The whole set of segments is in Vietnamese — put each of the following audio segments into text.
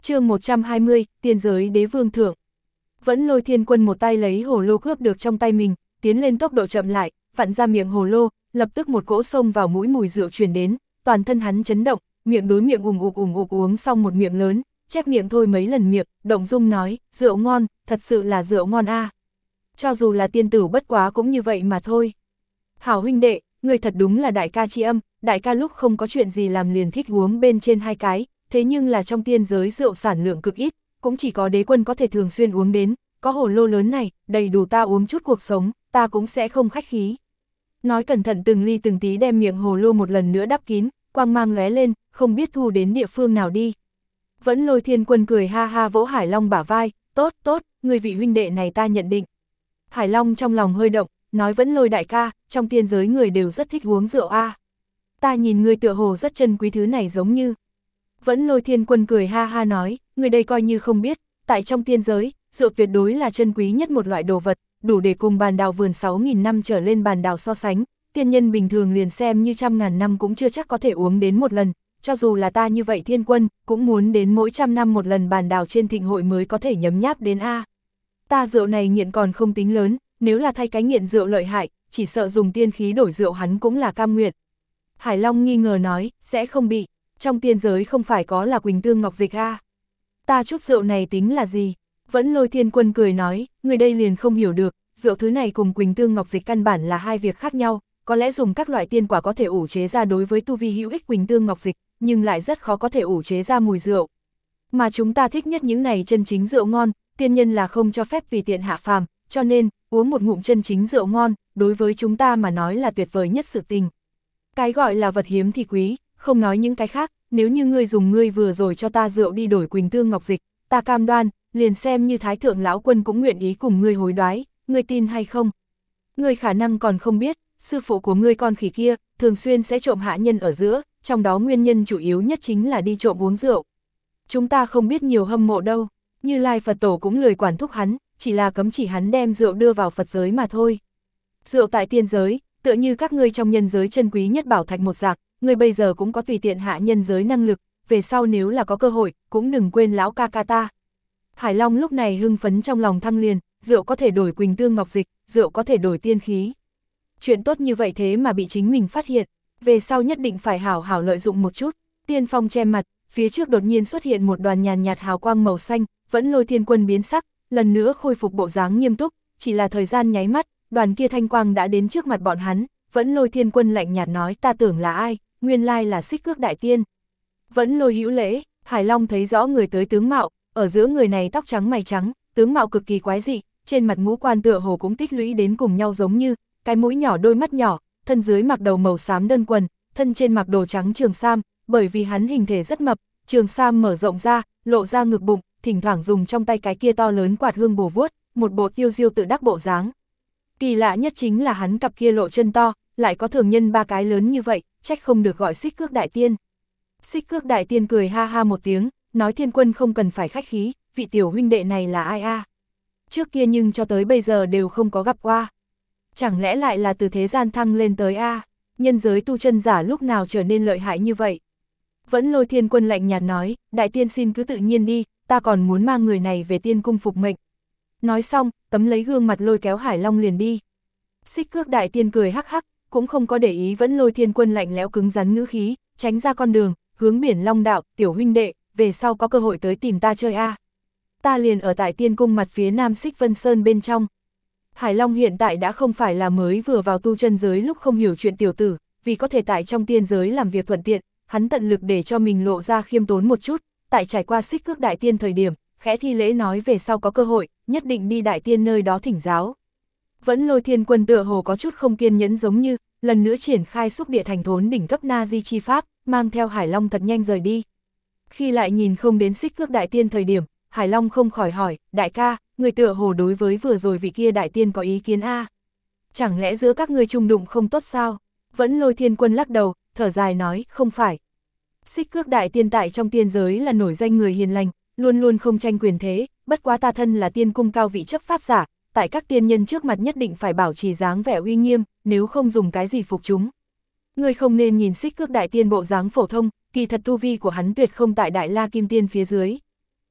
Chương 120, tiên giới đế vương thượng. Vẫn Lôi Thiên Quân một tay lấy hồ lô cướp được trong tay mình, tiến lên tốc độ chậm lại, vặn ra miệng hồ lô, lập tức một cỗ xông vào mũi mùi rượu truyền đến, toàn thân hắn chấn động, miệng đối miệng ủng ục uống xong một miệng lớn, chép miệng thôi mấy lần miệng, động dung nói, rượu ngon, thật sự là rượu ngon a. Cho dù là tiên tử bất quá cũng như vậy mà thôi. Hảo huynh đệ, người thật đúng là đại ca tri âm, đại ca lúc không có chuyện gì làm liền thích uống bên trên hai cái, thế nhưng là trong tiên giới rượu sản lượng cực ít, cũng chỉ có đế quân có thể thường xuyên uống đến, có hồ lô lớn này, đầy đủ ta uống chút cuộc sống, ta cũng sẽ không khách khí. Nói cẩn thận từng ly từng tí đem miệng hồ lô một lần nữa đắp kín, quang mang lóe lên, không biết thu đến địa phương nào đi. Vẫn Lôi Thiên Quân cười ha ha vỗ Hải Long bả vai, tốt, người vị huynh đệ này ta nhận định. Hải Long trong lòng hơi động, nói Vẫn Lôi đại ca, trong tiên giới người đều rất thích uống rượu a. Ta nhìn ngươi tựa hồ rất chân quý thứ này giống như. Vẫn Lôi Thiên Quân cười ha ha nói, người đây coi như không biết, tại trong tiên giới, rượu tuyệt đối là chân quý nhất một loại đồ vật, đủ để cùng bàn đào vườn 6.000 năm trở lên bàn đào so sánh, tiên nhân bình thường liền xem như 100.000 năm cũng chưa chắc có thể uống đến một lần, cho dù là ta như vậy Thiên Quân, cũng muốn đến mỗi 100 năm một lần bàn đào trên thịnh hội mới có thể nhấm nháp đến a. Ta rượu này nghiện còn không tính lớn, nếu là thay cái nghiện rượu lợi hại, chỉ sợ dùng tiên khí đổi rượu hắn cũng là cam nguyện. Hải Long nghi ngờ nói, sẽ không bị, trong tiên giới không phải có là Quỳnh Tương Ngọc Dịch a. Ta chút rượu này tính là gì? Vẫn Lôi Thiên Quân cười nói, người đây liền không hiểu được, rượu thứ này cùng Quỳnh Tương Ngọc Dịch căn bản là hai việc khác nhau, có lẽ dùng các loại tiên quả có thể ủ chế ra đối với tu vi hữu ích Quỳnh Tương Ngọc Dịch, nhưng lại rất khó có thể ủ chế ra mùi rượu. Mà chúng ta thích nhất những này chân chính rượu ngon, tiên nhân là không cho phép vì tiện hạ phàm, cho nên, uống một ngụm chân chính rượu ngon, đối với chúng ta mà nói là tuyệt vời nhất sự tình. Cái gọi là vật hiếm thì quý, không nói những cái khác, nếu như ngươi dùng ngươi vừa rồi cho ta rượu đi đổi Quỳnh Tương Ngọc Dịch, ta cam đoan, liền xem như Thái Thượng Lão Quân cũng nguyện ý cùng ngươi hối đoái, ngươi tin hay không? Ngươi khả năng còn không biết, sư phụ của ngươi con khỉ kia, thường xuyên sẽ trộm hạ nhân ở giữa, trong đó nguyên nhân chủ yếu nhất chính là đi trộm uống rượu. Chúng ta không biết nhiều hâm mộ đâu, Như Lai Phật Tổ cũng lười quản thúc hắn, chỉ là cấm chỉ hắn đem rượu đưa vào Phật giới mà thôi. Rượu tại tiên giới, tựa như các ngươi trong nhân giới chân quý nhất bảo thạch một dạng, ngươi bây giờ cũng có tùy tiện hạ nhân giới năng lực, về sau nếu là có cơ hội, cũng đừng quên lão ca ca ta. Hải Long lúc này hưng phấn trong lòng thăng liền, rượu có thể đổi Quỳnh Tương Ngọc Dịch, rượu có thể đổi tiên khí. Chuyện tốt như vậy thế mà bị chính mình phát hiện, về sau nhất định phải hảo hảo lợi dụng một chút. Tiên phong che mặt, phía trước đột nhiên xuất hiện một đoàn nhàn nhạt hào quang màu xanh, Vẫn Lôi Thiên Quân biến sắc, lần nữa khôi phục bộ dáng nghiêm túc, chỉ là thời gian nháy mắt, đoàn kia thanh quang đã đến trước mặt bọn hắn, Vẫn Lôi Thiên Quân lạnh nhạt nói ta tưởng là ai, nguyên lai là Xích Cước Đại Tiên. Vẫn Lôi hữu lễ, Hải Long thấy rõ người tới tướng mạo, ở giữa người này tóc trắng mày trắng, tướng mạo cực kỳ quái dị, trên mặt ngũ quan tựa hồ cũng tích lũy đến cùng nhau giống như, cái mũi nhỏ đôi mắt nhỏ, thân dưới mặc đầu màu xám đơn quần, thân trên mặc đồ trắng trường sam, bởi vì hắn hình thể rất mập, trường sam mở rộng ra, lộ ra ngực bụng, thỉnh thoảng dùng trong tay cái kia to lớn quạt hương bổ vuốt, một bộ tiêu diêu tự đắc bộ dáng. Kỳ lạ nhất chính là hắn cặp kia lộ chân to, lại có thường nhân ba cái lớn như vậy, trách không được gọi Xích Cước Đại Tiên. Xích Cước Đại Tiên cười ha ha một tiếng, nói Thiên Quân không cần phải khách khí, vị tiểu huynh đệ này là ai a? Trước kia nhưng cho tới bây giờ đều không có gặp qua. Chẳng lẽ lại là từ thế gian thăng lên tới a? Nhân giới tu chân giả lúc nào trở nên lợi hại như vậy? Vẫn Lôi Thiên Quân lạnh nhạt nói, Đại Tiên xin cứ tự nhiên đi, ta còn muốn mang người này về tiên cung phục mệnh. Nói xong, tấm lấy gương mặt lôi kéo Hải Long liền đi. Xích Cước Đại Tiên cười hắc hắc, cũng không có để ý Vẫn Lôi Thiên Quân lạnh lẽo cứng rắn ngữ khí, tránh ra con đường, hướng biển Long Đạo, tiểu huynh đệ, về sau có cơ hội tới tìm ta chơi a. Ta liền ở tại tiên cung mặt phía nam Xích Vân Sơn bên trong. Hải Long hiện tại đã không phải là mới vừa vào tu chân giới lúc không hiểu chuyện tiểu tử, vì có thể tại trong tiên giới làm việc thuận tiện, hắn tận lực để cho mình lộ ra khiêm tốn một chút, tại trải qua Xích Cước Đại Tiên thời điểm, khẽ thi lễ nói về sau có cơ hội, nhất định đi Đại Tiên nơi đó thỉnh giáo. Vẫn Lôi Thiên Quân tựa hồ có chút không kiên nhẫn giống như, lần nữa triển khai xúc địa thành thốn đỉnh cấp na di chi pháp, mang theo Hải Long thật nhanh rời đi. Khi lại nhìn không đến Xích Cước Đại Tiên thời điểm, Hải Long không khỏi hỏi, đại ca, người tựa hồ đối với vừa rồi vị kia Đại Tiên có ý kiến a? Chẳng lẽ giữa các ngươi chung đụng không tốt sao? Vẫn Lôi Thiên Quân lắc đầu, thở dài nói, không phải. Xích Cước Đại Tiên tại trong tiên giới là nổi danh người hiền lành, luôn luôn không tranh quyền thế, bất quá ta thân là tiên cung cao vị chấp pháp giả, tại các tiên nhân trước mặt nhất định phải bảo trì dáng vẻ uy nghiêm, nếu không dùng cái gì phục chúng. Ngươi không nên nhìn Xích Cước Đại Tiên bộ dáng phổ thông, kỳ thật tu vi của hắn tuyệt không tại Đại La Kim Tiên phía dưới.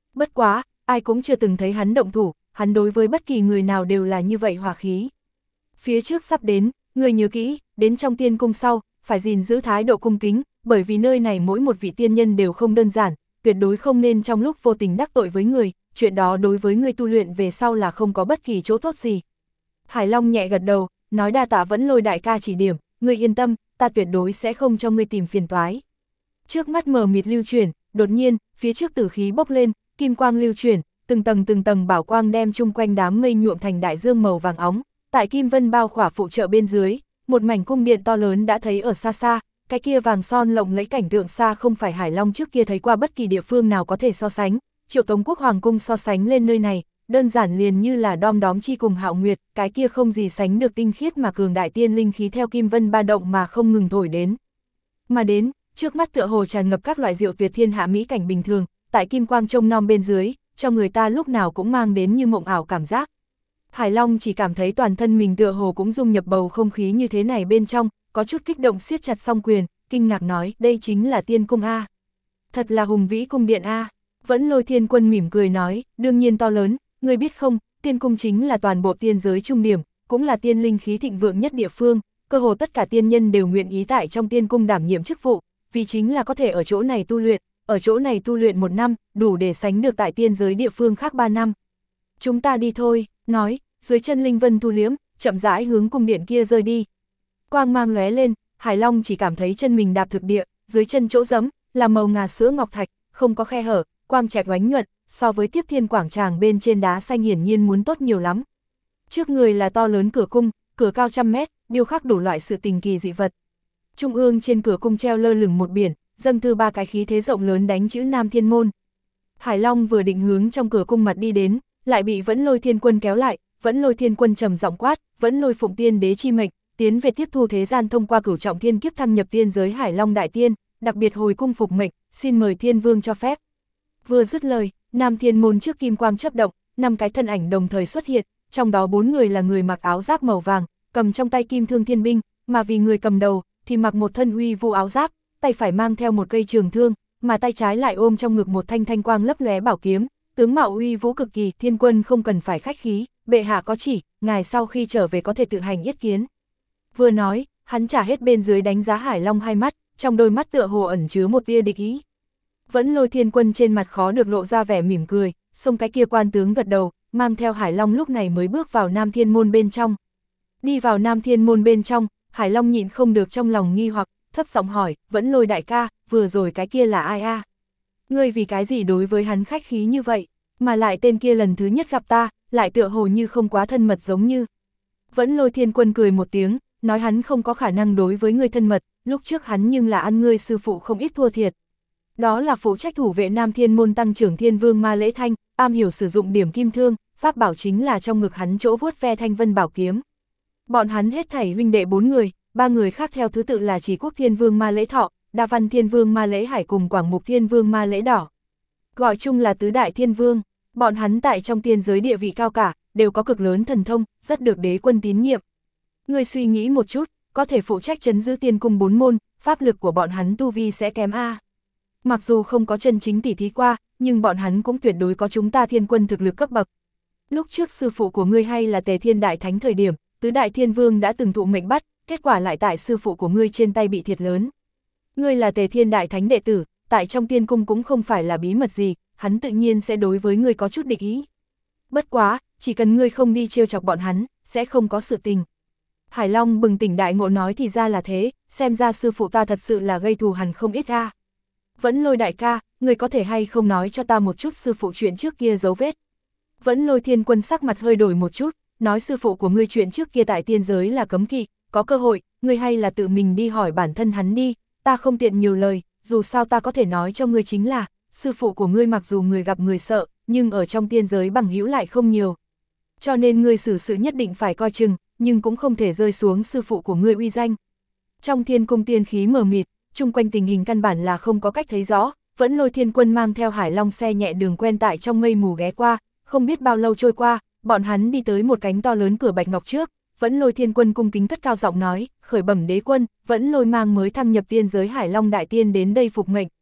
Bất quá, ai cũng chưa từng thấy hắn động thủ, hắn đối với bất kỳ người nào đều là như vậy hỏa khí. Phía trước sắp đến, người nhớ kỹ, đến trong tiên cung sau, phải gìn giữ thái độ cung kính, bởi vì nơi này mỗi một vị tiên nhân đều không đơn giản, tuyệt đối không nên trong lúc vô tình đắc tội với người, chuyện đó đối với người tu luyện về sau là không có bất kỳ chỗ tốt gì. Hải Long nhẹ gật đầu, nói đa tạ Vẫn Lôi đại ca chỉ điểm, ngươi yên tâm, ta tuyệt đối sẽ không cho ngươi tìm phiền toái. Trước mắt mờ mịt lưu chuyển, đột nhiên, phía trước tử khí bốc lên, kim quang lưu chuyển, từng tầng bảo quang đem chung quanh đám mây nhuộm thành đại dương màu vàng óng, tại kim vân bao khỏa phụ trợ bên dưới, một mảnh cung điện to lớn đã thấy ở xa xa, cái kia vàng son lộng lẫy cảnh tượng xa không phải Hải Long trước kia thấy qua bất kỳ địa phương nào có thể so sánh, Triệu Tống Quốc Hoàng cung so sánh lên nơi này, đơn giản liền như là đom đóm chi cùng Hạo Nguyệt, cái kia không gì sánh được tinh khiết mà cường đại tiên linh khí theo kim vân ba động mà không ngừng thổi đến. Mà đến, trước mắt tựa hồ tràn ngập các loại diệu tuyệt thiên hạ mỹ cảnh bình thường, tại kim quang trông nom bên dưới, cho người ta lúc nào cũng mang đến như mộng ảo cảm giác. Hải Long chỉ cảm thấy toàn thân mình tựa hồ cũng dung nhập bầu không khí như thế này bên trong, có chút kích động siết chặt song quyền, kinh ngạc nói, đây chính là tiên cung A. Thật là hùng vĩ cung điện A. Vẫn Lôi Thiên Quân mỉm cười nói, đương nhiên to lớn, ngươi biết không, tiên cung chính là toàn bộ tiên giới trung điểm, cũng là tiên linh khí thịnh vượng nhất địa phương, cơ hồ tất cả tiên nhân đều nguyện ý tại trong tiên cung đảm nhiệm chức vụ, vì chính là có thể ở chỗ này tu luyện, ở chỗ này tu luyện 1 năm, đủ để sánh được tại tiên giới địa phương khác 3 năm. Chúng ta đi thôi, nói, dưới chân linh vân thu liếm, chậm rãi hướng cung điện kia rơi đi. Quang mang lóe lên, Hải Long chỉ cảm thấy chân mình đạp thực địa, dưới chân chỗ giẫm là màu ngà sữa ngọc thạch, không có khe hở, quang trạch oánh nhuận, so với Tiếp Thiên quảng tràng bên trên đá xanh hiển nhiên muốn tốt nhiều lắm. Trước người là to lớn cửa cung, cửa cao trăm mét, điêu khắc đủ loại sự tình kỳ dị vật. Trung ương trên cửa cung treo lơ lửng một biển, dâng thư 3 cái khí thế rộng lớn đánh chữ Nam Thiên Môn. Hải Long vừa định hướng trong cửa cung mặt đi đến, lại bị Vẫn Lôi Thiên Quân kéo lại, Vẫn Lôi Thiên Quân trầm giọng quát, Vẫn Lôi Phụng Tiên đế chi mệnh, tiến về tiếp thu thế gian thông qua cửu trọng thiên kiếp thăng nhập tiên giới Hải Long đại tiên, đặc biệt hồi cung phục mệnh, xin mời Thiên Vương cho phép. Vừa dứt lời, Nam Thiên Môn trước kim quang chớp động, 5 cái thân ảnh đồng thời xuất hiện, trong đó 4 người là người mặc áo giáp màu vàng, cầm trong tay kim thương thiên binh, mà vì người cầm đầu thì mặc một thân uy vũ áo giáp, tay phải mang theo một cây trường thương, mà tay trái lại ôm trong ngực một thanh thanh quang lấp lóe bảo kiếm, tướng mạo uy vũ cực kỳ. Thiên Quân không cần phải khách khí, bệ hạ có chỉ, ngài sau khi trở về có thể tự hành yết kiến. Vừa nói, hắn trả hết bên dưới đánh giá Hải Long hai mắt, trong đôi mắt tựa hồ ẩn chứa một tia địch ý. Vẫn Lôi Thiên Quân trên mặt khó được lộ ra vẻ mỉm cười, xông cái kia quan tướng gật đầu, mang theo Hải Long lúc này mới bước vào Nam Thiên Môn bên trong. Đi vào Nam Thiên Môn bên trong, Hải Long nhịn không được trong lòng nghi hoặc, thấp giọng hỏi, Vẫn Lôi đại ca, vừa rồi cái kia là ai a? Ngươi vì cái gì đối với hắn khách khí như vậy, mà lại tên kia lần thứ nhất gặp ta, lại tựa hồ như không quá thân mật giống như. Vẫn Lôi Thiên Quân cười một tiếng, nói hắn không có khả năng đối với ngươi thân mật, lúc trước hắn nhưng là ăn ngươi sư phụ không ít thua thiệt. Đó là phụ trách thủ vệ Nam Thiên Môn tăng trưởng Thiên Vương Ma Lễ Thanh, am hiểu sử dụng điểm kim thương, pháp bảo chính là trong ngực hắn chỗ vuốt ve thanh vân bảo kiếm. Bọn hắn hết thảy huynh đệ 4 người, 3 người khác theo thứ tự là Chỉ Quốc Thiên Vương Ma Lễ Thọ, Đa Văn Thiên Vương Ma Lễ Hải cùng Quảng Mục Thiên Vương Ma Lễ Đỏ. Gọi chung là tứ đại thiên vương, bọn hắn tại trong tiên giới địa vị cao cả, đều có cực lớn thần thông, rất được đế quân tín nhiệm. Ngươi suy nghĩ một chút, có thể phụ trách trấn giữ tiên cung 4 môn, pháp lực của bọn hắn tu vi sẽ kém a. Mặc dù không có chân chính tỉ thí qua, nhưng bọn hắn cũng tuyệt đối có chúng ta Thiên Quân thực lực cấp bậc. Lúc trước sư phụ của ngươi hay là Tề Thiên Đại Thánh thời điểm, tứ đại thiên vương đã từng thụ mệnh bắt, kết quả lại tại sư phụ của ngươi trên tay bị thiệt lớn. Ngươi là Tề Thiên Đại Thánh đệ tử, tại trong tiên cung cũng không phải là bí mật gì, hắn tự nhiên sẽ đối với ngươi có chút địch ý. Bất quá, chỉ cần ngươi không đi trêu chọc bọn hắn, sẽ không có sự tình. Hải Long bừng tỉnh đại ngộ nói thì ra là thế, xem ra sư phụ ta thật sự là gây thù hằn không ít a. Vẫn Lôi đại ca, ngươi có thể hay không nói cho ta một chút sư phụ chuyện trước kia dấu vết. Vẫn Lôi Thiên Quân sắc mặt hơi đổi một chút, nói sư phụ của ngươi chuyện trước kia tại tiên giới là cấm kỵ, có cơ hội, ngươi hay là tự mình đi hỏi bản thân hắn đi, ta không tiện nhiều lời, dù sao ta có thể nói cho ngươi chính là, sư phụ của ngươi mặc dù người gặp người sợ, nhưng ở trong tiên giới bằng hữu lại không nhiều. Cho nên ngươi xử sự nhất định phải coi chừng, nhưng cũng không thể rơi xuống sư phụ của ngươi uy danh. Trong thiên cung tiên khí mờ mịt, chung quanh tình hình căn bản là không có cách thấy rõ, Vẫn Lôi Thiên Quân mang theo Hải Long xe nhẹ đường quen tại trong mây mù ghé qua, không biết bao lâu trôi qua, bọn hắn đi tới một cánh to lớn cửa bạch ngọc trước, Vẫn Lôi Thiên Quân cung kính cất cao giọng nói, khởi bẩm đế quân, Vẫn Lôi mang mới thăng nhập tiên giới Hải Long đại tiên đến đây phục mệnh.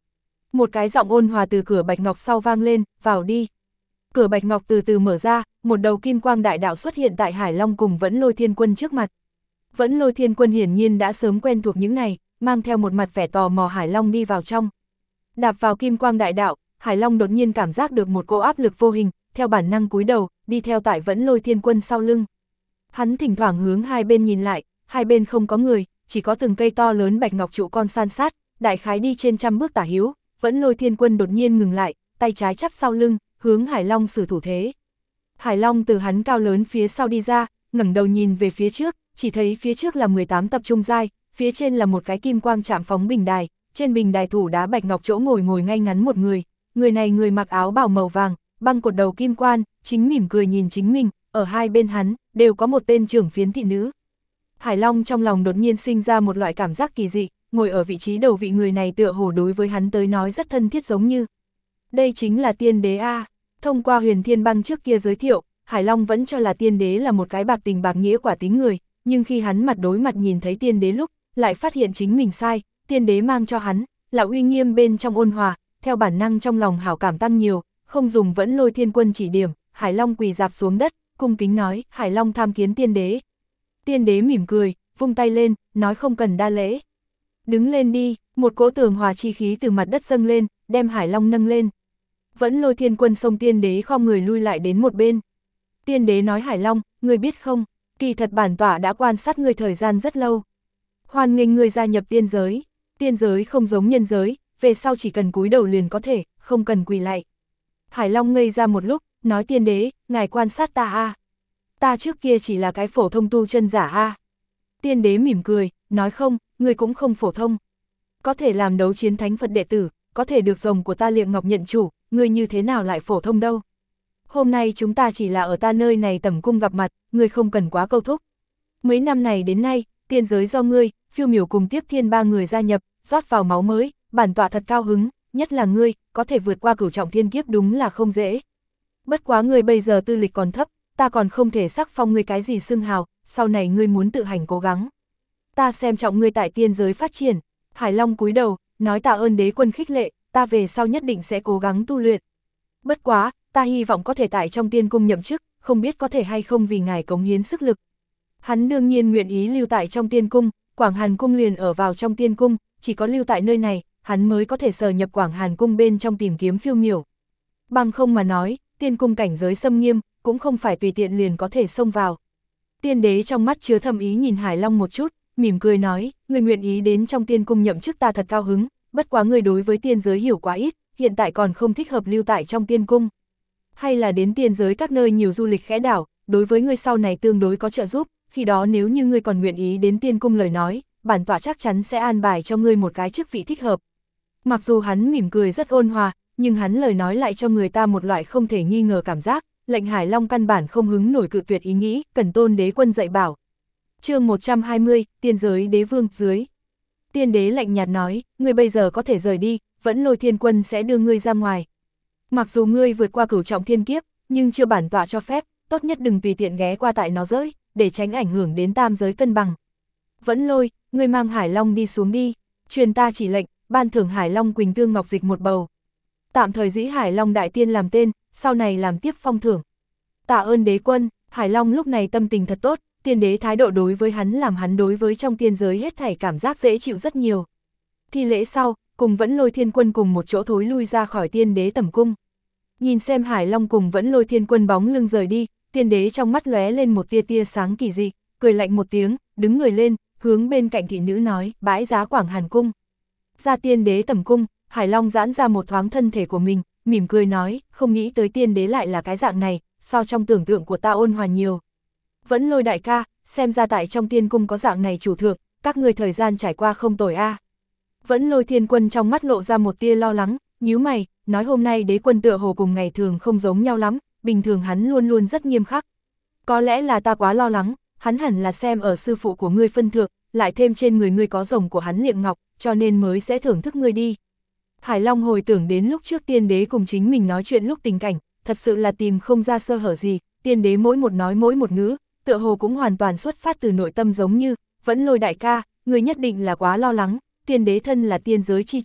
Một cái giọng ôn hòa từ cửa bạch ngọc sau vang lên, vào đi. Cửa bạch ngọc từ từ mở ra, một đầu kim quang đại đạo xuất hiện tại Hải Long cùng Vẫn Lôi Thiên Quân trước mặt. Vẫn Lôi Thiên Quân hiển nhiên đã sớm quen thuộc những này, mang theo một mặt vẻ tò mò Hải Long đi vào trong. Đạp vào kim quang đại đạo, Hải Long đột nhiên cảm giác được một cỗ áp lực vô hình, theo bản năng cúi đầu, đi theo tại Vẫn Lôi Thiên Quân sau lưng. Hắn thỉnh thoảng hướng hai bên nhìn lại, hai bên không có người, chỉ có từng cây to lớn bạch ngọc trụ con san sát, đại khái đi trên 100 bước tả hữu. Vẫn Lôi Thiên Quân đột nhiên ngừng lại, tay trái chắp sau lưng, hướng Hải Long sử thủ thế. Hải Long từ hắn cao lớn phía sau đi ra, ngẩng đầu nhìn về phía trước, chỉ thấy phía trước là 18 tập trung giai, phía trên là một cái kim quang chạm phóng bình đài, trên bình đài thủ đá bạch ngọc chỗ ngồi ngay ngắn một người, người này người mặc áo bào màu vàng, băng cột đầu kim quan, chính mỉm cười nhìn chính mình, ở hai bên hắn đều có một tên trưởng phiến thị nữ. Hải Long trong lòng đột nhiên sinh ra một loại cảm giác kỳ dị, ngồi ở vị trí đầu vị người này tựa hồ đối với hắn tới nói rất thân thiết giống như. Đây chính là tiên đế A. Thông qua Huyền Thiên Băng trước kia giới thiệu, Hải Long vẫn cho là tiên đế là một cái bạc tình bạc nghĩa quả tính người, nhưng khi hắn mặt đối mặt nhìn thấy tiên đế lúc, lại phát hiện chính mình sai, tiên đế mang cho hắn là uy nghiêm bên trong ôn hòa, theo bản năng trong lòng hảo cảm tăng nhiều, không dùng Vẫn Lôi Thiên Quân chỉ điểm, Hải Long quỳ dạp xuống đất, cung kính nói, Hải Long tham kiến tiên đế. Tiên đế mỉm cười, vung tay lên, nói không cần đa lễ. Đứng lên đi, một cỗ tường hòa chi khí từ mặt đất dâng lên, đem Hải Long nâng lên. Vẫn Lôi Thiên Quân xông tiên đế khom người lui lại đến một bên. Tiên đế nói Hải Long, ngươi biết không, kỳ thật bản tọa đã quan sát ngươi thời gian rất lâu. Hoan nghênh ngươi gia nhập tiên giới không giống nhân giới, về sau chỉ cần cúi đầu liền có thể, không cần quỳ lại. Hải Long ngây ra một lúc, nói tiên đế, ngài quan sát ta a, ta trước kia chỉ là cái phổ thông tu chân giả a. Tiên đế mỉm cười, nói không, ngươi cũng không phổ thông. Có thể làm đấu chiến thánh Phật đệ tử, có thể được rồng của ta Liệng Ngọc nhận chủ, ngươi như thế nào lại phổ thông đâu. Hôm nay chúng ta chỉ là ở ta nơi này tẩm cung gặp mặt, ngươi không cần quá câu thúc. Mấy năm này đến nay, tiên giới do ngươi, Phiêu Miểu cùng Tiếp Thiên ba người gia nhập, rót vào máu mới, bản tọa thật cao hứng, nhất là ngươi, có thể vượt qua cửu trọng thiên kiếp đúng là không dễ. Bất quá ngươi bây giờ tư lịch còn thấp, ta còn không thể sắc phong ngươi cái gì xưng hào, sau này ngươi muốn tự hành cố gắng. Ta xem trọng ngươi tại tiên giới phát triển. Hải Long cúi đầu, nói tạ ơn đế quân khích lệ, ta về sau nhất định sẽ cố gắng tu luyện. Bất quá, ta hy vọng có thể tại trong tiên cung nhậm chức, không biết có thể hay không vì ngài cống hiến sức lực. Hắn đương nhiên nguyện ý lưu tại trong tiên cung, Quảng Hàn cung liền ở vào trong tiên cung, chỉ có lưu tại nơi này, hắn mới có thể sờ nhập Quảng Hàn cung bên trong tìm kiếm Phiêu Miểu. Bằng không mà nói, tiên cung cảnh giới xâm nghiêm, cũng không phải tùy tiện liền có thể xông vào. Tiên đế trong mắt chứa thâm ý nhìn Hải Long một chút, mỉm cười nói, người nguyện ý đến trong tiên cung nhậm chức ta thật cao hứng, bất quá người đối với tiên giới hiểu quá ít, hiện tại còn không thích hợp lưu tại trong tiên cung. Hay là đến tiên giới các nơi nhiều du lịch khẽ đảo, đối với người sau này tương đối có trợ giúp, khi đó nếu như ngươi còn nguyện ý đến tiên cung lời nói, bản tọa chắc chắn sẽ an bài cho ngươi một cái chức vị thích hợp. Mặc dù hắn mỉm cười rất ôn hòa, nhưng hắn lời nói lại cho người ta một loại không thể nghi ngờ cảm giác, lệnh Hải Long căn bản không hứng nổi cự tuyệt ý nghĩ, cần tôn đế quân dạy bảo. Chương 120, tiên giới đế vương dưới. Tiên đế lạnh nhạt nói, ngươi bây giờ có thể rời đi, Vẫn Lôi Thiên Quân sẽ đưa ngươi ra ngoài. Mặc dù ngươi vượt qua cửu trọng thiên kiếp, nhưng chưa bản tọa cho phép, tốt nhất đừng tùy tiện ghé qua tại nó giới, để tránh ảnh hưởng đến tam giới cân bằng. Vẫn Lôi, ngươi mang Hải Long đi xuống đi, truyền ta chỉ lệnh, ban thưởng Hải Long Quỳnh Tương Ngọc Dịch một bầu. Tạm thời dĩ Hải Long đại tiên làm tên, sau này làm tiếp phong thưởng. Tạ ơn đế quân. Hải Long lúc này tâm tình thật tốt, tiên đế thái độ đối với hắn làm hắn đối với trong tiên giới hết thảy cảm giác dễ chịu rất nhiều. Thi lễ sau, cùng Vẫn Lôi Thiên Quân cùng một chỗ thối lui ra khỏi tiên đế tẩm cung. Nhìn xem Hải Long cùng Vẫn Lôi Thiên Quân bóng lưng rời đi, tiên đế trong mắt lóe lên một tia tia sáng kỳ dị, cười lạnh một tiếng, đứng người lên, hướng bên cạnh thị nữ nói, bãi giá Quảng Hàn cung. Ra tiên đế tẩm cung, Hải Long giãn ra một thoáng thân thể của mình, mỉm cười nói, không nghĩ tới tiên đế lại là cái dạng này, so trong tưởng tượng của ta ôn hòa nhiều. Vẫn Lôi đại ca, xem ra tại trong tiên cung có dạng này chủ thượng, các người thời gian trải qua không tồi a. Vẫn Lôi Thiên Quân trong mắt lộ ra một tia lo lắng, nhíu mày, nói hôm nay đế quân tựa hồ cùng ngày thường không giống nhau lắm, bình thường hắn luôn luôn rất nghiêm khắc. Có lẽ là ta quá lo lắng, hắn hẳn là xem ở sư phụ của ngươi phân thượng, lại thêm trên người ngươi có rồng của hắn Liệng Ngọc, cho nên mới sẽ thưởng thức ngươi đi. Hải Long hồi tưởng đến lúc trước tiên đế cùng chính mình nói chuyện lúc tình cảnh, thật sự là tìm không ra sơ hở gì, tiên đế mỗi một nói mỗi một ngữ, tựa hồ cũng hoàn toàn xuất phát từ nội tâm giống như, Vẫn Lôi đại ca, người nhất định là quá lo lắng, tiên đế thân là tiên giới chi chủ,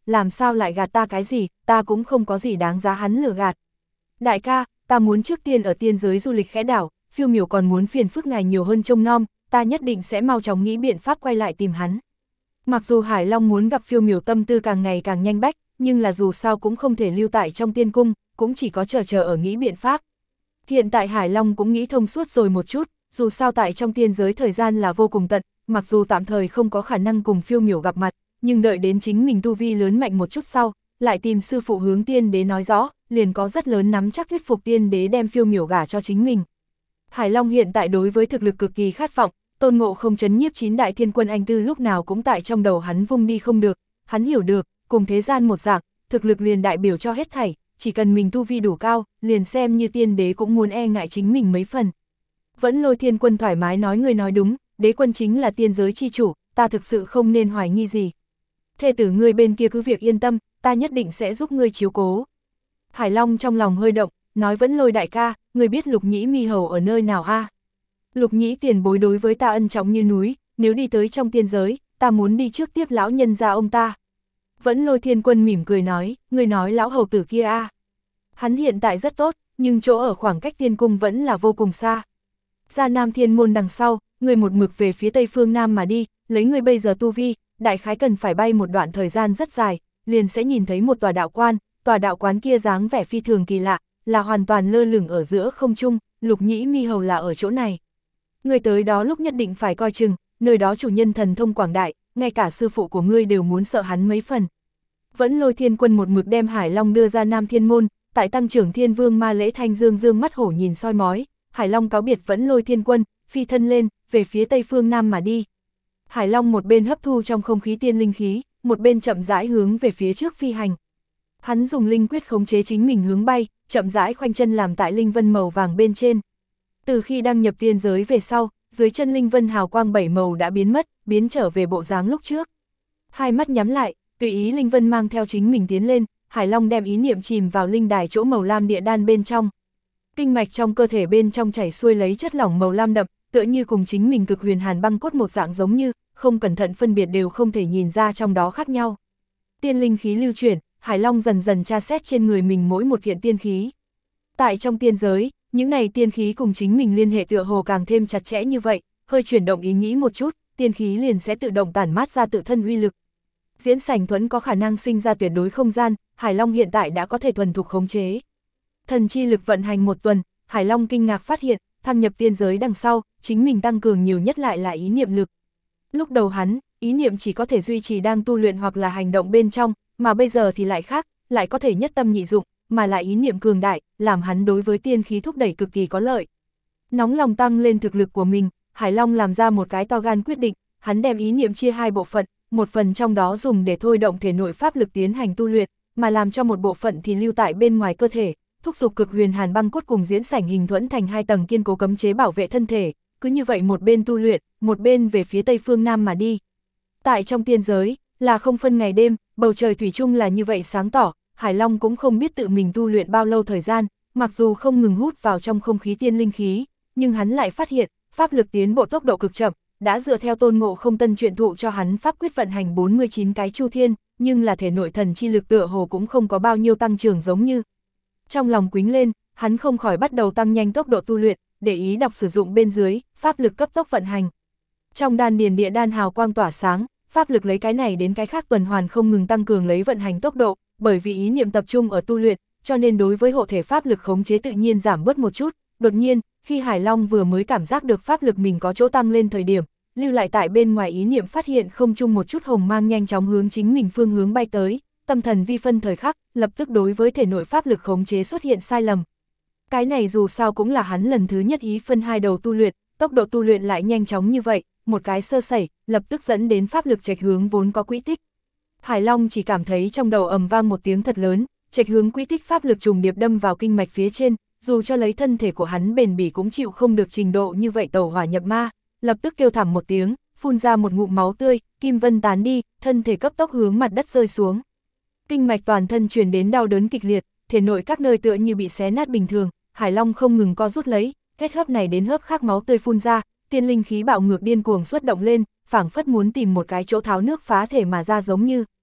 làm sao lại gạt ta cái gì, ta cũng không có gì đáng giá hắn lừa gạt. Đại ca, ta muốn trước tiên ở tiên giới du lịch khẽ đảo, phiêu miểu còn muốn phiền phức ngài nhiều hơn trông nom, ta nhất định sẽ mau chóng nghĩ biện pháp quay lại tìm hắn. Mặc dù Hải Long muốn gặp phiêu miểu tâm tư càng ngày càng nhanh bách, nhưng là dù sao cũng không thể lưu tại trong tiên cung, cũng chỉ có chờ ở nghĩ biện pháp. Hiện tại Hải Long cũng nghĩ thông suốt rồi một chút, dù sao tại trong tiên giới thời gian là vô cùng tận, mặc dù tạm thời không có khả năng cùng phiêu miểu gặp mặt, nhưng đợi đến chính mình tu vi lớn mạnh một chút sau, lại tìm sư phụ hướng tiên đế nói rõ, liền có rất lớn nắm chắc thuyết phục tiên đế đem phiêu miểu gả cho chính mình. Hải Long hiện tại đối với thực lực cực kỳ khát vọng, Tôn Ngộ Không trấn nhiếp 9 đại thiên quân anh tư lúc nào cũng tại trong đầu hắn vung đi không được, hắn hiểu được, cùng thế gian một dạng, thực lực liền đại biểu cho hết thảy, chỉ cần mình tu vi đủ cao, liền xem như tiên đế cũng muốn e ngại chính mình mấy phần. Vẫn Lôi Thiên Quân thoải mái nói người nói đúng, đế quân chính là tiên giới chi chủ, ta thực sự không nên hoài nghi gì. Thê tử ngươi bên kia cứ việc yên tâm, ta nhất định sẽ giúp ngươi chiếu cố. Hải Long trong lòng hơi động, nói Vẫn Lôi đại ca, ngươi biết Lục Nhĩ Mi Hầu ở nơi nào a? Lục Nhĩ tiền bối đối với ta ân trọng như núi, nếu đi tới trong tiên giới, ta muốn đi trước tiếp lão nhân gia ông ta. Vẫn Lôi Thiên Quân mỉm cười nói, ngươi nói lão hầu tử kia a? Hắn hiện tại rất tốt, nhưng chỗ ở khoảng cách tiên cung vẫn là vô cùng xa. Ra Nam Thiên Môn đằng sau, ngươi một mực về phía tây phương Nam mà đi, lấy ngươi bây giờ tu vi, đại khái cần phải bay một đoạn thời gian rất dài, liền sẽ nhìn thấy một tòa đạo quán kia dáng vẻ phi thường kỳ lạ, là hoàn toàn lơ lửng ở giữa không trung, Lục Nhĩ Mi Hầu là ở chỗ này. Ngươi tới đó lúc nhất định phải coi chừng, nơi đó chủ nhân thần thông quảng đại, ngay cả sư phụ của ngươi đều muốn sợ hắn mấy phần. Vẫn Lôi Thiên Quân một mực đem Hải Long đưa ra Nam Thiên Môn, tại Tăng Trưởng Thiên Vương Ma Lễ Thanh dương mắt hổ nhìn soi mói, Hải Long cáo biệt Vẫn Lôi Thiên Quân, phi thân lên, về phía tây phương Nam mà đi. Hải Long một bên hấp thu trong không khí tiên linh khí, một bên chậm rãi hướng về phía trước phi hành. Hắn dùng linh quyết khống chế chính mình hướng bay, chậm rãi khoanh chân làm tại linh vân màu vàng bên trên. Từ khi đăng nhập tiên giới về sau, dưới chân linh vân hào quang 7 màu đã biến mất, biến trở về bộ dáng lúc trước. Hai mắt nhắm lại, tùy ý linh vân mang theo chính mình tiến lên, Hải Long đem ý niệm chìm vào linh đài chỗ màu lam địa đan bên trong. Kinh mạch trong cơ thể bên trong chảy xuôi lấy chất lỏng màu lam đậm, tựa như cùng chính mình cực huyền hàn băng cốt một dạng giống như, không cẩn thận phân biệt đều không thể nhìn ra trong đó khác nhau. Tiên linh khí lưu chuyển, Hải Long dần dần tra xét trên người mình mỗi một kiện tiên khí. Tại trong tiên giới, những này tiên khí cùng chính mình liên hệ tựa hồ càng thêm chặt chẽ như vậy, hơi chuyển động ý nghĩ một chút, tiên khí liền sẽ tự động tản mát ra tự thân uy lực. Diễn sảnh thuẫn có khả năng sinh ra tuyệt đối không gian, Hải Long hiện tại đã có thể thuần thục khống chế. Thần chi lực vận hành một tuần, Hải Long kinh ngạc phát hiện, thăng nhập tiên giới đằng sau, chính mình tăng cường nhiều nhất lại là ý niệm lực. Lúc đầu hắn, ý niệm chỉ có thể duy trì đang tu luyện hoặc là hành động bên trong, mà bây giờ thì lại khác, lại có thể nhất tâm nhị dụng, mà lại ý niệm cường đại, làm hắn đối với tiên khí thúc đẩy cực kỳ có lợi. Nóng lòng tăng lên thực lực của mình, Hải Long làm ra một cái to gan quyết định, hắn đem ý niệm chia hai bộ phận, một phần trong đó dùng để thôi động thể nội pháp lực tiến hành tu luyện, mà làm cho một bộ phận thì lưu tại bên ngoài cơ thể, thúc giục cực huyền hàn băng cốt cùng diễn sảnh hình thuẫn thành hai tầng kiên cố cấm chế bảo vệ thân thể, cứ như vậy một bên tu luyện, một bên về phía tây phương Nam mà đi. Tại trong tiên giới, là không phân ngày đêm, bầu trời thủy chung là như vậy sáng tỏ, Hải Long cũng không biết tự mình tu luyện bao lâu thời gian, mặc dù không ngừng hút vào trong không khí tiên linh khí, nhưng hắn lại phát hiện, pháp lực tiến bộ tốc độ cực chậm, đã dựa theo Tôn Ngộ Không tân truyện thụ cho hắn pháp quyết vận hành 49 cái chu thiên, nhưng là thể nội thần chi lực tựa hồ cũng không có bao nhiêu tăng trưởng giống như. Trong lòng quính lên, hắn không khỏi bắt đầu tăng nhanh tốc độ tu luyện, để ý đọc sử dụng bên dưới, pháp lực cấp tốc vận hành. Trong đan điền địa đan hào quang tỏa sáng, pháp lực lấy cái này đến cái khác tuần hoàn không ngừng tăng cường lấy vận hành tốc độ, bởi vì ý niệm tập trung ở tu luyện, cho nên đối với hộ thể pháp lực khống chế tự nhiên giảm bớt một chút. Đột nhiên, khi Hải Long vừa mới cảm giác được pháp lực mình có chỗ tăng lên thời điểm, lưu lại tại bên ngoài ý niệm phát hiện không chung một chút hồng mang nhanh chóng hướng chính mình phương hướng bay tới, tâm thần vi phân thời khắc, lập tức đối với thể nội pháp lực khống chế xuất hiện sai lầm. Cái này dù sao cũng là hắn lần thứ nhất ý phân hai đầu tu luyện, tốc độ tu luyện lại nhanh chóng như vậy, một cái sơ sẩy, lập tức dẫn đến pháp lực chệch hướng vốn có quỹ tích. Hải Long chỉ cảm thấy trong đầu ầm vang một tiếng thật lớn, chệch hướng quỹ tích pháp lực trùng điệp đâm vào kinh mạch phía trên, dù cho lấy thân thể của hắn bền bỉ cũng chịu không được trình độ như vậy tẩu hỏa nhập ma, lập tức kêu thảm một tiếng, phun ra một ngụm máu tươi, kim vân tán đi, thân thể cấp tốc hướng mặt đất rơi xuống. Kinh mạch toàn thân truyền đến đau đớn kịch liệt, thể nội các nơi tựa như bị xé nát bình thường, Hải Long không ngừng co rút lấy, hết hớp này đến hớp khác máu tươi phun ra, tiên linh khí bạo ngược điên cuồng xuất động lên, phảng phất muốn tìm một cái chỗ tháo nước phá thể mà ra giống như.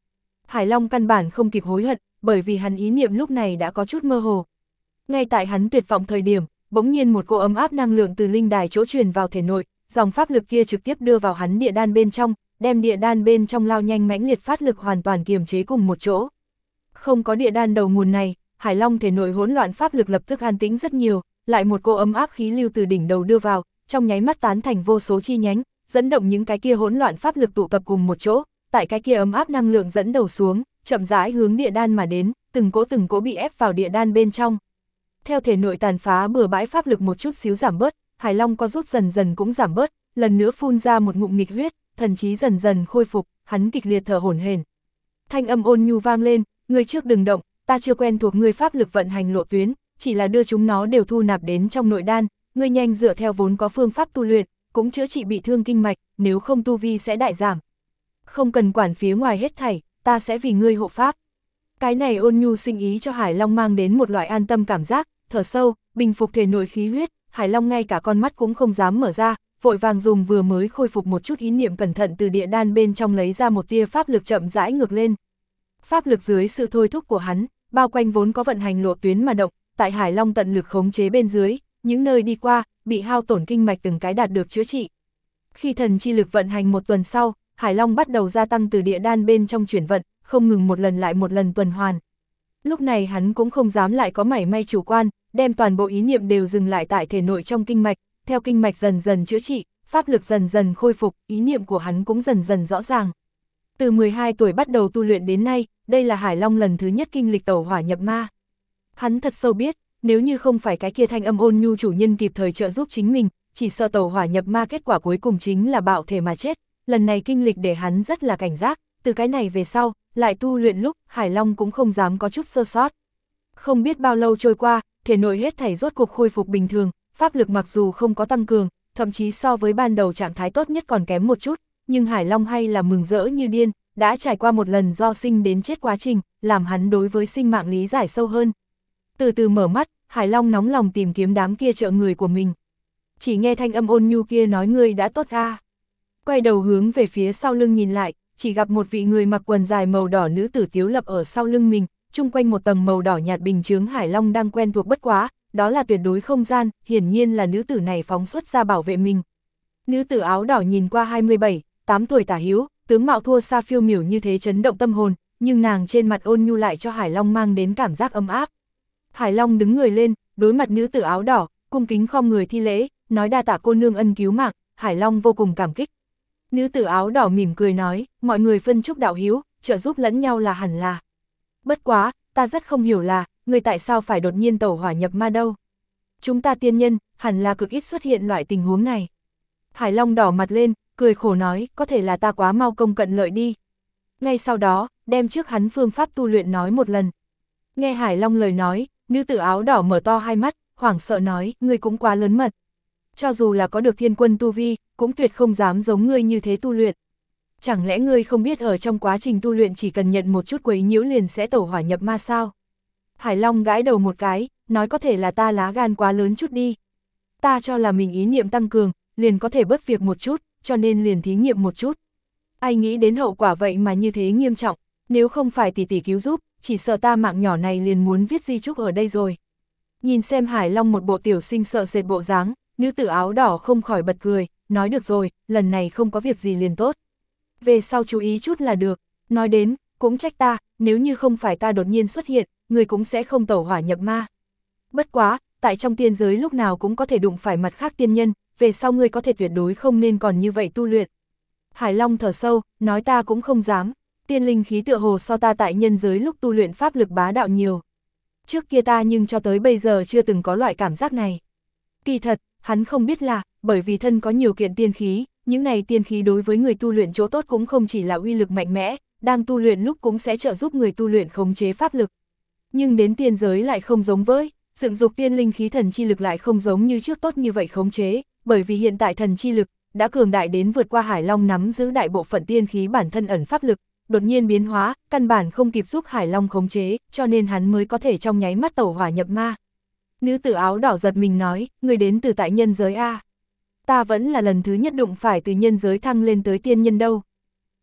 Hải Long căn bản không kịp hối hận, bởi vì hắn ý niệm lúc này đã có chút mơ hồ. Ngay tại hắn tuyệt vọng thời điểm, bỗng nhiên một cỗ ấm áp năng lượng từ linh đài chỗ truyền vào thể nội, dòng pháp lực kia trực tiếp đưa vào hắn địa đan bên trong, đem địa đan bên trong lao nhanh mãnh liệt phát lực hoàn toàn kiềm chế cùng một chỗ. Không có địa đan đầu nguồn này, Hải Long thể nội hỗn loạn pháp lực lập tức an tĩnh rất nhiều, lại một cỗ ấm áp khí lưu từ đỉnh đầu đưa vào, trong nháy mắt tán thành vô số chi nhánh, dẫn động những cái kia hỗn loạn pháp lực tụ tập cùng một chỗ, tại cái kia ấm áp năng lượng dẫn đầu xuống, chậm rãi hướng địa đan mà đến, từng cỗ bị ép vào địa đan bên trong. Theo thể nội tàn phá bừa bãi pháp lực một chút xíu giảm bớt, Hải Long có rút dần dần cũng giảm bớt, lần nữa phun ra một ngụm nghịch huyết, thần trí dần dần khôi phục, hắn kịch liệt thở hổn hển. Thanh âm ôn nhu vang lên, ngươi trước đừng động, ta chưa quen thuộc ngươi pháp lực vận hành lộ tuyến, chỉ là đưa chúng nó đều thu nạp đến trong nội đan, ngươi nhanh dựa theo vốn có phương pháp tu luyện, cũng chữa trị bị thương kinh mạch, nếu không tu vi sẽ đại giảm. Không cần quản phía ngoài hết thảy, ta sẽ vì ngươi hộ pháp. Cái này ôn nhu sinh ý cho Hải Long mang đến một loại an tâm cảm giác, thở sâu, bình phục thể nội khí huyết, Hải Long ngay cả con mắt cũng không dám mở ra, vội vàng dùng vừa mới khôi phục một chút ý niệm cẩn thận từ địa đan bên trong lấy ra một tia pháp lực chậm rãi ngược lên. Pháp lực dưới sự thôi thúc của hắn, bao quanh vốn có vận hành lộ tuyến mà động, tại Hải Long tận lực khống chế bên dưới, những nơi đi qua, bị hao tổn kinh mạch từng cái đạt được chữa trị. Khi thần chi lực vận hành một tuần sau, Hải Long bắt đầu gia tăng từ địa đan bên trong chuyển vận, không ngừng một lần lại một lần tuần hoàn. Lúc này hắn cũng không dám lại có mảy may chủ quan, đem toàn bộ ý niệm đều dừng lại tại thể nội trong kinh mạch, theo kinh mạch dần dần chữa trị, pháp lực dần dần khôi phục, ý niệm của hắn cũng dần dần rõ ràng. Từ 12 tuổi bắt đầu tu luyện đến nay, đây là Hải Long lần thứ nhất kinh lịch tẩu hỏa nhập ma. Hắn thật sâu biết, nếu như không phải cái kia thanh âm ôn nhu chủ nhân kịp thời trợ giúp chính mình, chỉ sợ tẩu hỏa nhập ma kết quả cuối cùng chính là bạo thể mà chết. Lần này kinh lịch để hắn rất là cảnh giác, từ cái này về sau, lại tu luyện lúc, Hải Long cũng không dám có chút sơ sót. Không biết bao lâu trôi qua, thể nội hết thảy rốt cục khôi phục bình thường, pháp lực mặc dù không có tăng cường, thậm chí so với ban đầu trạng thái tốt nhất còn kém một chút, nhưng Hải Long hay là mừng rỡ như điên, đã trải qua một lần do sinh đến chết quá trình, làm hắn đối với sinh mạng lý giải sâu hơn. Từ từ mở mắt, Hải Long nóng lòng tìm kiếm đám kia trợ người của mình. Chỉ nghe thanh âm ôn nhu kia nói ngươi đã tốt a. Quay đầu hướng về phía sau lưng nhìn lại, chỉ gặp một vị người mặc quần dài màu đỏ nữ tử tiếu lập ở sau lưng mình, chung quanh một tầng màu đỏ nhạt bình chướng Hải Long đang quen thuộc bất quá, đó là tuyệt đối không gian, hiển nhiên là nữ tử này phóng xuất ra bảo vệ mình. Nữ tử áo đỏ nhìn qua 27, 8 tuổi tả hữu, tướng mạo thua xa phiêu miểu như thế chấn động tâm hồn, nhưng nàng trên mặt ôn nhu lại cho Hải Long mang đến cảm giác ấm áp. Hải Long đứng người lên, đối mặt nữ tử áo đỏ, cung kính khom người thi lễ, nói đa tạ cô nương ân cứu mạng, Hải Long vô cùng cảm kích. Nữ tử áo đỏ mỉm cười nói, mọi người phân chúc đạo hiếu, trợ giúp lẫn nhau là hẳn là. Bất quá, ta rất không hiểu là, người tại sao phải đột nhiên tẩu hỏa nhập ma đâu. Chúng ta tiên nhân, hẳn là cực ít xuất hiện loại tình huống này. Hải Long đỏ mặt lên, cười khổ nói, có thể là ta quá mau công cận lợi đi. Ngay sau đó, đem trước hắn phương pháp tu luyện nói một lần. Nghe Hải Long lời nói, nữ tử áo đỏ mở to hai mắt, hoảng sợ nói, ngươi cũng quá lớn mật. Cho dù là có được thiên quân tu vi, cũng tuyệt không dám giống ngươi như thế tu luyện. Chẳng lẽ ngươi không biết ở trong quá trình tu luyện chỉ cần nhận một chút quấy nhiễu liền sẽ tẩu hỏa nhập ma sao? Hải Long gãi đầu một cái, nói có thể là ta lá gan quá lớn chút đi. Ta cho là mình ý niệm tăng cường, liền có thể bớt việc một chút, cho nên liền thí nghiệm một chút. Ai nghĩ đến hậu quả vậy mà như thế nghiêm trọng, nếu không phải tỷ tỷ cứu giúp, chỉ sợ ta mạng nhỏ này liền muốn viết di chúc ở đây rồi. Nhìn xem Hải Long một bộ tiểu sinh sợ sệt bộ dáng, nữ tử áo đỏ không khỏi bật cười, nói được rồi, lần này không có việc gì liền tốt. Về sau chú ý chút là được, nói đến, cũng trách ta, nếu như không phải ta đột nhiên xuất hiện, người cũng sẽ không tẩu hỏa nhập ma. Bất quá, tại trong tiên giới lúc nào cũng có thể đụng phải mặt khác tiên nhân, về sau ngươi có thể tuyệt đối không nên còn như vậy tu luyện. Hải Long thở sâu, nói ta cũng không dám, tiên linh khí tựa hồ so ta tại nhân giới lúc tu luyện pháp lực bá đạo nhiều. Trước kia ta nhưng cho tới bây giờ chưa từng có loại cảm giác này. Kỳ thật, hắn không biết là, bởi vì thân có nhiều kiện tiên khí, những này tiên khí đối với người tu luyện chỗ tốt cũng không chỉ là uy lực mạnh mẽ, đang tu luyện lúc cũng sẽ trợ giúp người tu luyện khống chế pháp lực. Nhưng đến tiên giới lại không giống với, dựng dục tiên linh khí thần chi lực lại không giống như trước tốt như vậy khống chế, bởi vì hiện tại thần chi lực đã cường đại đến vượt qua Hải Long nắm giữ đại bộ phận tiên khí bản thân ẩn pháp lực, đột nhiên biến hóa, căn bản không kịp giúp Hải Long khống chế, cho nên hắn mới có thể trong nháy mắt tẩu hỏa nhập ma. Nữ tử áo đỏ giật mình nói, người đến từ tại nhân giới A. Ta vẫn là lần thứ nhất đụng phải từ nhân giới thăng lên tới tiên nhân đâu.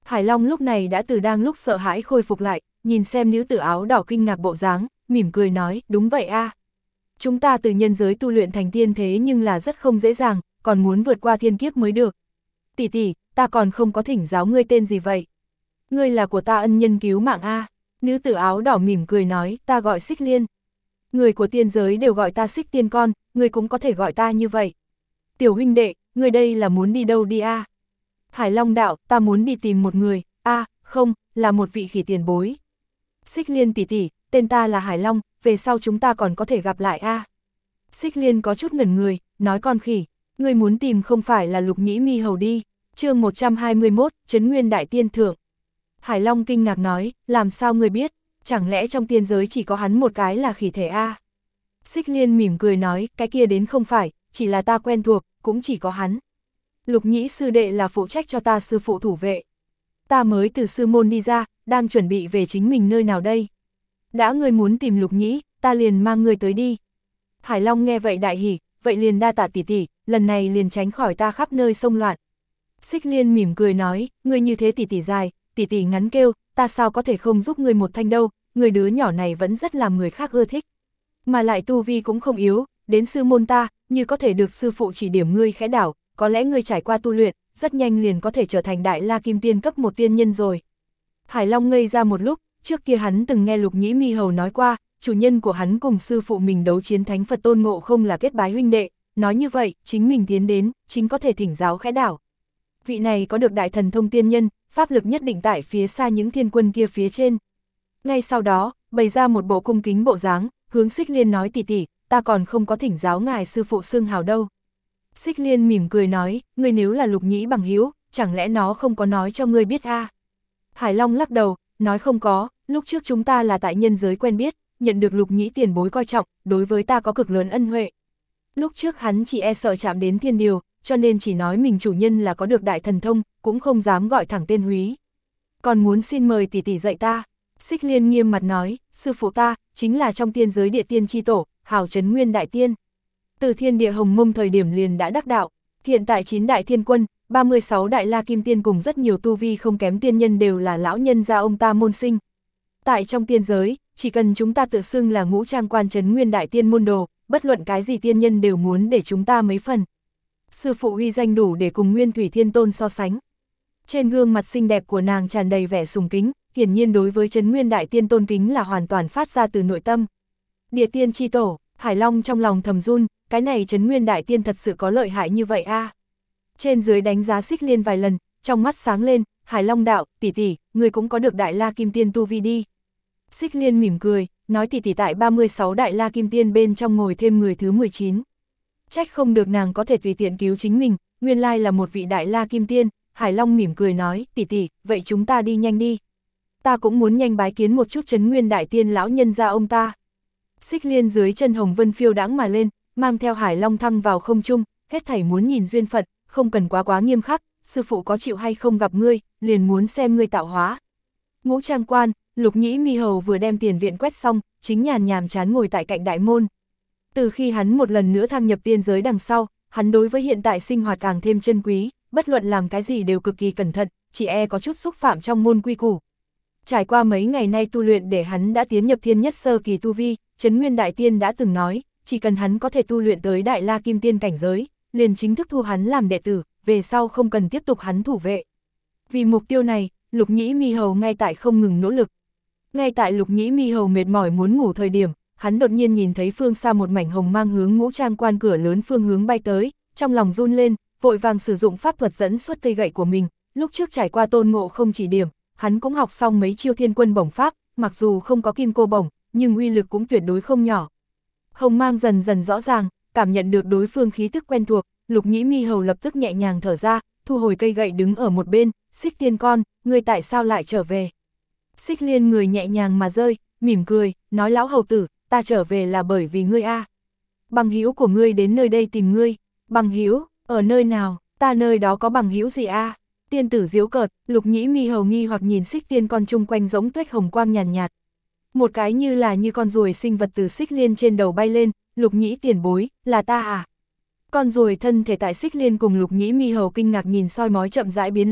Hải Long lúc này đã từ đang lúc sợ hãi khôi phục lại, nhìn xem nữ tử áo đỏ kinh ngạc bộ dáng, mỉm cười nói, đúng vậy a. Chúng ta từ nhân giới tu luyện thành tiên thế nhưng là rất không dễ dàng, còn muốn vượt qua thiên kiếp mới được. Tỷ tỷ, ta còn không có thỉnh giáo ngươi tên gì vậy? Ngươi là của ta ân nhân cứu mạng a. Nữ tử áo đỏ mỉm cười nói, ta gọi Xích Liên. Người của tiên giới đều gọi ta Xích Tiên con, ngươi cũng có thể gọi ta như vậy. Tiểu huynh đệ, ngươi đây là muốn đi đâu đi a? Hải Long đạo, ta muốn đi tìm một người, không, là một vị khỉ tiền bối. Xích Liên tỷ tỷ, tên ta là Hải Long, về sau chúng ta còn có thể gặp lại a. Xích Liên có chút ngẩn người, nói con khỉ, ngươi muốn tìm không phải là Lục Nhĩ Mi Hầu đi. Chương 121, Trấn Nguyên Đại Tiên Thượng. Hải Long kinh ngạc nói, làm sao ngươi biết, chẳng lẽ trong tiên giới chỉ có hắn một cái là khỉ thể a? Xích Liên mỉm cười nói, cái kia đến không phải, chỉ là ta quen thuộc, cũng chỉ có hắn. Lục Nhĩ sư đệ là phụ trách cho ta sư phụ thủ vệ. Ta mới từ sư môn đi ra, đang chuẩn bị về chính mình nơi nào đây. Đã ngươi muốn tìm Lục Nhĩ, ta liền mang ngươi tới đi. Hải Long nghe vậy đại hỉ, vậy liền đa tạ tỷ tỷ, lần này liền tránh khỏi ta khắp nơi xông loạn. Xích Liên mỉm cười nói, ngươi như thế tỷ tỷ dài, tỷ tỷ ngắn kêu, ta sao có thể không giúp ngươi một thanh đâu, người đứa nhỏ này vẫn rất làm người khác ưa thích. Mà lại tu vi cũng không yếu, đến sư môn ta, như có thể được sư phụ chỉ điểm ngươi khẽ đảo, có lẽ ngươi trải qua tu luyện, rất nhanh liền có thể trở thành Đại La Kim Tiên cấp một tiên nhân rồi. Hải Long ngây ra một lúc, trước kia hắn từng nghe Lục Nhĩ Mi Hầu nói qua, chủ nhân của hắn cùng sư phụ mình đấu chiến Thánh Phật Tôn Ngộ Không là kết bái huynh đệ, nói như vậy, chính mình tiến đến, chính có thể thỉnh giáo khẽ đảo. Vị này có được đại thần thông tiên nhân, pháp lực nhất định tại phía xa những thiên quân kia phía trên. Ngay sau đó, bày ra một bộ cung kính bộ dáng, hướng Xích Liên nói tỷ tỷ, ta còn không có thỉnh giáo ngài sư phụ xương hào đâu. Xích Liên mỉm cười nói, ngươi nếu là Lục Nhĩ bằng hữu, chẳng lẽ nó không có nói cho ngươi biết a? Hải Long lắc đầu, nói không có, lúc trước chúng ta là tại nhân giới quen biết, nhận được Lục Nhĩ tiền bối coi trọng, đối với ta có cực lớn ân huệ. Lúc trước hắn chỉ e sợ chạm đến thiên điều, cho nên chỉ nói mình chủ nhân là có được đại thần thông, cũng không dám gọi thẳng tên húy. Còn muốn xin mời tỷ tỷ dạy ta. Xích Liên nghiêm mặt nói, sư phụ ta, chính là trong tiên giới địa tiên chi tổ, hào trấn nguyên đại tiên. Từ thiên địa hồng mông thời điểm liền đã đắc đạo, hiện tại 9 đại thiên quân, 36 đại la kim tiên cùng rất nhiều tu vi không kém tiên nhân đều là lão nhân gia ông ta môn sinh. Tại trong tiên giới, chỉ cần chúng ta tự xưng là ngũ trang quan trấn nguyên đại tiên môn đồ, bất luận cái gì tiên nhân đều muốn để chúng ta mấy phần. Sư phụ uy danh đủ để cùng Nguyên Thủy Thiên Tôn so sánh. Trên gương mặt xinh đẹp của nàng tràn đầy vẻ sùng kính, hiển nhiên đối với trấn nguyên đại tiên tôn kính là hoàn toàn phát ra từ nội tâm. Địa tiên chi tổ, Hải Long trong lòng thầm run, cái này trấn nguyên đại tiên thật sự có lợi hại như vậy a. Trên dưới đánh giá Xích Liên vài lần, trong mắt sáng lên, Hải Long đạo, tỷ tỷ, người cũng có được đại la kim tiên tu vi đi. Xích Liên mỉm cười, nói tỷ tỷ tại 36 đại la kim tiên bên trong ngồi thêm người thứ 19. Trách không được nàng có thể tùy tiện cứu chính mình, nguyên lai là một vị đại la kim tiên. Hải Long mỉm cười nói, tỷ tỷ, vậy chúng ta đi nhanh đi. Ta cũng muốn nhanh bái kiến một chút trấn nguyên đại tiên lão nhân gia ông ta. Xích Liên dưới chân hồng vân phiêu đãng mà lên, mang theo Hải Long thăng vào không trung, hết thảy muốn nhìn duyên phận, không cần quá nghiêm khắc, sư phụ có chịu hay không gặp ngươi, liền muốn xem ngươi tạo hóa. Ngũ trang quan, Lục Nhĩ Mi Hầu vừa đem tiền viện quét xong, chính nhàn nhàm chán ngồi tại cạnh đại môn. Từ khi hắn một lần nữa thăng nhập tiên giới đằng sau, hắn đối với hiện tại sinh hoạt càng thêm chân quý, bất luận làm cái gì đều cực kỳ cẩn thận, chỉ e có chút xúc phạm trong môn quy củ. Trải qua mấy ngày nay tu luyện để hắn đã tiến nhập thiên nhất sơ kỳ tu vi, Trấn Nguyên Đại Tiên đã từng nói, chỉ cần hắn có thể tu luyện tới Đại La Kim Tiên cảnh giới, liền chính thức thu hắn làm đệ tử, về sau không cần tiếp tục hắn thủ vệ. Vì mục tiêu này, Lục Nhĩ Mi Hầu ngay tại không ngừng nỗ lực. Ngay tại Lục Nhĩ Mi Hầu mệt mỏi muốn ngủ thời điểm, hắn đột nhiên nhìn thấy phương xa một mảnh hồng mang hướng ngũ trang quan cửa lớn phương hướng bay tới, trong lòng run lên, vội vàng sử dụng pháp thuật dẫn xuất cây gậy của mình, lúc trước trải qua Tôn Ngộ Không chỉ điểm, hắn cũng học xong mấy chiêu thiên quân bổng pháp, mặc dù không có kim cô bổng, nhưng uy lực cũng tuyệt đối không nhỏ. Hồng mang dần dần rõ ràng, cảm nhận được đối phương khí tức quen thuộc, Lục Nhĩ Mi Hầu lập tức nhẹ nhàng thở ra, thu hồi cây gậy đứng ở một bên, Xích Tiên con, ngươi tại sao lại trở về? Xích Liên người nhẹ nhàng mà rơi, mỉm cười, nói lão hầu tử, ta trở về là bởi vì ngươi a. Bằng hữu của ngươi đến nơi đây tìm ngươi. Bằng hữu, ở nơi nào, ta nơi đó có bằng hữu gì a? Tiên tử giễu cợt, Lục Nhĩ Mi Hầu nghi hoặc nhìn Xích Tiên con chung quanh giống tuếch hồng quang nhàn nhạt. Một cái như con ruồi sinh vật từ Xích Liên trên đầu bay lên, Lục Nhĩ tiền bối, là ta à? Con ruồi thân thể tại Xích Liên cùng Lục Nhĩ Mi Hầu kinh ngạc nhìn soi mói chậm rãi biến lớn,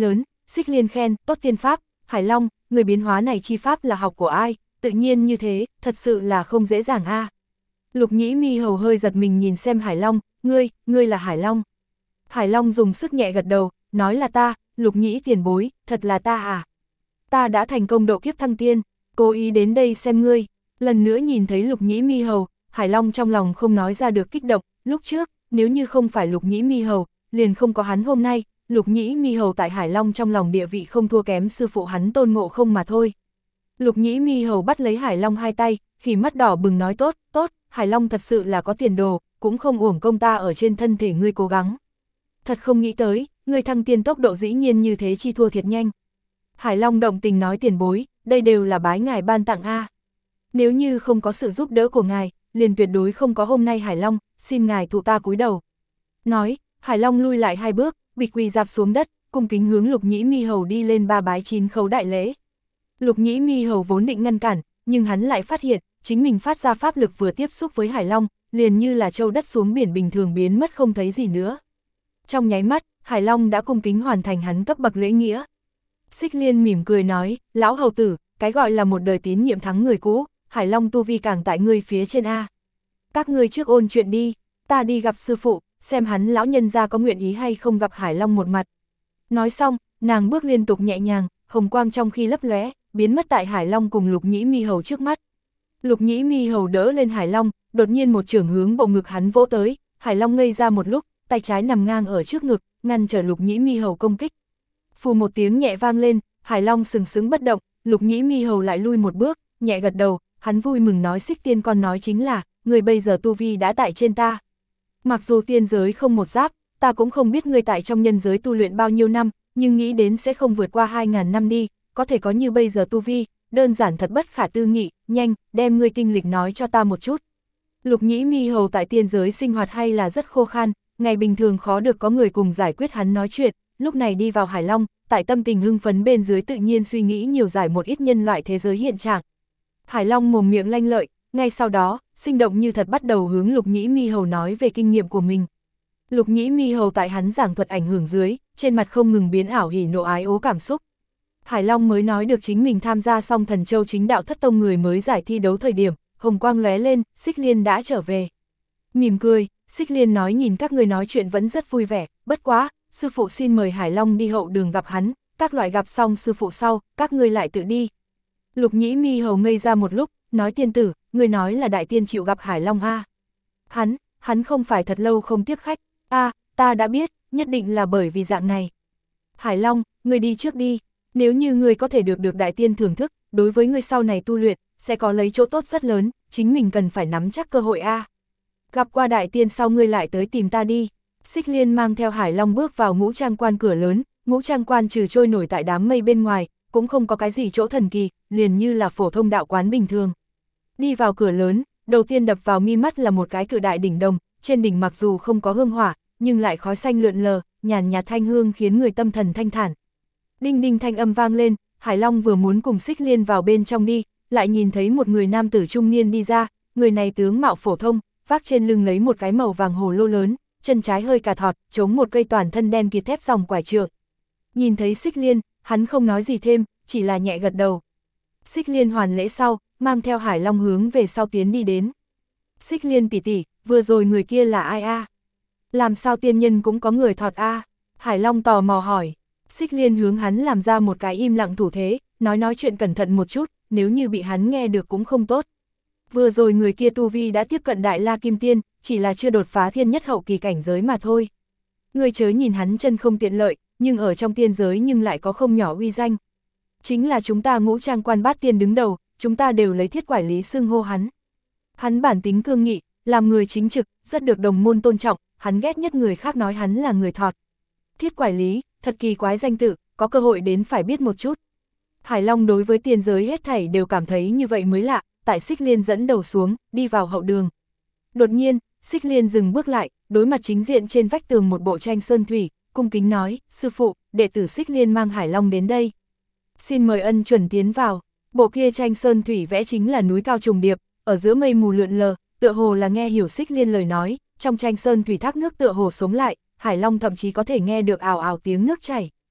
Xích Liên khen, tốt tiên pháp, Hải Long, người biến hóa này chi pháp là học của ai, tự nhiên như thế, thật sự là không dễ dàng a. Lục Nhĩ Mi Hầu hơi giật mình nhìn xem Hải Long, ngươi là Hải Long. Hải Long dùng sức nhẹ gật đầu, nói là ta, Lục Nhĩ tiền bối, thật là ta à. Ta đã thành công độ kiếp thăng tiên, cố ý đến đây xem ngươi. Lần nữa nhìn thấy Lục Nhĩ Mi Hầu, Hải Long trong lòng không nói ra được kích động, lúc trước, nếu như không phải Lục Nhĩ Mi Hầu, liền không có hắn hôm nay, Lục Nhĩ Mi Hầu tại Hải Long trong lòng địa vị không thua kém sư phụ hắn Tôn Ngộ Không mà thôi. Lục Nhĩ Mi Hầu bắt lấy Hải Long hai tay, khi mắt đỏ bừng nói tốt, tốt, Hải Long thật sự là có tiền đồ, cũng không uổng công ta ở trên thân thể ngươi cố gắng. Thật không nghĩ tới, ngươi thăng tiên tốc độ dĩ nhiên như thế chi thua thiệt nhanh. Hải Long động tình nói tiền bối, đây đều là bái ngài ban tặng a. Nếu như không có sự giúp đỡ của ngài, liền tuyệt đối không có hôm nay Hải Long, xin ngài thụ ta cúi đầu. Nói, Hải Long lui lại hai bước, bị quỳ dạp xuống đất, cung kính hướng Lục Nhĩ Mi Hầu đi lên ba bái 9 khấu đại lễ. Lục Nhĩ Mi Hầu vốn định ngăn cản, nhưng hắn lại phát hiện, chính mình phát ra pháp lực vừa tiếp xúc với Hải Long, liền như là châu đất xuống biển bình thường biến mất không thấy gì nữa. Trong nháy mắt, Hải Long đã cung kính hoàn thành hắn cấp bậc lễ nghĩa. Xích Liên mỉm cười nói, lão hầu tử, cái gọi là một đời tín nhiệm thắng người cũ, Hải Long tu vi càng tại ngươi phía trên a. Các ngươi trước ôn chuyện đi, ta đi gặp sư phụ, xem hắn lão nhân gia có nguyện ý hay không gặp Hải Long một mặt. Nói xong, nàng bước liên tục nhẹ nhàng, hồng quang trong khi lấp lóe, biến mất tại Hải Long cùng Lục Nhĩ Mi Hầu trước mắt. Lục Nhĩ Mi Hầu đỡ lên Hải Long, đột nhiên một chưởng hướng bộ ngực hắn vỗ tới, Hải Long ngây ra một lúc, tay trái nằm ngang ở trước ngực, ngăn trở Lục Nhĩ Mi Hầu công kích. Phù một tiếng nhẹ vang lên, Hải Long sừng sững bất động, Lục Nhĩ Mi Hầu lại lui một bước, nhẹ gật đầu, hắn vui mừng nói Xích Tiên con nói chính là, người bây giờ tu vi đã tại trên ta. Mặc dù tiên giới không một giáp, ta cũng không biết người tại trong nhân giới tu luyện bao nhiêu năm, nhưng nghĩ đến sẽ không vượt qua 2000 năm đi, có thể có như bây giờ tu vi, đơn giản thật bất khả tư nghị, nhanh, đem ngươi kinh lịch nói cho ta một chút. Lục Nhĩ Mi Hầu tại tiên giới sinh hoạt hay là rất khô khan, ngày bình thường khó được có người cùng giải quyết hắn nói chuyện, lúc này đi vào Hải Long, tại tâm tình hưng phấn bên dưới tự nhiên suy nghĩ nhiều giải một ít nhân loại thế giới hiện trạng. Hải Long mồm miệng lanh lợi, ngay sau đó, sinh động như thật bắt đầu hướng Lục Nhĩ Mi Hầu nói về kinh nghiệm của mình. Lục Nhĩ Mi Hầu tại hắn giảng thuật ảnh hưởng dưới, trên mặt không ngừng biến ảo hỉ nộ ái ố cảm xúc. Hải Long mới nói được chính mình tham gia xong Thần Châu Chính Đạo Thất Tông người mới giải thi đấu thời điểm, hồng quang lóe lên, Xích Liên đã trở về. Mỉm cười, Xích Liên nói nhìn các người nói chuyện vẫn rất vui vẻ, bất quá, sư phụ xin mời Hải Long đi hậu đường gặp hắn, các loại gặp xong sư phụ sau, các ngươi lại tự đi. Lục Nhĩ Mi Hầu ngây ra một lúc, nói tiên tử, người nói là đại tiên chịu gặp Hải Long a. Hắn không phải thật lâu không tiếp khách, ta đã biết, nhất định là bởi vì dạng này. Hải Long, người đi trước đi, nếu như người có thể được đại tiên thưởng thức, đối với người sau này tu luyện, sẽ có lấy chỗ tốt rất lớn, chính mình cần phải nắm chắc cơ hội a. Gặp qua đại tiên sau ngươi lại tới tìm ta đi. Xích Liên mang theo Hải Long bước vào Ngũ Trang Quan cửa lớn, Ngũ Trang Quan trừ trôi nổi tại đám mây bên ngoài, cũng không có cái gì chỗ thần kỳ, liền như là phổ thông đạo quán bình thường. Đi vào cửa lớn, đầu tiên đập vào mi mắt là một cái cự đại đỉnh đồng, trên đỉnh mặc dù không có hương hỏa, nhưng lại khói xanh lượn lờ, nhàn nhạt thanh hương khiến người tâm thần thanh thản. Đinh đinh thanh âm vang lên, Hải Long vừa muốn cùng Xích Liên vào bên trong đi, lại nhìn thấy một người nam tử trung niên đi ra, người này tướng mạo phổ thông, vác trên lưng lấy một cái màu vàng hồ lô lớn, chân trái hơi cà thọt, chống một cây toàn thân đen kịt thép dòng quải trượng. Nhìn thấy Xích Liên, hắn không nói gì thêm, chỉ là nhẹ gật đầu. Xích Liên hoàn lễ sau, mang theo Hải Long hướng về sau tiến đi đến. Xích Liên tỷ tỷ, vừa rồi người kia là ai a? Làm sao tiên nhân cũng có người thọt a? Hải Long tò mò hỏi. Xích Liên hướng hắn làm ra một cái im lặng thủ thế, nói chuyện cẩn thận một chút, nếu như bị hắn nghe được cũng không tốt. Vừa rồi người kia tu vi đã tiếp cận Đại La Kim Tiên, chỉ là chưa đột phá thiên nhất hậu kỳ cảnh giới mà thôi. Người chớ nhìn hắn chân không tiện lợi, nhưng ở trong tiên giới nhưng lại có không nhỏ uy danh. Chính là chúng ta Ngũ Trang Quan Bát Tiên đứng đầu, chúng ta đều lấy Thiết Quải Lý xưng hô hắn. Hắn bản tính cương nghị, làm người chính trực, rất được đồng môn tôn trọng, hắn ghét nhất người khác nói hắn là người thọt. Thiết Quải Lý, thật kỳ quái danh tự, có cơ hội đến phải biết một chút. Hải Long đối với tiên giới hết thảy đều cảm thấy như vậy mới lạ, tại Xích Liên dẫn đầu xuống, đi vào hậu đường. Đột nhiên, Xích Liên dừng bước lại, đối mặt chính diện trên vách tường một bộ tranh sơn thủy, cung kính nói, sư phụ, đệ tử Xích Liên mang Hải Long đến đây. Xin mời ân chuẩn tiến vào. Bộ kia tranh sơn thủy vẽ chính là núi cao trùng điệp, ở giữa mây mù lượn lờ, tựa hồ là nghe hiểu Xích Liên lời nói, trong tranh sơn thủy thác nước tựa hồ sống lại, Hải Long thậm chí có thể nghe được ào ào tiếng nước chảy.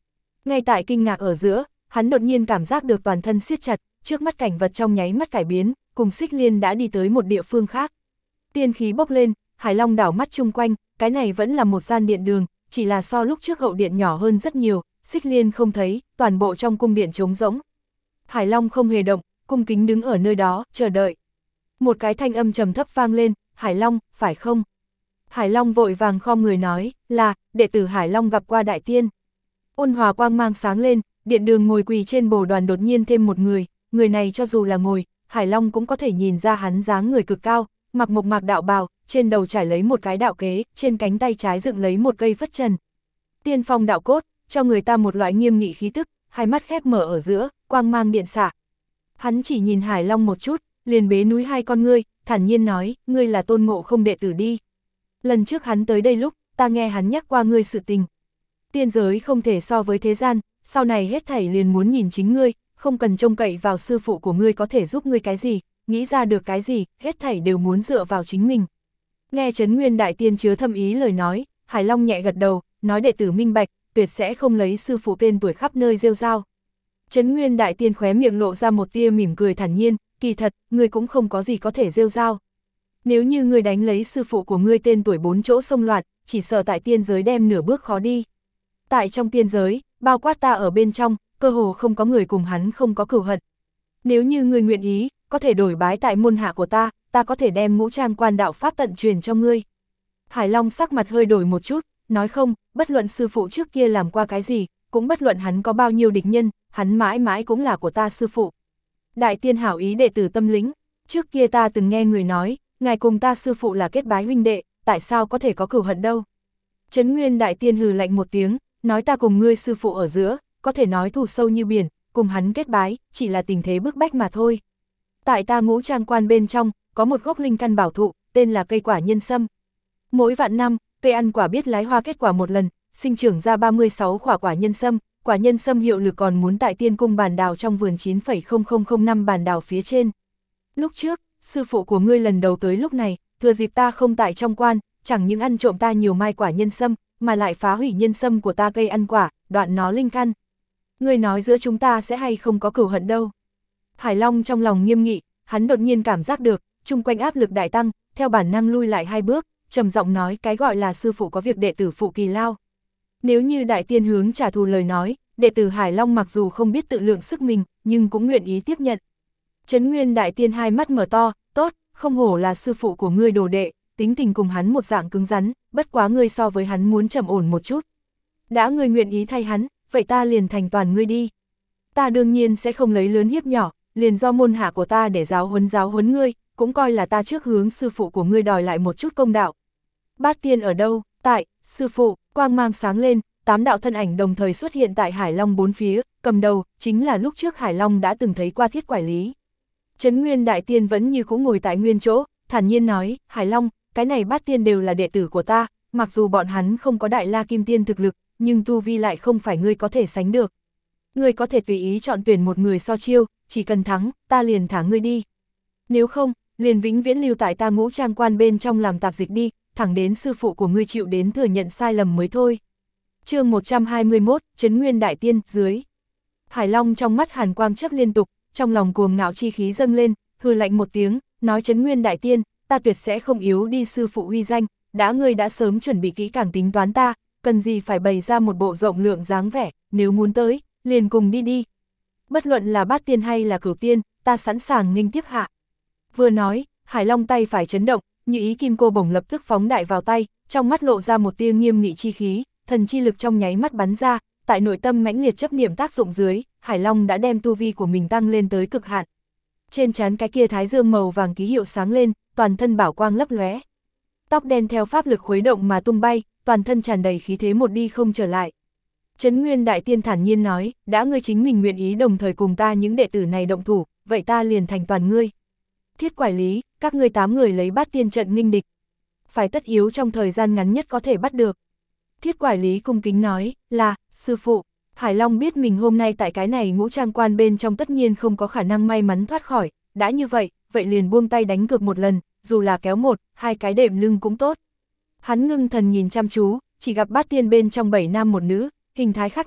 Ngay tại kinh ngạc ở giữa, hắn đột nhiên cảm giác được toàn thân siết chặt, trước mắt cảnh vật trong nháy mắt cải biến, cùng Xích Liên đã đi tới một địa phương khác. Tiên khí bốc lên, Hải Long đảo mắt chung quanh, cái này vẫn là một gian điện đường, chỉ là so lúc trước hậu điện nhỏ hơn rất nhiều, Xích Liên không thấy, toàn bộ trong cung điện trống rỗng. Hải Long không hề động, cung kính đứng ở nơi đó, chờ đợi. Một cái thanh âm trầm thấp vang lên, Hải Long, phải không? Hải Long vội vàng khom người nói, là, đệ tử Hải Long gặp qua đại tiên. Ôn hòa quang mang sáng lên, điện đường ngồi quỳ trên bồ đoàn đột nhiên thêm một người này cho dù là ngồi, Hải Long cũng có thể nhìn ra hắn dáng người cực cao, mặc mộc mạc đạo bào, trên đầu trải lấy một cái đạo kế, trên cánh tay trái dựng lấy một cây phất trần. Tiên phong đạo cốt, cho người ta một loại nghiêm nghị khí tức, hai mắt khép mở ở giữa, quang mang điện xạ. Hắn chỉ nhìn Hải Long một chút, liền bế núi hai con ngươi, thản nhiên nói, ngươi là Tôn Ngộ Không đệ tử đi. Lần trước hắn tới đây lúc, ta nghe hắn nhắc qua ngươi sự tình. Tiên giới không thể so với thế gian, sau này hết thảy liền muốn nhìn chính ngươi, không cần trông cậy vào sư phụ của ngươi có thể giúp ngươi cái gì, nghĩ ra được cái gì, hết thảy đều muốn dựa vào chính mình. Nghe Trấn Nguyên Đại Tiên chứa thâm ý lời nói, Hải Long nhẹ gật đầu, nói đệ tử minh bạch, tuyệt sẽ không lấy sư phụ tên tuổi khắp nơi rêu rao. Trấn Nguyên Đại Tiên khóe miệng lộ ra một tia mỉm cười thản nhiên, kỳ thật, ngươi cũng không có gì có thể rêu rao. Nếu như ngươi đánh lấy sư phụ của ngươi tên tuổi 4 chỗ xông loạn, chỉ sợ tại tiên giới đem nửa bước khó đi. Tại trong tiên giới, bao quát ta ở bên trong, cơ hồ không có người cùng hắn không có cửu hận. Nếu như ngươi nguyện ý, có thể đổi bái tại môn hạ của ta có thể đem Ngũ Trang Quan đạo pháp tận truyền cho ngươi. Hải Long sắc mặt hơi đổi một chút, nói không, bất luận sư phụ trước kia làm qua cái gì, cũng bất luận hắn có bao nhiêu địch nhân, hắn mãi mãi cũng là của ta sư phụ. Đại tiên hảo ý đệ tử tâm lĩnh, trước kia ta từng nghe người nói, ngài cùng ta sư phụ là kết bái huynh đệ, tại sao có thể có cửu hận đâu. Trấn Nguyên Đại Tiên hừ lạnh một tiếng, nói ta cùng ngươi sư phụ ở giữa, có thể nói thù sâu như biển, cùng hắn kết bái, chỉ là tình thế bức bách mà thôi. Tại ta Ngũ Trang Quan bên trong, có một gốc linh căn bảo thụ, tên là cây quả nhân sâm. Mỗi vạn năm, cây ăn quả biết lái hoa kết quả một lần, sinh trưởng ra 36 quả quả nhân sâm hiệu lực còn muốn tại Tiên Cung Bàn Đào trong vườn 9,0005 bàn đào phía trên. Lúc trước, sư phụ của ngươi lần đầu tới lúc này, thừa dịp ta không tại trong quan, chẳng những ăn trộm ta nhiều mai quả nhân sâm, mà lại phá hủy nhân sâm của ta cây ăn quả, đoạn nó linh căn. Ngươi nói giữa chúng ta sẽ hay không có cửu hận đâu. Hải Long trong lòng nghiêm nghị, hắn đột nhiên cảm giác được, chung quanh áp lực đại tăng, theo bản năng lui lại 2 bước, trầm giọng nói cái gọi là sư phụ có việc đệ tử phụ kỳ lao. Nếu như đại tiên hướng trả thù lời nói, đệ tử Hải Long mặc dù không biết tự lượng sức mình, nhưng cũng nguyện ý tiếp nhận. Trấn Nguyên Đại Tiên hai mắt mở to, tốt, không hổ là sư phụ của ngươi đồ đệ, tính tình cùng hắn một dạng cứng rắn, bất quá ngươi so với hắn muốn trầm ổn một chút. Đã ngươi nguyện ý thay hắn, vậy ta liền thành toàn ngươi đi. Ta đương nhiên sẽ không lấy lớn hiếp nhỏ, liền do môn hạ của ta để giáo huấn ngươi, cũng coi là ta trước hướng sư phụ của ngươi đòi lại một chút công đạo. Bát tiên ở đâu? Tại, sư phụ, quang mang sáng lên, 8 đạo thân ảnh đồng thời xuất hiện tại Hải Long 4 phía, cầm đầu, chính là lúc trước Hải Long đã từng thấy qua Thiết Quải Lý. Trấn Nguyên Đại Tiên vẫn như cũ ngồi tại nguyên chỗ, thản nhiên nói, Hải Long, cái này bát tiên đều là đệ tử của ta, mặc dù bọn hắn không có Đại La Kim Tiên thực lực, nhưng tu vi lại không phải ngươi có thể sánh được. Ngươi có thể tùy ý chọn tuyển một người so chiêu, chỉ cần thắng, ta liền thả ngươi đi. Nếu không, liền vĩnh viễn lưu tại ta Ngũ Trang Quan bên trong làm tạp dịch đi, thẳng đến sư phụ của ngươi chịu đến thừa nhận sai lầm mới thôi. Chương 121, Trấn Nguyên Đại Tiên, dưới. Hải Long trong mắt hàn quang chớp liên tục, trong lòng cuồng ngạo chi khí dâng lên, hừ lạnh một tiếng, nói Trấn Nguyên Đại Tiên, ta tuyệt sẽ không yếu đi sư phụ uy danh, ngươi đã sớm chuẩn bị kỹ càng tính toán ta, cần gì phải bày ra một bộ rộng lượng dáng vẻ, nếu muốn tới, liền cùng đi. Bất luận là bát tiên hay là cửu tiên, ta sẵn sàng nghênh tiếp hạ. Vừa nói, Hải Long tay phải chấn động, như ý kim cô bổng lập tức phóng đại vào tay, trong mắt lộ ra một tia nghiêm nghị chi khí, thần chi lực trong nháy mắt bắn ra, tại nội tâm mãnh liệt chấp niệm tác dụng dưới, Hải Long đã đem tu vi của mình tăng lên tới cực hạn. Trên trán cái kia thái dương màu vàng ký hiệu sáng lên, toàn thân bảo quang lấp lóe. Tóc đen theo pháp lực khuấy động mà tung bay, toàn thân tràn đầy khí thế một đi không trở lại. Trấn Nguyên Đại Tiên thản nhiên nói, đã ngươi chính mình nguyện ý đồng thời cùng ta những đệ tử này động thủ, vậy ta liền thành toàn ngươi. Thiết Quải Lý, các ngươi 8 người lấy bát tiên trận nghênh địch. Phải tất yếu trong thời gian ngắn nhất có thể bắt được. Thiết Quải Lý cung kính nói, là, sư phụ. Hải Long biết mình hôm nay tại cái này Ngũ Trang Quan bên trong tất nhiên không có khả năng may mắn thoát khỏi, đã như vậy, vậy liền buông tay đánh cược một lần, dù là kéo 1-2 cái đệm lưng cũng tốt. Hắn ngưng thần nhìn chăm chú, chỉ gặp bát tiên bên trong 7 nam một nữ, hình thái khác nhau,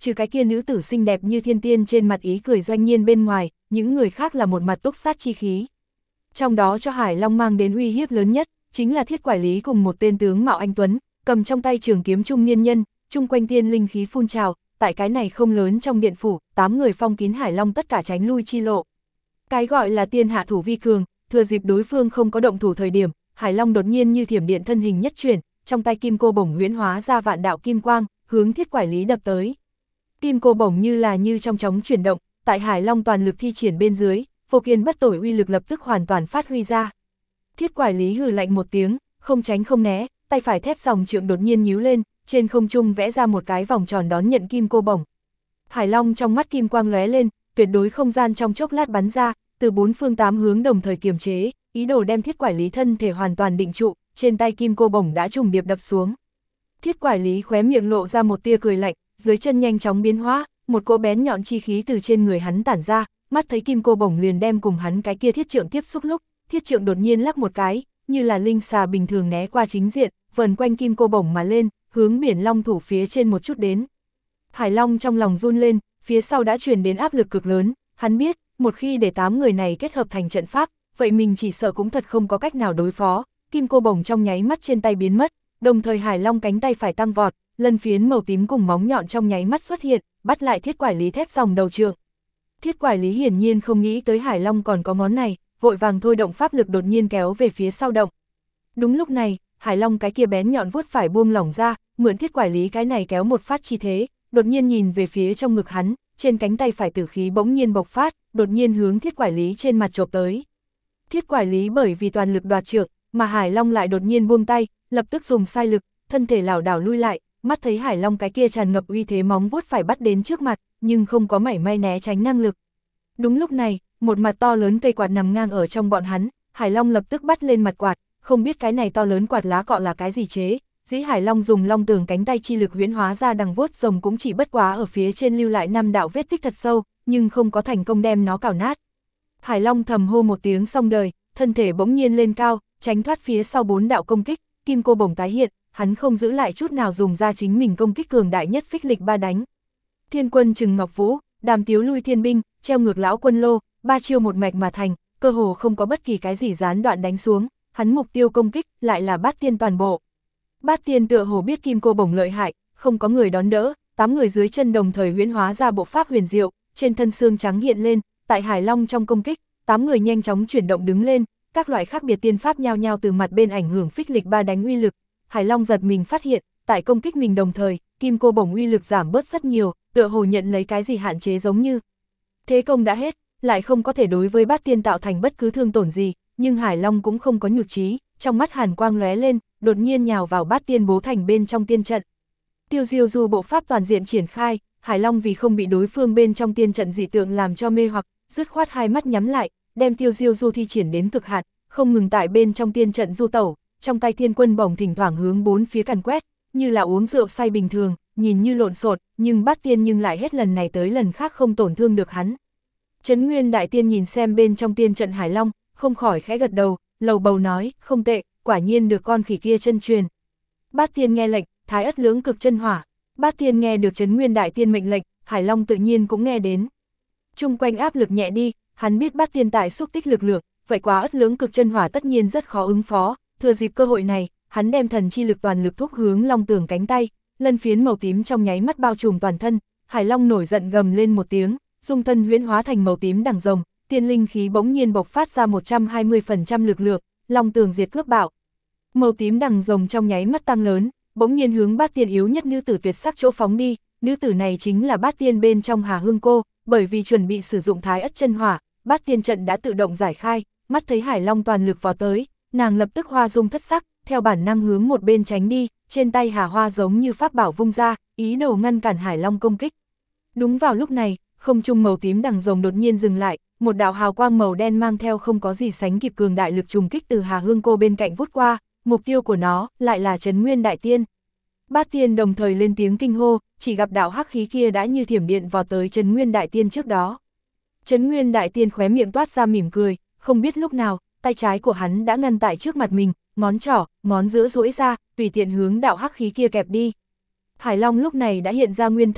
trừ cái kia nữ tử xinh đẹp như thiên tiên trên mặt ý cười doanh nhiên bên ngoài, những người khác là một mặt túc sát chi khí. Trong đó cho Hải Long mang đến uy hiếp lớn nhất, chính là Thiết Quải Lý cùng một tên tướng mạo anh tuấn, cầm trong tay trường kiếm trung niên nhân, chung quanh tiên linh khí phun trào, tại cái này không lớn trong điện phủ, 8 người phong kín Hải Long tất cả tránh lui chi lộ. Cái gọi là tiên hạ thủ vi cường, thừa dịp đối phương không có động thủ thời điểm, Hải Long đột nhiên như thiểm điện thân hình nhất chuyển, trong tay kim cô bổng huyễn hóa ra vạn đạo kim quang, hướng Thiết Quải Lý đập tới. Kim cô bổng như trong chóng chuyển động, tại Hải Long toàn lực thi triển bên dưới, vô kiên bất tồi uy lực lập tức hoàn toàn phát huy ra. Thiết Quải Lý hừ lạnh một tiếng, không tránh không né, tay phải thép dòng trượng đột nhiên nhíu lên, trên không trung vẽ ra một cái vòng tròn đón nhận kim cô bổng. Hải Long trong mắt kim quang lóe lên, tuyệt đối không gian trong chốc lát bắn ra, từ 4 phương 8 hướng đồng thời kiềm chế, ý đồ đem Thiết Quải Lý thân thể hoàn toàn định trụ, trên tay kim cô bổng đã trùng điệp đập xuống. Thiết Quải Lý khóe miệng lộ ra một tia cười lạnh, dưới chân nhanh chóng biến hóa, một cỗ bén nhọn chi khí từ trên người hắn tản ra, mắt thấy kim cô bổng liền đem cùng hắn cái kia thiết trượng tiếp xúc lúc, thiết trượng đột nhiên lắc một cái, như là linh xà bình thường né qua chính diện, vần quanh kim cô bổng mà lên, hướng Biển Long thủ phía trên một chút đến. Hải Long trong lòng run lên, phía sau đã truyền đến áp lực cực lớn, hắn biết, một khi để 8 người này kết hợp thành trận pháp, vậy mình chỉ sợ cũng thật không có cách nào đối phó. Kim cô bổng trong nháy mắt trên tay biến mất, đồng thời Hải Long cánh tay phải tăng vọt, lân phiến màu tím cùng móng nhọn trong nháy mắt xuất hiện, bắt lại Thiết Quải Lý thép dòng đầu trượng. Thiết Quải Lý hiển nhiên không nghĩ tới Hải Long còn có món này, vội vàng thôi động pháp lực đột nhiên kéo về phía sau động. Đúng lúc này, Hải Long cái kia bén nhọn vuốt phải buông lỏng ra, mượn Thiết Quải Lý cái này kéo một phát chi thế, đột nhiên nhìn về phía trong ngực hắn, trên cánh tay phải tử khí bỗng nhiên bộc phát, đột nhiên hướng Thiết Quải Lý trên mặt chộp tới. Thiết Quải Lý bởi vì toàn lực đoạt trượng, mà Hải Long lại đột nhiên buông tay, lập tức dùng sai lực, thân thể lảo đảo lui lại, mắt thấy Hải Long cái kia tràn ngập uy thế móng vuốt phải bắt đến trước mặt, nhưng không có mảy may né tránh năng lực. Đúng lúc này, một mặt to lớn cây quạt nằm ngang ở trong bọn hắn, Hải Long lập tức bắt lên mặt quạt, không biết cái này to lớn quạt lá cọ là cái gì chế, dĩ Hải Long dùng long tường cánh tay chi lực huyễn hóa ra đằng vuốt rồng cũng chỉ bất quá ở phía trên lưu lại 5 đạo vết tích thật sâu, nhưng không có thành công đem nó cào nát. Hải Long thầm hô một tiếng xong đời, thân thể bỗng nhiên lên cao, tránh thoát phía sau 4 đạo công kích, kim cô bổng tái hiện, hắn không giữ lại chút nào dùng ra chính mình công kích cường đại nhất phích lịch 3 đánh. Thiên quân Trừng Ngọc Vũ, Đàm Tiếu lui thiên binh, treo ngược lão quân lô, 3 chiêu một mạch mà thành, cơ hồ không có bất kỳ cái gì gián đoạn đánh xuống, hắn mục tiêu công kích lại là Bát Tiên toàn bộ. Bát Tiên tựa hồ biết kim cô bổng lợi hại, không có người đón đỡ, 8 người dưới chân đồng thời huyễn hóa ra bộ pháp huyền diệu, trên thân xương trắng hiện lên, tại Hải Long trong công kích, 8 người nhanh chóng chuyển động đứng lên, các loại khác biệt tiên pháp nhao nhao từ mặt bên ảnh hưởng phích lịch 3 đánh uy lực. Hải Long giật mình phát hiện, tại công kích mình đồng thời, kim cô bổng uy lực giảm bớt rất nhiều, tựa hồ nhận lấy cái gì hạn chế giống như. Thế công đã hết, lại không có thể đối với Bát Tiên tạo thành bất cứ thương tổn gì, nhưng Hải Long cũng không có nhụt chí, trong mắt hàn quang lóe lên, đột nhiên nhào vào Bát Tiên bố thành bên trong tiên trận. Tiêu Diêu Du bộ pháp toàn diện triển khai, Hải Long vì không bị đối phương bên trong tiên trận dị tượng làm cho mê hoặc, dứt khoát hai mắt nhắm lại, đem Tiêu Diêu Du thi triển đến cực hạn, không ngừng tại bên trong tiên trận du tẩu, trong tay thiên quân bổng thỉnh thoảng hướng 4 phía càn quét, như là uống rượu say bình thường, nhìn như lộn xộn, nhưng Bát Tiên nhưng lại hết lần này tới lần khác không tổn thương được hắn. Trấn Nguyên Đại Tiên nhìn xem bên trong tiên trận Hải Long, không khỏi khẽ gật đầu, lầu bầu nói, không tệ, quả nhiên được con khỉ kia chân truyền. Bát Tiên nghe lệnh, Thái Ất Lưỡng Cực Chân Hỏa. Bát Tiên nghe được Trấn Nguyên Đại Tiên mệnh lệnh, Hải Long tự nhiên cũng nghe đến. Chung quanh áp lực nhẹ đi, hắn biết Bát Tiên tại xúc tích lực lượng, vậy quá Ất Lưỡng Cực Chân Hỏa tất nhiên rất khó ứng phó, thừa dịp cơ hội này, hắn đem thần chi lực toàn lực thúc hướng long tường cánh tay, lân phiến màu tím trong nháy mắt bao trùm toàn thân, Hải Long nổi giận gầm lên một tiếng, dung thân huyễn hóa thành màu tím đằng rồng, tiên linh khí bỗng nhiên bộc phát ra 120% lực lượng, long tường diệt cướp bạo. Màu tím đằng rồng trong nháy mắt tăng lớn, bỗng nhiên hướng Bát Tiên yếu nhất nữ tử tuyệt sắc chỗ phóng đi, nữ tử này chính là Bát Tiên bên trong Hà Hương Cô, bởi vì chuẩn bị sử dụng Thái Ất Chân Hỏa, Bát Tiên trận đã tự động giải khai, mắt thấy Hải Long toàn lực vào tới, nàng lập tức hoa dung thất sắc, theo bản năng hướng một bên tránh đi, trên tay hà hoa giống như pháp bảo vung ra, ý đồ ngăn cản Hải Long công kích. Đúng vào lúc này, không trung màu tím đằng rồng đột nhiên dừng lại, một đạo hào quang màu đen mang theo không có gì sánh kịp cường đại lực trùng kích từ Hà Hương Cô bên cạnh vút qua, mục tiêu của nó lại là Trấn Nguyên Đại Tiên. Bát Tiên đồng thời lên tiếng kinh hô, chỉ gặp đạo hắc khí kia đã như thiểm điện vọt tới Trấn Nguyên Đại Tiên trước đó. Trấn Nguyên Đại Tiên khóe miệng toát ra mỉm cười, không biết lúc nào, tay trái của hắn đã ngăn tại trước mặt mình, ngón trỏ, ngón giữa duỗi ra, tùy tiện hướng đạo hắc khí kia kẹp đi. Hải Long lúc này đã hiện ra nguyên thân,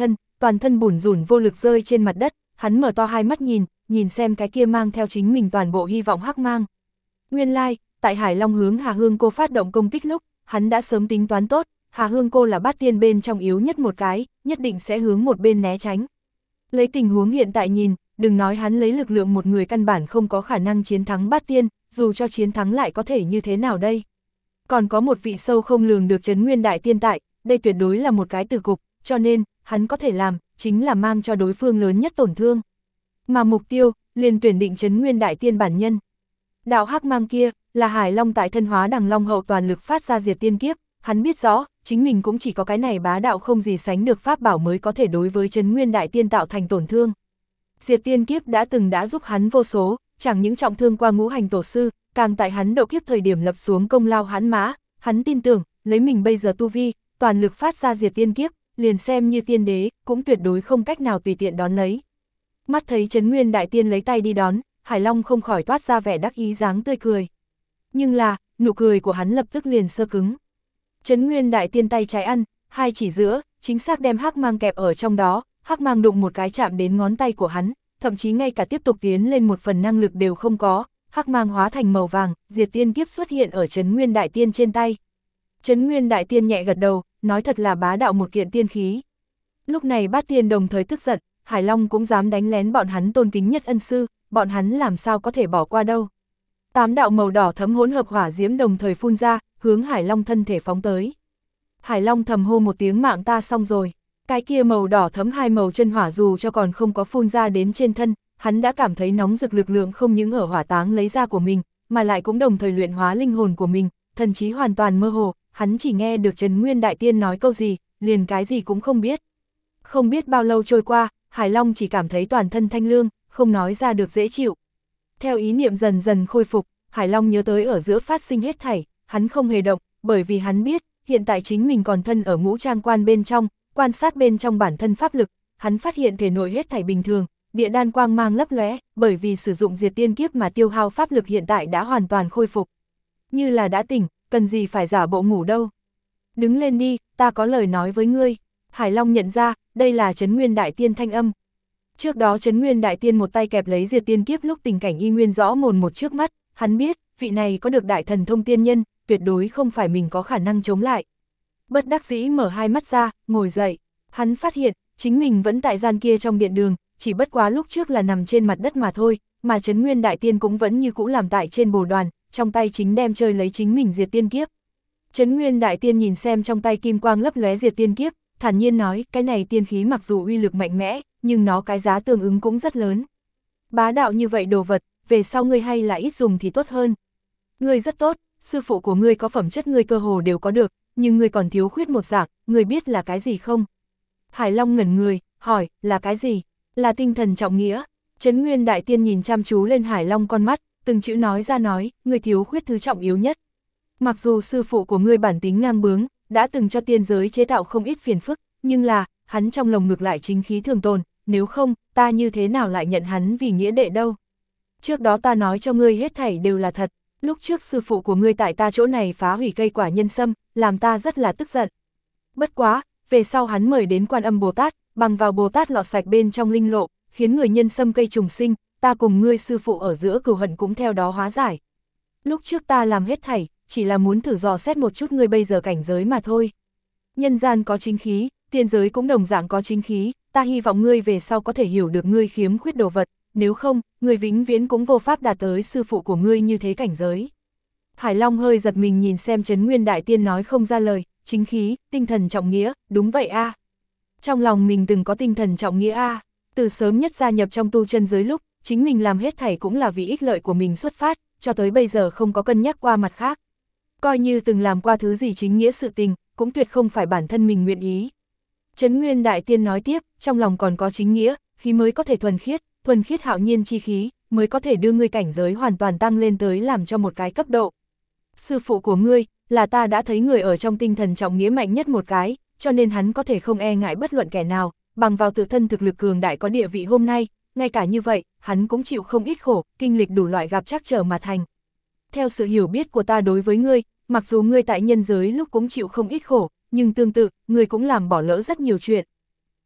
toàn thân bủn rủn vô lực rơi trên mặt đất, hắn mở to hai mắt nhìn xem cái kia mang theo chính mình toàn bộ hy vọng hắc mang. Nguyên lai, tại Hải Long hướng Hà Hương cô phát động công kích lúc, hắn đã sớm tính toán tốt, Hà Hương cô là bát tiên bên trong yếu nhất một cái, nhất định sẽ hướng một bên né tránh. Lấy tình huống hiện tại nhìn, đừng nói hắn lấy lực lượng một người căn bản không có khả năng chiến thắng bát tiên, dù cho chiến thắng lại có thể như thế nào đây. Còn có một vị sâu không lường được Trấn Nguyên Đại Tiên tại, đây tuyệt đối là một cái tử cục, cho nên, hắn có thể làm, chính là mang cho đối phương lớn nhất tổn thương. Mà mục tiêu, liền tuyển định Trấn Nguyên Đại Tiên bản nhân. Đạo hắc mang kia, là Hải Long tại thân hóa Đằng Long hậu toàn lực phát ra diệt tiên kiếp, hắn biết rõ, chính mình cũng chỉ có cái này bá đạo không gì sánh được pháp bảo mới có thể đối với Trấn Nguyên Đại Tiên tạo thành tổn thương. Diệt tiên kiếp đã giúp hắn vô số, chẳng những trọng thương qua ngũ hành tổ sư, càng tại hắn độ kiếp thời điểm lập xuống công lao hãn mã, hắn tin tưởng, lấy mình bây giờ tu vi, toàn lực phát ra diệt tiên kiếp, liền xem như tiên đế, cũng tuyệt đối không cách nào tùy tiện đón lấy. Mắt thấy Trấn Nguyên Đại Tiên lấy tay đi đón, Hải Long không khỏi toát ra vẻ đắc ý dáng tươi cười. Nhưng là, nụ cười của hắn lập tức liền sơ cứng. Trấn Nguyên Đại Tiên tay trái ăn, hai chỉ giữa, chính xác đem hắc mang kẹp ở trong đó, hắc mang đụng một cái chạm đến ngón tay của hắn, thậm chí ngay cả tiếp tục tiến lên một phần năng lực đều không có, hắc mang hóa thành màu vàng, diệt tiên kiếp xuất hiện ở Trấn Nguyên Đại Tiên trên tay. Trấn Nguyên Đại Tiên nhẹ gật đầu, nói thật là bá đạo một kiện tiên khí. Lúc này bát tiên đồng thời tức giận, Hải Long cũng dám đánh lén bọn hắn tôn kính nhất ân sư, bọn hắn làm sao có thể bỏ qua đâu. 8 đạo màu đỏ thấm hỗn hợp hỏa diễm đồng thời phun ra, hướng Hải Long thân thể phóng tới. Hải Long thầm hô một tiếng mạng ta xong rồi, cái kia màu đỏ thấm hai màu chân hỏa dù cho còn không có phun ra đến trên thân, hắn đã cảm thấy nóng rực lực lượng không những ở hỏa táng lấy ra của mình, mà lại cũng đồng thời luyện hóa linh hồn của mình, thần trí hoàn toàn mơ hồ, hắn chỉ nghe được Trấn Nguyên Đại Tiên nói câu gì, liền cái gì cũng không biết. Không biết bao lâu trôi qua, Hải Long chỉ cảm thấy toàn thân thanh lương, không nói ra được dễ chịu. Theo ý niệm dần dần khôi phục, Hải Long nhớ tới ở giữa phát sinh hết thảy, hắn không hề động, bởi vì hắn biết, hiện tại chính mình còn thân ở ngũ trang quan bên trong, quan sát bên trong bản thân pháp lực, hắn phát hiện thể nội hết thảy bình thường, địa đan quang mang lấp lóe, bởi vì sử dụng diệt tiên kiếp mà tiêu hao pháp lực hiện tại đã hoàn toàn khôi phục. Như là đã tỉnh, cần gì phải giả bộ ngủ đâu. Đứng lên đi, ta có lời nói với ngươi. Hải Long nhận ra, đây là Trấn Nguyên Đại Tiên thanh âm. Trước đó Trấn Nguyên Đại Tiên một tay kẹp lấy diệt tiên kiếp lúc tình cảnh y nguyên rõ mồn một trước mắt, hắn biết, vị này có được đại thần thông tiên nhân, tuyệt đối không phải mình có khả năng chống lại. Bất đắc dĩ mở hai mắt ra, ngồi dậy, hắn phát hiện, chính mình vẫn tại gian kia trong điện đường, chỉ bất quá lúc trước là nằm trên mặt đất mà thôi, mà Trấn Nguyên Đại Tiên cũng vẫn như cũ làm tại trên bồ đoàn, trong tay chính đem chơi lấy chính mình diệt tiên kiếp. Trấn Nguyên Đại Tiên nhìn xem trong tay kim quang lấp lóe diệt tiên kiếp, thản nhiên nói, cái này tiên khí mặc dù uy lực mạnh mẽ, nhưng nó cái giá tương ứng cũng rất lớn. Bá đạo như vậy đồ vật, về sau ngươi hay là ít dùng thì tốt hơn. Ngươi rất tốt, sư phụ của ngươi có phẩm chất ngươi cơ hồ đều có được, nhưng ngươi còn thiếu khuyết một dạng, ngươi biết là cái gì không? Hải Long ngẩn người, hỏi, là cái gì? Là tinh thần trọng nghĩa. Trấn Nguyên Đại Tiên nhìn chăm chú lên Hải Long con mắt, từng chữ nói ra nói, ngươi thiếu khuyết thứ trọng yếu nhất. Mặc dù sư phụ của ngươi bản tính ngang bướng, đã từng cho tiên giới chế tạo không ít phiền phức, nhưng là, hắn trong lồng ngực lại chính khí thường tồn, nếu không, ta như thế nào lại nhận hắn vì nghĩa đệ đâu. Trước đó ta nói cho ngươi hết thảy đều là thật, lúc trước sư phụ của ngươi tại ta chỗ này phá hủy cây quả nhân sâm, làm ta rất là tức giận. Bất quá, về sau hắn mời đến Quan Âm Bồ Tát, bằng vào Bồ Tát lọt sạch bên trong linh lộ, khiến người nhân sâm cây trùng sinh, ta cùng ngươi sư phụ ở giữa cừu hận cũng theo đó hóa giải. Lúc trước ta làm hết thảy, chỉ là muốn thử dò xét một chút ngươi bây giờ cảnh giới mà thôi. Nhân gian có chính khí, tiên giới cũng đồng dạng có chính khí, ta hy vọng ngươi về sau có thể hiểu được ngươi khiếm khuyết đồ vật, nếu không, ngươi vĩnh viễn cũng vô pháp đạt tới sư phụ của ngươi như thế cảnh giới. Hải Long hơi giật mình nhìn xem Trấn Nguyên Đại Tiên nói không ra lời, chính khí, tinh thần trọng nghĩa, đúng vậy a. Trong lòng mình từng có tinh thần trọng nghĩa a, từ sớm nhất gia nhập trong tu chân giới lúc, chính mình làm hết thảy cũng là vì ích lợi của mình xuất phát, cho tới bây giờ không có cân nhắc qua mặt khác. Coi như từng làm qua thứ gì chính nghĩa sự tình, cũng tuyệt không phải bản thân mình nguyện ý. Trấn Nguyên Đại Tiên nói tiếp, trong lòng còn có chính nghĩa, khí mới có thể thuần khiết hạo nhiên chi khí, mới có thể đưa ngươi cảnh giới hoàn toàn tăng lên tới làm cho một cái cấp độ. Sư phụ của ngươi, là ta đã thấy người ở trong tinh thần trọng nghĩa mạnh nhất một cái, cho nên hắn có thể không e ngại bất luận kẻ nào, bằng vào tự thân thực lực cường đại có địa vị hôm nay, ngay cả như vậy, hắn cũng chịu không ít khổ, kinh lịch đủ loại gặp trắc trở mà thành. Theo sự hiểu biết của ta đối với ngươi, mặc dù ngươi tại nhân giới lúc cũng chịu không ít khổ, nhưng tương tự, ngươi cũng làm bỏ lỡ rất nhiều chuyện.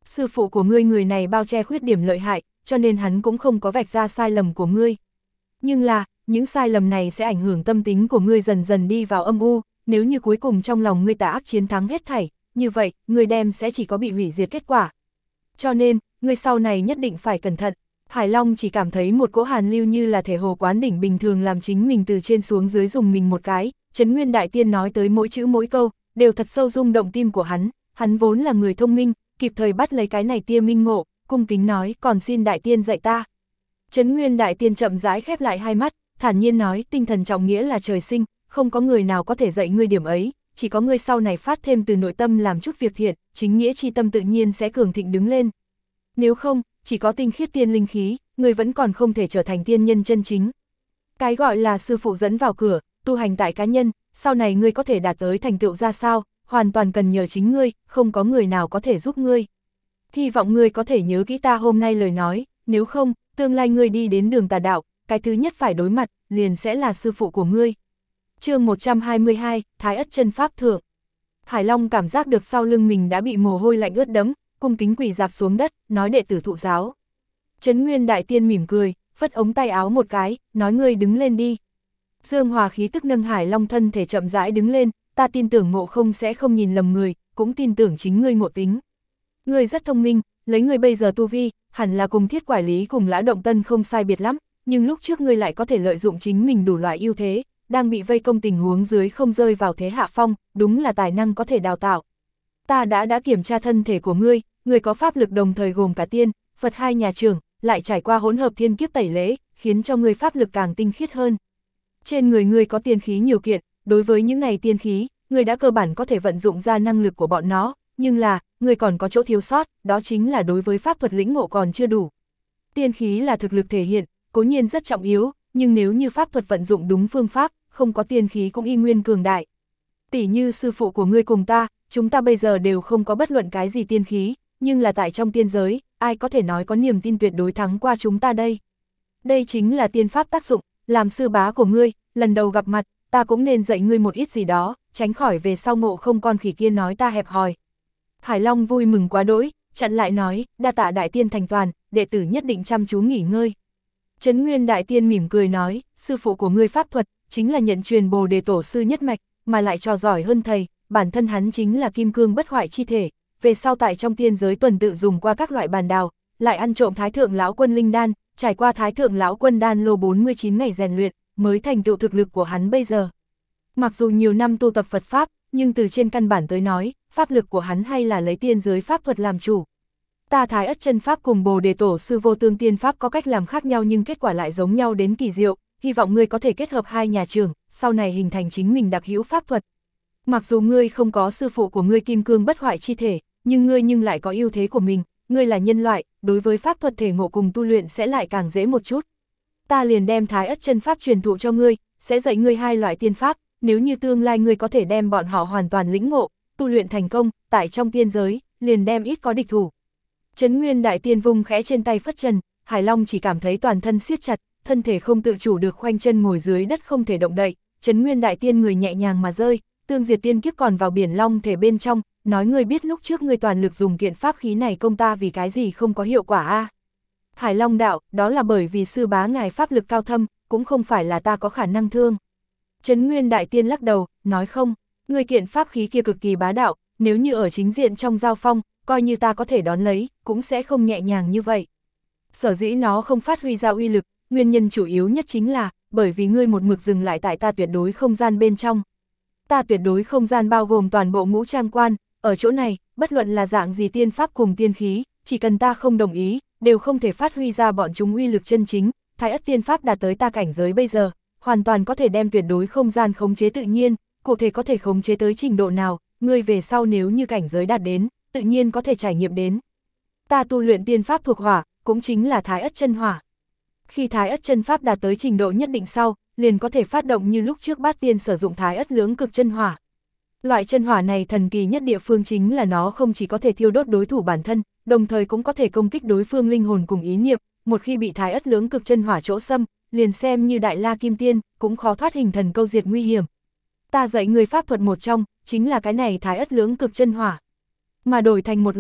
Sư phụ của ngươi người này bao che khuyết điểm lợi hại, cho nên hắn cũng không có vạch ra sai lầm của ngươi. Nhưng là, những sai lầm này sẽ ảnh hưởng tâm tính của ngươi dần dần đi vào âm u, nếu như cuối cùng trong lòng ngươi tà ác chiến thắng hết thảy, như vậy, ngươi đem sẽ chỉ có bị hủy diệt kết quả. Cho nên, ngươi sau này nhất định phải cẩn thận. Hải Long chỉ cảm thấy một cỗ hàn lưu như là thể hồ quán đỉnh bình thường làm chính mình từ trên xuống dưới dùng mình một cái, Trấn Nguyên Đại Tiên nói tới mỗi chữ mỗi câu, đều thật sâu rung động tim của hắn vốn là người thông minh, kịp thời bắt lấy cái này tia minh ngộ, cung kính nói, còn xin Đại Tiên dạy ta. Trấn Nguyên Đại Tiên chậm rãi khép lại hai mắt, thản nhiên nói, tinh thần trọng nghĩa là trời sinh, không có người nào có thể dạy ngươi điểm ấy, chỉ có ngươi sau này phát thêm từ nội tâm làm chút việc thiện, chính nghĩa chi tâm tự nhiên sẽ cường thịnh đứng lên. Nếu không, chỉ có tinh khiết tiên linh khí, ngươi vẫn còn không thể trở thành tiên nhân chân chính. Cái gọi là sư phụ dẫn vào cửa, tu hành tại cá nhân, sau này ngươi có thể đạt tới thành tựu ra sao, hoàn toàn cần nhờ chính ngươi, không có người nào có thể giúp ngươi. Hy vọng ngươi có thể nhớ kỹ ta hôm nay lời nói, nếu không, tương lai ngươi đi đến đường tà đạo, cái thứ nhất phải đối mặt, liền sẽ là sư phụ của ngươi. Chương 122, Thái Ất Chân Pháp Thượng. Hải Long cảm giác được sau lưng mình đã bị mồ hôi lạnh ướt đẫm, cung kính quỳ rạp xuống đất, nói đệ tử thụ giáo. Trấn Nguyên Đại Tiên mỉm cười, phất ống tay áo một cái, nói ngươi đứng lên đi. Dương hòa khí tức nâng Hải Long thân thể chậm rãi đứng lên, ta tin tưởng Ngộ Không sẽ không nhìn lầm người, cũng tin tưởng chính ngươi ngộ tính. Ngươi rất thông minh, lấy ngươi bây giờ tu vi, hẳn là cùng Thiết Quải Lý cùng Lã Động Tân không sai biệt lắm, nhưng lúc trước ngươi lại có thể lợi dụng chính mình đủ loại ưu thế, đang bị vây công tình huống dưới không rơi vào thế hạ phong, đúng là tài năng có thể đào tạo. Ta đã kiểm tra thân thể của ngươi có pháp lực đồng thời gồm cả tiên, Phật hai nhà trưởng, lại trải qua hỗn hợp thiên kiếp tẩy lễ, khiến cho ngươi pháp lực càng tinh khiết hơn. Trên người ngươi có tiên khí nhiều kiện, đối với những này tiên khí, ngươi đã cơ bản có thể vận dụng ra năng lực của bọn nó, nhưng là, ngươi còn có chỗ thiếu sót, đó chính là đối với pháp thuật lĩnh ngộ còn chưa đủ. Tiên khí là thực lực thể hiện, cố nhiên rất trọng yếu, nhưng nếu như pháp thuật vận dụng đúng phương pháp, không có tiên khí cũng y nguyên cường đại. Tỷ như sư phụ của ngươi cùng ta, chúng ta bây giờ đều không có bất luận cái gì tiên khí, nhưng là tại trong tiên giới, ai có thể nói có niềm tin tuyệt đối thắng qua chúng ta đây. Đây chính là tiên pháp tác dụng, làm sư bá của ngươi, lần đầu gặp mặt, ta cũng nên dạy ngươi một ít gì đó, tránh khỏi về sau Ngộ Không con khỉ kia nói ta hẹp hòi. Hải Long vui mừng quá đỗi, chặn lại nói, đa tạ Đại Tiên thành toàn, đệ tử nhất định chăm chú nghỉ ngơi. Trấn Nguyên Đại Tiên mỉm cười nói, sư phụ của ngươi pháp thuật, chính là nhận truyền Bồ Đề Tổ sư nhất mạch, mà lại trò giỏi hơn thầy, bản thân hắn chính là kim cương bất hoại chi thể, về sau tại trong tiên giới tuần tự dùng qua các loại bàn đào, lại ăn trộm Thái Thượng Lão Quân linh đan, trải qua Thái Thượng Lão Quân đan lô 49 ngày rèn luyện, mới thành tựu thực lực của hắn bây giờ. Mặc dù nhiều năm tu tập Phật Pháp, nhưng từ trên căn bản tới nói, pháp lực của hắn hay là lấy tiên giới pháp thuật làm chủ. Ta Thái Ất Chân Pháp cùng Bồ Đề Tổ sư Vô Tương Tiên Pháp có cách làm khác nhau nhưng kết quả lại giống nhau đến kỳ diệu, hy vọng ngươi có thể kết hợp hai nhà trường, sau này hình thành chính mình đặc hữu pháp thuật. Mặc dù ngươi không có sư phụ của ngươi kim cương bất hoại chi thể, nhưng ngươi lại có ưu thế của mình, ngươi là nhân loại, đối với pháp thuật thể ngộ cùng tu luyện sẽ lại càng dễ một chút. Ta liền đem Thái Ất Chân Pháp truyền thụ cho ngươi, sẽ dạy ngươi hai loại tiên pháp, nếu như tương lai ngươi có thể đem bọn họ hoàn toàn lĩnh ngộ, tu luyện thành công, tại trong tiên giới, liền đem ít có địch thủ. Trấn Nguyên Đại Tiên vung khẽ trên tay phất trần, Hải Long chỉ cảm thấy toàn thân siết chặt, thân thể không tự chủ được khoanh chân ngồi dưới đất không thể động đậy. Trấn Nguyên Đại Tiên người nhẹ nhàng mà rơi, tương diệt tiên kiếp còn vào biển long thể bên trong, nói ngươi biết lúc trước ngươi toàn lực dùng kiện pháp khí này công ta vì cái gì không có hiệu quả a? Hải Long đạo, đó là bởi vì sư bá ngài pháp lực cao thâm, cũng không phải là ta có khả năng thương. Trấn Nguyên Đại Tiên lắc đầu, nói không, ngươi kiện pháp khí kia cực kỳ bá đạo, nếu như ở chính diện trong giao phong, coi như ta có thể đón lấy, cũng sẽ không nhẹ nhàng như vậy. Sở dĩ nó không phát huy ra uy lực, nguyên nhân chủ yếu nhất chính là, bởi vì ngươi một mực dừng lại tại ta tuyệt đối không gian bên trong. Ta tuyệt đối không gian bao gồm toàn bộ ngũ trang quan, ở chỗ này, bất luận là dạng gì tiên pháp cùng tiên khí, chỉ cần ta không đồng ý, đều không thể phát huy ra bọn chúng uy lực chân chính. Thái Ất tiên pháp đạt tới ta cảnh giới bây giờ, hoàn toàn có thể đem tuyệt đối không gian khống chế tự nhiên, cụ thể có thể khống chế tới trình độ nào, ngươi về sau nếu như cảnh giới đạt đến, tự nhiên có thể trải nghiệm đến. Ta tu luyện tiên pháp thuộc hỏa, cũng chính là Thái Ất chân hỏa. Khi Thái Ất chân pháp đạt tới trình độ nhất định sau, liền có thể phát động như lúc trước Bát Tiên sử dụng Thái Ất lưỡng cực chân hỏa. Loại chân hỏa này thần kỳ nhất địa phương chính là nó không chỉ có thể thiêu đốt đối thủ bản thân, đồng thời cũng có thể công kích đối phương linh hồn cùng ý niệm, một khi bị Thái Ất lưỡng cực chân hỏa chỗ xâm, liền xem như Đại La Kim Tiên, cũng khó thoát hình thần câu diệt nguy hiểm. Ta dạy người pháp thuật một trong, chính là cái này Thái Ất lưỡng cực chân hỏa. Mà đổi thành một loại,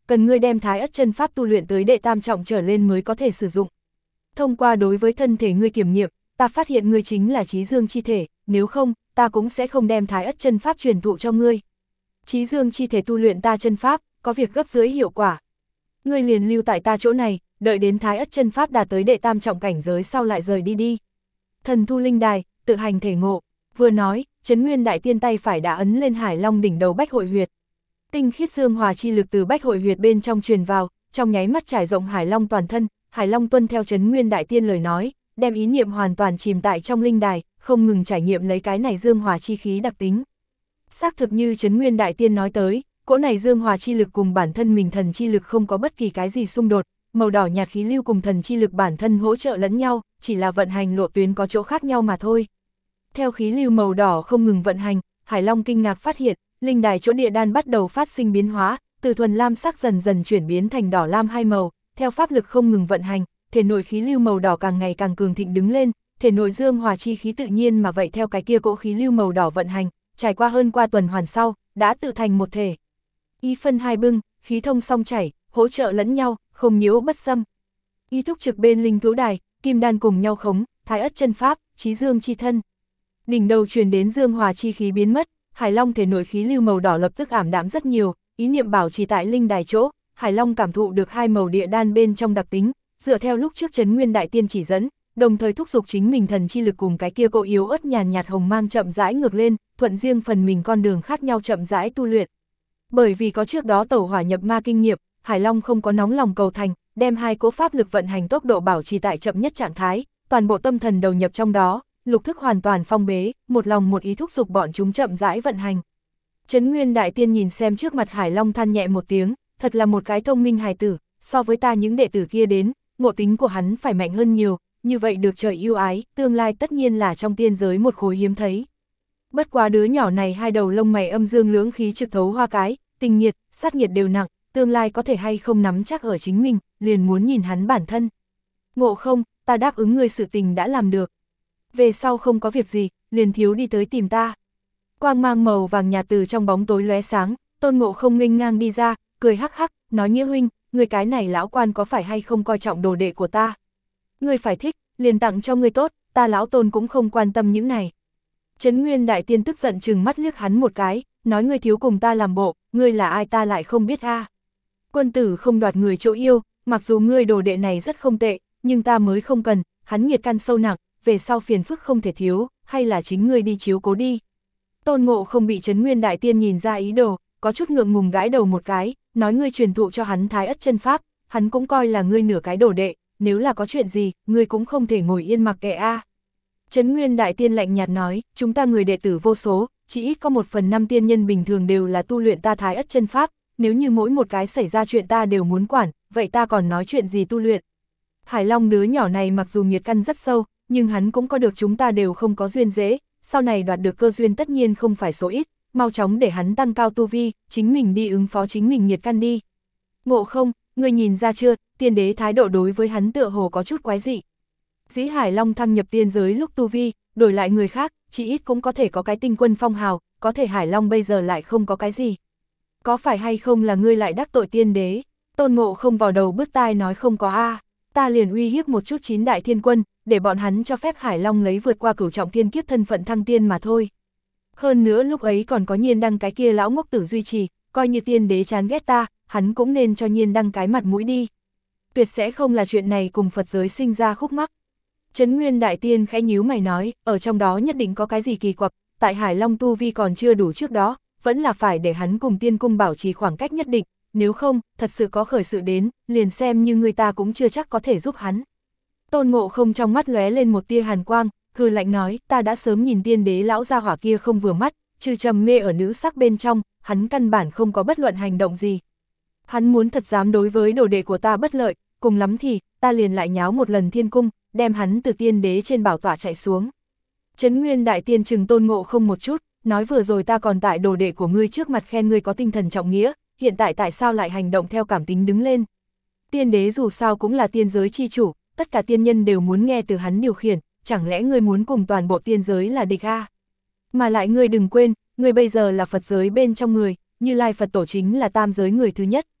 cần ngươi đem Thái Ất chân pháp tu luyện tới đệ tam trọng trở lên mới có thể sử dụng. Thông qua đối với thân thể ngươi kiểm nghiệm, ta phát hiện ngươi chính là Chí Dương chi thể, nếu không, ta cũng sẽ không đem Thái Ất chân pháp truyền thụ cho ngươi. Chí Dương chi thể tu luyện ta chân pháp, có việc gấp dưới hiệu quả. Ngươi liền lưu tại ta chỗ này, đợi đến Thái Ất chân pháp đạt tới đệ tam trọng cảnh giới sau lại rời đi đi. Thần thu linh đài, tự hành thể ngộ, vừa nói, Trấn Nguyên Đại Tiên tay phải đã ấn lên Hải Long đỉnh đầu Bách Hội Huyệt. Tinh khiết dương hòa chi lực từ Bách Hội Huyệt bên trong truyền vào, trong nháy mắt trải rộng Hải Long toàn thân, Hải Long tuân theo Trấn Nguyên Đại Tiên lời nói, đem ý niệm hoàn toàn chìm tại trong linh đài, không ngừng trải nghiệm lấy cái này dương hòa chi khí đặc tính. Xác thực như Trấn Nguyên Đại Tiên nói tới, cỗ này dương hòa chi lực cùng bản thân mình thần chi lực không có bất kỳ cái gì xung đột, màu đỏ nhạt khí lưu cùng thần chi lực bản thân hỗ trợ lẫn nhau, chỉ là vận hành lộ tuyến có chỗ khác nhau mà thôi. Theo khí lưu màu đỏ không ngừng vận hành, Hải Long kinh ngạc phát hiện, linh đài chỗ địa đan bắt đầu phát sinh biến hóa, từ thuần lam sắc dần dần chuyển biến thành đỏ lam hai màu, theo pháp lực không ngừng vận hành, thể nội khí lưu màu đỏ càng ngày càng cường thịnh đứng lên, thể nội dương hòa chi khí tự nhiên mà vậy theo cái kia cỗ khí lưu màu đỏ vận hành, trải qua hơn qua tuần hoàn sau, đã tự thành một thể. Y phân hai bưng, khí thông song chảy, hỗ trợ lẫn nhau, không nhiễu bất xâm. Y thúc trực bên linh cứu đài, kim đan cùng nhau khống, Thái Ất chân pháp, Chí Dương chi thân. Đỉnh đầu truyền đến dương hòa chi khí biến mất, Hải Long thể nội khí lưu màu đỏ lập tức ảm đạm rất nhiều, ý niệm bảo trì tại linh đài chỗ, Hải Long cảm thụ được hai màu địa đan bên trong đặc tính, dựa theo lúc trước Trấn Nguyên Đại Tiên chỉ dẫn, đồng thời thúc giục chính mình thần chi lực cùng cái kia cỗ yếu ớt nhàn nhạt hồng mang chậm rãi ngược lên, thuận riêng phần mình con đường khác nhau chậm rãi tu luyện. Bởi vì có trước đó tẩu hỏa nhập ma kinh nghiệm, Hải Long không có nóng lòng cầu thành, đem hai cỗ pháp lực vận hành tốc độ bảo trì tại chậm nhất trạng thái, toàn bộ tâm thần đầu nhập trong đó, lục thức hoàn toàn phong bế, một lòng một ý thúc giục bọn chúng chậm rãi vận hành. Trấn Nguyên Đại Tiên nhìn xem trước mặt Hải Long than nhẹ một tiếng, thật là một cái thông minh hài tử, so với ta những đệ tử kia đến, ngộ tính của hắn phải mạnh hơn nhiều, như vậy được trời yêu ái, tương lai tất nhiên là trong tiên giới một khối hiếm thấy. Bất quá đứa nhỏ này hai đầu lông mày âm dương lưỡng khí trực thấu hoa cái, tình nhiệt, sát nhiệt đều nặng, tương lai có thể hay không nắm chắc ở chính mình, liền muốn nhìn hắn bản thân. Ngộ không, ta đáp ứng ngươi sự tình đã làm được. Về sau không có việc gì, liền thiếu đi tới tìm ta. Quang mang màu vàng nhạt từ trong bóng tối lóe sáng, Tôn Ngộ Không nghênh ngang đi ra, cười hắc hắc, nói Nghĩa huynh, người cái này lão quan có phải hay không coi trọng đồ đệ của ta? Ngươi phải thích, liền tặng cho ngươi tốt, ta lão Tôn cũng không quan tâm những này. Trấn Nguyên Đại Tiên tức giận trừng mắt liếc hắn một cái, nói ngươi thiếu cùng ta làm bộ, ngươi là ai ta lại không biết a. Quân tử không đoạt người chỗ yêu, mặc dù ngươi đồ đệ này rất không tệ, nhưng ta mới không cần, hắn nghiệt căn sâu nặng, về sau phiền phức không thể thiếu, hay là chính ngươi đi chiếu cố đi. Tôn Ngộ Không bị Trấn Nguyên Đại Tiên nhìn ra ý đồ, có chút ngượng ngùng gãi đầu một cái, nói ngươi truyền thụ cho hắn Thái Ất chân pháp, hắn cũng coi là ngươi nửa cái đồ đệ, nếu là có chuyện gì, ngươi cũng không thể ngồi yên mặc kệ a. Trấn Nguyên Đại Tiên lạnh nhạt nói, chúng ta người đệ tử vô số, chỉ ít có 1/5 tiên nhân bình thường đều là tu luyện ta Thái Ất chân pháp, nếu như mỗi một cái xảy ra chuyện ta đều muốn quản, vậy ta còn nói chuyện gì tu luyện. Hải Long đứa nhỏ này mặc dù nghiệt căn rất sâu, nhưng hắn cũng có được chúng ta đều không có duyên dễ, sau này đoạt được cơ duyên tất nhiên không phải số ít, mau chóng để hắn tăng cao tu vi, chính mình đi ứng phó chính mình nghiệt căn đi. Ngộ Không, ngươi nhìn ra chưa, tiên đế thái độ đối với hắn tựa hồ có chút quái dị. Dĩ Hải Long thăng nhập tiên giới lúc tu vi, đổi lại người khác, chỉ ít cũng có thể có cái tinh quân phong hào, có thể Hải Long bây giờ lại không có cái gì. Có phải hay không là ngươi lại đắc tội tiên đế? Tôn Ngộ Không vào đầu bứt tai nói không có a, ta liền uy hiếp một chút 9 đại thiên quân, để bọn hắn cho phép Hải Long lấy vượt qua cửu trọng thiên kiếp thân phận thăng tiên mà thôi. Hơn nữa lúc ấy còn có Nhiên Đăng cái kia lão ngốc tử duy trì, coi như tiên đế chán ghét ta, hắn cũng nên cho Nhiên Đăng cái mặt mũi đi. Tuyệt sẽ không là chuyện này cùng Phật giới sinh ra khúc mắc. Trấn Nguyên Đại Tiên khẽ nhíu mày nói, ở trong đó nhất định có cái gì kỳ quặc, tại Hải Long tu vi còn chưa đủ trước đó, vẫn là phải để hắn cùng tiên cung bảo trì khoảng cách nhất định, nếu không, thật sự có khởi sự đến, liền xem như người ta cũng chưa chắc có thể giúp hắn. Tôn Ngộ Không trong mắt lóe lên một tia hàn quang, hừ lạnh nói, ta đã sớm nhìn tiên đế lão gia hỏa kia không vừa mắt, trừ trầm mê ở nữ sắc bên trong, hắn căn bản không có bất luận hành động gì. Hắn muốn thật dám đối với đồ đệ của ta bất lợi, cùng lắm thì, ta liền lại nháo một lần thiên cung, đem hắn từ tiên đế trên bảo tọa chạy xuống. Trấn Nguyên Đại Tiên trừng Tôn Ngộ Không một chút, nói vừa rồi ta còn tại đồ đệ của ngươi trước mặt khen ngươi có tinh thần trọng nghĩa, hiện tại tại sao lại hành động theo cảm tính đứng lên. Tiên đế dù sao cũng là tiên giới chi chủ, tất cả tiên nhân đều muốn nghe từ hắn điều khiển, chẳng lẽ ngươi muốn cùng toàn bộ tiên giới là địch a? Mà lại ngươi đừng quên, ngươi bây giờ là Phật giới bên trong người, Như Lai Phật tổ chính là tam giới người thứ nhất,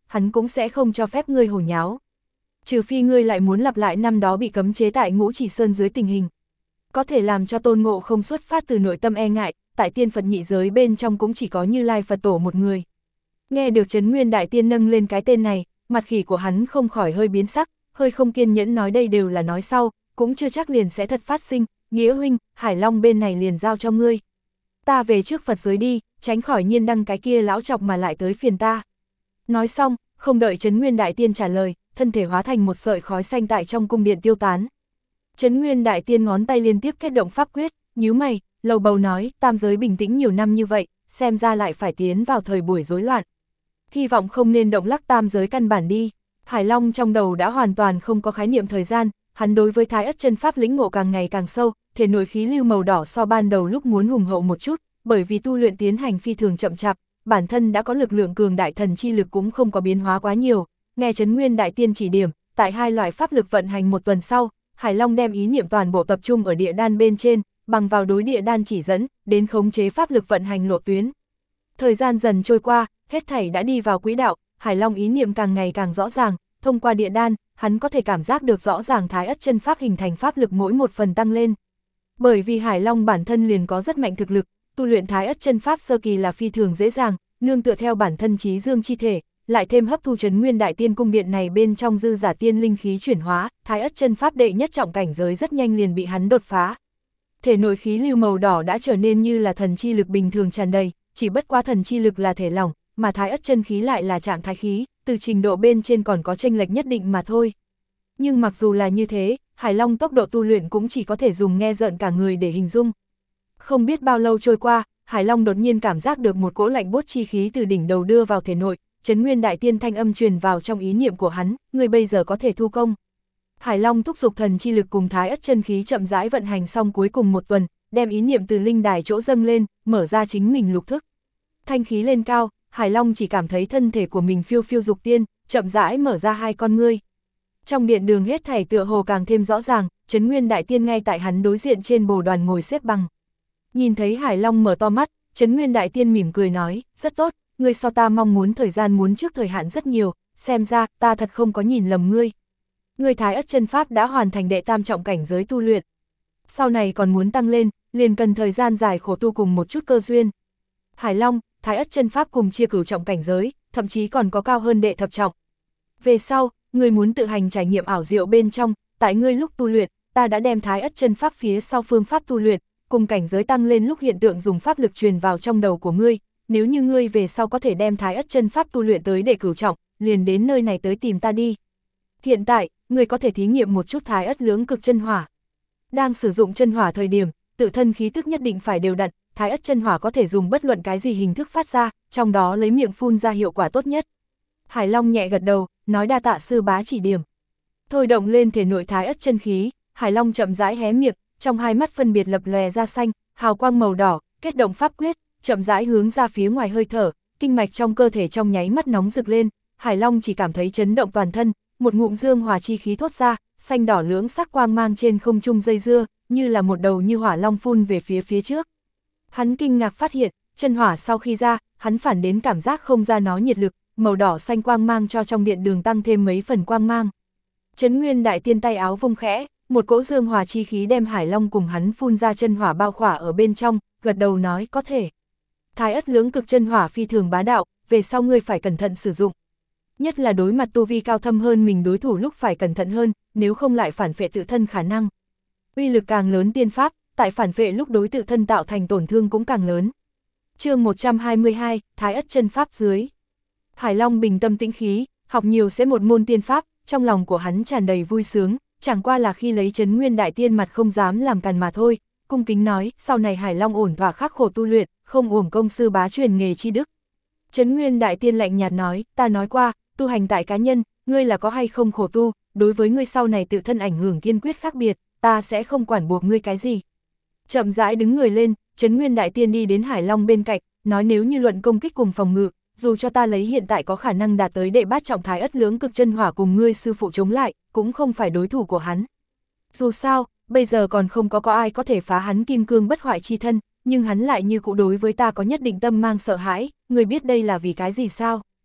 hắn cũng sẽ không cho phép ngươi hồ nháo. Trừ phi ngươi lại muốn lặp lại năm đó bị cấm chế tại Ngũ Chỉ Sơn dưới tình hình. Có thể làm cho Tôn Ngộ không xuất phát từ nội tâm e ngại, tại tiên Phật nhị giới bên trong cũng chỉ có Như Lai Phật Tổ một người. Nghe được Trấn Nguyên Đại Tiên nâng lên cái tên này, mặt khỉ của hắn không khỏi hơi biến sắc, hơi không kiên nhẫn nói đây đều là nói sau, cũng chưa chắc liền sẽ thật phát sinh, Nghĩa huynh, Hải Long bên này liền giao cho ngươi. Ta về trước Phật giới đi, tránh khỏi Nhiên Đăng cái kia lão chọc mà lại tới phiền ta. Nói xong, không đợi Trấn Nguyên Đại Tiên trả lời, thân thể hóa thành một sợi khói xanh tại trong cung điện tiêu tán. Trấn Nguyên Đại Tiên ngón tay liên tiếp kết động pháp quyết, nhíu mày, lầu bầu nói, tam giới bình tĩnh nhiều năm như vậy, xem ra lại phải tiến vào thời buổi rối loạn. Hy vọng không nên động lắc tam giới căn bản đi. Hải Long trong đầu đã hoàn toàn không có khái niệm thời gian, hắn đối với Thái Ất chân pháp lĩnh ngộ càng ngày càng sâu, thể nội khí lưu màu đỏ so ban đầu lúc muốn hùng hậu một chút, bởi vì tu luyện tiến hành phi thường chậm chạp, bản thân đã có lực lượng cường đại thần chi lực cũng không có biến hóa quá nhiều. Nghe Trấn Nguyên Đại Tiên chỉ điểm, tại hai loại pháp lực vận hành một tuần sau, Hải Long đem ý niệm toàn bộ tập trung ở địa đan bên trên, bằng vào đối địa đan chỉ dẫn, đến khống chế pháp lực vận hành lộ tuyến. Thời gian dần trôi qua, hết thảy đã đi vào quỹ đạo, Hải Long ý niệm càng ngày càng rõ ràng, thông qua địa đan, hắn có thể cảm giác được rõ ràng Thái Ất chân pháp hình thành pháp lực mỗi một phần tăng lên. Bởi vì Hải Long bản thân liền có rất mạnh thực lực, tu luyện Thái Ất chân pháp sơ kỳ là phi thường dễ dàng, nương tựa theo bản thân trí dương chi thể, lại thêm hấp thu Trấn Nguyên Đại Tiên cung điện này bên trong dư giả tiên linh khí chuyển hóa, Thái Ất chân pháp đệ nhất trọng cảnh giới rất nhanh liền bị hắn đột phá. Thể nội khí lưu màu đỏ đã trở nên như là thần chi lực bình thường tràn đầy, chỉ bất quá thần chi lực là thể lỏng, mà Thái Ất chân khí lại là trạng thái khí, từ trình độ bên trên còn có chênh lệch nhất định mà thôi. Nhưng mặc dù là như thế, Hải Long tốc độ tu luyện cũng chỉ có thể dùng nghe rợn cả người để hình dung. Không biết bao lâu trôi qua, Hải Long đột nhiên cảm giác được một cỗ lạnh buốt chi khí từ đỉnh đầu đưa vào thể nội, Trấn Nguyên Đại Tiên thanh âm truyền vào trong ý niệm của hắn, người bây giờ có thể thu công. Hải Long thúc giục thần chi lực cùng Thái Ất chân khí chậm rãi vận hành xong cuối cùng một tuần, đem ý niệm từ linh đài chỗ dâng lên, mở ra chính mình lục thức. Thanh khí lên cao, Hải Long chỉ cảm thấy thân thể của mình phiêu phiêu dục tiên, chậm rãi mở ra hai con ngươi. Trong điện đường hết thảy tựa hồ càng thêm rõ ràng, Trấn Nguyên Đại Tiên ngay tại hắn đối diện trên bồ đoàn ngồi xếp bằng. Nhìn thấy Hải Long mở to mắt, Trấn Nguyên Đại Tiên mỉm cười nói, rất tốt, ngươi so ta mong muốn thời gian muốn trước thời hạn rất nhiều, xem ra ta thật không có nhìn lầm ngươi. Ngươi Thái Ất chân pháp đã hoàn thành đệ tam trọng cảnh giới tu luyện. Sau này còn muốn tăng lên, liền cần thời gian dài khổ tu cùng một chút cơ duyên. Hải Long, Thái Ất chân pháp cùng chia cửu trọng cảnh giới, thậm chí còn có cao hơn đệ thập trọng. Về sau, ngươi muốn tự hành trải nghiệm ảo diệu bên trong, tại ngươi lúc tu luyện, ta đã đem Thái Ất chân pháp phía sau phương pháp tu luyện, cùng cảnh giới tăng lên lúc hiện tượng dùng pháp lực truyền vào trong đầu của ngươi, nếu như ngươi về sau có thể đem Thái Ất chân pháp tu luyện tới đệ cửu trọng, liền đến nơi này tới tìm ta đi. Hiện tại, ngươi có thể thí nghiệm một chút Thái Ất lưỡng cực chân hỏa. Đang sử dụng chân hỏa thời điểm, tự thân khí tức nhất định phải đều đặn, Thái Ất chân hỏa có thể dùng bất luận cái gì hình thức phát ra, trong đó lấy miệng phun ra hiệu quả tốt nhất. Hải Long nhẹ gật đầu, nói đa tạ sư bá chỉ điểm. Thôi động lên thể nội Thái Ất chân khí, Hải Long chậm rãi hé miệng, trong hai mắt phân biệt lập lòe ra xanh, hào quang màu đỏ, kết động pháp quyết, chậm rãi hướng ra phía ngoài hơi thở, kinh mạch trong cơ thể trong nháy mắt nóng rực lên, Hải Long chỉ cảm thấy chấn động toàn thân, một ngụm dương hỏa chi khí thoát ra, xanh đỏ lưỡng sắc quang mang trên không trung dây dưa, như là một đầu như hỏa long phun về phía trước. Hắn kinh ngạc phát hiện, chân hỏa sau khi ra, hắn phản đến cảm giác không ra nó nhiệt lực, màu đỏ xanh quang mang cho trong điện đường tăng thêm mấy phần quang mang. Trấn Nguyên Đại Tiên tay áo vung khẽ, một cỗ dương hỏa chi khí đem Hải Long cùng hắn phun ra chân hỏa bao khỏa ở bên trong, gật đầu nói có thể. Thái Ất lưỡng cực chân hỏa phi thường bá đạo, về sau ngươi phải cẩn thận sử dụng. Nhất là đối mặt tu vi cao thâm hơn mình đối thủ lúc phải cẩn thận hơn, nếu không lại phản phệ tự thân khả năng. Uy lực càng lớn tiên pháp, tại phản phệ lúc đối tự thân tạo thành tổn thương cũng càng lớn. Chương 122, Thái Ất chân pháp dưới. Hải Long bình tâm tĩnh khí, học nhiều sẽ một môn tiên pháp, trong lòng của hắn tràn đầy vui sướng, chẳng qua là khi lấy Trấn Nguyên Đại Tiên mặt không dám làm càn mà thôi, cung kính nói, sau này Hải Long ổn thỏa khắc khổ tu luyện, không uổng công sư bá truyền nghề chi đức. Trấn Nguyên Đại Tiên lạnh nhạt nói, ta nói qua, tu hành tại cá nhân, ngươi là có hay không khổ tu, đối với ngươi sau này tự thân ảnh hưởng kiên quyết khác biệt, ta sẽ không quản buộc ngươi cái gì. Chậm rãi đứng người lên, Trấn Nguyên Đại Tiên đi đến Hải Long bên cạnh, nói nếu như luận công kích cùng phòng ngự, dù cho ta lấy hiện tại có khả năng đạt tới đệ bát trọng Thái Ất lưỡng cực chân hỏa cùng ngươi sư phụ chống lại, cũng không phải đối thủ của hắn. Dù sao, bây giờ còn không có ai có thể phá hắn kim cương bất hoại chi thân, nhưng hắn lại như cũ đối với ta có nhất định tâm mang sợ hãi, người biết đây là vì cái gì sao?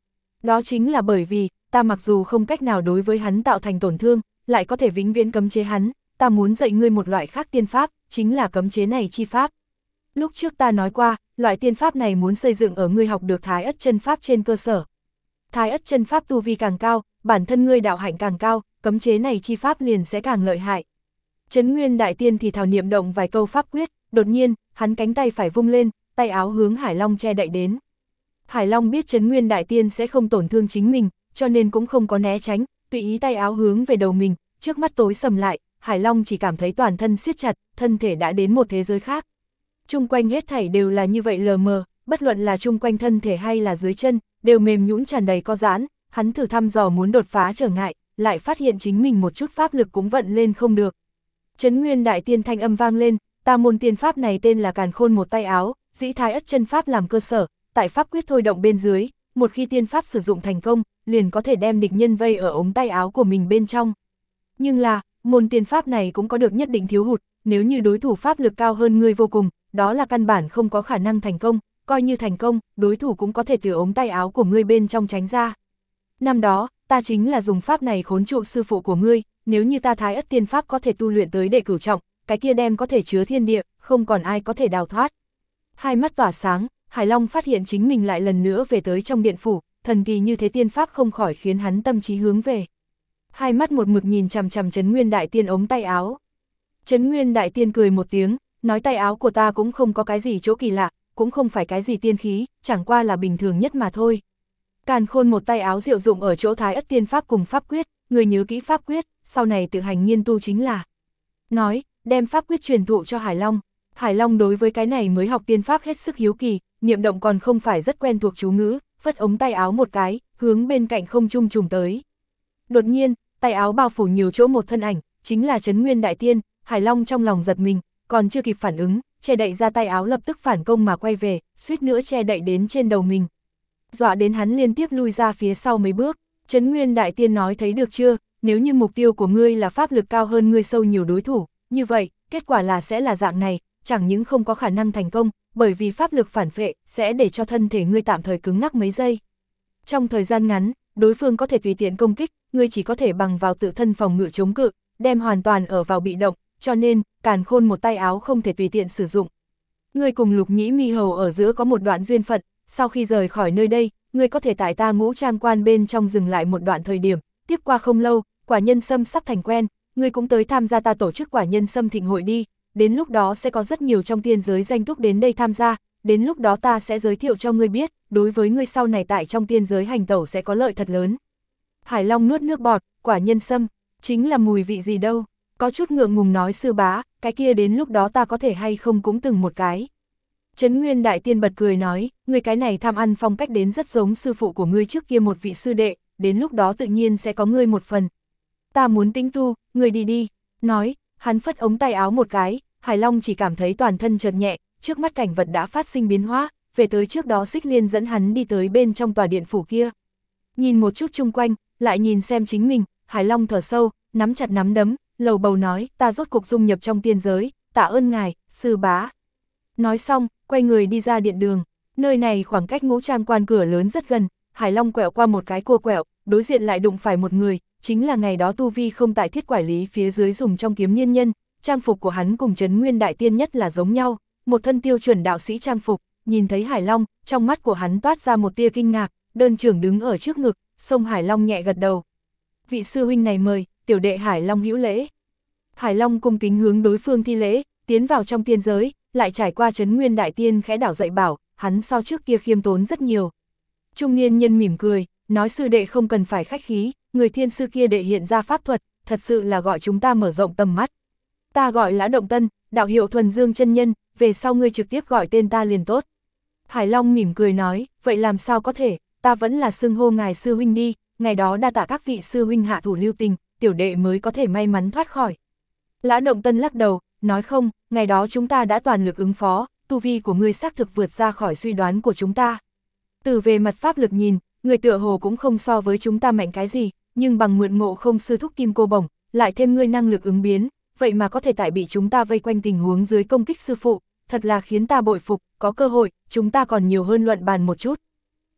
Đó chính là bởi vì, ta mặc dù không cách nào đối với hắn tạo thành tổn thương, lại có thể vĩnh viễn cấm chế hắn, ta muốn dạy ngươi một loại khác tiên pháp, chính là cấm chế này chi pháp. Lúc trước ta nói qua, loại tiên pháp này muốn xây dựng ở ngươi học được Thái Ất chân pháp trên cơ sở. Thái Ất chân pháp tu vi càng cao, bản thân ngươi đạo hạnh càng cao, cấm chế này chi pháp liền sẽ càng lợi hại. Trấn Nguyên Đại Tiên thì thảo niệm động vài câu pháp quyết, đột nhiên, hắn cánh tay phải vung lên, tay áo hướng Hải Long che đậy đến. Hải Long biết Trấn Nguyên Đại Tiên sẽ không tổn thương chính mình, cho nên cũng không có né tránh, tùy ý tay áo hướng về đầu mình, trước mắt tối sầm lại, Hải Long chỉ cảm thấy toàn thân siết chặt, thân thể đã đến một thế giới khác. Chung quanh hết thảy đều là như vậy lờ mờ, bất luận là chung quanh thân thể hay là dưới chân, đều mềm nhũn tràn đầy co giãn, hắn thử thăm dò muốn đột phá trở ngại, lại phát hiện chính mình một chút pháp lực cũng vận lên không được. Trấn Nguyên Đại Tiên thanh âm vang lên, ta môn tiên pháp này tên là Càn Khôn một tay áo, dĩ Thái Ất chân pháp làm cơ sở, tại pháp quyết thôi động bên dưới, một khi tiên pháp sử dụng thành công, liền có thể đem địch nhân vây ở ống tay áo của mình bên trong. Nhưng là, môn tiên pháp này cũng có được nhất định thiếu hụt, nếu như đối thủ pháp lực cao hơn ngươi vô cùng, đó là căn bản không có khả năng thành công, coi như thành công, đối thủ cũng có thể từ ống tay áo của ngươi bên trong tránh ra. Năm đó, ta chính là dùng pháp này khốn trụ sư phụ của ngươi, nếu như ta Thái Ất tiên pháp có thể tu luyện tới đệ cửu trọng, cái kia đem có thể chứa thiên địa, không còn ai có thể đào thoát. Hai mắt tỏa sáng, Hải Long phát hiện chính mình lại lần nữa về tới trong điện phủ, thần kỳ như thế tiên pháp không khỏi khiến hắn tâm trí hướng về. Hai mắt một mực nhìn chằm chằm Trấn Nguyên Đại Tiên ống tay áo. Trấn Nguyên Đại Tiên cười một tiếng, nói tay áo của ta cũng không có cái gì chỗ kỳ lạ, cũng không phải cái gì tiên khí, chẳng qua là bình thường nhất mà thôi. Càn Khôn một tay áo diệu dụng ở chỗ Thái Ất tiên pháp cùng pháp quyết, người nhớ kỹ pháp quyết, sau này tự hành nghiên tu chính là. Nói, đem pháp quyết truyền thụ cho Hải Long. Hải Long đối với cái này mới học tiên pháp hết sức hiếu kỳ, niệm động còn không phải rất quen thuộc chú ngữ, phất ống tay áo một cái, hướng bên cạnh không trung trùng tới. Đột nhiên, tay áo bao phủ nhiều chỗ một thân ảnh, chính là Trấn Nguyên Đại Tiên. Hải Long trong lòng giật mình, còn chưa kịp phản ứng, che đậy ra tay áo lập tức phản công mà quay về, suýt nữa che đậy đến trên đầu mình. Dọa đến hắn liên tiếp lui ra phía sau mấy bước. Trấn Nguyên Đại Tiên nói thấy được chưa, nếu như mục tiêu của ngươi là pháp lực cao hơn ngươi sâu nhiều đối thủ, như vậy, kết quả là sẽ là dạng này, chẳng những không có khả năng thành công, bởi vì pháp lực phản phệ sẽ để cho thân thể ngươi tạm thời cứng ngắc mấy giây. Trong thời gian ngắn, đối phương có thể tùy tiện công kích, ngươi chỉ có thể bằng vào tự thân phòng ngự chống cự, đem hoàn toàn ở vào bị động, cho nên, Càn Khôn một tay áo không thể tùy tiện sử dụng. Ngươi cùng Lục Nhĩ Mi Hầu ở giữa có một đoạn duyên phận, sau khi rời khỏi nơi đây, ngươi có thể tại ta Ngũ Trang Quan bên trong dừng lại một đoạn thời điểm, tiếp qua không lâu, Quả Nhân Sâm sắp thành quen, ngươi cũng tới tham gia ta tổ chức Quả Nhân Sâm thịnh hội đi, đến lúc đó sẽ có rất nhiều trong tiên giới danh túc đến đây tham gia, đến lúc đó ta sẽ giới thiệu cho ngươi biết, đối với ngươi sau này tại trong tiên giới hành tẩu sẽ có lợi thật lớn. Hải Long nuốt nước bọt, Quả Nhân Sâm, chính là mùi vị gì đâu, có chút ngượng ngùng nói sư bá, cái kia đến lúc đó ta có thể hay không cũng từng một cái. Trấn Nguyên Đại Tiên bật cười nói, ngươi cái này tham ăn phong cách đến rất giống sư phụ của ngươi trước kia một vị sư đệ, đến lúc đó tự nhiên sẽ có ngươi một phần. Ta muốn tĩnh tu, ngươi đi đi. Nói, hắn phất ống tay áo một cái, Hải Long chỉ cảm thấy toàn thân chợt nhẹ, trước mắt cảnh vật đã phát sinh biến hóa, về tới trước đó Xích Liên dẫn hắn đi tới bên trong tòa điện phủ kia. Nhìn một chút chung quanh, lại nhìn xem chính mình, Hải Long thở sâu, nắm chặt nắm đấm, lầu bầu nói, ta rốt cục dung nhập trong tiên giới, tạ ơn ngài, sư bá. Nói xong, quay người đi ra điện đường, nơi này khoảng cách Ngũ Trang Quan cửa lớn rất gần, Hải Long quẹo qua một cái cua quẹo, đối diện lại đụng phải một người, chính là ngày đó tu vi không tại Thiết Quải Lý phía dưới dùng trong Kiếm Niên Nhân, trang phục của hắn cùng Trấn Nguyên Đại Tiên nhất là giống nhau, một thân tiêu chuẩn đạo sĩ trang phục, nhìn thấy Hải Long, trong mắt của hắn toát ra một tia kinh ngạc, đơn trưởng đứng ở trước ngực, xông Hải Long nhẹ gật đầu. Vị sư huynh này mời, tiểu đệ Hải Long hữu lễ. Hải Long cung kính hướng đối phương thi lễ, tiến vào trong tiên giới, lại trải qua Trấn Nguyên Đại Tiên khẽ đảo dạy bảo, hắn so trước kia khiêm tốn rất nhiều. Trung niên nhân mỉm cười, nói sư đệ không cần phải khách khí, người thiên sư kia đệ hiện ra pháp thuật, thật sự là gọi chúng ta mở rộng tầm mắt. Ta gọi Lã Động Tân, đạo hiệu Thuần Dương chân nhân, về sau ngươi trực tiếp gọi tên ta liền tốt. Hải Long mỉm cười nói, vậy làm sao có thể, ta vẫn là xưng hô ngài sư huynh đi, ngày đó đa tạ các vị sư huynh hạ thủ lưu tình, tiểu đệ mới có thể may mắn thoát khỏi. Lã Động Tân lắc đầu, nói không, ngày đó chúng ta đã toàn lực ứng phó, tu vi của ngươi xác thực vượt ra khỏi suy đoán của chúng ta. Từ về mặt pháp lực nhìn, người tựa hồ cũng không so với chúng ta mạnh cái gì, nhưng bằng mượn ngộ không sư thúc kim cô bổng, lại thêm ngươi năng lực ứng biến, vậy mà có thể tại bị chúng ta vây quanh tình huống dưới công kích sư phụ, thật là khiến ta bội phục, có cơ hội, chúng ta còn nhiều hơn luận bàn một chút.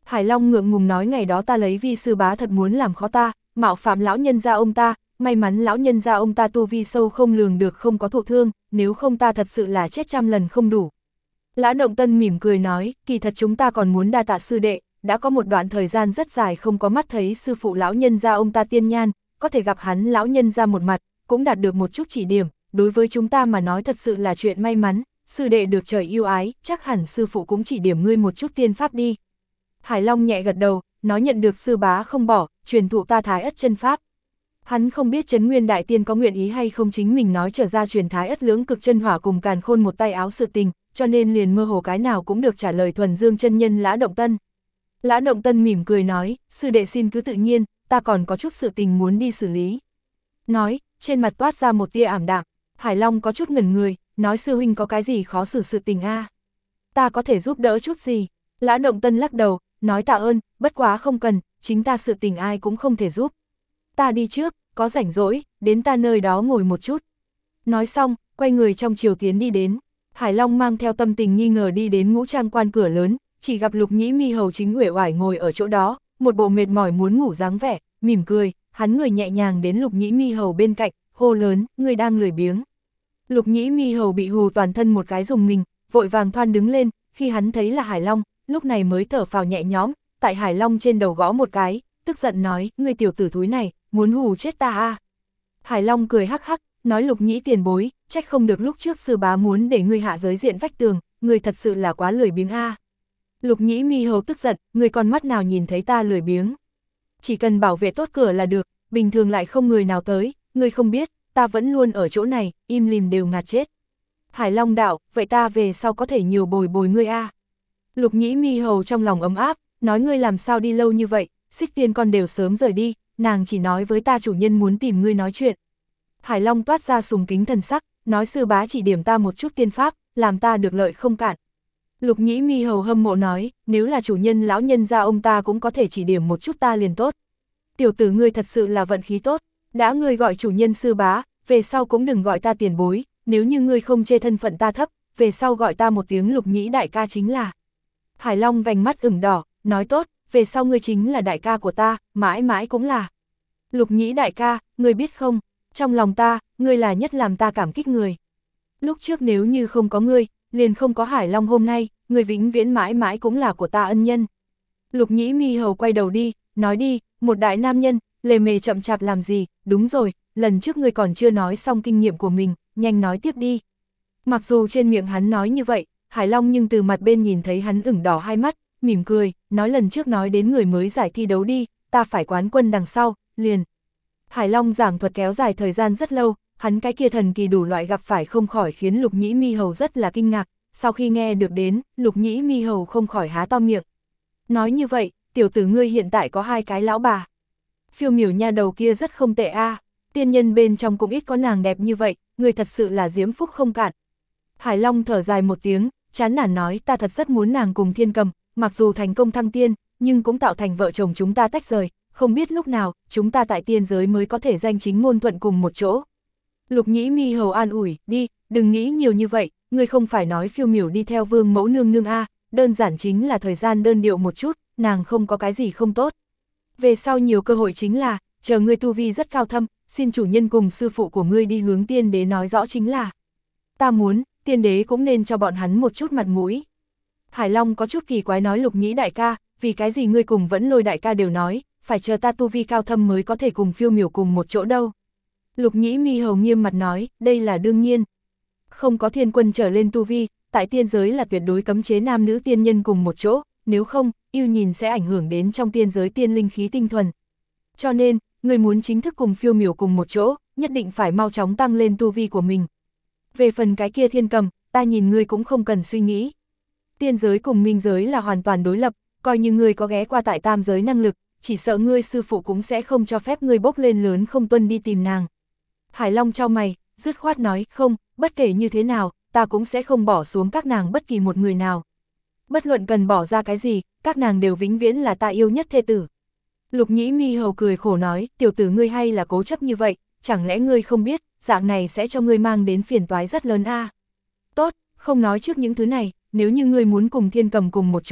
Hải Long ngượng ngùng nói ngày đó ta lấy vi sư bá thật muốn làm khó ta, mạo phạm lão nhân gia ông ta, may mắn lão nhân gia ông ta tu vi sâu không lường được không có thụ thương, nếu không ta thật sự là chết trăm lần không đủ. Lã Động Tân mỉm cười nói, kỳ thật chúng ta còn muốn đa tạ sư đệ, đã có một đoạn thời gian rất dài không có mắt thấy sư phụ lão nhân gia ông ta tiên nhan, có thể gặp hắn lão nhân gia một mặt, cũng đạt được một chút chỉ điểm, đối với chúng ta mà nói thật sự là chuyện may mắn, sư đệ được trời yêu ái, chắc hẳn sư phụ cũng chỉ điểm ngươi một chút tiên pháp đi. Hải Long nhẹ gật đầu, nói nhận được sư bá không bỏ, truyền thụ ta Thái Ất chân pháp. Hắn không biết Trấn Nguyên Đại Tiên có nguyện ý hay không chính mình nói trở ra truyền Thái Ất lưỡng cực chân hỏa cùng Càn Khôn một tay áo sự tình, cho nên liền mơ hồ cái nào cũng được trả lời thuần dương chân nhân Lã Động Tân. Lã Động Tân mỉm cười nói, sư đệ xin cứ tự nhiên, ta còn có chút sự tình muốn đi xử lý. Nói, trên mặt toát ra một tia ảm đạm, Hải Long có chút ngẩn người, nói sư huynh có cái gì khó xử sự tình a? Ta có thể giúp đỡ chút gì? Lã Động Tân lắc đầu, nói tạ ơn, bất quá không cần, chính ta sự tình ai cũng không thể giúp. Ta đi trước, có rảnh rỗi, đến ta nơi đó ngồi một chút. Nói xong, quay người trong chiều tiến đi đến. Hải Long mang theo tâm tình nghi ngờ đi đến Ngũ Trang Quan cửa lớn, chỉ gặp Lục Nhĩ Mi hầu chính uể oải ngồi ở chỗ đó, một bộ mệt mỏi muốn ngủ dáng vẻ, mỉm cười, hắn người nhẹ nhàng đến Lục Nhĩ Mi hầu bên cạnh, hô lớn, người đang lười biếng. Lục Nhĩ Mi hầu bị hù toàn thân một cái rùng mình, vội vàng thoăn đứng lên, khi hắn thấy là Hải Long, lúc này mới thở phào nhẹ nhõm, tại Hải Long trên đầu gõ một cái, tức giận nói, ngươi tiểu tử thúi này, muốn hù chết ta à. Hải Long cười hắc hắc, nói Lục Nhĩ tiền bối, trách không được lúc trước sư bá muốn để ngươi hạ giới diện vách tường, ngươi thật sự là quá lười biếng a. Lục Nhĩ Mi hầu tức giận, ngươi con mắt nào nhìn thấy ta lười biếng. Chỉ cần bảo vệ tốt cửa là được, bình thường lại không người nào tới, ngươi không biết, ta vẫn luôn ở chỗ này, im lìm đều ngạt chết. Hải Long đạo, vậy ta về sau có thể nhiều bồi bồi ngươi a. Lục Nhĩ Mi hầu trong lòng ấm áp, nói ngươi làm sao đi lâu như vậy, Xích Tiên con đều sớm rời đi, nàng chỉ nói với ta chủ nhân muốn tìm ngươi nói chuyện. Hải Long toát ra sùng kính thần sắc, nói sư bá chỉ điểm ta một chút tiên pháp, làm ta được lợi không cản. Lục Nhĩ Mi hầu hâm mộ nói, nếu là chủ nhân lão nhân gia ông ta cũng có thể chỉ điểm một chút ta liền tốt. Tiểu tử ngươi thật sự là vận khí tốt, đã ngươi gọi chủ nhân sư bá, về sau cũng đừng gọi ta tiền bối, nếu như ngươi không chê thân phận ta thấp, về sau gọi ta một tiếng Lục Nhĩ đại ca chính là. Hải Long vành mắt ửng đỏ, nói tốt, về sau ngươi chính là đại ca của ta, mãi mãi cũng là. Lục Nhĩ đại ca, ngươi biết không, trong lòng ta, ngươi là nhất làm ta cảm kích người. Lúc trước nếu như không có ngươi, liền không có Hải Long hôm nay, ngươi vĩnh viễn mãi mãi cũng là của ta ân nhân. Lục Nhĩ Mi hầu quay đầu đi, nói đi, một đại nam nhân, lề mề chậm chạp làm gì, đúng rồi, lần trước ngươi còn chưa nói xong kinh nghiệm của mình, nhanh nói tiếp đi. Mặc dù trên miệng hắn nói như vậy, Hải Long nhưng từ mặt bên nhìn thấy hắn ửng đỏ hai mắt, mỉm cười, nói lần trước nói đến người mới giải thi đấu đi, ta phải quán quân đằng sau, liền. Hải Long giảng thuật kéo dài thời gian rất lâu, hắn cái kia thần kỳ đủ loại gặp phải không khỏi khiến Lục Nhĩ Mi hầu rất là kinh ngạc, sau khi nghe được đến, Lục Nhĩ Mi hầu không khỏi há to miệng. Nói như vậy, tiểu tử ngươi hiện tại có hai cái lão bà. Phiêu Miểu nha đầu kia rất không tệ a, tiên nhân bên trong cũng ít có nàng đẹp như vậy, ngươi thật sự là diễm phúc không cạn. Hải Long thở dài một tiếng, chán nản nói ta thật rất muốn nàng cùng Thiên Cầm, mặc dù thành công thăng tiên, nhưng cũng tạo thành vợ chồng chúng ta tách rời, không biết lúc nào, chúng ta tại tiên giới mới có thể danh chính ngôn thuận cùng một chỗ. Lục Nhĩ Mi hầu an ủi, đi, đừng nghĩ nhiều như vậy, ngươi không phải nói Phiêu Miểu đi theo Vương mẫu nương nương a, đơn giản chính là thời gian đơn điệu một chút, nàng không có cái gì không tốt. Về sau nhiều cơ hội chính là, chờ ngươi tu vi rất cao thâm, xin chủ nhân cùng sư phụ của ngươi đi hướng tiên đế nói rõ chính là. Ta muốn, tiên đế cũng nên cho bọn hắn một chút mặt mũi. Hải Long có chút kỳ quái nói Lục Nhĩ đại ca, vì cái gì ngươi cùng Vẫn Lôi đại ca đều nói, phải chờ ta tu vi cao thâm mới có thể cùng Phiêu Miểu cùng một chỗ đâu. Lục Nhĩ Mi hầu nghiêm mặt nói, đây là đương nhiên. Không có thiên quân trở lên tu vi, tại tiên giới là tuyệt đối cấm chế nam nữ tiên nhân cùng một chỗ, nếu không, yêu nhìn sẽ ảnh hưởng đến trong tiên giới tiên linh khí tinh thuần. Cho nên, người muốn chính thức cùng Phiêu Miểu cùng một chỗ, nhất định phải mau chóng tăng lên tu vi của mình. Về phần cái kia Thiên Cầm, ta nhìn ngươi cũng không cần suy nghĩ. Tiên giới cùng minh giới là hoàn toàn đối lập, coi như ngươi có ghé qua tại tam giới năng lực, chỉ sợ ngươi sư phụ cũng sẽ không cho phép ngươi bốc lên lớn không tuân đi tìm nàng. Hải Long chau mày, dứt khoát nói, không, bất kể như thế nào, ta cũng sẽ không bỏ xuống các nàng bất kỳ một người nào. Bất luận cần bỏ ra cái gì, các nàng đều vĩnh viễn là ta yêu nhất thê tử. Lục Nhĩ Mi hầu cười khổ nói, tiểu tử ngươi hay là cố chấp như vậy, chẳng lẽ ngươi không biết, dạng này sẽ cho ngươi mang đến phiền toái rất lớn a. Tốt, không nói trước những thứ này, nếu như ngươi muốn cùng Thiên Cầm cùng một chỗ,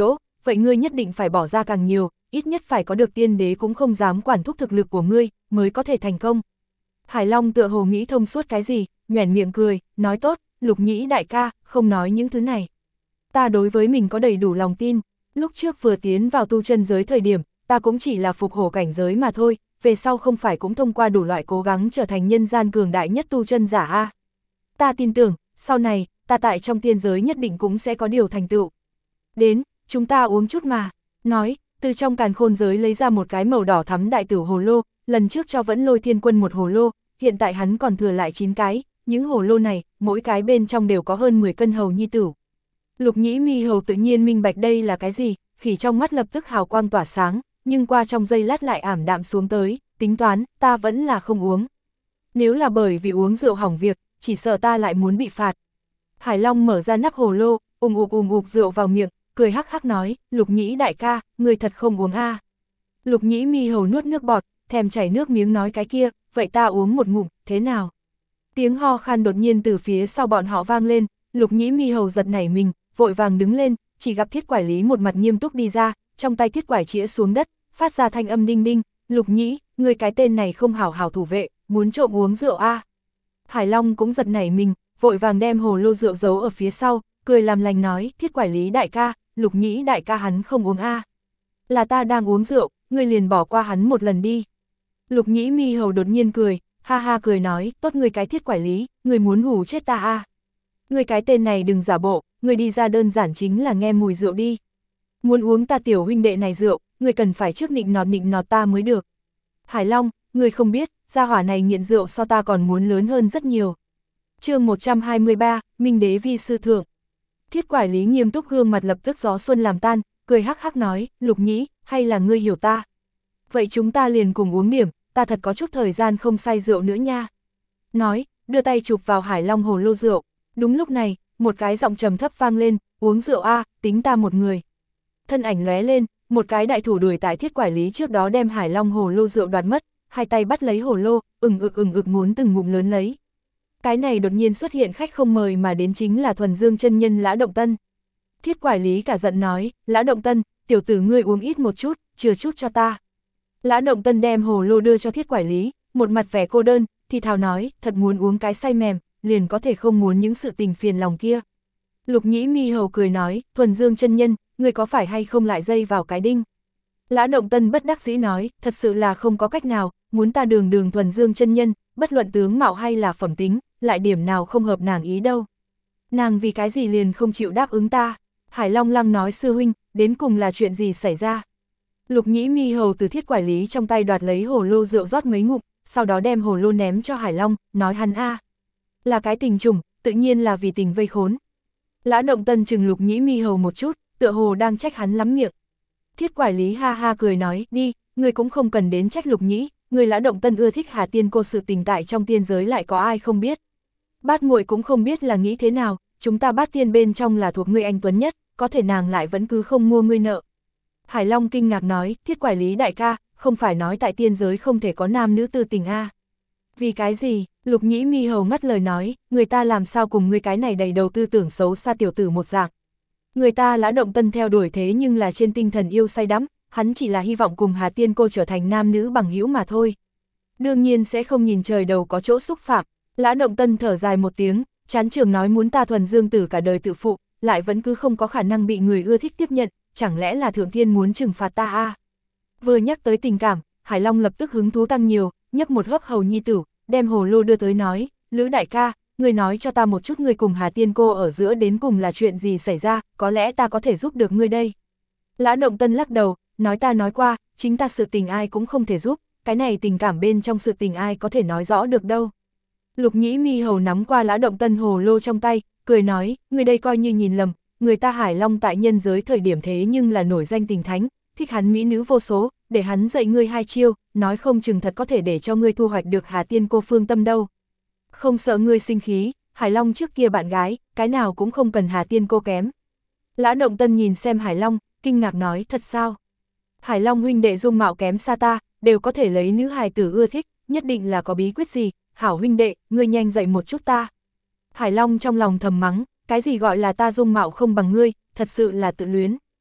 vậy ngươi nhất định phải bỏ ra càng nhiều, ít nhất phải có được tiên đế cũng không dám quản thúc thực lực của ngươi, mới có thể thành công. Hải Long tựa hồ nghĩ thông suốt cái gì, nhoẻn miệng cười, nói tốt, Lục Nhĩ đại ca, không nói những thứ này. Ta đối với mình có đầy đủ lòng tin, lúc trước vừa tiến vào tu chân giới thời điểm, ta cũng chỉ là phục hổ cảnh giới mà thôi, về sau không phải cũng thông qua đủ loại cố gắng trở thành nhân gian cường đại nhất tu chân giả a. Ta tin tưởng, sau này, ta tại trong tiên giới nhất định cũng sẽ có điều thành tựu. Đến, chúng ta uống chút mà. Nói, từ trong càn khôn giới lấy ra một cái màu đỏ thắm đại tử hồ lô, lần trước cho Vẫn Lôi Thiên Quân một hồ lô, hiện tại hắn còn thừa lại 9 cái, những hồ lô này, mỗi cái bên trong đều có hơn 10 cân hầu nhi tử. Lục Nhĩ Mi hầu tự nhiên minh bạch đây là cái gì, khỉ trong mắt lập tức hào quang tỏa sáng, nhưng qua trong giây lát lại ảm đạm xuống tới, tính toán, ta vẫn là không uống. Nếu là bởi vì uống rượu hỏng việc, chỉ sợ ta lại muốn bị phạt. Hải Long mở ra nắp hồ lô, ùng ục rượu vào miệng, cười hắc hắc nói, Lục Nhĩ đại ca, người thật không uống a. Lục Nhĩ Mi hầu nuốt nước bọt, thèm chảy nước miếng nói cái kia, vậy ta uống một ngụm, thế nào? Tiếng ho khan đột nhiên từ phía sau bọn họ vang lên, Lục Nhĩ Mi hầu giật nảy mình, vội vàng đứng lên, chỉ gặp Thiết Quải Lý một mặt nghiêm túc đi ra, trong tay thiết quải chĩa xuống đất, phát ra thanh âm đinh đinh, Lục Nhĩ, người cái tên này không hảo hảo thủ vệ, muốn trộm uống rượu a. Hải Long cũng giật nảy mình, vội vàng đem hồ lô rượu giấu ở phía sau, cười làm lành nói, Thiết Quải Lý đại ca, Lục Nhĩ đại ca hắn không uống a. Là ta đang uống rượu, ngươi liền bỏ qua hắn một lần đi. Lục Nhĩ Mi hầu đột nhiên cười, ha ha cười nói, tốt ngươi cái Thiết Quải Lý, ngươi muốn hù chết ta a. Ngươi cái tên này đừng giả bộ, ngươi đi ra đơn giản chính là nghe mùi rượu đi. Muốn uống ta tiểu huynh đệ này rượu, ngươi cần phải trước nịnh nọt ta mới được. Hải Long, ngươi không biết, gia hỏa này nghiện rượu so ta còn muốn lớn hơn rất nhiều. Chương 123, Minh Đế vi sư thượng. Thiết Quải Lý nghiêm túc gương mặt lập tức gió xuân làm tan, cười hắc hắc nói, Lục Nhĩ, hay là ngươi hiểu ta? Vậy chúng ta liền cùng uống điểm, ta thật có chút thời gian không say rượu nữa nha. Nói, đưa tay chụp vào Hải Long hồ lô rượu. Đúng lúc này, một cái giọng trầm thấp vang lên, uống rượu a, tính ta một người. Thân ảnh lóe lên, một cái đại thủ đuổi tại Thiết Quải Lý trước đó đem Hải Long hồ lô rượu đoạt mất, hai tay bắt lấy hồ lô, ừng ực muốn từng ngụm lớn lấy. Cái này đột nhiên xuất hiện khách không mời mà đến chính là Thuần Dương chân nhân Lã Động Tân. Thiết Quải Lý cả giận nói, Lã Động Tân, tiểu tử ngươi uống ít một chút, chừa chút cho ta. Lã Động Tân đem hồ lô đưa cho Thiết Quải Lý, một mặt vẻ cô đơn, thì thào nói, thật muốn uống cái say mềm, liền có thể không muốn những sự tình phiền lòng kia. Lục Nhĩ Mi hầu cười nói, Thuần Dương chân nhân, ngươi có phải hay không lại dây vào cái đinh? Lã Động Tân bất đắc dĩ nói, thật sự là không có cách nào, muốn ta đường Thuần Dương chân nhân, bất luận tướng mạo hay là phẩm tính, lại điểm nào không hợp nàng ý đâu. Nàng vì cái gì liền không chịu đáp ứng ta? Hải Long lăng nói, sư huynh, đến cùng là chuyện gì xảy ra? Lục Nhĩ Mi hầu từ Thiết Quải Lý trong tay đoạt lấy hồ lô rượu rót mấy ngụm, sau đó đem hồ lô ném cho Hải Long, nói hắn a, là cái tình trùng, tự nhiên là vì tình vây khốn. Lã Động Tân chừng Lục Nhĩ Mi hầu một chút, tựa hồ đang trách hắn lắm miệng. Thiết Quải Lý ha ha cười nói, đi, ngươi cũng không cần đến trách Lục Nhĩ, ngươi Lã Động Tân ưa thích Hà Tiên cô, sự tình tại trong tiên giới lại có ai không biết. Bát muội cũng không biết là nghĩ thế nào, chúng ta Bát tiên bên trong là thuộc ngươi anh tuấn nhất, có thể nàng lại vẫn cứ không mua ngươi nợ. Hải Long kinh ngạc nói, Thiết Quải Lý đại ca, không phải nói tại tiên giới không thể có nam nữ tư tình a? Vì cái gì? Lục Nhĩ Mi hầu ngắt lời nói, người ta làm sao cùng ngươi cái này đầy đầu tư tưởng xấu xa tiểu tử một dạng. Người ta Lã Động Tân theo đuổi thế nhưng là trên tinh thần yêu say đắm, hắn chỉ là hy vọng cùng Hà Tiên cô trở thành nam nữ bằng hữu mà thôi. Đương nhiên sẽ không nhìn trời đầu có chỗ xúc phạm. Lã Động Tân thở dài một tiếng, chán trường nói, muốn ta Thuần Dương tử cả đời tự phụ, lại vẫn cứ không có khả năng bị người ưa thích tiếp nhận, chẳng lẽ là thượng thiên muốn trừng phạt ta a? Vừa nhắc tới tình cảm, Hải Long lập tức hứng thú tăng nhiều, nhấp một hớp hầu nhi tử, đem hồ lô đưa tới nói, Lữ đại ca, ngươi nói cho ta một chút ngươi cùng Hà Tiên cô ở giữa đến cùng là chuyện gì xảy ra, có lẽ ta có thể giúp được ngươi đây. Lã Động Tân lắc đầu, nói ta nói qua, chính ta sự tình ai cũng không thể giúp, cái này tình cảm bên trong sự tình ai có thể nói rõ được đâu. Lục Nhĩ Mi hầu nắm qua Lã Động Tân hồ lô trong tay, cười nói, ngươi đây coi như nhìn lầm, người ta Hải Long tại nhân giới thời điểm thế nhưng là nổi danh tình thánh, thích hắn mỹ nữ vô số, để hắn dạy ngươi hai chiêu, nói không chừng thật có thể để cho ngươi thu hoạch được Hà Tiên cô phương tâm đâu. Không sợ ngươi sinh khí, Hải Long trước kia bạn gái, cái nào cũng không cần Hà Tiên cô kém. Lã Động Tân nhìn xem Hải Long, kinh ngạc nói, thật sao? Hải Long huynh đệ dung mạo kém xa ta, đều có thể lấy nữ hài tử ưa thích, nhất định là có bí quyết gì, hảo huynh đệ, ngươi nhanh dạy một chút ta. Hải Long trong lòng thầm mắng, cái gì gọi là ta dung mạo không bằng ngươi, thật sự là tự luyến.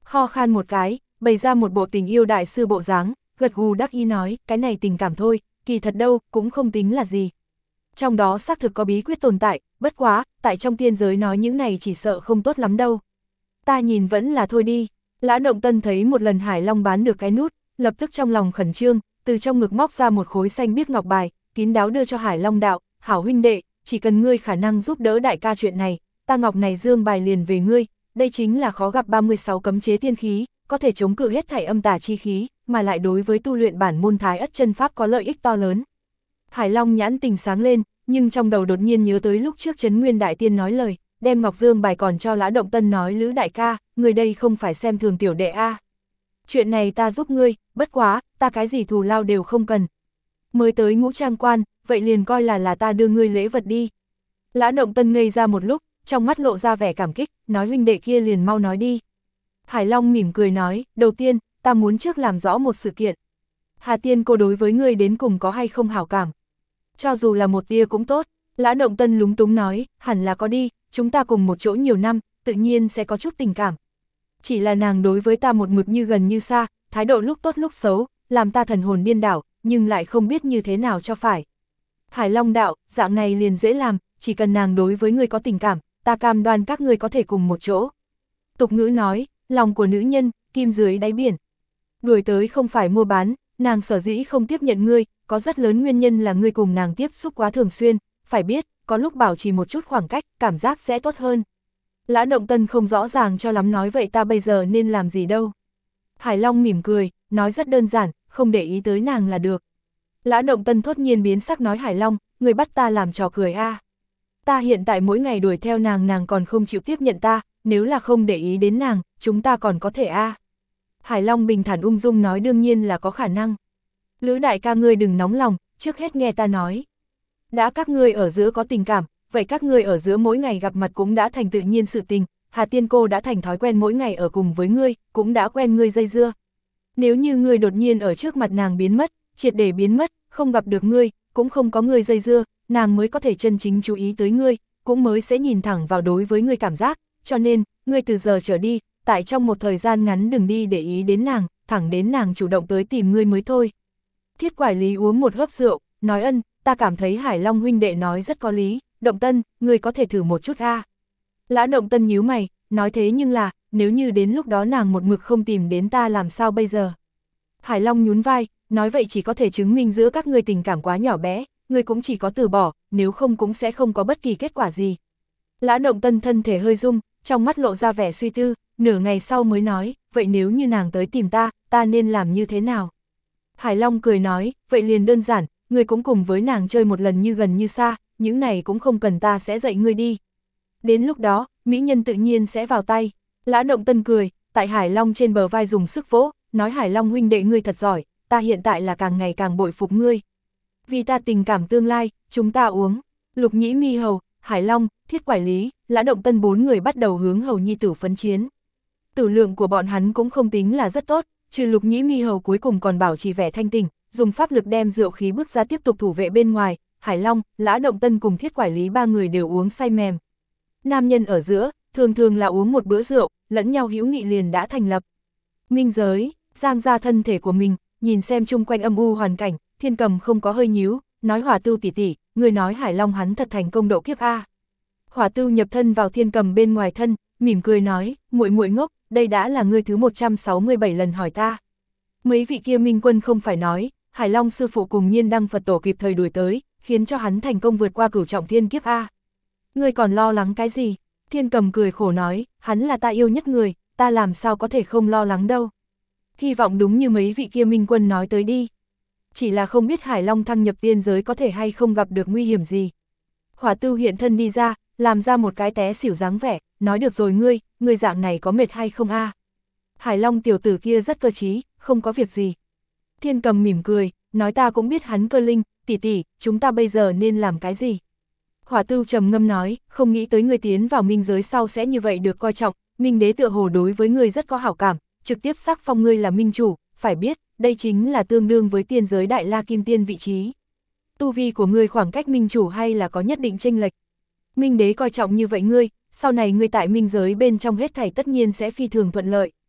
Ho khan một cái, bày ra một bộ tình yêu đại sư bộ dáng, gật gù đắc ý nói, cái này tình cảm thôi, kỳ thật đâu, cũng không tính là gì. Trong đó xác thực có bí quyết tồn tại, bất quá, tại trong tiên giới nói những này chỉ sợ không tốt lắm đâu. Ta nhìn vẫn là thôi đi. Lã Động Tân thấy một lần Hải Long bán được cái nút, lập tức trong lòng khẩn trương, từ trong ngực móc ra một khối xanh biếc ngọc bài, kín đáo đưa cho Hải Long đạo, hảo huynh đệ, chỉ cần ngươi khả năng giúp đỡ đại ca chuyện này, ta ngọc này dương bài liền về ngươi, đây chính là khó gặp 36 cấm chế tiên khí, có thể chống cự hết thảy âm tà chi khí, mà lại đối với tu luyện bản môn Thái Ất chân pháp có lợi ích to lớn. Hải Long nhãn tình sáng lên, nhưng trong đầu đột nhiên nhớ tới lúc trước Trấn Nguyên Đại Tiên nói lời, đem ngọc dương bài còn cho Lã Động Tân nói Lữ đại ca, người đây không phải xem thường tiểu đệ a. Chuyện này ta giúp ngươi, bất quá, ta cái gì thù lao đều không cần. Mới tới Ngũ Trang Quan, vậy liền coi là ta đưa ngươi lễ vật đi. Lã Động Tân ngây ra một lúc, trong mắt lộ ra vẻ cảm kích, nói huynh đệ kia liền mau nói đi. Hải Long mỉm cười nói, đầu tiên, ta muốn trước làm rõ một sự kiện. Hà Tiên cô đối với ngươi đến cùng có hay không hảo cảm? Cho dù là một tia cũng tốt. Lã Động Tân lúng túng nói, hẳn là có đi, chúng ta cùng một chỗ nhiều năm, tự nhiên sẽ có chút tình cảm. Chỉ là nàng đối với ta một mực như gần như xa, thái độ lúc tốt lúc xấu, làm ta thần hồn điên đảo, nhưng lại không biết như thế nào cho phải. Hải Long đạo, dạng này liền dễ làm, chỉ cần nàng đối với ngươi có tình cảm, ta cam đoan các ngươi có thể cùng một chỗ. Tục ngữ nói, lòng của nữ nhân, kim dưới đáy biển. Đuổi tới không phải mua bán, nàng sở dĩ không tiếp nhận ngươi, có rất lớn nguyên nhân là ngươi cùng nàng tiếp xúc quá thường xuyên, phải biết, có lúc bảo trì một chút khoảng cách, cảm giác sẽ tốt hơn. Lã Động Tân không rõ ràng cho lắm nói vậy ta bây giờ nên làm gì đâu. Hải Long mỉm cười, nói rất đơn giản, không để ý tới nàng là được. Lã Động Tân thốt nhiên biến sắc nói Hải Long, người bắt ta làm trò cười a. Ta hiện tại mỗi ngày đuổi theo nàng còn không chịu tiếp nhận ta, nếu là không để ý đến nàng, chúng ta còn có thể a. Hải Long bình thản ung dung nói đương nhiên là có khả năng. Lữ đại ca ngươi đừng nóng lòng, trước hết nghe ta nói. Đã các ngươi ở giữa có tình cảm, vậy các ngươi ở giữa mỗi ngày gặp mặt cũng đã thành tự nhiên sự tình, Hà Tiên cô đã thành thói quen mỗi ngày ở cùng với ngươi, cũng đã quen ngươi dây dưa. Nếu như ngươi đột nhiên ở trước mặt nàng biến mất, triệt để biến mất, không gặp được ngươi, cũng không có ngươi dây dưa, nàng mới có thể chân chính chú ý tới ngươi, cũng mới sẽ nhìn thẳng vào đối với ngươi cảm giác, cho nên, ngươi từ giờ trở đi, tại trong một thời gian ngắn đừng đi để ý đến nàng, thẳng đến nàng chủ động tới tìm ngươi mới thôi. Thiết Quải Lý uống một hớp rượu, nói ân, ta cảm thấy Hải Long huynh đệ nói rất có lý, Động Tân, ngươi có thể thử một chút a. Lã Động Tân nhíu mày, nói thế nhưng là, nếu như đến lúc đó nàng một mực không tìm đến ta làm sao bây giờ? Hải Long nhún vai, nói vậy chỉ có thể chứng minh giữa các ngươi tình cảm quá nhỏ bé, ngươi cũng chỉ có từ bỏ, nếu không cũng sẽ không có bất kỳ kết quả gì. Lã Động Tân thân thể hơi rung, trong mắt lộ ra vẻ suy tư, nửa ngày sau mới nói, vậy nếu như nàng tới tìm ta, ta nên làm như thế nào? Hải Long cười nói, vậy liền đơn giản, ngươi cũng cùng với nàng chơi một lần như gần như xa, những này cũng không cần ta sẽ dạy ngươi đi. Đến lúc đó, mỹ nhân tự nhiên sẽ vào tay. Lã Động Tân cười, tại Hải Long trên bờ vai dùng sức vỗ, nói Hải Long huynh đệ ngươi thật giỏi, ta hiện tại là càng ngày càng bội phục ngươi. Vì ta tình cảm tương lai, chúng ta uống. Lục Nhĩ Mi Hầu, Hải Long, Thiết Quải Lý, Lã Động Tân bốn người bắt đầu hướng Hầu Nhi Tử phấn chiến. Tử lượng của bọn hắn cũng không tính là rất tốt, trừ Lục Nhĩ Mi Hầu cuối cùng còn bảo trì vẻ thanh tỉnh, dùng pháp lực đem rượu khí bước ra tiếp tục thủ vệ bên ngoài. Hải Long, Lã Động Tân cùng Thiết Quải Lý ba người đều uống say mềm. Nam nhân ở giữa, thường thường là uống một bữa rượu, lẫn nhau hữu nghị liền đã thành lập. Minh giới, giang ra thân thể của mình, nhìn xem chung quanh âm u hoàn cảnh, Thiên Cầm không có hơi nhíu, nói Hỏa Tưu tỷ tỷ, người nói Hải Long hắn thật thành công độ kiếp a. Hỏa Tưu nhập thân vào Thiên Cầm bên ngoài thân, mỉm cười nói, muội muội ngốc, đây đã là ngươi thứ 167 lần hỏi ta. Mấy vị kia minh quân không phải nói, Hải Long sư phụ cùng Nhiên Đăng Phật tổ kịp thời đuổi tới, khiến cho hắn thành công vượt qua cửu trọng thiên kiếp a. Ngươi còn lo lắng cái gì? Thiên Cầm cười khổ nói, hắn là ta yêu nhất người, ta làm sao có thể không lo lắng đâu. Hy vọng đúng như mấy vị kia minh quân nói tới đi. Chỉ là không biết Hải Long thăng nhập tiên giới có thể hay không gặp được nguy hiểm gì. Hỏa Tưu hiện thân đi ra, làm ra một cái té xỉu dáng vẻ, nói được rồi ngươi dạng này có mệt hay không a? Hải Long tiểu tử kia rất cơ trí, không có việc gì. Thiên Cầm mỉm cười, nói ta cũng biết hắn cơ linh, tỷ tỷ, chúng ta bây giờ nên làm cái gì? Hỏa Tưu trầm ngâm nói, không nghĩ tới ngươi tiến vào minh giới sau sẽ như vậy được coi trọng, Minh đế tựa hồ đối với ngươi rất có hảo cảm, trực tiếp sắc phong ngươi là minh chủ, phải biết, đây chính là tương đương với tiên giới đại la kim tiên vị trí. Tu vi của ngươi khoảng cách minh chủ hay là có nhất định chênh lệch. Minh đế coi trọng như vậy ngươi, sau này ngươi tại minh giới bên trong hết thảy tất nhiên sẽ phi thường thuận lợi.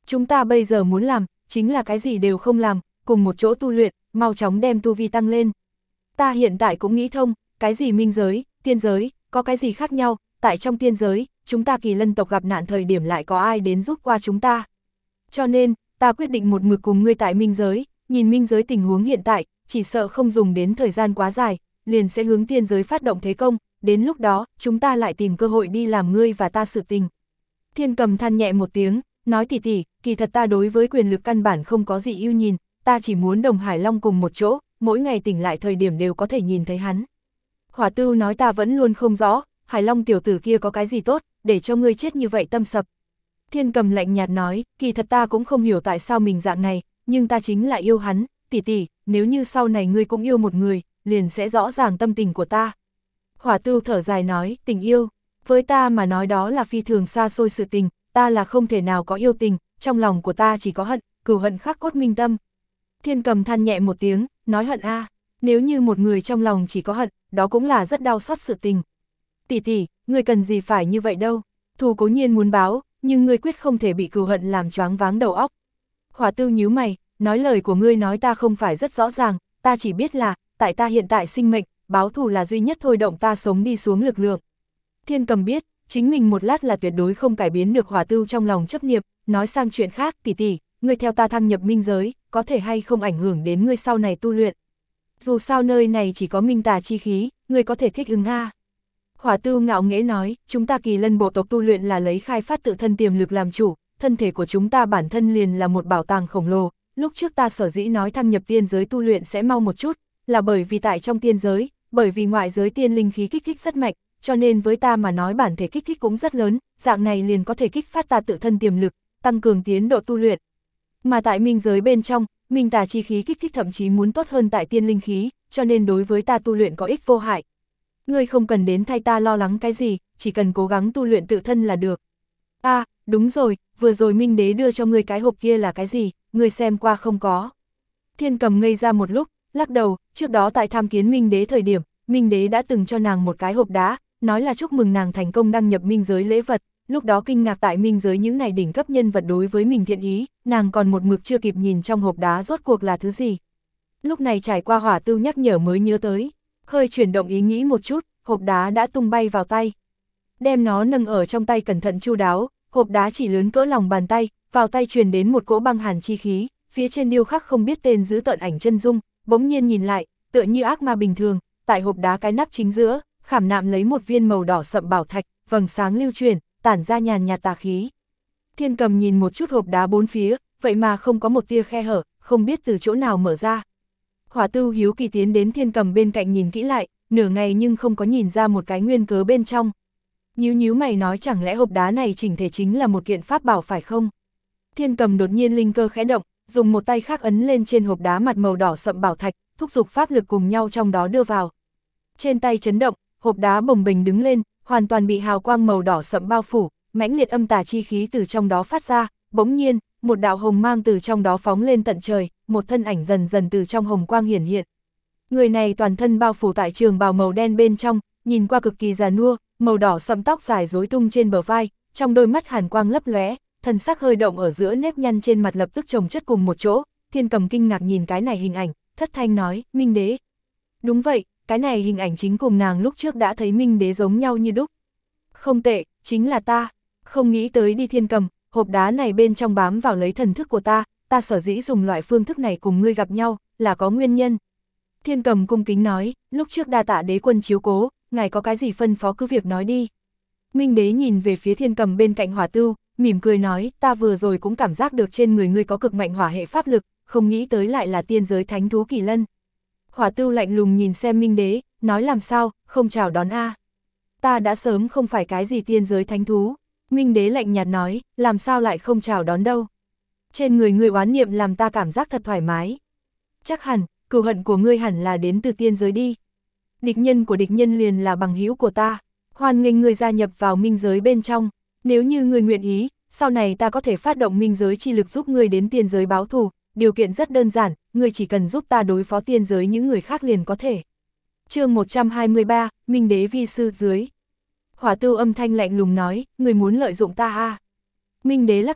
Chúng ta bây giờ muốn làm, chính là cái gì đều không làm, cùng một chỗ tu luyện, mau chóng đem tu vi tăng lên. Ta hiện tại cũng nghĩ thông, cái gì minh giới, tiên giới, có cái gì khác nhau, tại trong tiên giới, chúng ta Kỳ Lân tộc gặp nạn thời điểm lại có ai đến giúp qua chúng ta. Cho nên, ta quyết định một mực cùng ngươi tại minh giới, nhìn minh giới tình huống hiện tại, chỉ sợ không dùng đến thời gian quá dài, liền sẽ hướng tiên giới phát động thế công, đến lúc đó, chúng ta lại tìm cơ hội đi làm ngươi và ta sự tình. Thiên Cầm than nhẹ một tiếng, nói tỷ tỷ, kỳ thật ta đối với quyền lực căn bản không có gì ưu nhìn, ta chỉ muốn Đồng Hải Long cùng một chỗ, mỗi ngày tỉnh lại thời điểm đều có thể nhìn thấy hắn. Hỏa Tưu nói ta vẫn luôn không rõ, Hải Long tiểu tử kia có cái gì tốt, để cho ngươi chết như vậy tâm sập. Thiên Cầm lạnh nhạt nói, kỳ thật ta cũng không hiểu tại sao mình dạng này, nhưng ta chính là yêu hắn, tỷ tỷ, nếu như sau này ngươi cũng yêu một người, liền sẽ rõ ràng tâm tình của ta. Hỏa Tưu thở dài nói, tình yêu, với ta mà nói đó là phi thường xa xôi sự tình, ta là không thể nào có yêu tình, trong lòng của ta chỉ có hận, cừu hận khắc cốt minh tâm. Thiên Cầm than nhẹ một tiếng, nói hận a, nếu như một người trong lòng chỉ có hận, đó cũng là rất đau xót sự tình. Tỷ tỷ, ngươi cần gì phải như vậy đâu, thù cố nhiên muốn báo, nhưng ngươi quyết không thể bị cừu hận làm choáng váng đầu óc. Hỏa Tưu nhíu mày, nói lời của ngươi nói ta không phải rất rõ ràng, ta chỉ biết là, tại ta hiện tại sinh mệnh, báo thù là duy nhất thôi động ta sống đi xuống lực lượng. Thiên Cầm biết, chính mình một lát là tuyệt đối không cải biến được Hỏa Tưu trong lòng chấp niệm, nói sang chuyện khác, tỷ tỷ, ngươi theo ta thăng nhập minh giới, có thể hay không ảnh hưởng đến ngươi sau này tu luyện. Dù sao nơi này chỉ có minh tà chi khí, ngươi có thể thích ứng a. Hỏa Tưu ngạo nghễ nói, chúng ta Kỳ Lân bộ tộc tu luyện là lấy khai phát tự thân tiềm lực làm chủ, thân thể của chúng ta bản thân liền là một bảo tàng khổng lồ, lúc trước ta sở dĩ nói thăng nhập tiên giới tu luyện sẽ mau một chút, là bởi vì tại trong tiên giới, bởi vì ngoại giới tiên linh khí kích thích rất mạnh, cho nên với ta mà nói bản thể kích thích cũng rất lớn, dạng này liền có thể kích phát ta tự thân tiềm lực, tăng cường tiến độ tu luyện. Mà tại minh giới bên trong, minh tà chi khí kích thích thậm chí muốn tốt hơn tại tiên linh khí, cho nên đối với ta tu luyện có ích vô hại. Ngươi không cần đến thay ta lo lắng cái gì, chỉ cần cố gắng tu luyện tự thân là được. À, đúng rồi, vừa rồi Minh Đế đưa cho ngươi cái hộp kia là cái gì, ngươi xem qua không có. Thiên Cầm ngây ra một lúc, lắc đầu, trước đó tại tham kiến Minh Đế thời điểm, Minh Đế đã từng cho nàng một cái hộp đá, nói là chúc mừng nàng thành công đăng nhập minh giới lễ vật, lúc đó kinh ngạc tại minh giới những này đỉnh cấp nhân vật đối với mình thiện ý, nàng còn một mực chưa kịp nhìn trong hộp đá rốt cuộc là thứ gì. Lúc này trải qua Hỏa Tưu nhắc nhở mới nhớ tới, hơi chuyển động ý nghĩ một chút, hộp đá đã tung bay vào tay. Đem nó nâng ở trong tay cẩn thận chu đáo, hộp đá chỉ lớn cỡ lòng bàn tay, vào tay truyền đến một cỗ băng hàn chi khí, phía trên điêu khắc không biết tên giữ tợn ảnh chân dung, bỗng nhiên nhìn lại, tựa như ác ma bình thường, tại hộp đá cái nắp chính giữa, khảm nạm lấy một viên màu đỏ sậm bảo thạch, vầng sáng lưu chuyển, tản ra nhàn nhạt tà khí. Thiên Cầm nhìn một chút hộp đá bốn phía, vậy mà không có một tia khe hở, không biết từ chỗ nào mở ra. Hỏa Tưu hiếu kỳ tiến đến Thiên Cầm bên cạnh nhìn kỹ lại, nửa ngày nhưng không có nhìn ra một cái nguyên cớ bên trong. Nhíu nhíu mày nói chẳng lẽ hộp đá này chỉnh thể chính là một kiện pháp bảo phải không? Thiên Cầm đột nhiên linh cơ khẽ động, dùng một tay khác ấn lên trên hộp đá mặt màu đỏ sậm bảo thạch, thúc giục pháp lực cùng nhau trong đó đưa vào. Trên tay chấn động, hộp đá bồng bềnh đứng lên, hoàn toàn bị hào quang màu đỏ sậm bao phủ, mãnh liệt âm tà chi khí từ trong đó phát ra, bỗng nhiên, một đạo hồng mang từ trong đó phóng lên tận trời, một thân ảnh dần dần từ trong hồng quang hiển hiện. Người này toàn thân bao phủ tại trường bào màu đen bên trong, nhìn qua cực kỳ già nua, màu đỏ sậm tóc dài rối tung trên bờ vai, trong đôi mắt hàn quang lấp lóe, thần sắc hơi động ở giữa nếp nhăn trên mặt lập tức chồng chất cùng một chỗ. Thiên Cầm kinh ngạc nhìn cái này hình ảnh, thất thanh nói, Minh Đế. Đúng vậy, cái này hình ảnh chính cùng nàng lúc trước đã thấy Minh Đế giống nhau như đúc. Không tệ, chính là ta. Không nghĩ tới đi Thiên Cầm, hộp đá này bên trong bám vào lấy thần thức của ta sở dĩ dùng loại phương thức này cùng ngươi gặp nhau, là có nguyên nhân. Thiên Cầm cung kính nói, lúc trước đa tạ đế quân chiếu cố, ngài có cái gì phân phó cứ việc nói đi. Minh Đế nhìn về phía Thiên Cầm bên cạnh Hỏa Tưu, mỉm cười nói, ta vừa rồi cũng cảm giác được trên người ngươi có cực mạnh hỏa hệ pháp lực, không nghĩ tới lại là tiên giới thánh thú Kỳ Lân. Hỏa Tưu lạnh lùng nhìn xem Minh Đế, nói làm sao, không chào đón a? Ta đã sớm không phải cái gì tiên giới thánh thú. Minh Đế lạnh nhạt nói, làm sao lại không chào đón đâu. Trên người ngươi oán niệm làm ta cảm giác thật thoải mái. Chắc hẳn, cừu hận của ngươi hẳn là đến từ tiên giới đi. Địch nhân của địch nhân liền là bằng hữu của ta. Hoan nghênh ngươi gia nhập vào minh giới bên trong. Nếu như ngươi nguyện ý, sau này ta có thể phát động minh giới chi lực giúp ngươi đến tiên giới báo thù. Điều kiện rất đơn giản, ngươi chỉ cần giúp ta đối phó tiên giới những người khác liền có thể. Chương 123, Minh Đế vi sư dưới. Hỏa Tưu âm thanh lạnh lùng nói, ngươi muốn lợi dụng ta à? Minh Đế lắc đầu,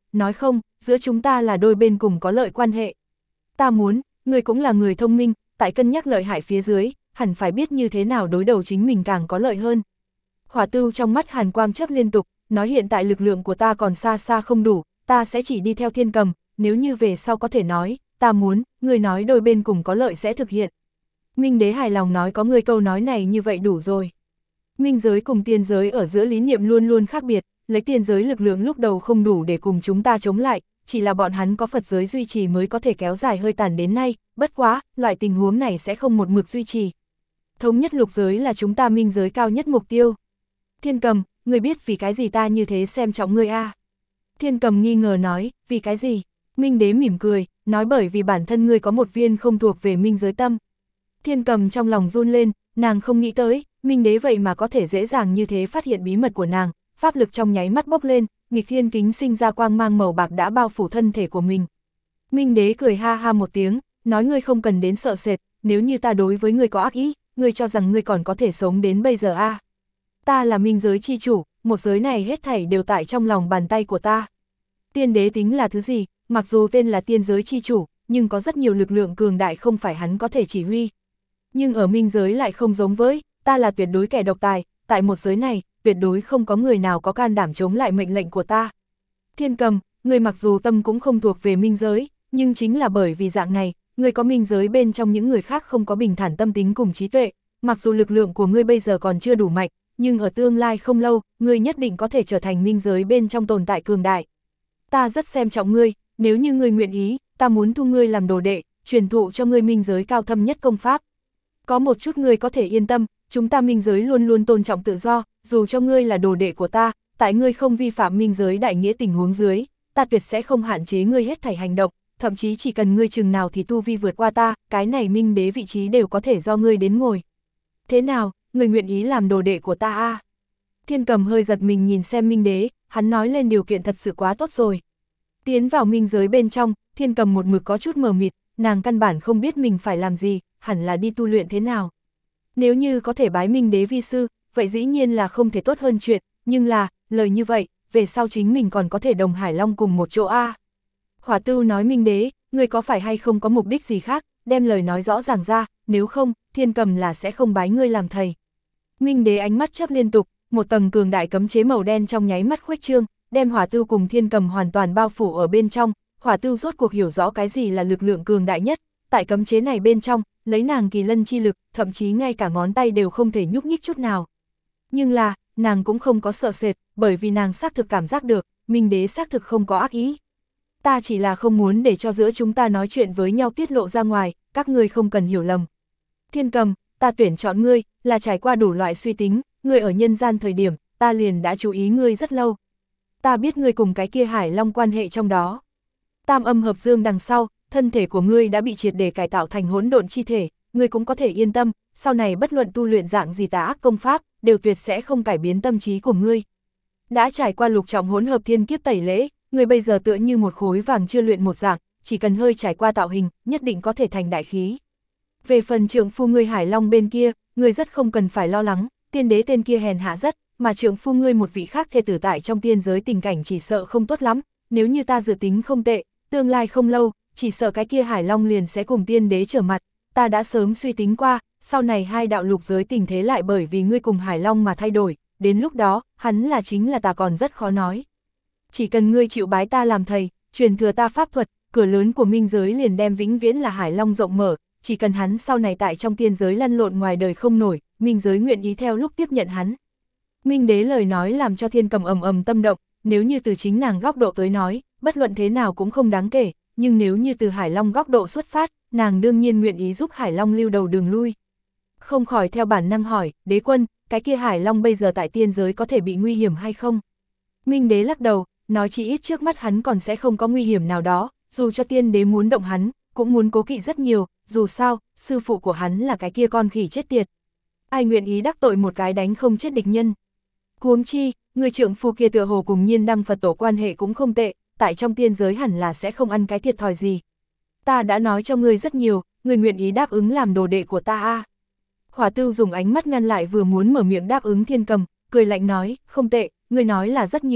nói không, giữa chúng ta là đôi bên cùng có lợi quan hệ. Ta muốn, ngươi cũng là người thông minh, tại cân nhắc lợi hại phía dưới, hẳn phải biết như thế nào đối đầu chính mình càng có lợi hơn. Hỏa Tưu trong mắt hàn quang chớp liên tục, nói hiện tại lực lượng của ta còn xa xa không đủ, ta sẽ chỉ đi theo Thiên Cầm, nếu như về sau có thể nói, ta muốn, ngươi nói đôi bên cùng có lợi sẽ thực hiện. Minh Đế hài lòng nói có ngươi câu nói này như vậy đủ rồi. Minh giới cùng tiên giới ở giữa lý niệm luôn luôn khác biệt, lấy tiên giới lực lượng lúc đầu không đủ để cùng chúng ta chống lại, chỉ là bọn hắn có Phật giới duy trì mới có thể kéo dài hơi tàn đến nay, bất quá, loại tình huống này sẽ không một mực duy trì. Thống nhất lục giới là chúng ta minh giới cao nhất mục tiêu. Thiên Cầm, ngươi biết vì cái gì ta như thế xem trọng ngươi a? Thiên Cầm nghi ngờ nói, vì cái gì? Minh Đế mỉm cười, nói bởi vì bản thân ngươi có một viên không thuộc về minh giới tâm. Thiên Cầm trong lòng run lên, nàng không nghĩ tới, Minh Đế vậy mà có thể dễ dàng như thế phát hiện bí mật của nàng, pháp lực trong nháy mắt bốc lên, nghịch thiên kính sinh ra quang mang màu bạc đã bao phủ thân thể của mình. Minh Đế cười ha ha một tiếng, nói ngươi không cần đến sợ sệt, nếu như ta đối với ngươi có ác ý, ngươi cho rằng ngươi còn có thể sống đến bây giờ a? Ta là minh giới chi chủ, một giới này hết thảy đều tại trong lòng bàn tay của ta. Tiên đế tính là thứ gì, mặc dù tên là tiên giới chi chủ, nhưng có rất nhiều lực lượng cường đại không phải hắn có thể chỉ huy. Nhưng ở minh giới lại không giống với, ta là tuyệt đối kẻ độc tài, tại một giới này, tuyệt đối không có người nào có can đảm chống lại mệnh lệnh của ta. Thiên Cầm, người mặc dù tâm cũng không thuộc về minh giới, nhưng chính là bởi vì dạng này, người có minh giới bên trong những người khác không có bình thản tâm tính cùng trí tuệ, mặc dù lực lượng của ngươi bây giờ còn chưa đủ mạnh, nhưng ở tương lai không lâu, ngươi nhất định có thể trở thành minh giới bên trong tồn tại cường đại. Ta rất xem trọng ngươi, nếu như ngươi nguyện ý, ta muốn thu ngươi làm đồ đệ, truyền thụ cho ngươi minh giới cao thâm nhất công pháp. Có một chút ngươi có thể yên tâm, chúng ta minh giới luôn luôn tôn trọng tự do, dù cho ngươi là đồ đệ của ta, tại ngươi không vi phạm minh giới đại nghĩa tình huống dưới, ta tuyệt sẽ không hạn chế ngươi hết thảy hành động, thậm chí chỉ cần ngươi chừng nào thì tu vi vượt qua ta, cái này minh đế vị trí đều có thể do ngươi đến ngồi. Thế nào, ngươi nguyện ý làm đồ đệ của ta a? Thiên Cầm hơi giật mình nhìn xem minh đế, hắn nói lên điều kiện thật sự quá tốt rồi. Tiến vào minh giới bên trong, Thiên Cầm một mực có chút mờ mịt, nàng căn bản không biết mình phải làm gì, hẳn là đi tu luyện thế nào. Nếu như có thể bái minh đế vi sư, vậy dĩ nhiên là không thể tốt hơn chuyện, nhưng là, lời như vậy, về sau chính mình còn có thể đồng Hải Long cùng một chỗ a. Hỏa Tưu nói minh đế, ngươi có phải hay không có mục đích gì khác, đem lời nói rõ ràng ra, nếu không, Thiên Cầm là sẽ không bái ngươi làm thầy. Minh đế ánh mắt chớp liên tục, một tầng cường đại cấm chế màu đen trong nháy mắt khuếch trương, đem Hỏa Tưu cùng Thiên Cầm hoàn toàn bao phủ ở bên trong. Hỏa Tưu rốt cuộc hiểu rõ cái gì là lực lượng cường đại nhất, tại cấm chế này bên trong, lấy nàng kỳ lân chi lực, thậm chí ngay cả ngón tay đều không thể nhúc nhích chút nào. Nhưng là, nàng cũng không có sợ sệt, bởi vì nàng xác thực cảm giác được, Minh đế xác thực không có ác ý. Ta chỉ là không muốn để cho giữa chúng ta nói chuyện với nhau tiết lộ ra ngoài, các ngươi không cần hiểu lầm. Thiên Cầm, ta tuyển chọn ngươi, là trải qua đủ loại suy tính, ngươi ở nhân gian thời điểm, ta liền đã chú ý ngươi rất lâu. Ta biết ngươi cùng cái kia Hải Long quan hệ trong đó. Tam âm hợp dương đằng sau, thân thể của ngươi đã bị triệt để cải tạo thành hỗn độn chi thể, ngươi cũng có thể yên tâm, sau này bất luận tu luyện dạng gì tà ác công pháp, đều tuyệt sẽ không cải biến tâm trí của ngươi. Đã trải qua lục trọng hỗn hợp thiên kiếp tẩy lễ, ngươi bây giờ tựa như một khối vàng chưa luyện một dạng, chỉ cần hơi trải qua tạo hình, nhất định có thể thành đại khí. Về phần trượng phu ngươi Hải Long bên kia, ngươi rất không cần phải lo lắng, tiên đế tên kia hèn hạ rất, mà trượng phu ngươi một vị khác thê tử tại trong tiên giới tình cảnh chỉ sợ không tốt lắm, nếu như ta dự tính không tệ, tương lai không lâu, chỉ sợ cái kia Hải Long liền sẽ cùng tiên đế trở mặt, ta đã sớm suy tính qua, sau này hai đạo lục giới tình thế lại bởi vì ngươi cùng Hải Long mà thay đổi, đến lúc đó, hắn là chính là ta còn rất khó nói. Chỉ cần ngươi chịu bái ta làm thầy, truyền thừa ta pháp thuật, cửa lớn của minh giới liền đem vĩnh viễn là Hải Long rộng mở, chỉ cần hắn sau này tại trong tiên giới lăn lộn ngoài đời không nổi, minh giới nguyện ý theo lúc tiếp nhận hắn. Minh đế lời nói làm cho Thiên Cầm ầm ầm tâm động, nếu như từ chính nàng góc độ tới nói, bất luận thế nào cũng không đáng kể, nhưng nếu như từ Hải Long góc độ xuất phát, nàng đương nhiên nguyện ý giúp Hải Long lưu đầu đường lui. Không khỏi theo bản năng hỏi, đế quân, cái kia Hải Long bây giờ tại tiên giới có thể bị nguy hiểm hay không? Minh đế lắc đầu, nói chỉ ít trước mắt hắn còn sẽ không có nguy hiểm nào đó, dù cho tiên đế muốn động hắn, cũng muốn cố kỵ rất nhiều, dù sao, sư phụ của hắn là cái kia con khỉ chết tiệt. Ai nguyện ý đắc tội một cái đánh không chết địch nhân? Huống chi, người trượng phu kia tựa hồ cùng Nhiên Đăng Phật tổ quan hệ cũng không tệ, tại trong tiên giới hẳn là sẽ không ăn cái thiệt thòi gì. Ta đã nói cho ngươi rất nhiều, ngươi nguyện ý đáp ứng làm đồ đệ của ta a? Hỏa Tưu dùng ánh mắt ngăn lại vừa muốn mở miệng đáp ứng Thiên Cầm, cười lạnh nói, không tệ, ngươi nói là rất nhiều,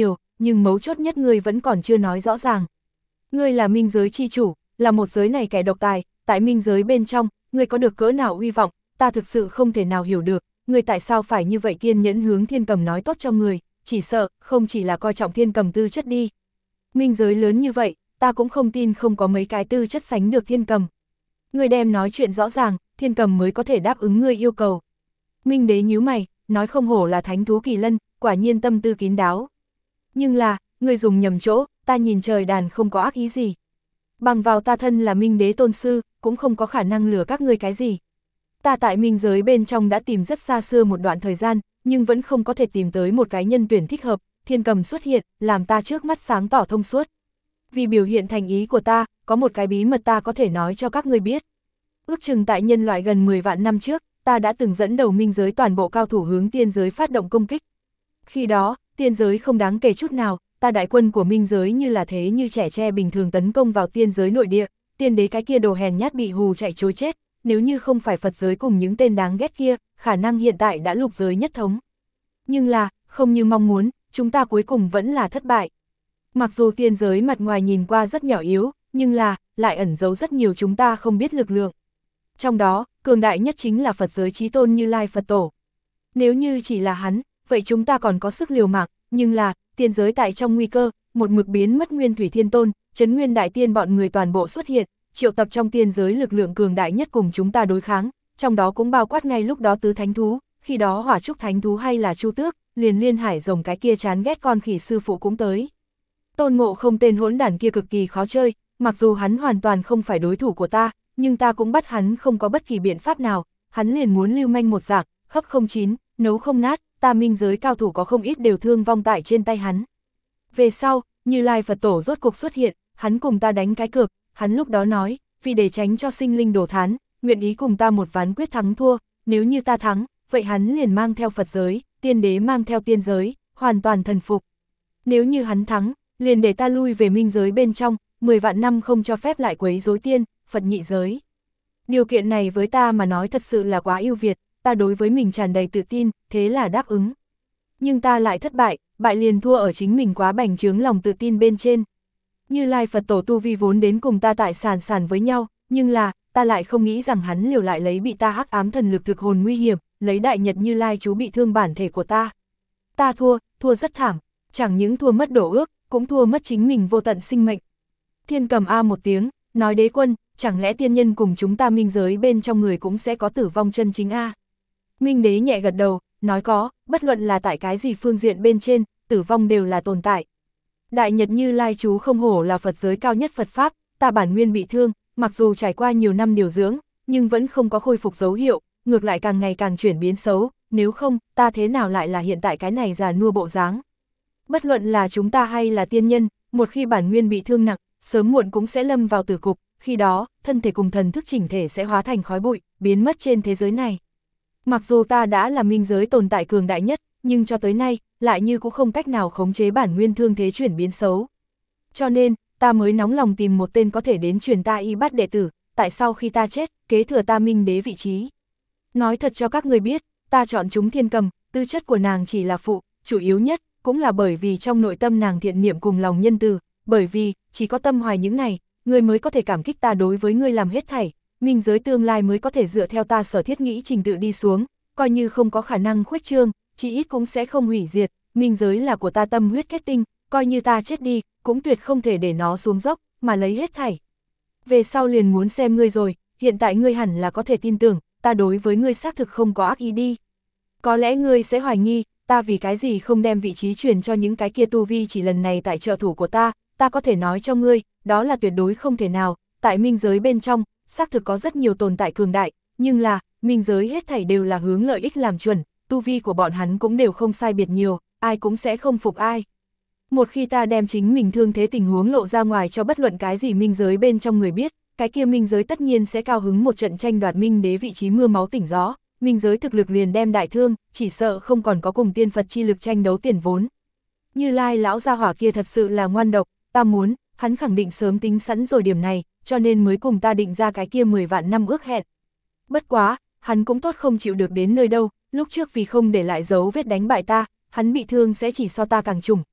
nhưng mấu chốt nhất ngươi vẫn còn chưa nói rõ ràng. Ngươi là minh giới chi chủ, là một giới này kẻ độc tài, tại minh giới bên trong, ngươi có được cỡ nào uy vọng, ta thực sự không thể nào hiểu được, ngươi tại sao phải như vậy kiên nhẫn hướng Thiên Cầm nói tốt cho người, chỉ sợ, không chỉ là coi trọng Thiên Cầm tư chất đi. Minh giới lớn như vậy, ta cũng không tin không có mấy cái tư chất sánh được Thiên Cầm. Ngươi đem nói chuyện rõ ràng, Thiên Cầm mới có thể đáp ứng ngươi yêu cầu. Minh đế nhíu mày, nói không hổ là thánh thú kỳ lân, quả nhiên tâm tư kín đáo. Nhưng là, ngươi dùng nhầm chỗ, ta nhìn trời đàn không có ác ý gì. Bằng vào ta thân là minh đế tôn sư, cũng không có khả năng lừa các ngươi cái gì. Ta tại minh giới bên trong đã tìm rất xa xưa một đoạn thời gian, nhưng vẫn không có thể tìm tới một cái nhân tuyển thích hợp, Thiên Cầm xuất hiện, làm ta trước mắt sáng tỏ thông suốt. Vì biểu hiện thành ý của ta, có một cái bí mật ta có thể nói cho các ngươi biết. Ước chừng tại nhân loại gần 10 vạn năm trước, ta đã từng dẫn đầu minh giới toàn bộ cao thủ hướng tiên giới phát động công kích. Khi đó, tiên giới không đáng kể chút nào, ta đại quân của minh giới như là thế như trẻ tre bình thường tấn công vào tiên giới nội địa, tiên đế cái kia đồ hèn nhát bị hù chạy trối chết, nếu như không phải Phật giới cùng những tên đáng ghét kia, khả năng hiện tại đã lục giới nhất thống. Nhưng là, không như mong muốn, chúng ta cuối cùng vẫn là thất bại. Mặc dù tiên giới mặt ngoài nhìn qua rất nhỏ yếu, nhưng là, lại ẩn giấu rất nhiều chúng ta không biết lực lượng. Trong đó, cường đại nhất chính là Phật giới chí tôn Như Lai Phật Tổ. Nếu như chỉ là hắn, vậy chúng ta còn có sức liều mạng, nhưng là, tiên giới tại trong nguy cơ, một mực biến mất Nguyên Thủy Thiên Tôn, Trấn Nguyên Đại Tiên bọn người toàn bộ xuất hiện, triệu tập trong tiên giới lực lượng cường đại nhất cùng chúng ta đối kháng, trong đó cũng bao quát ngay lúc đó tứ thánh thú, khi đó Hỏa Trúc Thánh Thú hay là Chu Tước, liền Liên Hải Rồng cái kia chán ghét con khỉ sư phụ cũng tới. Tôn Ngộ Không tên hỗn đản kia cực kỳ khó chơi, mặc dù hắn hoàn toàn không phải đối thủ của ta, nhưng ta cũng bắt hắn không có bất kỳ biện pháp nào, hắn liền muốn lưu manh một dạng, hấp không chín, nấu không nát, ta minh giới cao thủ có không ít đều thương vong tại trên tay hắn. Về sau, Như Lai Phật Tổ rốt cục xuất hiện, hắn cùng ta đánh cái cược, hắn lúc đó nói, vì để tránh cho sinh linh đổ thán, nguyện ý cùng ta một ván quyết thắng thua, nếu như ta thắng, vậy hắn liền mang theo Phật giới, tiên đế mang theo tiên giới, hoàn toàn thần phục. Nếu như hắn thắng, liền để ta lui về minh giới bên trong, 10 vạn năm không cho phép lại quấy rối tiên, Phật nhị giới. Điều kiện này với ta mà nói thật sự là quá ưu việt, ta đối với mình tràn đầy tự tin, thế là đáp ứng. Nhưng ta lại thất bại, bại liền thua ở chính mình quá bành trướng lòng tự tin bên trên. Như Lai Phật Tổ tu vi vốn đến cùng ta tại sàn với nhau, nhưng là, ta lại không nghĩ rằng hắn liều lại lấy bị ta hắc ám thần lực thực hồn nguy hiểm, lấy đại nhật Như Lai chú bị thương bản thể của ta. Ta thua rất thảm, chẳng những thua mất đổ ước, cũng thua mất chính mình vô tận sinh mệnh. Thiên Cầm a một tiếng, nói đế quân, chẳng lẽ tiên nhân cùng chúng ta minh giới bên trong người cũng sẽ có tử vong chân chính a? Minh đế nhẹ gật đầu, nói có, bất luận là tại cái gì phương diện bên trên, tử vong đều là tồn tại. Đại nhật Như Lai chú không hổ là Phật giới cao nhất Phật Pháp, ta bản nguyên bị thương, mặc dù trải qua nhiều năm điều dưỡng, nhưng vẫn không có khôi phục dấu hiệu, ngược lại càng ngày càng chuyển biến xấu, nếu không, ta thế nào lại là hiện tại cái này già nua bộ dáng. Bất luận là chúng ta hay là tiên nhân, một khi bản nguyên bị thương nặng, sớm muộn cũng sẽ lâm vào tử cục, khi đó, thân thể cùng thần thức chỉnh thể sẽ hóa thành khói bụi, biến mất trên thế giới này. Mặc dù ta đã là minh giới tồn tại cường đại nhất, nhưng cho tới nay, lại như cũng không cách nào khống chế bản nguyên thương thế chuyển biến xấu. Cho nên, ta mới nóng lòng tìm một tên có thể đến truyền ta y bát đệ tử, tại sau khi ta chết, kế thừa ta minh đế vị trí. Nói thật cho các người biết, ta chọn chúng Thiên Cầm, tư chất của nàng chỉ là phụ, chủ yếu nhất, cũng là bởi vì trong nội tâm nàng thiện niệm cùng lòng nhân từ, bởi vì, chỉ có tâm hoài những này, ngươi mới có thể cảm kích ta đối với ngươi làm hết thảy, minh giới tương lai mới có thể dựa theo ta sở thiết nghĩ trình tự đi xuống, coi như không có khả năng khuếch trương, chỉ ít cũng sẽ không hủy diệt, minh giới là của ta tâm huyết kết tinh, coi như ta chết đi, cũng tuyệt không thể để nó xuống dốc, mà lấy hết thảy. Về sau liền muốn xem ngươi rồi, hiện tại ngươi hẳn là có thể tin tưởng, ta đối với ngươi xác thực không có ác ý đi. Có lẽ ngươi sẽ hoài nghi, ta vì cái gì không đem vị trí truyền cho những cái kia tu vi chỉ lần này tại trợ thủ của ta có thể nói cho ngươi, đó là tuyệt đối không thể nào, tại minh giới bên trong, xác thực có rất nhiều tồn tại cường đại, nhưng là, minh giới hết thảy đều là hướng lợi ích làm chuẩn, tu vi của bọn hắn cũng đều không sai biệt nhiều, ai cũng sẽ không phục ai. Một khi ta đem chính mình thương thế tình huống lộ ra ngoài cho bất luận cái gì minh giới bên trong người biết, cái kia minh giới tất nhiên sẽ cao hứng một trận tranh đoạt minh đế vị trí mưa máu tỉnh gió, minh giới thực lực liền đem đại thương, chỉ sợ không còn có cùng tiên Phật chi lực tranh đấu tiền vốn. Như Lai lão gia hỏa kia thật sự là ngoan độc, ta muốn, hắn khẳng định sớm tính sẵn rồi điểm này, cho nên mới cùng ta định ra cái kia 10 vạn năm ước hẹn. Bất quá, hắn cũng tốt không chịu được đến nơi đâu, lúc trước vì không để lại dấu vết đánh bại ta, hắn bị thương sẽ chỉ so ta càng trùng,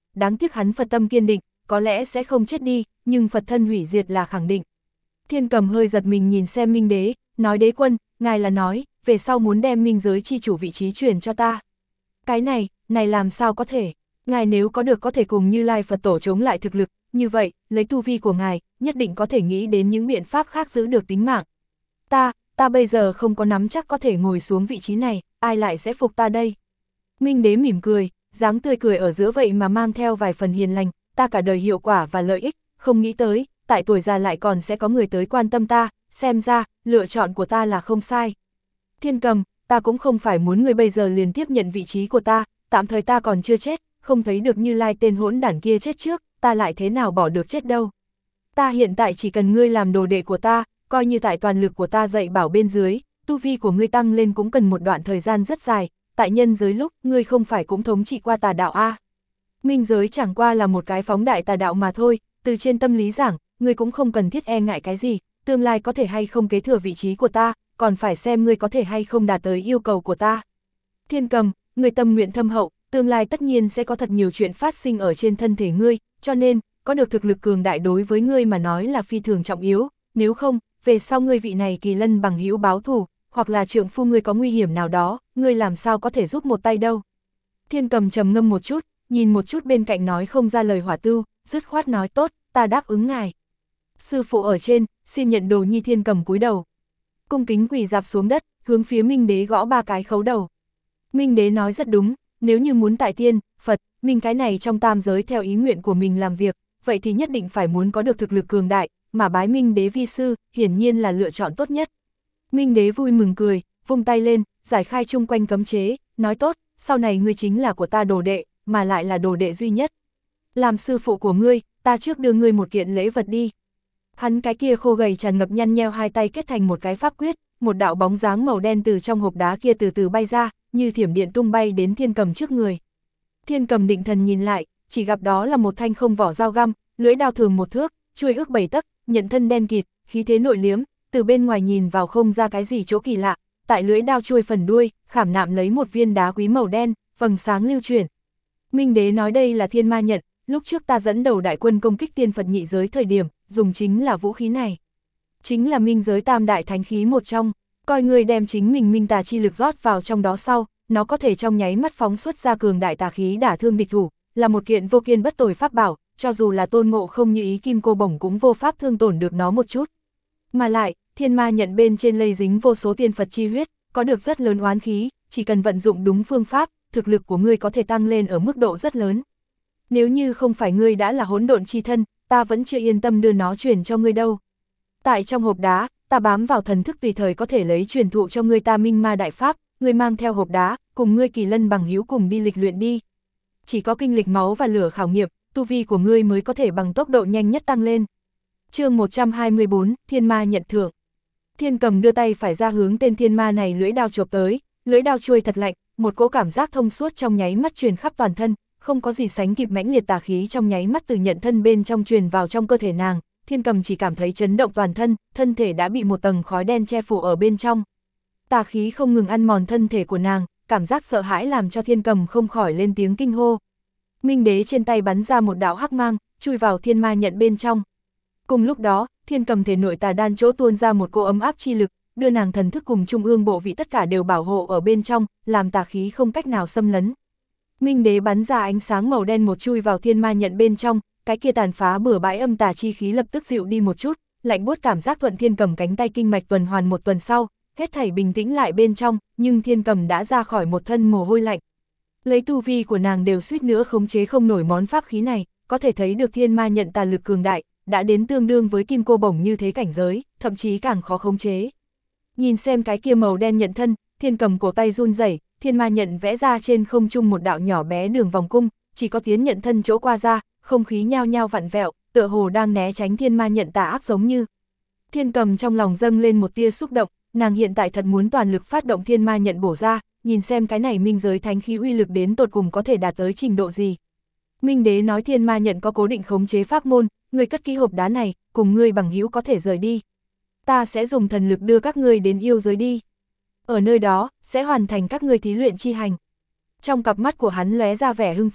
đáng tiếc hắn Phật tâm kiên định, có lẽ sẽ không chết đi, nhưng Phật thân hủy diệt là khẳng định. Thiên Cầm hơi giật mình nhìn xem Minh Đế, nói đế quân, ngài là nói, về sau muốn đem minh giới chi chủ vị trí truyền cho ta. Cái này làm sao có thể, ngài nếu có được có thể cùng Như Lai Phật tổ chống lại thực lực, như vậy, lấy tu vi của ngài, nhất định có thể nghĩ đến những biện pháp khác giữ được tính mạng. Ta bây giờ không có nắm chắc có thể ngồi xuống vị trí này, ai lại sẽ phục ta đây? Minh Đế mỉm cười, dáng tươi cười ở giữa vậy mà mang theo vài phần hiền lành, ta cả đời hiệu quả và lợi ích, không nghĩ tới, tại tuổi già lại còn sẽ có người tới quan tâm ta, xem ra, lựa chọn của ta là không sai. Thiên Cầm, ta cũng không phải muốn người bây giờ liền tiếp nhận vị trí của ta, tạm thời ta còn chưa chết, không thấy được Như Lai tên hỗn đản kia chết trước, ta lại thế nào bỏ được chết đâu. Ta hiện tại chỉ cần ngươi làm đồ đệ của ta, coi như tại toàn lực của ta dạy bảo bên dưới, tu vi của ngươi tăng lên cũng cần một đoạn thời gian rất dài, tại nhân giới lúc, ngươi không phải cũng thống trị qua tà đạo a? Minh giới chẳng qua là một cái phóng đại tà đạo mà thôi, từ trên tâm lý giảng, ngươi cũng không cần thiết e ngại cái gì, tương lai có thể hay không kế thừa vị trí của ta, còn phải xem ngươi có thể hay không đạt tới yêu cầu của ta. Thiên Cầm, ngươi tâm nguyện thâm hậu, tương lai tất nhiên sẽ có thật nhiều chuyện phát sinh ở trên thân thể ngươi, cho nên, có được thực lực cường đại đối với ngươi mà nói là phi thường trọng yếu, nếu không, về sau ngươi vị này kỳ lân bằng hữu báo thù, hoặc là trượng phu ngươi có nguy hiểm nào đó, ngươi làm sao có thể giúp một tay đâu. Thiên Cầm trầm ngâm một chút, nhìn một chút bên cạnh nói không ra lời Hỏa Tưu, dứt khoát nói tốt, ta đáp ứng ngài. Sư phụ ở trên, xin nhận đồ nhi. Thiên Cầm cúi đầu. Cung kính quỳ rạp xuống đất, hướng phía Minh Đế gõ 3 cái khấu đầu. Minh Đế nói rất đúng, nếu như muốn tại tiên, Phật, Minh cái này trong tam giới theo ý nguyện của mình làm việc, vậy thì nhất định phải muốn có được thực lực cường đại, mà bái Minh Đế vi sư, hiển nhiên là lựa chọn tốt nhất. Minh Đế vui mừng cười, vung tay lên, giải khai chung quanh cấm chế, nói tốt, sau này ngươi chính là của ta đồ đệ, mà lại là đồ đệ duy nhất. Làm sư phụ của ngươi, ta trước đưa ngươi một kiện lễ vật đi. Hắn cái kia khô gầy tràn ngập nhăn nheo hai tay kết thành một cái pháp quyết, một đạo bóng dáng màu đen từ trong hộp đá kia từ từ bay ra, như thiểm điện tung bay đến Thiên Cầm trước người. Thiên Cầm định thần nhìn lại, chỉ gặp đó là một thanh không vỏ dao găm, lưỡi đao thường 1 thước, chuôi ước 7 tấc, nhận thân đen kịt, khí thế nội liếm, từ bên ngoài nhìn vào không ra cái gì chỗ kỳ lạ, tại lưỡi đao chuôi phần đuôi, khảm nạm lấy một viên đá quý màu đen, vầng sáng lưu chuyển. Minh Đế nói đây là Thiên Ma Nhận, lúc trước ta dẫn đầu đại quân công kích tiên Phật nhị giới thời điểm, dùng chính là vũ khí này. Chính là minh giới tam đại thánh khí một trong, coi người đem chính mình minh tà chi lực rót vào trong đó sau, nó có thể trong nháy mắt phóng xuất ra cường đại tà khí đả thương địch thủ, là một kiện vô kiên bất tồi pháp bảo, cho dù là Tôn Ngộ Không như ý Kim Cô Bổng cũng vô pháp thương tổn được nó một chút. Mà lại, Thiên Ma Nhận bên trên lây dính vô số tiên Phật chi huyết, có được rất lớn oán khí, chỉ cần vận dụng đúng phương pháp, thực lực của ngươi có thể tăng lên ở mức độ rất lớn. Nếu như không phải ngươi đã là hỗn độn chi thân, ta vẫn chưa yên tâm đưa nó truyền cho ngươi đâu. Tại trong hộp đá, ta bám vào thần thức tùy thời có thể lấy truyền thụ cho ngươi ta minh ma đại pháp, ngươi mang theo hộp đá, cùng ngươi kỳ lân bằng hữu cùng đi lịch luyện đi. Chỉ có kinh lịch máu và lửa khảo nghiệm, tu vi của ngươi mới có thể bằng tốc độ nhanh nhất tăng lên. Chương 124, Thiên Ma Nhận thưởng. Thiên Cầm đưa tay phải ra hướng tên thiên ma này lưỡi đao chộp tới, lưỡi đao chuôi thật lạnh, một cỗ cảm giác thông suốt trong nháy mắt truyền khắp toàn thân, không có gì sánh kịp mãnh liệt tà khí trong nháy mắt từ nhận thân bên trong truyền vào trong cơ thể nàng. Thiên Cầm chỉ cảm thấy chấn động toàn thân, thân thể đã bị một tầng khói đen che phủ ở bên trong. Tà khí không ngừng ăn mòn thân thể của nàng, cảm giác sợ hãi làm cho Thiên Cầm không khỏi lên tiếng kinh hô. Minh Đế trên tay bắn ra một đạo hắc mang, chui vào Thiên Ma Nhận bên trong. Cùng lúc đó, Thiên Cầm thể nội tà đan chỗ tuôn ra một cỗ ấm áp chi lực, đưa nàng thần thức cùng trung ương bộ vị tất cả đều bảo hộ ở bên trong, làm tà khí không cách nào xâm lấn. Minh Đế bắn ra ánh sáng màu đen một chui vào Thiên Ma Nhận bên trong, cái kia tàn phá bừa bãi âm tà chi khí lập tức dịu đi một chút, lạnh buốt cảm giác thuận Thiên Cầm cánh tay kinh mạch tuần hoàn một tuần sau, hết thảy bình tĩnh lại bên trong, nhưng Thiên Cầm đã ra khỏi một thân mồ hôi lạnh. Lấy tu vi của nàng đều suýt nữa khống chế không nổi món pháp khí này, có thể thấy được Thiên Ma Nhận tà lực cường đại, đã đến tương đương với Kim Cô Bổng như thế cảnh giới, thậm chí càng khó khống chế. Nhìn xem cái kia màu đen nhận thân, Thiên Cầm cổ tay run rẩy, Thiên Ma Nhận vẽ ra trên không trung một đạo nhỏ bé đường vòng cung, chỉ có tiến nhận thân chỗ qua ra, không khí nhao nhao vặn vẹo, tựa hồ đang né tránh Thiên Ma Nhận tà ác giống như. Thiên Cầm trong lòng dâng lên một tia xúc động, nàng hiện tại thật muốn toàn lực phát động Thiên Ma Nhận bổ ra, nhìn xem cái này minh giới thánh khí uy lực đến tột cùng có thể đạt tới trình độ gì. Minh Đế nói Thiên Ma Nhận có cố định khống chế pháp môn, ngươi cất kỹ hộp đá này, cùng ngươi bằng hữu có thể rời đi. Ta sẽ dùng thần lực đưa các ngươi đến yêu giới đi. Ở nơi đó, sẽ hoàn thành các ngươi thí luyện chi hành. Trong cặp mắt của hắn lóe ra vẻ hưng phấn,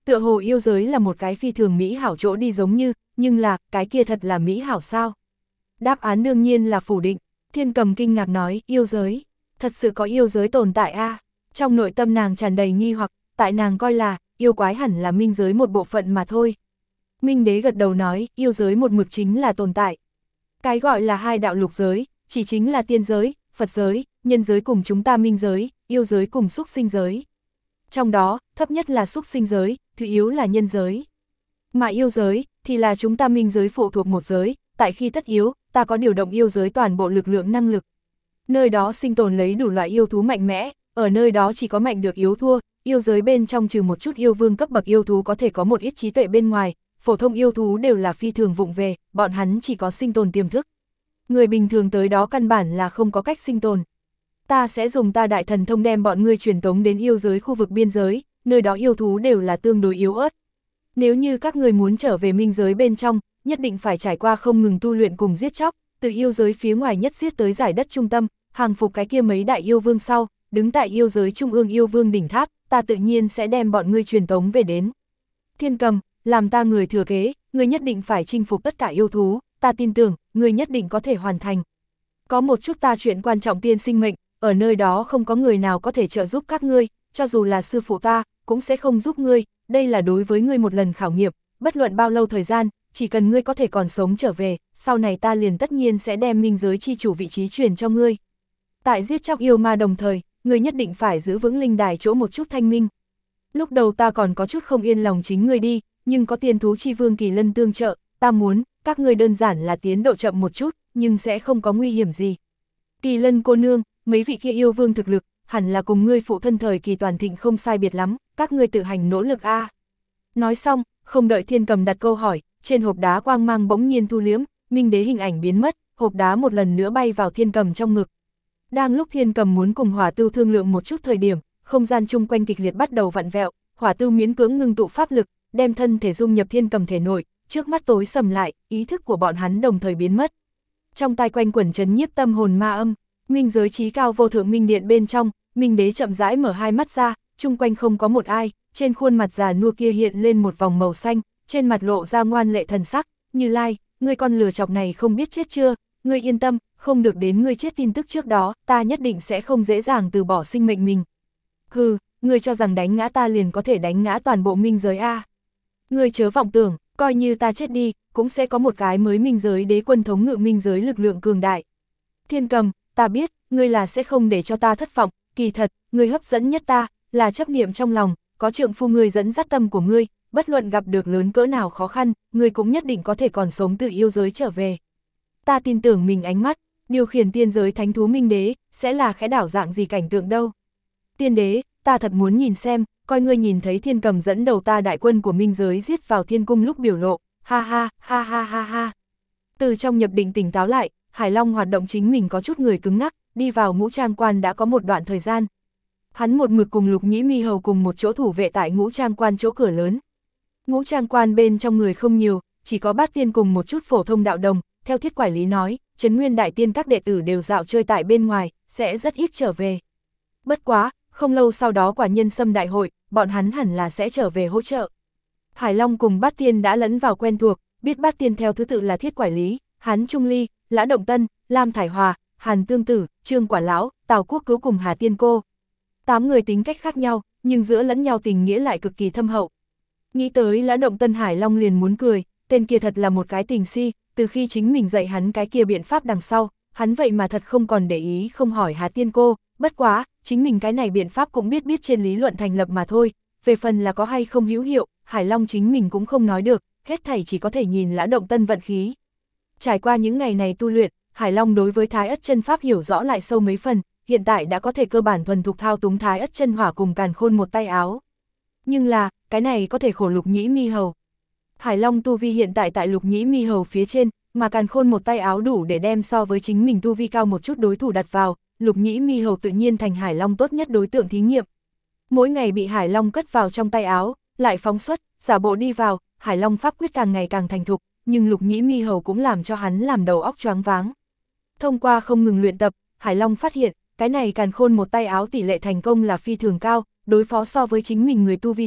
Tựa hồ yêu giới là một cái phi thường mỹ hảo chỗ đi giống như, nhưng là, cái kia thật là mỹ hảo sao? Đáp án đương nhiên là phủ định. Thiên Cầm kinh ngạc nói, yêu giới, thật sự có yêu giới tồn tại a? Trong nội tâm nàng tràn đầy nghi hoặc, tại nàng coi là, yêu quái hẳn là minh giới một bộ phận mà thôi. Minh Đế gật đầu nói, yêu giới một mực chính là tồn tại. Cái gọi là hai đạo lục giới, chỉ chính là tiên giới, Phật giới, nhân giới cùng chúng ta minh giới, yêu giới cùng súc sinh giới. Trong đó, thấp nhất là súc sinh giới, thứ yếu là nhân giới. Mà yêu giới, thì là chúng ta minh giới phụ thuộc một giới, tại khi tất yếu, ta có điều động yêu giới toàn bộ lực lượng năng lực. Nơi đó sinh tồn lấy đủ loại yêu thú mạnh mẽ, ở nơi đó chỉ có mạnh được yếu thua, yêu giới bên trong trừ một chút yêu vương cấp bậc yêu thú có thể có một ít trí tuệ bên ngoài, phổ thông yêu thú đều là phi thường vụng về, bọn hắn chỉ có sinh tồn tiềm thức. Người bình thường tới đó căn bản là không có cách sinh tồn. Ta sẽ dùng ta đại thần thông đem bọn ngươi truyền tống đến yêu giới khu vực biên giới, nơi đó yêu thú đều là tương đối yếu ớt. Nếu như các người muốn trở về minh giới bên trong, nhất định phải trải qua không ngừng tu luyện cùng giết chóc, từ yêu giới phía ngoài nhất giết tới giải đất trung tâm, hàng phục cái kia mấy đại yêu vương sau, đứng tại yêu giới trung ương yêu vương đỉnh tháp, ta tự nhiên sẽ đem bọn ngươi truyền tống về đến. Thiên Cầm, làm ta người thừa kế, ngươi nhất định phải chinh phục tất cả yêu thú, ta tin tưởng, ngươi nhất định có thể hoàn thành. Có một chút ta chuyện quan trọng tiên sinh mệnh, ở nơi đó không có người nào có thể trợ giúp các ngươi, cho dù là sư phụ ta, cũng sẽ không giúp ngươi, đây là đối với ngươi một lần khảo nghiệm, bất luận bao lâu thời gian, chỉ cần ngươi có thể còn sống trở về, sau này ta liền tất nhiên sẽ đem minh giới chi chủ vị trí truyền cho ngươi. Tại giết chóc yêu ma đồng thời, ngươi nhất định phải giữ vững linh đài chỗ một chút thanh minh. Lúc đầu ta còn có chút không yên lòng chính ngươi đi, nhưng có tiên thú chi vương Kỳ Lân tương trợ, ta muốn, các ngươi đơn giản là tiến độ chậm một chút, nhưng sẽ không có nguy hiểm gì. Kỳ Lân cô nương, mấy vị kia yêu vương thực lực, hẳn là cùng ngươi phụ thân thời kỳ toàn thịnh không sai biệt lắm, các ngươi tự hành nỗ lực a. Nói xong, không đợi Thiên Cầm đặt câu hỏi, trên hộp đá quang mang bỗng nhiên thu liếm, Minh Đế hình ảnh biến mất, hộp đá một lần nữa bay vào Thiên Cầm trong ngực. Đang lúc Thiên Cầm muốn cùng Hỏa Tưu thương lượng một chút thời điểm, không gian chung quanh kịch liệt bắt đầu vặn vẹo, Hỏa Tưu miễn cưỡng ngưng tụ pháp lực, đem thân thể dung nhập Thiên Cầm thể nội, trước mắt tối sầm lại, ý thức của bọn hắn đồng thời biến mất. Trong tai quanh quẩn trấn nhiếp tâm hồn ma âm, minh giới trí cao vô thượng minh điện bên trong, Minh Đế chậm rãi mở hai mắt ra, chung quanh không có một ai, trên khuôn mặt già nua kia hiện lên một vòng màu xanh, trên mặt lộ ra ngoan lệ thần sắc, Như Lai, ngươi con lừa chọc này không biết chết chưa, ngươi yên tâm, không được đến ngươi chết tin tức trước đó, ta nhất định sẽ không dễ dàng từ bỏ sinh mệnh mình. Hừ, ngươi cho rằng đánh ngã ta liền có thể đánh ngã toàn bộ minh giới a? Ngươi chớ vọng tưởng, coi như ta chết đi, cũng sẽ có một cái mới minh giới đế quân thống ngự minh giới lực lượng cường đại. Thiên Cầm, ta biết, ngươi là sẽ không để cho ta thất vọng, kỳ thật, ngươi hấp dẫn nhất ta, là chấp niệm trong lòng, có trượng phu ngươi dẫn dắt tâm của ngươi, bất luận gặp được lớn cỡ nào khó khăn, ngươi cũng nhất định có thể còn sống từ yêu giới trở về. Ta tin tưởng mình ánh mắt, điều khiển tiên giới thánh thú Minh Đế, sẽ là khẽ đảo dạng gì cảnh tượng đâu. Tiên đế, ta thật muốn nhìn xem, coi ngươi nhìn thấy Thiên Cầm dẫn đầu ta đại quân của minh giới giết vào thiên cung lúc biểu lộ, ha ha, ha ha ha ha. Từ trong nhập định tỉnh táo lại, Hải Long hoạt động chính mình có chút người cứng ngắc, đi vào ngũ trang quan đã có một đoạn thời gian. Hắn một mực cùng Lục Nhĩ Mi Hầu cùng một chỗ thủ vệ tại ngũ trang quan chỗ cửa lớn. Ngũ trang quan bên trong người không nhiều, chỉ có Bát Tiên cùng một chút phổ thông đạo đồng, theo thiết quản lý nói, Trấn Nguyên Đại Tiên các đệ tử đều dạo chơi tại bên ngoài, sẽ rất ít trở về. Bất quá, không lâu sau đó quả nhân xâm đại hội, bọn hắn hẳn là sẽ trở về hỗ trợ. Hải Long cùng Bát Tiên đã lẫn vào quen thuộc, biết Bát Tiên theo thứ tự là thiết quản lý, Hán Trung Ly, Lã Động Tân, Lam Thải Hòa, Hàn Tương Tử, Trương Quả Lão, Tào Quốc Cứu cùng Hà Tiên Cô. 8 người tính cách khác nhau, nhưng giữa lẫn nhau tình nghĩa lại cực kỳ thâm hậu. Nghĩ tới Lã Động Tân, Hải Long liền muốn cười, tên kia thật là một cái tình si, từ khi chính mình dạy hắn cái kia biện pháp đằng sau, hắn vậy mà thật không còn để ý không hỏi Hà Tiên Cô, bất quá, chính mình cái này biện pháp cũng biết trên lý luận thành lập mà thôi, về phần là có hay không hữu hiệu, Hải Long chính mình cũng không nói được, hết thảy chỉ có thể nhìn Lã Động Tân vận khí. Trải qua những ngày này tu luyện, Hải Long đối với Thái Ất chân pháp hiểu rõ lại sâu mấy phần, hiện tại đã có thể cơ bản thuần thục thao túng Thái Ất chân hỏa cùng Càn Khôn một tay áo. Nhưng là, cái này có thể khổ Lục Nhĩ Mi Hầu. Hải Long tu vi hiện tại tại Lục Nhĩ Mi Hầu phía trên, mà Càn Khôn một tay áo đủ để đem so với chính mình tu vi cao một chút đối thủ đặt vào, Lục Nhĩ Mi Hầu tự nhiên thành Hải Long tốt nhất đối tượng thí nghiệm. Mỗi ngày bị Hải Long cất vào trong tay áo, lại phóng xuất, giả bộ đi vào, Hải Long pháp quyết càng ngày càng thành thục, nhưng Lục Nhĩ Mi Hầu cũng làm cho hắn làm đầu óc choáng váng. Thông qua không ngừng luyện tập, Hải Long phát hiện, cái này Càn Khôn một tay áo tỷ lệ thành công là phi thường cao, đối phó so với chính mình người tu vi thấp,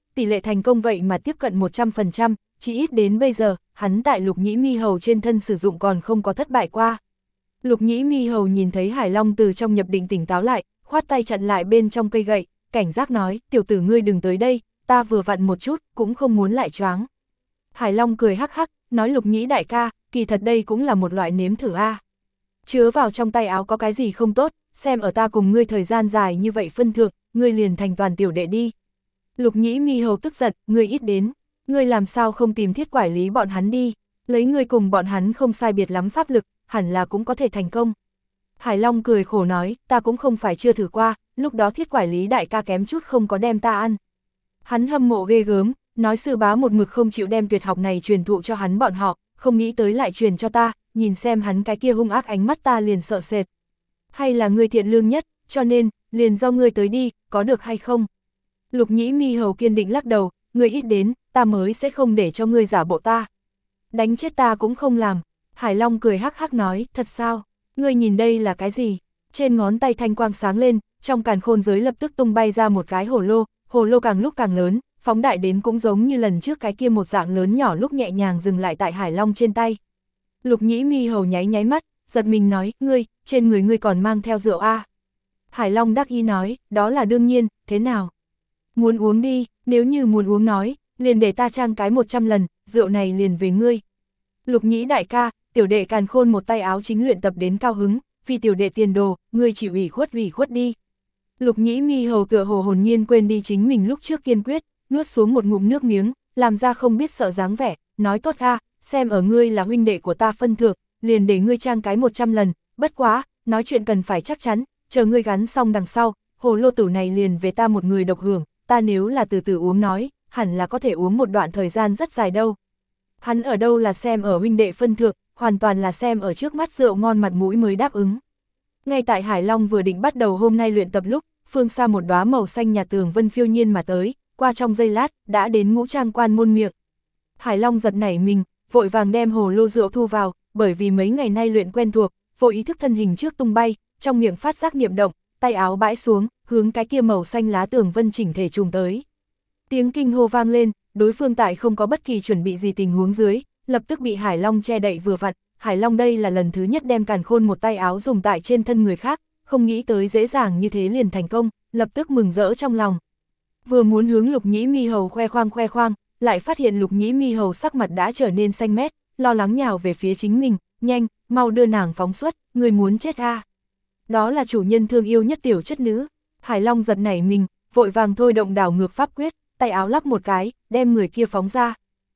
tỷ lệ thành công vậy mà tiếp cận 100%, chỉ ít đến bây giờ, hắn tại Lục Nhĩ Mi Hầu trên thân sử dụng còn không có thất bại qua. Lục Nhĩ Mi Hầu nhìn thấy Hải Long từ trong nhập định tỉnh táo lại, khoát tay chặn lại bên trong cây gậy, cảnh giác nói, tiểu tử ngươi đừng tới đây, ta vừa vặn một chút, cũng không muốn lại choáng. Hải Long cười hắc hắc, nói Lục Nhĩ đại ca, kỳ thật đây cũng là một loại nếm thử a. Chứa vào trong tay áo có cái gì không tốt, xem ở ta cùng ngươi thời gian dài như vậy phân thượng, ngươi liền thành toàn tiểu đệ đi. Lục Nhĩ Mi Hầu tức giận, ngươi ít đến, ngươi làm sao không tìm thiết quản lý bọn hắn đi, lấy ngươi cùng bọn hắn không sai biệt lắm pháp lực, hẳn là cũng có thể thành công. Hải Long cười khổ nói, ta cũng không phải chưa thử qua, lúc đó thiết quản lý đại ca kém chút không có đem ta ăn. Hắn hâm mộ ghê gớm, nói sư bá một mực không chịu đem tuyệt học này truyền thụ cho hắn bọn họ, không nghĩ tới lại truyền cho ta, nhìn xem hắn cái kia hung ác ánh mắt ta liền sợ sệt. Hay là ngươi thiện lương nhất, cho nên, liền do ngươi tới đi, có được hay không? Lục Nhĩ Mi Hầu kiên định lắc đầu, ngươi ít đến, ta mới sẽ không để cho ngươi giả bộ ta. Đánh chết ta cũng không làm. Hải Long cười hắc hắc nói, thật sao? Ngươi nhìn đây là cái gì? Trên ngón tay thanh quang sáng lên, trong càn khôn giới lập tức tung bay ra một cái hồ lô càng lúc càng lớn, phóng đại đến cũng giống như lần trước cái kia một dạng lớn nhỏ lúc nhẹ nhàng dừng lại tại Hải Long trên tay. Lục Nhĩ Mi Hầu nháy nháy mắt, giật mình nói, ngươi, trên người ngươi còn mang theo rượu a? Hải Long đắc ý nói, đó là đương nhiên, thế nào? Muốn uống đi, nếu như muốn uống nói, liền để ta trang cái 100 lần, rượu này liền về ngươi. Lục Nhĩ đại ca, tiểu đệ càn khôn một tay áo chính luyện tập đến cao hứng, vì tiểu đệ tiền đồ, ngươi chỉ ủy khuất đi. Lục Nhĩ Mi Hầu tựa hồ hồn nhiên quên đi chính mình lúc trước kiên quyết, nuốt xuống một ngụm nước miếng, làm ra không biết sợ dáng vẻ, nói tốt a, xem ở ngươi là huynh đệ của ta phân thượng, liền để ngươi trang cái 100 lần, bất quá, nói chuyện cần phải chắc chắn, chờ ngươi gắn xong đằng sau, hồ lô tử này liền về ta một người độc hưởng, ta nếu là từ từ uống nói, hẳn là có thể uống một đoạn thời gian rất dài đâu. Hắn ở đâu là xem ở huynh đệ phân thượng, hoàn toàn là xem ở trước mắt rượu ngon mặt mũi mới đáp ứng. Ngay tại Hải Long vừa định bắt đầu hôm nay luyện tập lúc, phương xa một đóa màu xanh nhạt tường vân phiêu nhiên mà tới, qua trong giây lát, đã đến Ngũ Trang quan môn miệng. Hải Long giật nảy mình, vội vàng đem hồ lô rượu thu vào, bởi vì mấy ngày nay luyện quen thuộc, vội ý thức thân hình trước tung bay, trong miệng phát giác niệm động, tay áo bãi xuống, hướng cái kia màu xanh lá tường vân chỉnh thể trùng tới. Tiếng kinh hô vang lên, đối phương tại không có bất kỳ chuẩn bị gì tình huống dưới, lập tức bị Hải Long che đậy vừa vặn. Hải Long đây là lần thứ nhất đem càn khôn một tay áo dùng tại trên thân người khác, không nghĩ tới dễ dàng như thế liền thành công, lập tức mừng rỡ trong lòng. Vừa muốn hướng Lục Nhĩ Mi Hầu khoe khoang, lại phát hiện Lục Nhĩ Mi Hầu sắc mặt đã trở nên xanh mét, lo lắng nhào về phía chính mình, nhanh, mau đưa nàng phóng xuất, người muốn chết a. Đó là chủ nhân thương yêu nhất tiểu chất nữ. Hải Long giật nảy mình, vội vàng thôi động đảo ngược pháp quyết, tay áo lắp một cái, đem người kia phóng ra.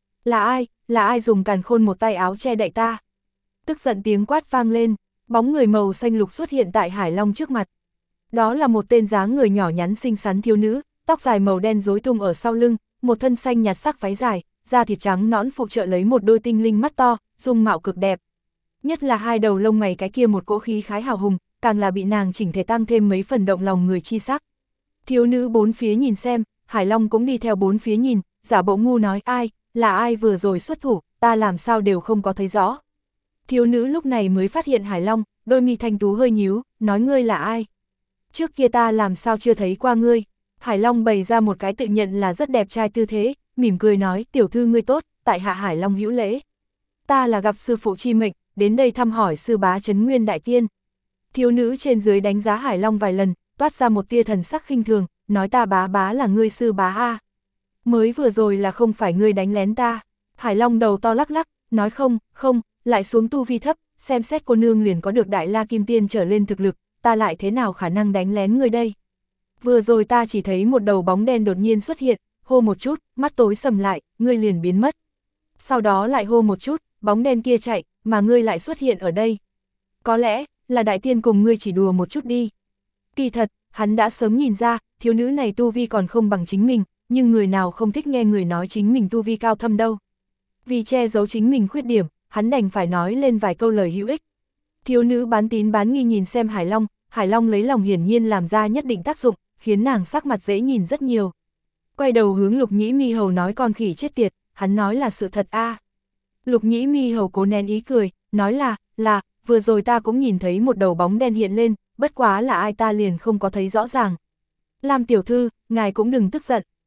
Là ai dùng càn khôn một tay áo che đậy ta? Tức giận tiếng quát vang lên, bóng người màu xanh lục xuất hiện tại Hải Long trước mặt. Đó là một tên dáng người nhỏ nhắn xinh xắn thiếu nữ, tóc dài màu đen rối tung ở sau lưng, một thân xanh nhạt sắc váy dài, da thịt trắng nõn phụ trợ lấy một đôi tinh linh mắt to, dung mạo cực đẹp. Nhất là hai đầu lông mày cái kia một cỗ khí khái hào hùng, càng là bị nàng chỉnh thể tăng thêm mấy phần động lòng người chi sắc. Thiếu nữ bốn phía nhìn xem, Hải Long cũng đi theo bốn phía nhìn, giả bộ ngu nói là ai vừa rồi xuất thủ, ta làm sao đều không có thấy rõ. Thiếu nữ lúc này mới phát hiện Hải Long, đôi mi thanh tú hơi nhíu, nói ngươi là ai? Trước kia ta làm sao chưa thấy qua ngươi? Hải Long bày ra một cái tự nhận là rất đẹp trai tư thế, mỉm cười nói, tiểu thư ngươi tốt, tại hạ Hải Long hữu lễ. Ta là gặp sư phụ chi mệnh, đến đây thăm hỏi sư bá Trấn Nguyên đại tiên. Thiếu nữ trên dưới đánh giá Hải Long vài lần, toát ra một tia thần sắc khinh thường, nói ta bá là ngươi sư bá a. Mới vừa rồi là không phải ngươi đánh lén ta. Hải Long đầu to lắc, nói không, lại xuống tu vi thấp, xem xét cô nương liền có được đại la kim tiên trở lên thực lực, ta lại thế nào khả năng đánh lén ngươi đây. Vừa rồi ta chỉ thấy một đầu bóng đen đột nhiên xuất hiện, hô một chút, mắt tối sầm lại, ngươi liền biến mất. Sau đó lại hô một chút, bóng đen kia chạy, mà ngươi lại xuất hiện ở đây. Có lẽ, là đại tiên cùng ngươi chỉ đùa một chút đi. Kỳ thật, hắn đã sớm nhìn ra, thiếu nữ này tu vi còn không bằng chính mình, nhưng người nào không thích nghe người nói chính mình tu vi cao thâm đâu. Vì che giấu chính mình khuyết điểm, hắn đành phải nói lên vài câu lời hữu ích. Thiếu nữ bán tín bán nghi nhìn xem Hải Long lấy lòng hiển nhiên làm ra nhất định tác dụng, khiến nàng sắc mặt dễ nhìn rất nhiều. Quay đầu hướng Lục Nhĩ Mi Hầu nói con khỉ chết tiệt, hắn nói là sự thật a. Lục Nhĩ Mi Hầu cố nén ý cười, nói là, vừa rồi ta cũng nhìn thấy một đầu bóng đen hiện lên, bất quá là ai ta liền không có thấy rõ ràng. Lam tiểu thư, ngài cũng đừng tức giận.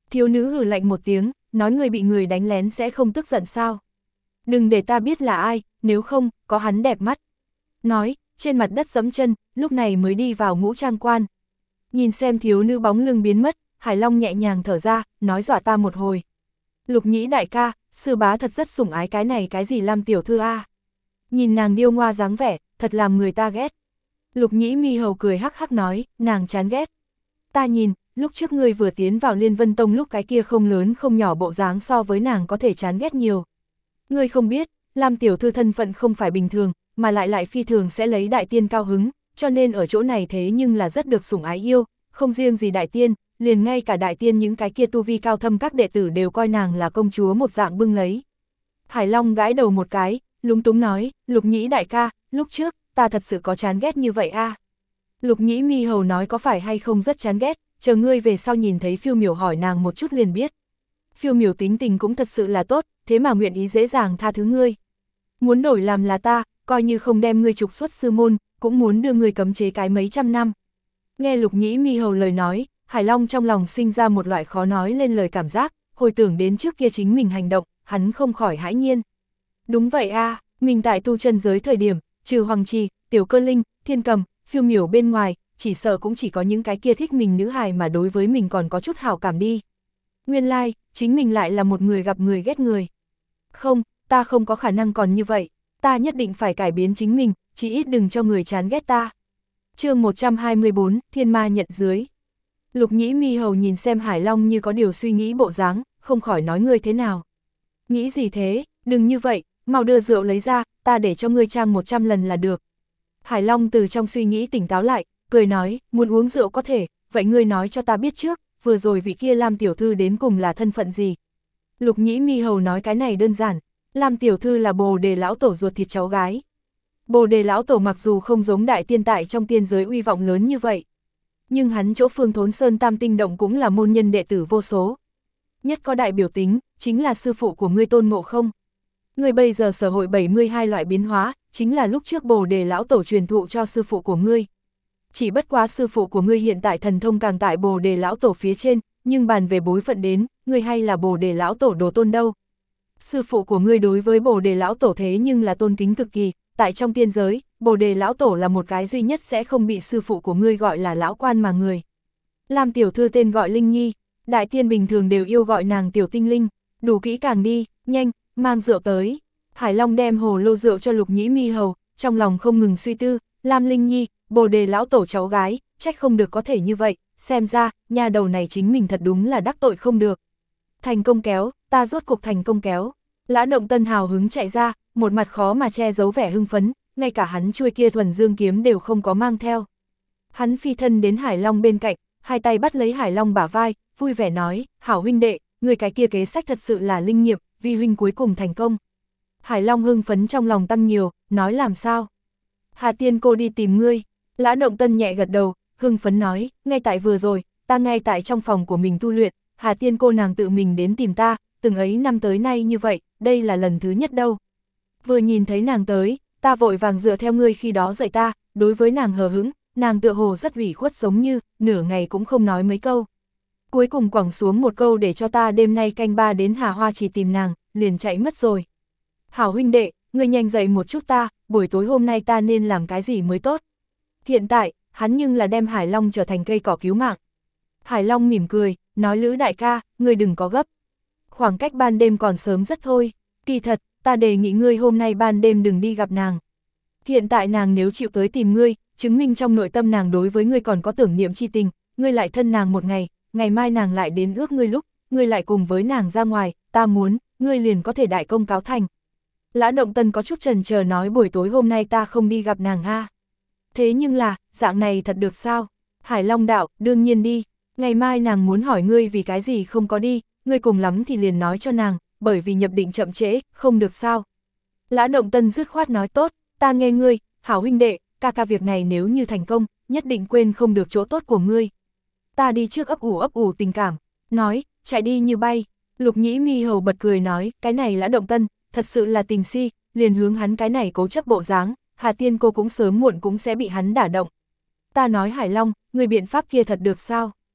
Thiếu nữ hừ lạnh một tiếng, nói người bị người đánh lén sẽ không tức giận sao? Đừng để ta biết là ai, nếu không, có hắn đẹp mắt. Nói, trên mặt đất giẫm chân, lúc này mới đi vào ngũ trang quan. Nhìn xem thiếu nữ bóng lưng biến mất, Hải Long nhẹ nhàng thở ra, nói dọa ta một hồi. Lục Nhĩ đại ca, sư bá thật rất sủng ái cái này cái gì Lam tiểu thư a. Nhìn nàng điêu ngoa dáng vẻ, thật làm người ta ghét. Lục Nhĩ mi hầu cười hắc hắc nói, nàng chán ghét. Ta nhìn, lúc trước ngươi vừa tiến vào Liên Vân Tông lúc cái kia không lớn không nhỏ bộ dáng so với nàng có thể chán ghét nhiều. Ngươi không biết, Lam tiểu thư thân phận không phải bình thường, mà lại phi thường sẽ lấy đại tiên cao hứng, cho nên ở chỗ này thế nhưng là rất được sủng ái yêu, không riêng gì đại tiên, liền ngay cả đại tiên những cái kia tu vi cao thâm các đệ tử đều coi nàng là công chúa một dạng bưng lấy. Hải Long gãi đầu một cái, lúng túng nói, Lục Nhĩ đại ca, lúc trước, ta thật sự có chán ghét như vậy a. Lục Nhĩ mi hầu nói có phải hay không rất chán ghét, chờ ngươi về sau nhìn thấy Phiêu Miểu hỏi nàng một chút liền biết. Phiêu Miểu tính tình cũng thật sự là tốt, thế mà nguyện ý dễ dàng tha thứ ngươi. Muốn đổi làm là ta, coi như không đem ngươi trục xuất sư môn, cũng muốn đưa ngươi cấm chế cái mấy trăm năm. Nghe Lục Nhĩ mi hầu lời nói, Hải Long trong lòng sinh ra một loại khó nói lên lời cảm giác, hồi tưởng đến trước kia chính mình hành động, hắn không khỏi hãi nhiên. Đúng vậy a, mình tại tu chân giới thời điểm, trừ Hoàng Trì, Tiểu Cơ Linh, Thiên Cầm, Phiêu Miểu bên ngoài, chỉ sợ cũng chỉ có những cái kia thích mình nữ hài mà đối với mình còn có chút hảo cảm đi. Nguyên lai, chính mình lại là một người gặp người ghét người. Không, ta không có khả năng còn như vậy, ta nhất định phải cải biến chính mình, chỉ ít đừng cho người chán ghét ta. Chương 124, Thiên Ma nhận dưới. Lục Nhĩ mi hầu nhìn xem Hải Long như có điều suy nghĩ bộ dáng, không khỏi nói ngươi thế nào. Nghĩ gì thế, đừng như vậy, mau đưa rượu lấy ra, ta để cho ngươi trang 100 lần là được. Hải Long từ trong suy nghĩ tỉnh táo lại, cười nói, muốn uống rượu có thể, vậy ngươi nói cho ta biết trước, vừa rồi vị kia Lam tiểu thư đến cùng là thân phận gì. Lục Nhĩ mi hầu nói cái này đơn giản, Lam tiểu thư là Bồ Đề lão tổ ruột thịt cháu gái. Bồ Đề lão tổ mặc dù không giống đại tiên tại trong tiên giới uy vọng lớn như vậy, nhưng hắn chỗ Phương Thốn Sơn Tam Tinh Động cũng là môn nhân đệ tử vô số. Nhất có đại biểu tính, chính là sư phụ của ngươi Tôn Ngộ Không. Ngươi bây giờ sở hội 72 loại biến hóa, chính là lúc trước Bồ Đề lão tổ truyền thụ cho sư phụ của ngươi. Chỉ bất quá sư phụ của ngươi hiện tại thần thông càng tại Bồ Đề lão tổ phía trên, nhưng bàn về bối phận đến, ngươi hay là Bồ Đề lão tổ đồ tôn đâu. Sư phụ của ngươi đối với Bồ Đề lão tổ thế nhưng là tôn kính cực kỳ, tại trong tiên giới, Bồ Đề lão tổ là một cái duy nhất sẽ không bị sư phụ của ngươi gọi là lão quan mà người. Lam tiểu thư tên gọi Linh Nhi, đại tiên bình thường đều yêu gọi nàng tiểu tinh linh, đủ kỹ càng đi, nhanh, mang rượu tới. Hải Long đem hồ lô rượu cho Lục Nhĩ mi hầu, trong lòng không ngừng suy tư, Lam Linh Nhi, Bồ Đề lão tổ cháu gái, trách không được có thể như vậy, xem ra, nhà đầu này chính mình thật đúng là đắc tội không được. Thành công kéo, ta rốt cục thành công kéo. Lã Động Tân hào hứng chạy ra, một mặt khó mà che giấu vẻ hưng phấn, ngay cả hắn chuôi kia thuần dương kiếm đều không có mang theo. Hắn phi thân đến Hải Long bên cạnh, hai tay bắt lấy Hải Long bả vai, vui vẻ nói, hảo huynh đệ, người cái kia kế sách thật sự là linh nghiệm, vi huynh cuối cùng thành công. Hải Long hưng phấn trong lòng tăng nhiều, nói làm sao? Hà Tiên cô đi tìm ngươi. Lã Động Tân nhẹ gật đầu, hưng phấn nói, ngay tại vừa rồi, ta ngay tại trong phòng của mình tu luyện, Hà Tiên cô nàng tự mình đến tìm ta, từng ấy năm tới nay như vậy, đây là lần thứ nhất đâu. Vừa nhìn thấy nàng tới, ta vội vàng dựa theo ngươi khi đó dạy ta, đối với nàng hờ hững, nàng tựa hồ rất ủy khuất giống như, nửa ngày cũng không nói mấy câu. Cuối cùng quẳng xuống một câu để cho ta đêm nay canh ba đến Hà Hoa chỉ tìm nàng, liền chạy mất rồi. Hảo huynh đệ, ngươi nhanh dậy một chút ta, buổi tối hôm nay ta nên làm cái gì mới tốt. Hiện tại, hắn nhưng là đem Hải Long trở thành cây cỏ cứu mạng. Hải Long mỉm cười, nói Lữ đại ca, ngươi đừng có gấp. Khoảng cách ban đêm còn sớm rất thôi, kỳ thật, ta đề nghị ngươi hôm nay ban đêm đừng đi gặp nàng. Hiện tại nàng nếu chịu tới tìm ngươi, chứng minh trong nội tâm nàng đối với ngươi còn có tưởng niệm chi tình, ngươi lại thân nàng một ngày, ngày mai nàng lại đến ước ngươi lúc, ngươi lại cùng với nàng ra ngoài, ta muốn, ngươi liền có thể đại công cáo thành. Lã Động Tân có chút chần chờ nói buổi tối hôm nay ta không đi gặp nàng ha. Thế nhưng là, dạng này thật được sao? Hải Long đạo, đương nhiên đi, ngày mai nàng muốn hỏi ngươi vì cái gì không có đi, ngươi cùng lắm thì liền nói cho nàng, bởi vì nhập định chậm trễ, không được sao. Lã Động Tân dứt khoát nói tốt, ta nghe ngươi, hảo huynh đệ, ca việc này nếu như thành công, nhất định quên không được chỗ tốt của ngươi. Ta đi trước ấp ủ tình cảm, nói, chạy đi như bay. Lục Nhĩ mi hầu bật cười nói, cái này Lã Động Tân, thật sự là tình si, liền hướng hắn cái này cố chấp bộ dáng, Hà Tiên cô cũng sớm muộn cũng sẽ bị hắn đả động. Ta nói Hải Long, người biện pháp kia thật được sao?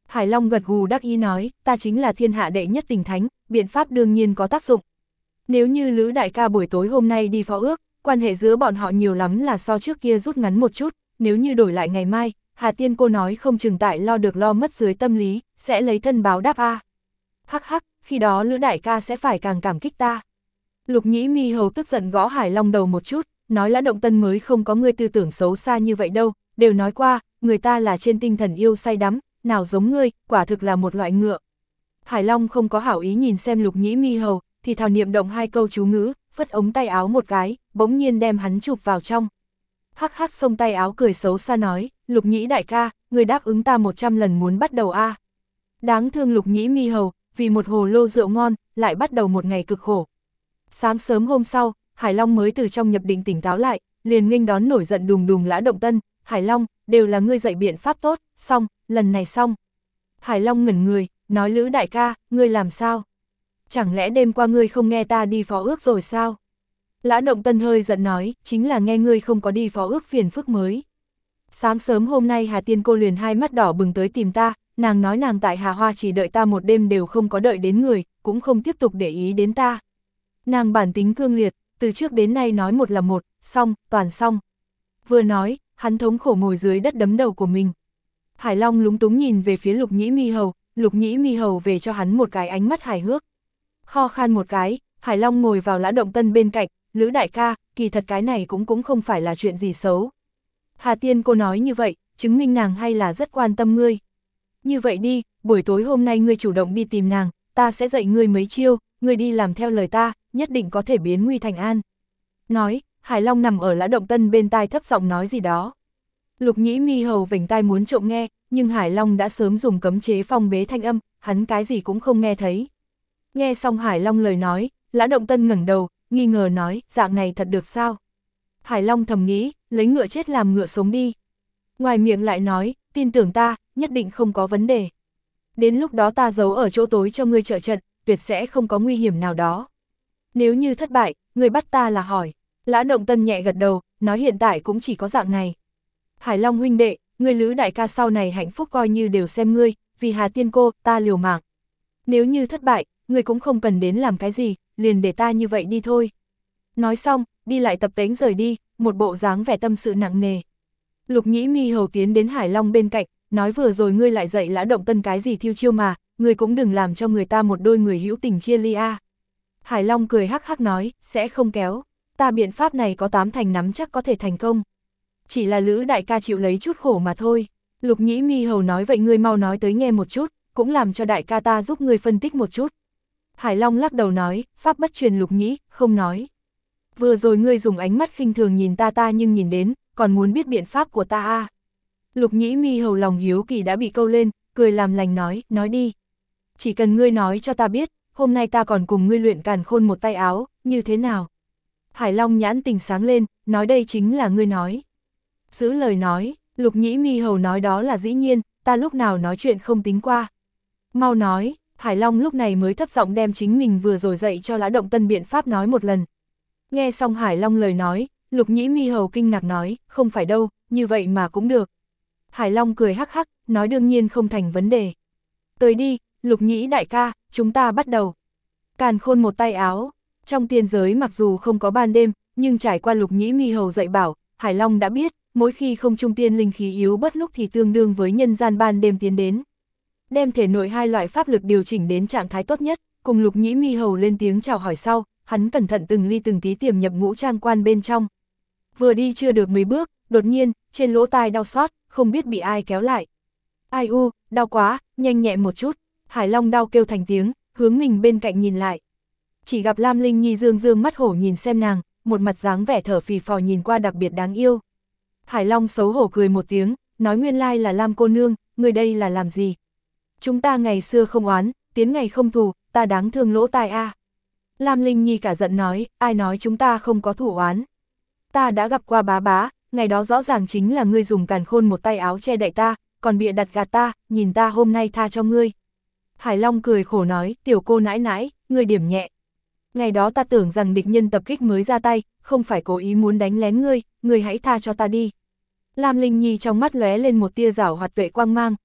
Hải Long gật gù đắc ý nói, ta chính là thiên hạ đệ nhất tình thánh, biện pháp đương nhiên có tác dụng. Nếu như Lữ đại ca buổi tối hôm nay đi phó ước, quan hệ giữa bọn họ nhiều lắm là so trước kia rút ngắn một chút, nếu như đổi lại ngày mai, Hà Tiên cô nói không chừng tại lo được lo mất dưới tâm lý, sẽ lấy thân báo đáp a. Hắc hắc, khi đó Lữ đại ca sẽ phải càng cảm kích ta. Lục Nhĩ Mi Hầu tức giận gõ Hải Long đầu một chút, nói Lã Động Tân mới không có ngươi tư tưởng xấu xa như vậy đâu, đều nói qua, người ta là trên tinh thần yêu say đắm, nào giống ngươi, quả thực là một loại ngựa. Hải Long không có hảo ý nhìn xem Lục Nhĩ Mi Hầu, thì thào niệm động hai câu chú ngữ, phất ống tay áo một cái, bỗng nhiên đem hắn chụp vào trong. Hắc hắc xông tay áo cười xấu xa nói, Lục Nhĩ đại ca, người đáp ứng ta 100 lần muốn bắt đầu a. Đáng thương Lục Nhĩ Mi Hầu, vì một hồ lô rượu ngon, lại bắt đầu một ngày cực khổ. Sáng sớm hôm sau, Hải Long mới từ trong nhập định tỉnh táo lại, liền nghênh đón nổi giận đùng đùng Lã Động Tân, Hải Long, đều là ngươi dạy biện pháp tốt, xong, lần này xong. Hải Long ngẩn người, nói Lữ đại ca, ngươi làm sao? Chẳng lẽ đêm qua ngươi không nghe ta đi phó ước rồi sao? Lã Động Tân hơi giận nói, chính là nghe ngươi không có đi phó ước phiền phức mới. Sáng sớm hôm nay Hà Tiên cô liền hai mắt đỏ bừng tới tìm ta, nàng nói nàng tại Hà Hoa chỉ đợi ta một đêm đều không có đợi đến người, cũng không tiếp tục để ý đến ta. Nàng bản tính cương liệt, từ trước đến nay nói một là một, xong, toàn xong. Vừa nói, hắn thống khổ ngồi dưới đất đấm đầu của mình. Hải Long lúng túng nhìn về phía Lục Nhĩ Mi Hầu, Lục Nhĩ Mi Hầu về cho hắn một cái ánh mắt hài hước. Ho khan một cái, Hải Long ngồi vào Lã Động Tân bên cạnh, Lữ đại ca, kỳ thật cái này cũng không phải là chuyện gì xấu. Hà Tiên cô nói như vậy, chứng minh nàng hay là rất quan tâm ngươi. Như vậy đi, buổi tối hôm nay ngươi chủ động đi tìm nàng, ta sẽ dạy ngươi mấy chiêu, ngươi đi làm theo lời ta, nhất định có thể biến nguy thành an. Nói, Hải Long nằm ở Lã Động Tân bên tai thấp giọng nói gì đó. Lục Nhĩ Mi Hầu vểnh tai muốn trộm nghe, nhưng Hải Long đã sớm dùng cấm chế phong bế thanh âm, hắn cái gì cũng không nghe thấy. Nghe xong Hải Long lời nói, Lã Động Tân ngẩng đầu, nghi ngờ nói, dạng này thật được sao? Hải Long thầm nghĩ, lấy ngựa chết làm ngựa sống đi. Ngoài miệng lại nói, tin tưởng ta, nhất định không có vấn đề. Đến lúc đó ta giấu ở chỗ tối cho ngươi trợ trận, tuyệt sẽ không có nguy hiểm nào đó. Nếu như thất bại, ngươi bắt ta là hỏi. Lã Động Tân nhẹ gật đầu, nói hiện tại cũng chỉ có dạng này. Hải Long huynh đệ, ngươi Lữ đại ca sau này hạnh phúc coi như đều xem ngươi, vì Hà Tiên cô, ta liều mạng. Nếu như thất bại, ngươi cũng không cần đến làm cái gì, liền để ta như vậy đi thôi. Nói xong, đi lại tập tễnh rời đi, một bộ dáng vẻ tâm sự nặng nề. Lục Nhĩ Mi Hầu tiến đến Hải Long bên cạnh, nói vừa rồi ngươi lại dạy Lã Động Tân cái gì thiêu chiêu mà, ngươi cũng đừng làm cho người ta một đôi người hữu tình chia ly a. Hải Long cười hắc hắc nói, sẽ không kéo, ta biện pháp này có 8 thành nắm chắc có thể thành công. Chỉ là Lữ đại ca chịu lấy chút khổ mà thôi. Lục Nhĩ Mi Hầu nói vậy ngươi mau nói tới nghe một chút, cũng làm cho đại ca ta giúp ngươi phân tích một chút. Hải Long lắc đầu nói, pháp bất truyền Lục Nhĩ, không nói. Vừa rồi ngươi dùng ánh mắt khinh thường nhìn ta nhưng nhìn đến, còn muốn biết biện pháp của ta à. Lục Nhĩ Mi Hầu lòng hiếu kỳ đã bị câu lên, cười làm lành nói đi. Chỉ cần ngươi nói cho ta biết, hôm nay ta còn cùng ngươi luyện càn khôn một tay áo, như thế nào? Hải Long nhãn tình sáng lên, nói đây chính là ngươi nói. Giữ lời nói, Lục Nhĩ Mi Hầu nói đó là dĩ nhiên, ta lúc nào nói chuyện không tính qua. Mau nói, Hải Long lúc này mới thấp giọng đem chính mình vừa rồi dạy cho Lã Động Tân biện pháp nói một lần. Nghe xong Hải Long lời nói, Lục Nhĩ Mi Hầu kinh ngạc nói, không phải đâu, như vậy mà cũng được. Hải Long cười hắc hắc, nói đương nhiên không thành vấn đề. Tới đi, Lục Nhĩ đại ca, chúng ta bắt đầu. Càn khôn một tay áo, trong tiên giới mặc dù không có ban đêm, nhưng trải qua Lục Nhĩ Mi Hầu dạy bảo, Hải Long đã biết, mỗi khi không trung tiên linh khí yếu bất lúc thì tương đương với nhân gian ban đêm tiến đến. Đem thể nội hai loại pháp lực điều chỉnh đến trạng thái tốt nhất, cùng Lục Nhĩ Mi Hầu lên tiếng chào hỏi sau, hắn cẩn thận từng ly từng tí tiềm nhập ngũ trang quan bên trong. Vừa đi chưa được mấy bước, đột nhiên, trên lỗ tai đau xót, không biết bị ai kéo lại. Ai u, đau quá, nhanh nhẹ một chút. Hải Long đau kêu thành tiếng, hướng mình bên cạnh nhìn lại. Chỉ gặp Lam Linh Nhi dương dương mắt hổ nhìn xem nàng, một mặt dáng vẻ thở phì phò nhìn qua đặc biệt đáng yêu. Hải Long xấu hổ cười một tiếng, nói nguyên lai là Lam cô nương, người đây là làm gì? Chúng ta ngày xưa không oán, tiến ngày không thù, ta đáng thương lỗ tai a. Lam Linh Nhi cả giận nói, ai nói chúng ta không có thủ oán. Ta đã gặp qua bá bá, ngày đó rõ ràng chính là ngươi dùng càn khôn một tay áo che đậy ta, còn bịa đặt gạt ta, nhìn ta hôm nay tha cho ngươi. Hải Long cười khổ nói, tiểu cô nãi nãi, ngươi điểm nhẹ. Ngày đó ta tưởng rằng địch nhân tập kích mới ra tay, không phải cố ý muốn đánh lén ngươi hãy tha cho ta đi. Lam Linh Nhi trong mắt lóe lên một tia giảo hoạt tuệ quang mang,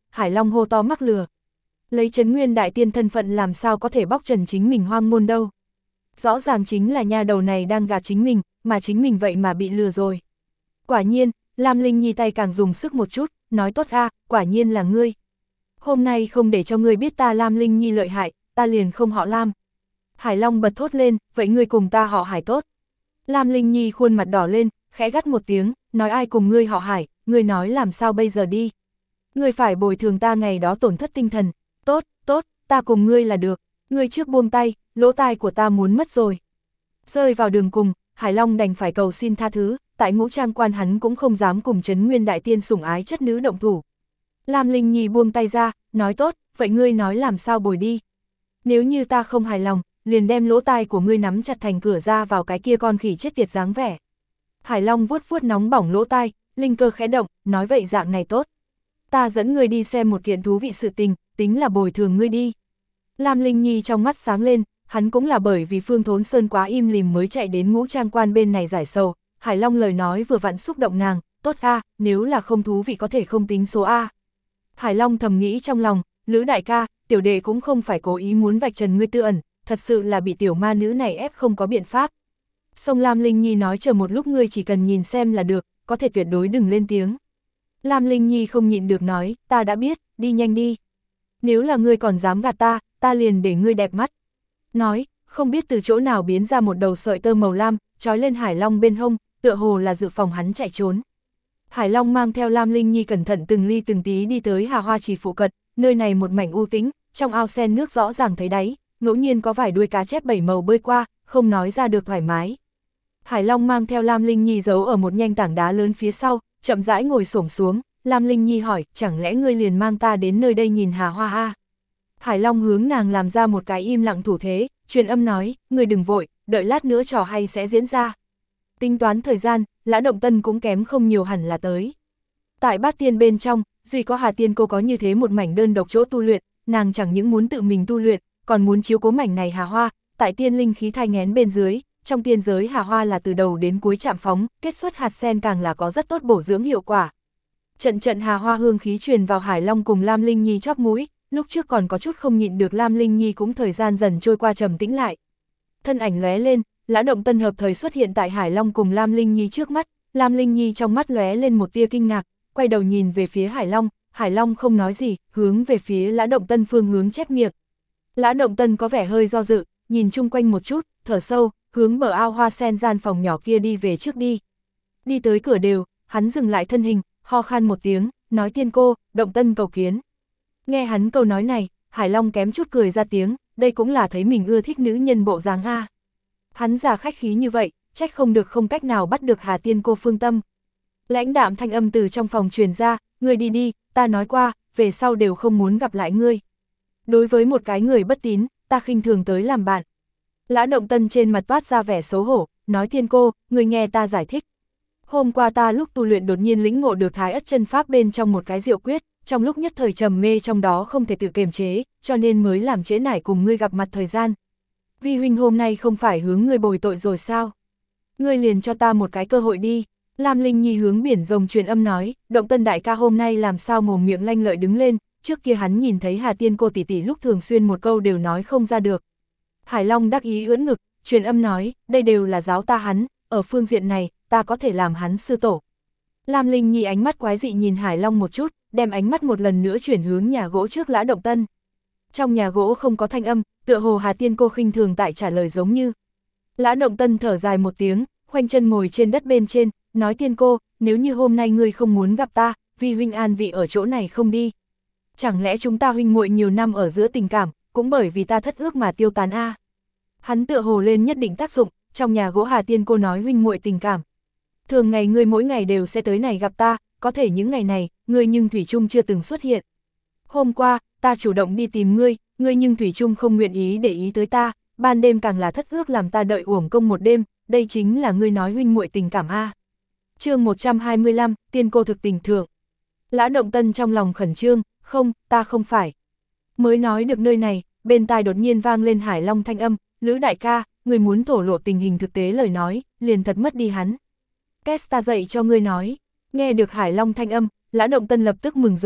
Hải Long hô to mắc lừa. Lấy Trấn Nguyên Đại Tiên thân phận làm sao có thể bóc trần chính mình hoang môn đâu. Rõ ràng chính là nha đầu này đang gạt chính mình, mà chính mình vậy mà bị lừa rồi. Quả nhiên, Lam Linh Nhi tay càng dùng sức một chút, nói tốt a, quả nhiên là ngươi. Hôm nay không để cho ngươi biết ta Lam Linh Nhi lợi hại, ta liền không họ Lam. Hải Long bật thốt lên, vậy ngươi cùng ta họ Hải tốt. Lam Linh Nhi khuôn mặt đỏ lên, khẽ gắt một tiếng, nói ai cùng ngươi họ Hải, ngươi nói làm sao bây giờ đi. Ngươi phải bồi thường ta ngày đó tổn thất tinh thần, tốt, tốt, ta cùng ngươi là được, ngươi trước buông tay, lỗ tai của ta muốn mất rồi. Rơi vào đường cùng, Hải Long đành phải cầu xin tha thứ, tại Ngũ Trang Quan hắn cũng không dám cùng Trấn Nguyên Đại Tiên sủng ái chất nữ động thủ. Lam Linh Nhi buông tay ra, nói tốt, vậy ngươi nói làm sao bồi đi. Nếu như ta không hài lòng, liền đem lỗ tai của ngươi nắm chặt thành cửa ra vào cái kia con khỉ chết tiệt dáng vẻ. Hải Long vuốt vuốt nóng bỏng lỗ tai, linh cơ khẽ động, nói vậy dạng này tốt. Ta dẫn ngươi đi xem một kiện thú vị sự tình, tính là bồi thường ngươi đi. Lam Linh Nhi trong mắt sáng lên, hắn cũng là bởi vì Phương Thốn Sơn quá im lìm mới chạy đến Ngũ Trang Quan bên này giải sầu. Hải Long lời nói vừa vặn xúc động nàng, tốt a, nếu là không thú vị có thể không tính số a. Hải Long thầm nghĩ trong lòng, Lữ đại ca, tiểu đệ cũng không phải cố ý muốn vạch trần ngươi tư ẩn, thật sự là bị tiểu ma nữ này ép không có biện pháp. Song Lam Linh Nhi nói chờ một lúc ngươi chỉ cần nhìn xem là được, có thể tuyệt đối đừng lên tiếng. Lam Linh Nhi không nhịn được nói, ta đã biết, đi nhanh đi. Nếu là ngươi còn dám gạt ta liền để ngươi đẹp mắt. Nói, không biết từ chỗ nào biến ra một đầu sợi tơ màu lam, trói lên Hải Long bên hông, tựa hồ là dự phòng hắn chạy trốn. Hải Long mang theo Lam Linh Nhi cẩn thận từng ly từng tí đi tới Hà Hoa Trì phụ cận, nơi này một mảnh u tĩnh, trong ao sen nước rõ ràng thấy đáy, ngẫu nhiên có vài đuôi cá chép bảy màu bơi qua, không nói ra được thoải mái. Hải Long mang theo Lam Linh Nhi giấu ở một nhanh tảng đá lớn phía sau, chậm rãi ngồi xổm xuống, Lam Linh Nhi hỏi, chẳng lẽ ngươi liền mang ta đến nơi đây nhìn Hà Hoa a? Hải Long hướng nàng làm ra một cái im lặng thủ thế, truyền âm nói, ngươi đừng vội, đợi lát nữa trò hay sẽ diễn ra. Tính toán thời gian, Lã Động Tân cũng kém không nhiều hẳn là tới. Tại Bát Tiên bên trong, duy có Hà Tiên cô có như thế một mảnh đơn độc chỗ tu luyện, nàng chẳng những muốn tự mình tu luyện, còn muốn chiếu cố mảnh này Hà Hoa, tại tiên linh khí thai nghén bên dưới, trong tiên giới Hà Hoa là từ đầu đến cuối chạm phóng, kết xuất hạt sen càng là có rất tốt bổ dưỡng hiệu quả. Trận trận Hà Hoa hương khí truyền vào Hải Long cùng Lam Linh Nhi chóp mũi, lúc trước còn có chút không nhịn được Lam Linh Nhi cũng thời gian dần trôi qua trầm tĩnh lại. Thân ảnh lóe lên, Lã Động Tân hợp thời xuất hiện tại Hải Long cùng Lam Linh Nhi trước mắt, Lam Linh Nhi trong mắt lóe lên một tia kinh ngạc, quay đầu nhìn về phía Hải Long không nói gì, hướng về phía Lã Động Tân phương hướng chép miệng. Lã Động Tân có vẻ hơi do dự, nhìn chung quanh một chút, thở sâu, hướng bờ ao hoa sen gian phòng nhỏ kia đi về trước đi. Đi tới cửa đều, hắn dừng lại thân hình, ho khan một tiếng, nói tiên cô, Động Tân cầu kiến. Nghe hắn câu nói này, Hải Long kém chút cười ra tiếng, đây cũng là thấy mình ưa thích nữ nhân bộ dáng a. Hắn già khách khí như vậy, trách không được không cách nào bắt được Hà tiên cô phương tâm. Lãnh đạm thanh âm từ trong phòng truyền ra, ngươi đi đi, ta nói qua, về sau đều không muốn gặp lại ngươi. Đối với một cái người bất tín, ta khinh thường tới làm bạn. Lã Động Tân trên mặt toát ra vẻ xấu hổ, nói tiên cô, ngươi nghe ta giải thích. Hôm qua ta lúc tu luyện đột nhiên lĩnh ngộ được Thái Ất chân pháp bên trong một cái diệu quyết, trong lúc nhất thời trầm mê trong đó không thể tự kiềm chế, cho nên mới làm trễ nải cùng ngươi gặp mặt thời gian. Vi huynh hôm nay không phải hướng ngươi bồi tội rồi sao? Ngươi liền cho ta một cái cơ hội đi. Lam Linh Nhi hướng biển rồng truyền âm nói, Động Tân đại ca hôm nay làm sao mồm miệng lanh lợi đứng lên, trước kia hắn nhìn thấy Hà tiên cô tỷ tỷ lúc thường xuyên một câu đều nói không ra được. Hải Long đắc ý ưỡn ngực, truyền âm nói, đây đều là giáo ta hắn, ở phương diện này, ta có thể làm hắn sư tổ. Lam Linh Nhi ánh mắt quái dị nhìn Hải Long một chút, đem ánh mắt một lần nữa chuyển hướng nhà gỗ trước Lã Động Tân. Trong nhà gỗ không có thanh âm, tựa hồ Hà tiên cô khinh thường tại trả lời giống như. Lã Động Tân thở dài một tiếng, khoanh chân ngồi trên đất bên trên, nói tiên cô, nếu như hôm nay ngươi không muốn gặp ta, vì huynh an vị ở chỗ này không đi. Chẳng lẽ chúng ta huynh muội nhiều năm ở giữa tình cảm, cũng bởi vì ta thất ước mà tiêu tán a? Hắn tựa hồ lên nhất định tác dụng, trong nhà gỗ Hà tiên cô nói huynh muội tình cảm. Thường ngày ngươi mỗi ngày đều sẽ tới này gặp ta, có thể những ngày này, ngươi nhưng thủy chung chưa từng xuất hiện. Hôm qua, ta chủ động đi tìm ngươi nhưng thủy chung không nguyện ý để ý tới ta, ban đêm càng là thất ước làm ta đợi uổng công một đêm, đây chính là ngươi nói huynh muội tình cảm a. Chương 125, tiên cô thực tình thượng. Lã Động Tân trong lòng khẩn trương, không, ta không phải. Mới nói được nơi này, bên tai đột nhiên vang lên Hải Long thanh âm, Lữ đại ca, người muốn thổ lộ tình hình thực tế lời nói, liền thật mất đi hắn. Kết ta dậy cho ngươi nói. Nghe được Hải Long thanh âm, Lã Động Tân lập tức mừng rỡ,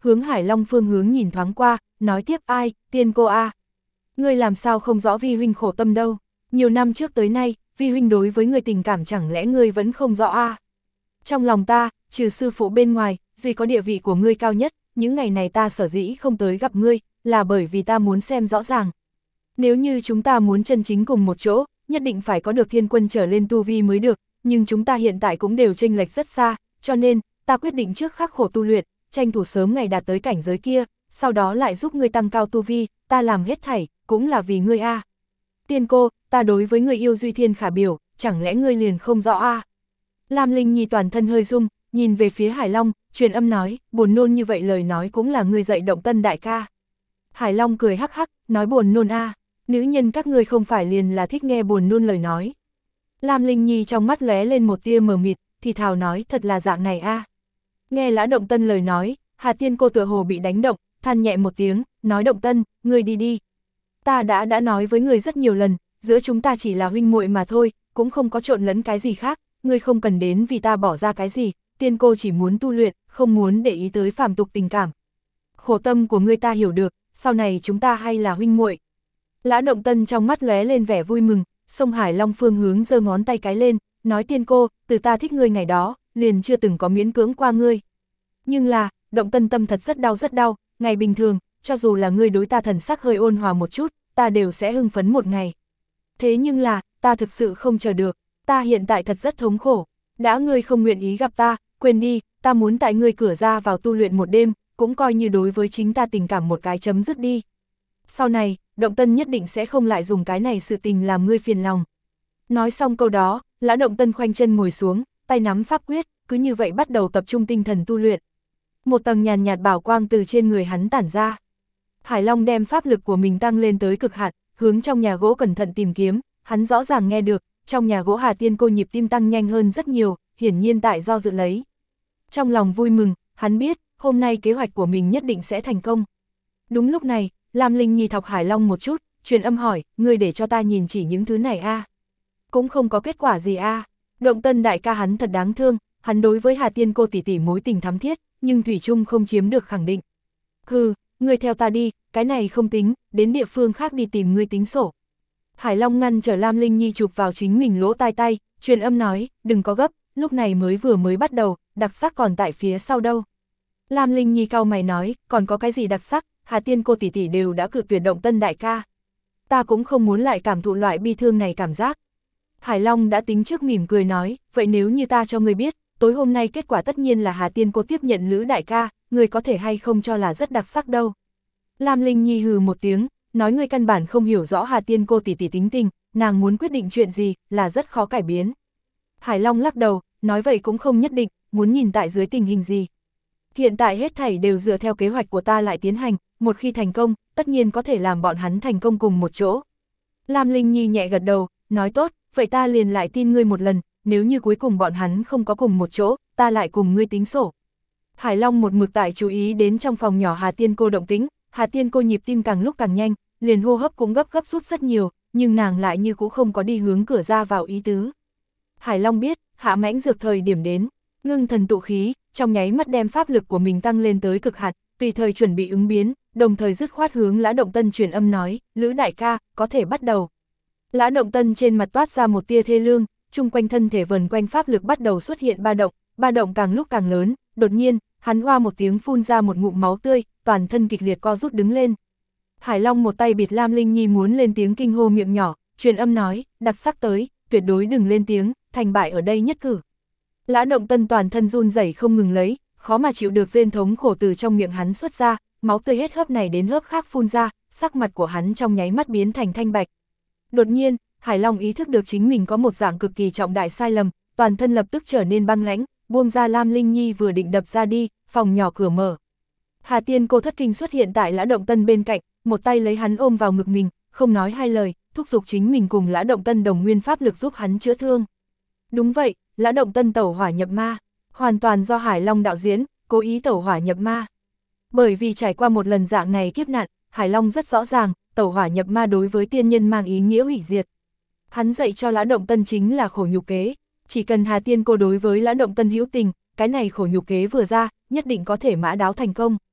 hướng Hải Long phương hướng nhìn thoáng qua, nói tiếp ai, tiên cô a. Ngươi làm sao không rõ vi huynh khổ tâm đâu, nhiều năm trước tới nay, vi huynh đối với người tình cảm chẳng lẽ ngươi vẫn không rõ a? Trong lòng ta, trừ sư phụ bên ngoài, duy có địa vị của ngươi cao nhất, những ngày này ta sở dĩ không tới gặp ngươi, là bởi vì ta muốn xem rõ ràng. Nếu như chúng ta muốn chân chính cùng một chỗ, nhất định phải có được thiên quân trở lên tu vi mới được, nhưng chúng ta hiện tại cũng đều chênh lệch rất xa, cho nên, ta quyết định trước khắc khổ tu luyện, tranh thủ sớm ngày đạt tới cảnh giới kia, sau đó lại giúp ngươi tăng cao tu vi, ta làm hết thảy, cũng là vì ngươi a. Tiên cô, ta đối với người yêu duy thiên khả biểu, chẳng lẽ ngươi liền không rõ a? Lam Linh Nhi toàn thân hơi rung, nhìn về phía Hải Long, truyền âm nói, buồn nôn như vậy lời nói cũng là ngươi dạy Động Tân đại ca. Hải Long cười hắc hắc, nói buồn nôn a, nữ nhân các ngươi không phải liền là thích nghe buồn nôn lời nói. Lam Linh Nhi trong mắt lóe lên một tia mờ mịt, thì thào nói thật là dạng này a. Nghe Lã Động Tân lời nói, Hà Tiên cô tựa hồ bị đánh động, than nhẹ một tiếng, nói Động Tân, ngươi đi đi. Ta đã nói với ngươi rất nhiều lần, giữa chúng ta chỉ là huynh muội mà thôi, cũng không có trộn lẫn cái gì khác, ngươi không cần đến vì ta bỏ ra cái gì, tiên cô chỉ muốn tu luyện, không muốn để ý tới phàm tục tình cảm. Khổ tâm của ngươi ta hiểu được, sau này chúng ta hay là huynh muội. Lã Động Tân trong mắt lóe lên vẻ vui mừng, sông Hải Long phương hướng giơ ngón tay cái lên, nói tiên cô, từ ta thích ngươi ngày đó, liền chưa từng có miễn cưỡng qua ngươi. Nhưng là, Động Tân tâm thật rất đau, ngày bình thường, cho dù là ngươi đối ta thần sắc hơi ôn hòa một chút, ta đều sẽ hưng phấn một ngày. Thế nhưng là, ta thực sự không chờ được, ta hiện tại thật rất thống khổ, đã ngươi không nguyện ý gặp ta, quên đi, ta muốn tại ngươi cửa ra vào tu luyện một đêm, cũng coi như đối với chính ta tình cảm một cái chấm dứt đi. Sau này, Động Tân nhất định sẽ không lại dùng cái này sự tình làm ngươi phiền lòng. Nói xong câu đó, Lã Động Tân khoanh chân ngồi xuống, tay nắm pháp quyết, cứ như vậy bắt đầu tập trung tinh thần tu luyện. Một tầng nhàn nhạt bảo quang từ trên người hắn tản ra. Hải Long đem pháp lực của mình tăng lên tới cực hạn, hướng trong nhà gỗ cẩn thận tìm kiếm, hắn rõ ràng nghe được, trong nhà gỗ Hà Tiên cô nhịp tim tăng nhanh hơn rất nhiều, hiển nhiên tại do dự lấy. Trong lòng vui mừng, hắn biết, hôm nay kế hoạch của mình nhất định sẽ thành công. Đúng lúc này, Lam Linh Nhi thọc Hải Long một chút, truyền âm hỏi, ngươi để cho ta nhìn chỉ những thứ này a? Cũng không có kết quả gì a. Động Tân đại ca hắn thật đáng thương, hắn đối với Hà Tiên cô tỷ tỷ mối tình thắm thiết, nhưng thủy chung không chiếm được khẳng định. Hừ, ngươi theo ta đi, cái này không tính, đến địa phương khác đi tìm ngươi tính sổ. Hải Long ngăn trở Lam Linh Nhi chụp vào chính mình lỗ tai tay, truyền âm nói, đừng có gấp, lúc này mới bắt đầu, đặc sắc còn tại phía sau đâu. Lam Linh Nhi cau mày nói, còn có cái gì đặc sắc, Hà Tiên cô tỷ tỷ đều đã cự tuyệt Động Tân đại ca. Ta cũng không muốn lại cảm thụ loại bi thương này cảm giác. Hải Long đã tính trước mỉm cười nói, vậy nếu như ta cho ngươi biết, tối hôm nay kết quả tất nhiên là Hà Tiên cô tiếp nhận Lữ đại ca, ngươi có thể hay không cho là rất đặc sắc đâu. Lam Linh Nhi hừ một tiếng, nói ngươi căn bản không hiểu rõ Hà Tiên cô tỷ tỷ tính tình, nàng muốn quyết định chuyện gì là rất khó cải biến. Hải Long lắc đầu, nói vậy cũng không nhất định, muốn nhìn tại dưới tình hình gì. Hiện tại hết thảy đều dựa theo kế hoạch của ta lại tiến hành, một khi thành công, tất nhiên có thể làm bọn hắn thành công cùng một chỗ. Lam Linh Nhi nhẹ gật đầu, nói tốt, vậy ta liền lại tin ngươi một lần, nếu như cuối cùng bọn hắn không có cùng một chỗ, ta lại cùng ngươi tính sổ. Hải Long một mực tại chú ý đến trong phòng nhỏ Hà Tiên cô động tĩnh, Hà Tiên cô nhịp tim càng lúc càng nhanh, liền hô hấp cũng gấp rút rất nhiều, nhưng nàng lại như cũ không có đi hướng cửa ra vào ý tứ. Hải Long biết, hạ mãnh dược thời điểm đến, ngưng thần tụ khí, trong nháy mắt đem pháp lực của mình tăng lên tới cực hạn, tùy thời chuẩn bị ứng biến, đồng thời dứt khoát hướng Lã Động Tân truyền âm nói, Lữ đại ca, có thể bắt đầu. Lã Động Tân trên mặt toát ra một tia thê lương, chung quanh thân thể vần quanh pháp lực bắt đầu xuất hiện ba động càng lúc càng lớn, đột nhiên, hắn hoa một tiếng phun ra một ngụm máu tươi, toàn thân kịch liệt co rút đứng lên. Hải Long một tay bịt Lam Linh Nhi muốn lên tiếng kinh hô miệng nhỏ, truyền âm nói, đặc sắc tới, tuyệt đối đừng lên tiếng, thành bại ở đây nhất cử. Lã Động Tân toàn thân run rẩy không ngừng lấy, khó mà chịu được rên thống khổ từ trong miệng hắn xuất ra, máu tươi hết hớp này đến hớp khác phun ra, sắc mặt của hắn trong nháy mắt biến thành thanh bạch. Đột nhiên, Hải Long ý thức được chính mình có một dạng cực kỳ trọng đại sai lầm, toàn thân lập tức trở nên băng lãnh, buông ra Lam Linh Nhi vừa định đập ra đi, phòng nhỏ cửa mở. Hà Tiên cô thất kinh xuất hiện tại Lã Động Tân bên cạnh, một tay lấy hắn ôm vào ngực mình, không nói hai lời, thúc giục chính mình cùng Lã Động Tân đồng nguyên pháp lực giúp hắn chữa thương. Đúng vậy, Lã Động Tân tẩu hỏa nhập ma, hoàn toàn do Hải Long đạo diễn, cố ý tẩu hỏa nhập ma. Bởi vì trải qua một lần dạng này kiếp nạn, Hải Long rất rõ ràng, tẩu hỏa nhập ma đối với tiên nhân mang ý nghĩa hủy diệt. Hắn dạy cho Lã Động Tân chính là khổ nhục kế, chỉ cần Hà Tiên cô đối với Lã Động Tân hữu tình, cái này khổ nhục kế vừa ra, nhất định có thể mã đáo thành công.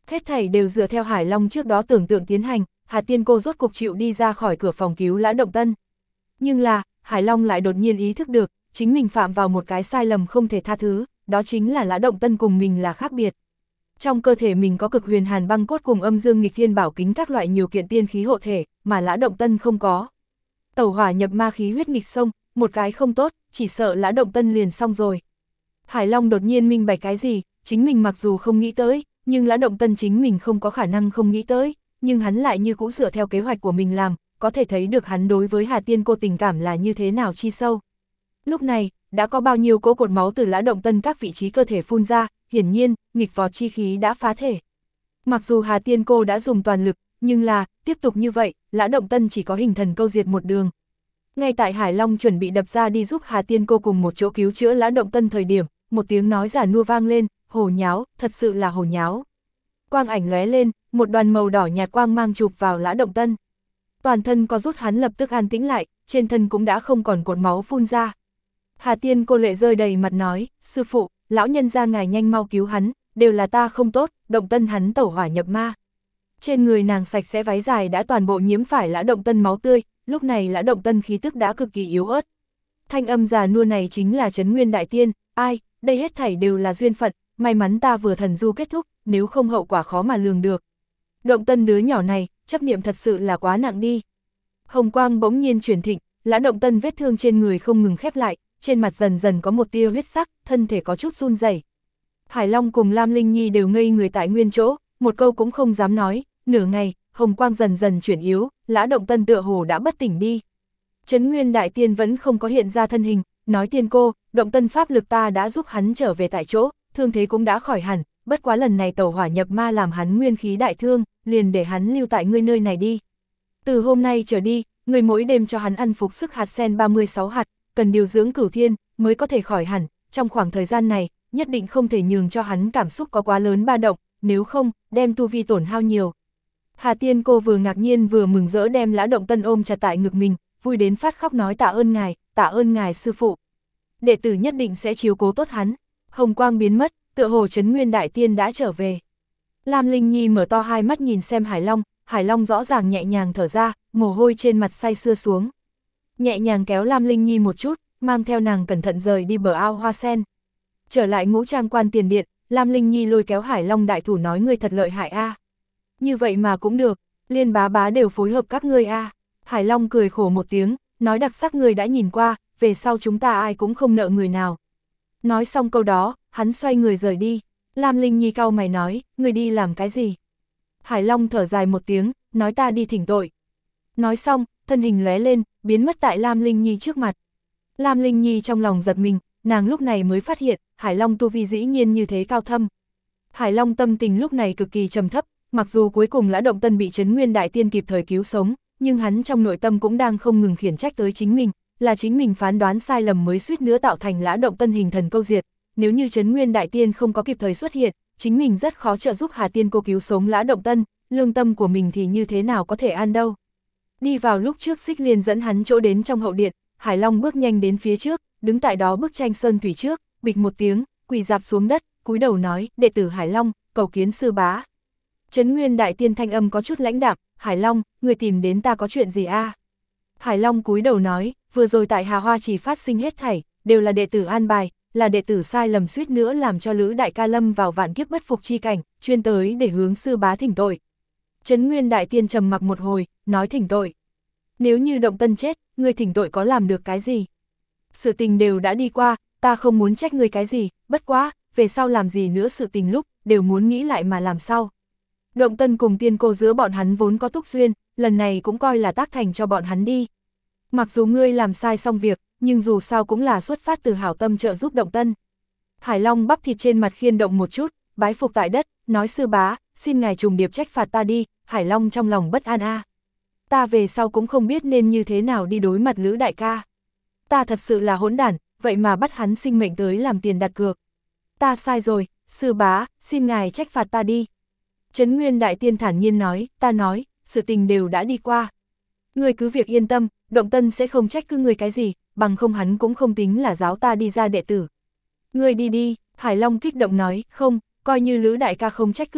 Hết thảy đều dựa theo Hải Long trước đó tưởng tượng tiến hành, Hà Tiên Cô rốt cục chịu đi ra khỏi cửa phòng cứu Lã Động Tân. Nhưng là, Hải Long lại đột nhiên ý thức được, chính mình phạm vào một cái sai lầm không thể tha thứ, đó chính là Lã Động Tân cùng mình là khác biệt. Trong cơ thể mình có cực huyền hàn băng cốt cùng âm dương nghịch thiên bảo kính các loại nhiều kiện tiên khí hộ thể, mà Lã Động Tân không có. Tẩu hỏa nhập ma khí huyết nghịch sông, một cái không tốt, chỉ sợ Lã Động Tân liền xong rồi. Hải Long đột nhiên minh bạch cái gì, chính mình mặc dù không nghĩ tới, nhưng Lã Động Tân chính mình không có khả năng không nghĩ tới, nhưng hắn lại như cũ dựa theo kế hoạch của mình làm, có thể thấy được hắn đối với Hà Tiên Cô tình cảm là như thế nào chi sâu. Lúc này, đã có bao nhiêu cỗ cột máu từ Lã Động Tân các vị trí cơ thể phun ra, hiển nhiên, nghịch vọt chi khí đã phá thể. Mặc dù Hà Tiên Cô đã dùng toàn lực, nhưng là, tiếp tục như vậy, Lã Động Tân chỉ có hình thần câu diệt một đường. Ngay tại Hải Long chuẩn bị đập ra đi giúp Hà Tiên Cô cùng một chỗ cứu chữa Lã Động Tân thời điểm, một tiếng nói giả nua vang lên, hồ nháo, thật sự là hồ nháo. Quang ảnh lóe lên, một đoàn màu đỏ nhạt quang mang chụp vào Lã Động Tân. Toàn thân có rút hắn lập tức an tĩnh lại, trên thân cũng đã không còn cột máu phun ra. Hà Tiên Cô lệ rơi đầy mặt nói, sư phụ, lão nhân gia ngài nhanh mau cứu hắn, đều là ta không tốt, Động Tân hắn tẩu hỏa nhập ma. Trên người nàng sạch sẽ váy dài đã toàn bộ nhiễm phải Lã Động Tân máu tươi, lúc này Lã Động Tân khí tức đã cực kỳ yếu ớt. Thanh âm già nua này chính là Trấn Nguyên Đại Tiên, ai, đây hết thảy đều là duyên phận, may mắn ta vừa thần du kết thúc, nếu không hậu quả khó mà lường được. Động Tân đứa nhỏ này, chấp niệm thật sự là quá nặng đi. Hồng quang bỗng nhiên chuyển thịnh, Lã Động Tân vết thương trên người không ngừng khép lại, trên mặt dần dần có một tia huyết sắc, thân thể có chút run rẩy. Hải Long cùng Lam Linh Nhi đều ngây người tại nguyên chỗ, một câu cũng không dám nói, nửa ngày, hồng quang dần dần chuyển yếu, Lã Động Tân tựa hồ đã bất tỉnh đi. Trấn Nguyên Đại Tiên vẫn không có hiện ra thân hình, nói Tiên cô, Động Tân pháp lực ta đã giúp hắn trở về tại chỗ, thương thế cũng đã khỏi hẳn, bất quá lần này tẩu hỏa nhập ma làm hắn nguyên khí đại thương, liền để hắn lưu tại ngươi nơi này đi. Từ hôm nay trở đi, ngươi mỗi đêm cho hắn ăn phục sức hạt sen 36 hạt, cần điều dưỡng cửu thiên, mới có thể khỏi hẳn, trong khoảng thời gian này, nhất định không thể nhường cho hắn cảm xúc có quá lớn ba động, nếu không, đem tu vi tổn hao nhiều. Hà Tiên Cô vừa ngạc nhiên vừa mừng rỡ đem Lã Động Tân ôm chặt tại ngực mình, vui đến phát khóc nói tạ ơn ngài sư phụ. Đệ tử nhất định sẽ chiếu cố tốt hắn. Hồng quang biến mất, tựa hồ Trấn Nguyên Đại Tiên đã trở về. Lam Linh Nhi mở to hai mắt nhìn xem Hải Long rõ ràng nhẹ nhàng thở ra, mồ hôi trên mặt say sưa xuống. Nhẹ nhàng kéo Lam Linh Nhi một chút, mang theo nàng cẩn thận rời đi bờ ao hoa sen. Trở lại Ngũ Trang Quan tiền điện, Lam Linh Nhi lôi kéo Hải Long đại thủ nói ngươi thật lợi hại a. Như vậy mà cũng được, Liên bá bá đều phối hợp các ngươi a. Hải Long cười khổ một tiếng, nói đặc sắc người đã nhìn qua, về sau chúng ta ai cũng không nợ người nào. Nói xong câu đó, hắn xoay người rời đi. Lam Linh Nhi cau mày nói, người đi làm cái gì? Hải Long thở dài một tiếng, nói ta đi thỉnh tội. Nói xong, thân hình lóe lên, biến mất tại Lam Linh Nhi trước mặt. Lam Linh Nhi trong lòng giật mình, nàng lúc này mới phát hiện, Hải Long tu vi dĩ nhiên như thế cao thâm. Hải Long tâm tình lúc này cực kỳ trầm thấp, mặc dù cuối cùng Lã Động Tân bị Trấn Nguyên Đại Tiên kịp thời cứu sống, nhưng hắn trong nội tâm cũng đang không ngừng khiển trách tới chính mình, là chính mình phán đoán sai lầm mới suýt nữa tạo thành Lã Động Tân hình thần câu diệt. Nếu như Trấn Nguyên Đại Tiên không có kịp thời xuất hiện, chính mình rất khó trợ giúp Hà Tiên Cô cứu sống Lã Động Tân, lương tâm của mình thì như thế nào có thể an đâu. Đi vào lúc trước Xích Liên dẫn hắn chỗ đến trong hậu điện, Hải Long bước nhanh đến phía trước, đứng tại đó bức tranh sơn thủy trước, bịch một tiếng, quỳ rạp xuống đất, cúi đầu nói, đệ tử Hải Long, cầu kiến sư bá. Trấn Nguyên Đại Tiên thanh âm có chút lãnh đạm, Hải Long, người tìm đến ta có chuyện gì a? Hải Long cúi đầu nói, vừa rồi tại Hà Hoa chỉ phát sinh hết thảy, đều là đệ tử an bài, là đệ tử sai lầm suýt nữa làm cho Lữ đại ca lâm vào vạn kiếp bất phục chi cảnh, chuyên tới để hướng sư bá thỉnh tội. Trấn Nguyên Đại Tiên trầm mặc một hồi, nói thỉnh tội. Nếu như Động Tân chết, ngươi thỉnh tội có làm được cái gì? Sự tình đều đã đi qua, ta không muốn trách ngươi cái gì, bất quá, về sau làm gì nữa sự tình lúc, đều muốn nghĩ lại mà làm sao. Động Tân cùng Tiên Cô giữa bọn hắn vốn có túc duyên, lần này cũng coi là tác thành cho bọn hắn đi. Mặc dù ngươi làm sai xong việc, nhưng dù sao cũng là xuất phát từ hảo tâm trợ giúp Động Tân. Hải Long bắp thịt trên mặt khiên động một chút, bái phục tại đất, nói sư bá, xin ngài trùng điệp trách phạt ta đi, Hải Long trong lòng bất an a. Ta về sau cũng không biết nên như thế nào đi đối mặt Lữ đại ca. Ta thật sự là hỗn đản, vậy mà bắt hắn sinh mệnh tới làm tiền đặt cược. Ta sai rồi, sư bá, xin ngài trách phạt ta đi. Trấn Nguyên Đại Tiên thản nhiên nói, ta nói, sự tình đều đã đi qua. Ngươi cứ việc yên tâm, Động Tân sẽ không trách cứ ngươi cái gì, bằng không hắn cũng không tính là giáo ta đi ra đệ tử. Ngươi đi đi, Hải Long kích động nói, không, coi như Lữ đại ca không trách cứ ta,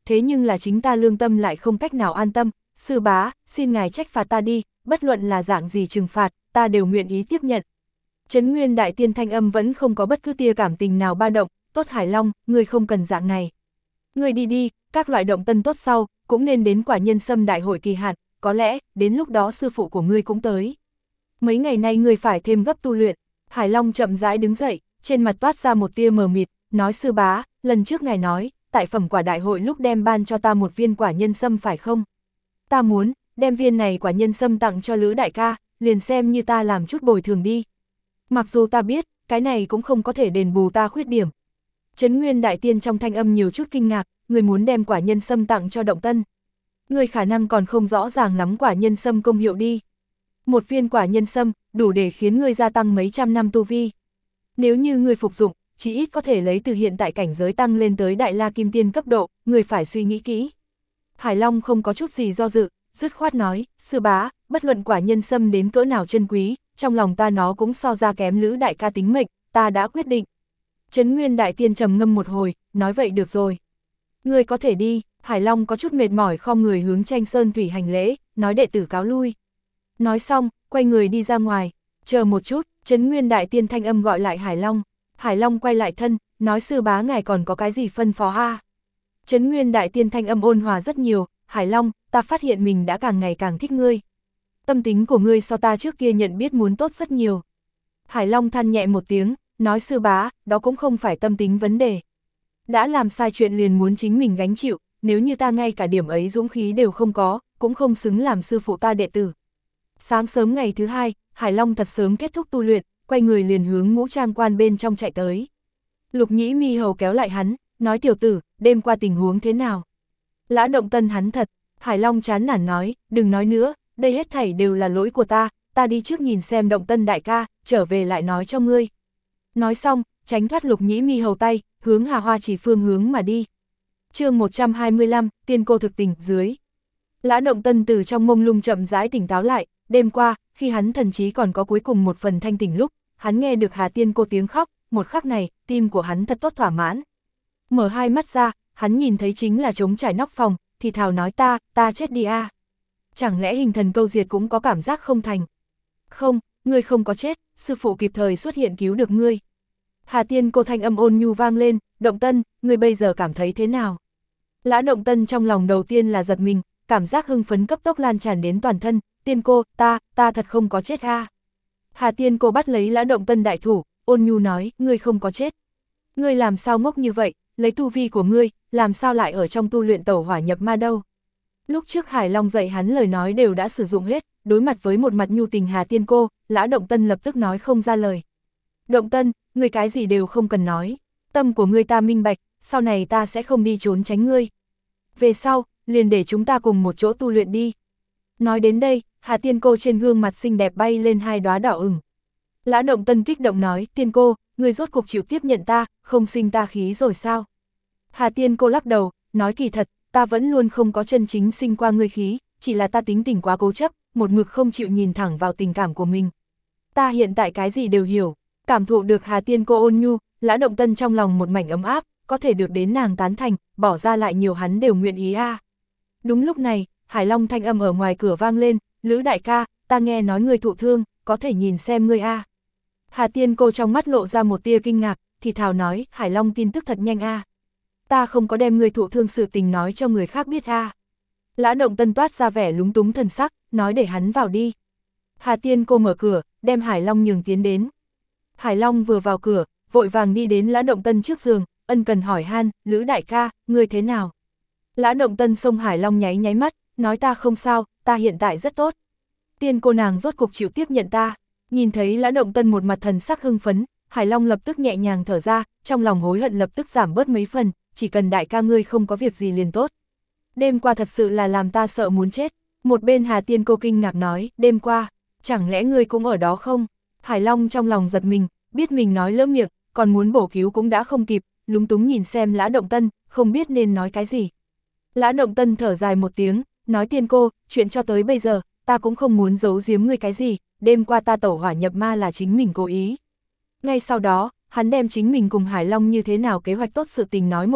thế nhưng là chính ta lương tâm lại không cách nào an tâm, sư bá, xin ngài trách phạt ta đi, bất luận là dạng gì trừng phạt, ta đều nguyện ý tiếp nhận. Trấn Nguyên Đại Tiên thanh âm vẫn không có bất cứ tia cảm tình nào ba động, tốt Hải Long, ngươi không cần dạng này. Ngươi đi đi, các loại động tân tốt sau, cũng nên đến quả nhân sâm đại hội kỳ hạn, có lẽ, đến lúc đó sư phụ của ngươi cũng tới. Mấy ngày nay ngươi phải thêm gấp tu luyện. Hải Long chậm rãi đứng dậy, trên mặt toát ra một tia mờ mịt, nói sư bá, lần trước ngài nói, tại phẩm quả đại hội lúc đem ban cho ta một viên quả nhân sâm phải không? Ta muốn, đem viên này quả nhân sâm tặng cho Lữ đại ca, liền xem như ta làm chút bồi thường đi. Mặc dù ta biết, cái này cũng không có thể đền bù ta khuyết điểm. Trấn Nguyên Đại Tiên trong thanh âm nhiều chút kinh ngạc, người muốn đem quả nhân sâm tặng cho Động Tân. Người khả năng còn không rõ ràng lắm quả nhân sâm công hiệu đi. Một viên quả nhân sâm, đủ để khiến ngươi gia tăng mấy trăm năm tu vi. Nếu như ngươi phục dụng, chỉ ít có thể lấy từ hiện tại cảnh giới tăng lên tới Đại La Kim Tiên cấp độ, ngươi phải suy nghĩ kỹ. Hải Long không có chút gì do dự, dứt khoát nói, sư bá, bất luận quả nhân sâm đến cỡ nào chân quý, trong lòng ta nó cũng so ra kém Lữ đại ca tính mệnh, ta đã quyết định. Trấn Nguyên Đại Tiên trầm ngâm một hồi, nói vậy được rồi. Ngươi có thể đi. Hải Long có chút mệt mỏi khom người hướng Tranh Sơn Thủy hành lễ, nói đệ tử cáo lui. Nói xong, quay người đi ra ngoài, chờ một chút, Trấn Nguyên Đại Tiên thanh âm gọi lại Hải Long. Hải Long quay lại thân, nói sư bá ngài còn có cái gì phân phó ha? Trấn Nguyên Đại Tiên thanh âm ôn hòa rất nhiều, Hải Long, ta phát hiện mình đã càng ngày càng thích ngươi. Tâm tính của ngươi so ta trước kia nhận biết muốn tốt rất nhiều. Hải Long than nhẹ một tiếng, nói sư bá, đó cũng không phải tâm tính vấn đề. Đã làm sai chuyện liền muốn chính mình gánh chịu, nếu như ta ngay cả điểm ấy dũng khí đều không có, cũng không xứng làm sư phụ ta đệ tử. Sáng sớm ngày thứ hai, Hải Long thật sớm kết thúc tu luyện, quay người liền hướng Ngũ Trang Quan bên trong chạy tới. Lục Nhĩ Mi hầu kéo lại hắn, nói tiểu tử, đêm qua tình huống thế nào? Lã Động Tân hắn thật. Hải Long chán nản nói, đừng nói nữa, đây hết thảy đều là lỗi của ta đi trước nhìn xem Động Tân đại ca, trở về lại nói cho ngươi. Nói xong, tránh thoát Lục Nhĩ Mi hầu tay, hướng Hà Hoa Chỉ phương hướng mà đi. Chương 125, Tiên cô thực tình dưới. Lã Động Tân từ trong mông lung chậm rãi tỉnh táo lại, đêm qua, khi hắn thần trí còn có cuối cùng một phần thanh tỉnh lúc, hắn nghe được Hà Tiên cô tiếng khóc, một khắc này, tim của hắn thật tốt thỏa mãn. Mở hai mắt ra, hắn nhìn thấy chính là trống trải nóc phòng, thì thào nói ta chết đi a. Chẳng lẽ hình thần câu diệt cũng có cảm giác không thành? Không, ngươi không có chết, sư phụ kịp thời xuất hiện cứu được ngươi. Hà Tiên cô thanh âm ôn nhu vang lên, Động Tân, ngươi bây giờ cảm thấy thế nào? Lã Động Tân trong lòng đầu tiên là giật mình, cảm giác hưng phấn cấp tốc lan tràn đến toàn thân, Tiên cô, ta thật không có chết a. Hà Tiên cô bắt lấy Lã Động Tân đại thủ, ôn nhu nói, ngươi không có chết. Ngươi làm sao ngốc như vậy, lấy tu vi của ngươi, làm sao lại ở trong tu luyện tẩu hỏa nhập ma đâu? Lúc trước Hải Long dạy hắn lời nói đều đã sử dụng hết, đối mặt với một mặt nhu tình Hà Tiên cô, Lã Động Tân lập tức nói không ra lời. Động Tân, ngươi cái gì đều không cần nói, tâm của ngươi ta minh bạch, sau này ta sẽ không đi trốn tránh ngươi. Về sau, liền để chúng ta cùng một chỗ tu luyện đi. Nói đến đây, Hà Tiên cô trên gương mặt xinh đẹp bay lên hai đóa đỏ ửng. Lã Động Tân kích động nói, Tiên cô, ngươi rốt cuộc chịu tiếp nhận ta, không sinh ta khí rồi sao? Hà Tiên cô lắc đầu, nói kỳ thật, ta vẫn luôn không có chân chính sinh qua ngươi khí, chỉ là ta tính tình quá cố chấp, một mực không chịu nhìn thẳng vào tình cảm của mình. Ta hiện tại cái gì đều hiểu, cảm thụ được Hà Tiên cô ôn nhu, Lã Động Tân trong lòng một mảnh ấm áp, có thể được đến nàng tán thành, bỏ ra lại nhiều hắn đều nguyện ý a. Đúng lúc này, Hải Long thanh âm ở ngoài cửa vang lên, Lữ đại ca, ta nghe nói ngươi thụ thương, có thể nhìn xem ngươi a. Hà Tiên cô trong mắt lộ ra một tia kinh ngạc, thì thào nói, Hải Long tin tức thật nhanh a. Ta không có đem ngươi thụ thương sự tình nói cho người khác biết a. Lã Động Tân toát ra vẻ lúng túng thần sắc, nói để hắn vào đi. Hà Tiên cô mở cửa, đem Hải Long nhường tiến đến. Hải Long vừa vào cửa, vội vàng đi đến Lã Động Tân trước giường, ân cần hỏi han, Lữ đại ca, ngươi thế nào? Lã Động Tân xông Hải Long nháy nháy mắt, nói ta không sao, ta hiện tại rất tốt. Tiên cô nàng rốt cục chịu tiếp nhận ta. Nhìn thấy Lã Động Tân một mặt thần sắc hưng phấn, Hải Long lập tức nhẹ nhàng thở ra, trong lòng hối hận lập tức giảm bớt mấy phần, chỉ cần đại ca ngươi không có việc gì liền tốt. Đêm qua thật sự là làm ta sợ muốn chết. Một bên Hà Tiên cô kinh ngạc nói, đêm qua, chẳng lẽ ngươi cũng ở đó không? Hải Long trong lòng giật mình, biết mình nói lỡ miệng, còn muốn bổ cứu cũng đã không kịp, lúng túng nhìn xem Lã Động Tân, không biết nên nói cái gì. Lã Động Tân thở dài một tiếng, nói Tiên cô, chuyện cho tới bây giờ, ta cũng không muốn giấu giếm ngươi cái gì, đêm qua ta tẩu hỏa nhập ma là chính mình cố ý. Ngay sau đó, hắn đem chính mình cùng Hải Long như thế nào kế hoạch tốt sự tình nói một lần,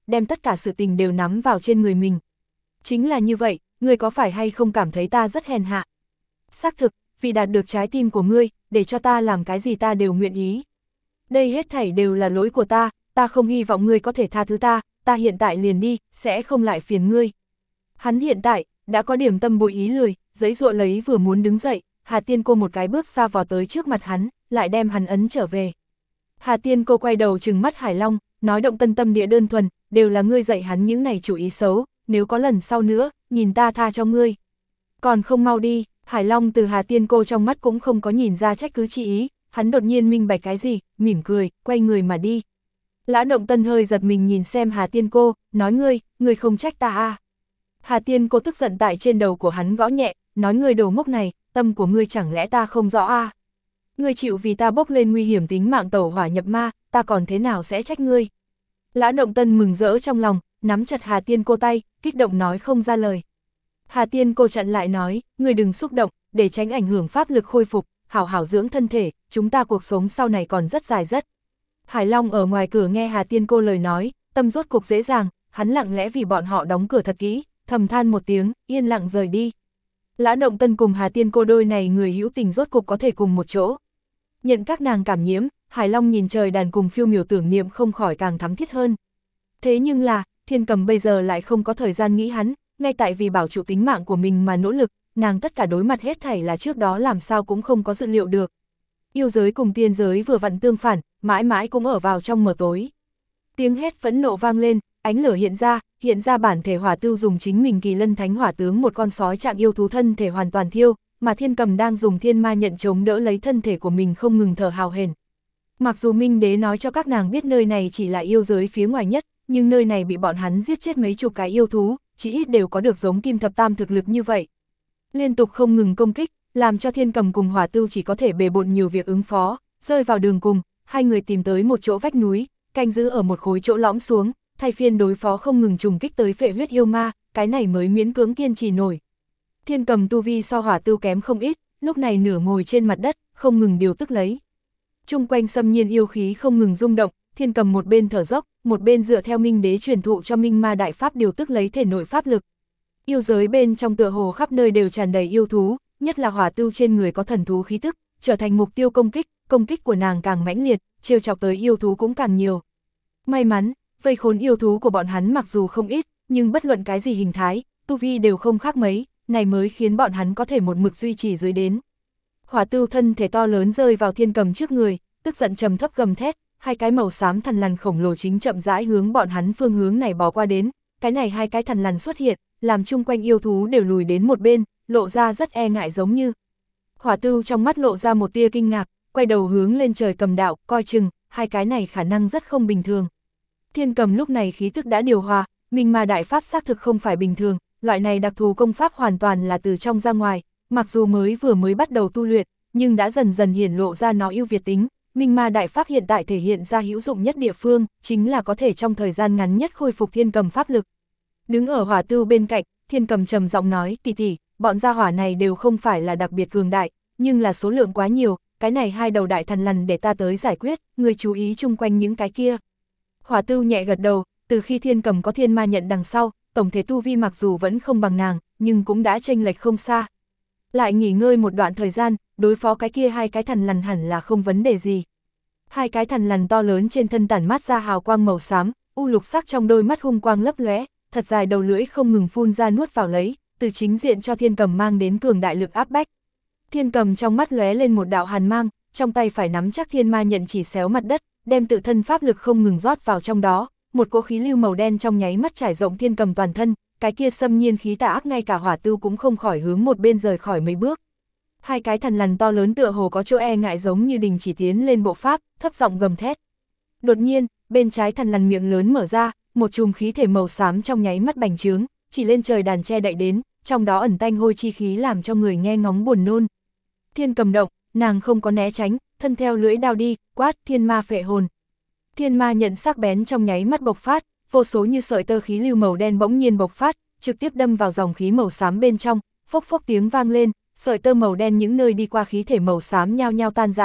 đem tất cả sự tình đều nắm vào trên người mình. Chính là như vậy, ngươi có phải hay không cảm thấy ta rất hèn hạ? Xác thực, vì đạt được trái tim của ngươi, để cho ta làm cái gì ta đều nguyện ý. Đây hết thảy đều là lỗi của ta không hy vọng ngươi có thể tha thứ ta hiện tại liền đi, sẽ không lại phiền ngươi. Hắn hiện tại, đã có điểm tâm bội ý lười, giấy ruộng lấy vừa muốn đứng dậy, Hà Tiên Cô một cái bước xa vào tới trước mặt hắn, lại đem hắn ấn trở về. Hà Tiên Cô quay đầu trừng mắt Hải Long, nói Động Tân tâm địa đơn thuần, đều là ngươi dạy hắn những này chủ ý xấu, nếu có lần sau nữa, nhìn ta tha cho ngươi. Còn không mau đi, Hải Long từ Hà Tiên Cô trong mắt cũng không có nhìn ra trách cứ chi ý, hắn đột nhiên minh bạch cái gì, mỉm cười, quay người mà đi. Lã Động Tân hơi giật mình nhìn xem Hà Tiên Cô, nói ngươi không trách ta à. Hà Tiên Cô tức giận tại trên đầu của hắn gõ nhẹ, nói ngươi đồ ngốc này, tâm của ngươi chẳng lẽ ta không rõ à. Ngươi chịu vì ta bốc lên nguy hiểm tính mạng tẩu hỏa nhập ma, ta còn thế nào sẽ trách ngươi. Lã Động Tân mừng rỡ trong lòng, nắm chặt Hà Tiên Cô tay, kích động nói không ra lời. Hà Tiên Cô chặn lại nói, ngươi đừng xúc động, để tránh ảnh hưởng pháp lực khôi phục, hảo hảo dưỡng thân thể, chúng ta cuộc sống sau này còn rất dài rất. Hải Long ở ngoài cửa nghe Hà Tiên Cô lời nói, tâm rốt cục dễ dàng, hắn lặng lẽ vì bọn họ đóng cửa thật kỹ, thầm than một tiếng, yên lặng rời đi. Lã Động Tân cùng Hà Tiên Cô đôi này người hữu tình rốt cục có thể cùng một chỗ. Nhận các nàng cảm nhiễm, Hải Long nhìn trời đàn cùng phiêu miểu tưởng niệm không khỏi càng thắm thiết hơn. Thế nhưng là, Thiên Cầm bây giờ lại không có thời gian nghĩ hắn, ngay tại vì bảo trụ tính mạng của mình mà nỗ lực, nàng tất cả đối mặt hết thảy là trước đó làm sao cũng không có dự liệu được. Yêu giới cùng tiên giới vừa vặn tương phản, mãi mãi cũng ở vào trong mờ tối. Tiếng hét phẫn nộ vang lên, ánh lửa hiện ra bản thể Hỏa Tưu dùng chính mình Kỳ Lân Thánh Hỏa tướng một con sói trạng yêu thú thân thể hoàn toàn thiêu, mà Thiên Cầm đang dùng thiên ma nhận chống đỡ lấy thân thể của mình không ngừng thở hào hển. Mặc dù Minh Đế nói cho các nàng biết nơi này chỉ là yêu giới phía ngoài nhất, nhưng nơi này bị bọn hắn giết chết mấy chục cái yêu thú, chỉ ít đều có được giống Kim Thập Tam thực lực như vậy. Liên tục không ngừng công kích, làm cho Thiên Cầm cùng Hỏa Tưu chỉ có thể bề bộn nhiều việc ứng phó, rơi vào đường cùng, hai người tìm tới một chỗ vách núi, canh giữ ở một khối chỗ lõm xuống, thay phiên đối phó không ngừng trùng kích tới phệ huyết yêu ma, cái này mới miễn cưỡng kiên trì nổi. Thiên Cầm tu vi so Hỏa Tưu kém không ít, lúc này nửa ngồi trên mặt đất, không ngừng điều tức lấy. Chung quanh xâm nhiên yêu khí không ngừng rung động, Thiên Cầm một bên thở dốc, một bên dựa theo Minh Đế truyền thụ cho Minh Ma Đại Pháp điều tức lấy thể nội pháp lực. Yêu giới bên trong tựa hồ khắp nơi đều tràn đầy yêu thú, nhất là Hỏa Tưu trên người có thần thú khí tức, trở thành mục tiêu công kích của nàng càng mãnh liệt, trêu chọc tới yêu thú cũng càng nhiều. May mắn, vây khốn yêu thú của bọn hắn mặc dù không ít, nhưng bất luận cái gì hình thái, tu vi đều không khác mấy, này mới khiến bọn hắn có thể một mực duy trì dưới đến. Hỏa Tưu thân thể to lớn rơi vào Thiên Cầm trước người, tức giận trầm thấp gầm thét, hai cái màu xám thằn lằn khổng lồ chính chậm rãi hướng bọn hắn phương hướng này bò qua đến, cái này hai cái thằn lằn xuất hiện, làm chung quanh yêu thú đều lùi đến một bên, lộ ra rất e ngại giống như. Hỏa Tưu trong mắt lộ ra một tia kinh ngạc, quay đầu hướng lên trời Cầm đạo, coi chừng, hai cái này khả năng rất không bình thường. Thiên Cầm lúc này khí tức đã điều hòa, Minh Ma Đại Pháp xác thực không phải bình thường, loại này đặc thù công pháp hoàn toàn là từ trong ra ngoài, mặc dù vừa mới bắt đầu tu luyện, nhưng đã dần dần hiển lộ ra nó ưu việt tính. Minh Ma Đại Pháp hiện tại thể hiện ra hữu dụng nhất địa phương, chính là có thể trong thời gian ngắn nhất khôi phục Thiên Cầm pháp lực. Đứng ở Hỏa Tưu bên cạnh, Thiên Cầm trầm giọng nói, tỷ, bọn gia hỏa này đều không phải là đặc biệt cường đại, nhưng là số lượng quá nhiều, cái này hai đầu đại thần lằn để ta tới giải quyết, người chú ý chung quanh những cái kia. Hỏa Tưu nhẹ gật đầu, từ khi Thiên Cầm có thiên ma nhận đằng sau, tổng thể tu vi mặc dù vẫn không bằng nàng, nhưng cũng đã chênh lệch không xa. Lại nghỉ ngơi một đoạn thời gian, đối phó cái kia hai cái thần lằn hẳn là không vấn đề gì. Hai cái thần lằn to lớn trên thân tản mát ra hào quang màu xám, u lục sắc trong đôi mắt hung quang lấp lóe, thật dài đầu lưỡi không ngừng phun ra nuốt vào lấy, từ chính diện cho Thiên Cầm mang đến cường đại lực áp bách. Thiên Cầm trong mắt lóe lên một đạo hàn mang, trong tay phải nắm chắc thiên ma nhận chỉ xéo mặt đất, đem tự thân pháp lực không ngừng rót vào trong đó, một cỗ khí lưu màu đen trong nháy mắt trải rộng Thiên Cầm toàn thân, cái kia xâm nhiên khí tà ác ngay cả Hỏa Tưu cũng không khỏi hướng một bên rời khỏi mấy bước. Hai cái thần lằn to lớn tựa hồ có chỗ e ngại giống như đình chỉ tiến lên bộ pháp, thấp giọng gầm thét. Đột nhiên, bên trái thần lằn miệng lớn mở ra, một chùm khí thể màu xám trong nháy mắt bành trướng, chỉ lên trời đàn che đậy đến, trong đó ẩn tanh hôi chi khí làm cho người nghe ngóng buồn nôn. Thiên Cầm động, nàng không có né tránh, thân theo lưỡi đao đi, quát thiên ma phệ hồn. Thiên ma nhận sắc bén trong nháy mắt bộc phát, vô số như sợi tơ khí lưu màu đen bỗng nhiên bộc phát, trực tiếp đâm vào dòng khí màu xám bên trong, phốc phốc tiếng vang lên, sợi tơ màu đen những nơi đi qua khí thể màu xám nhao nhao tan rã,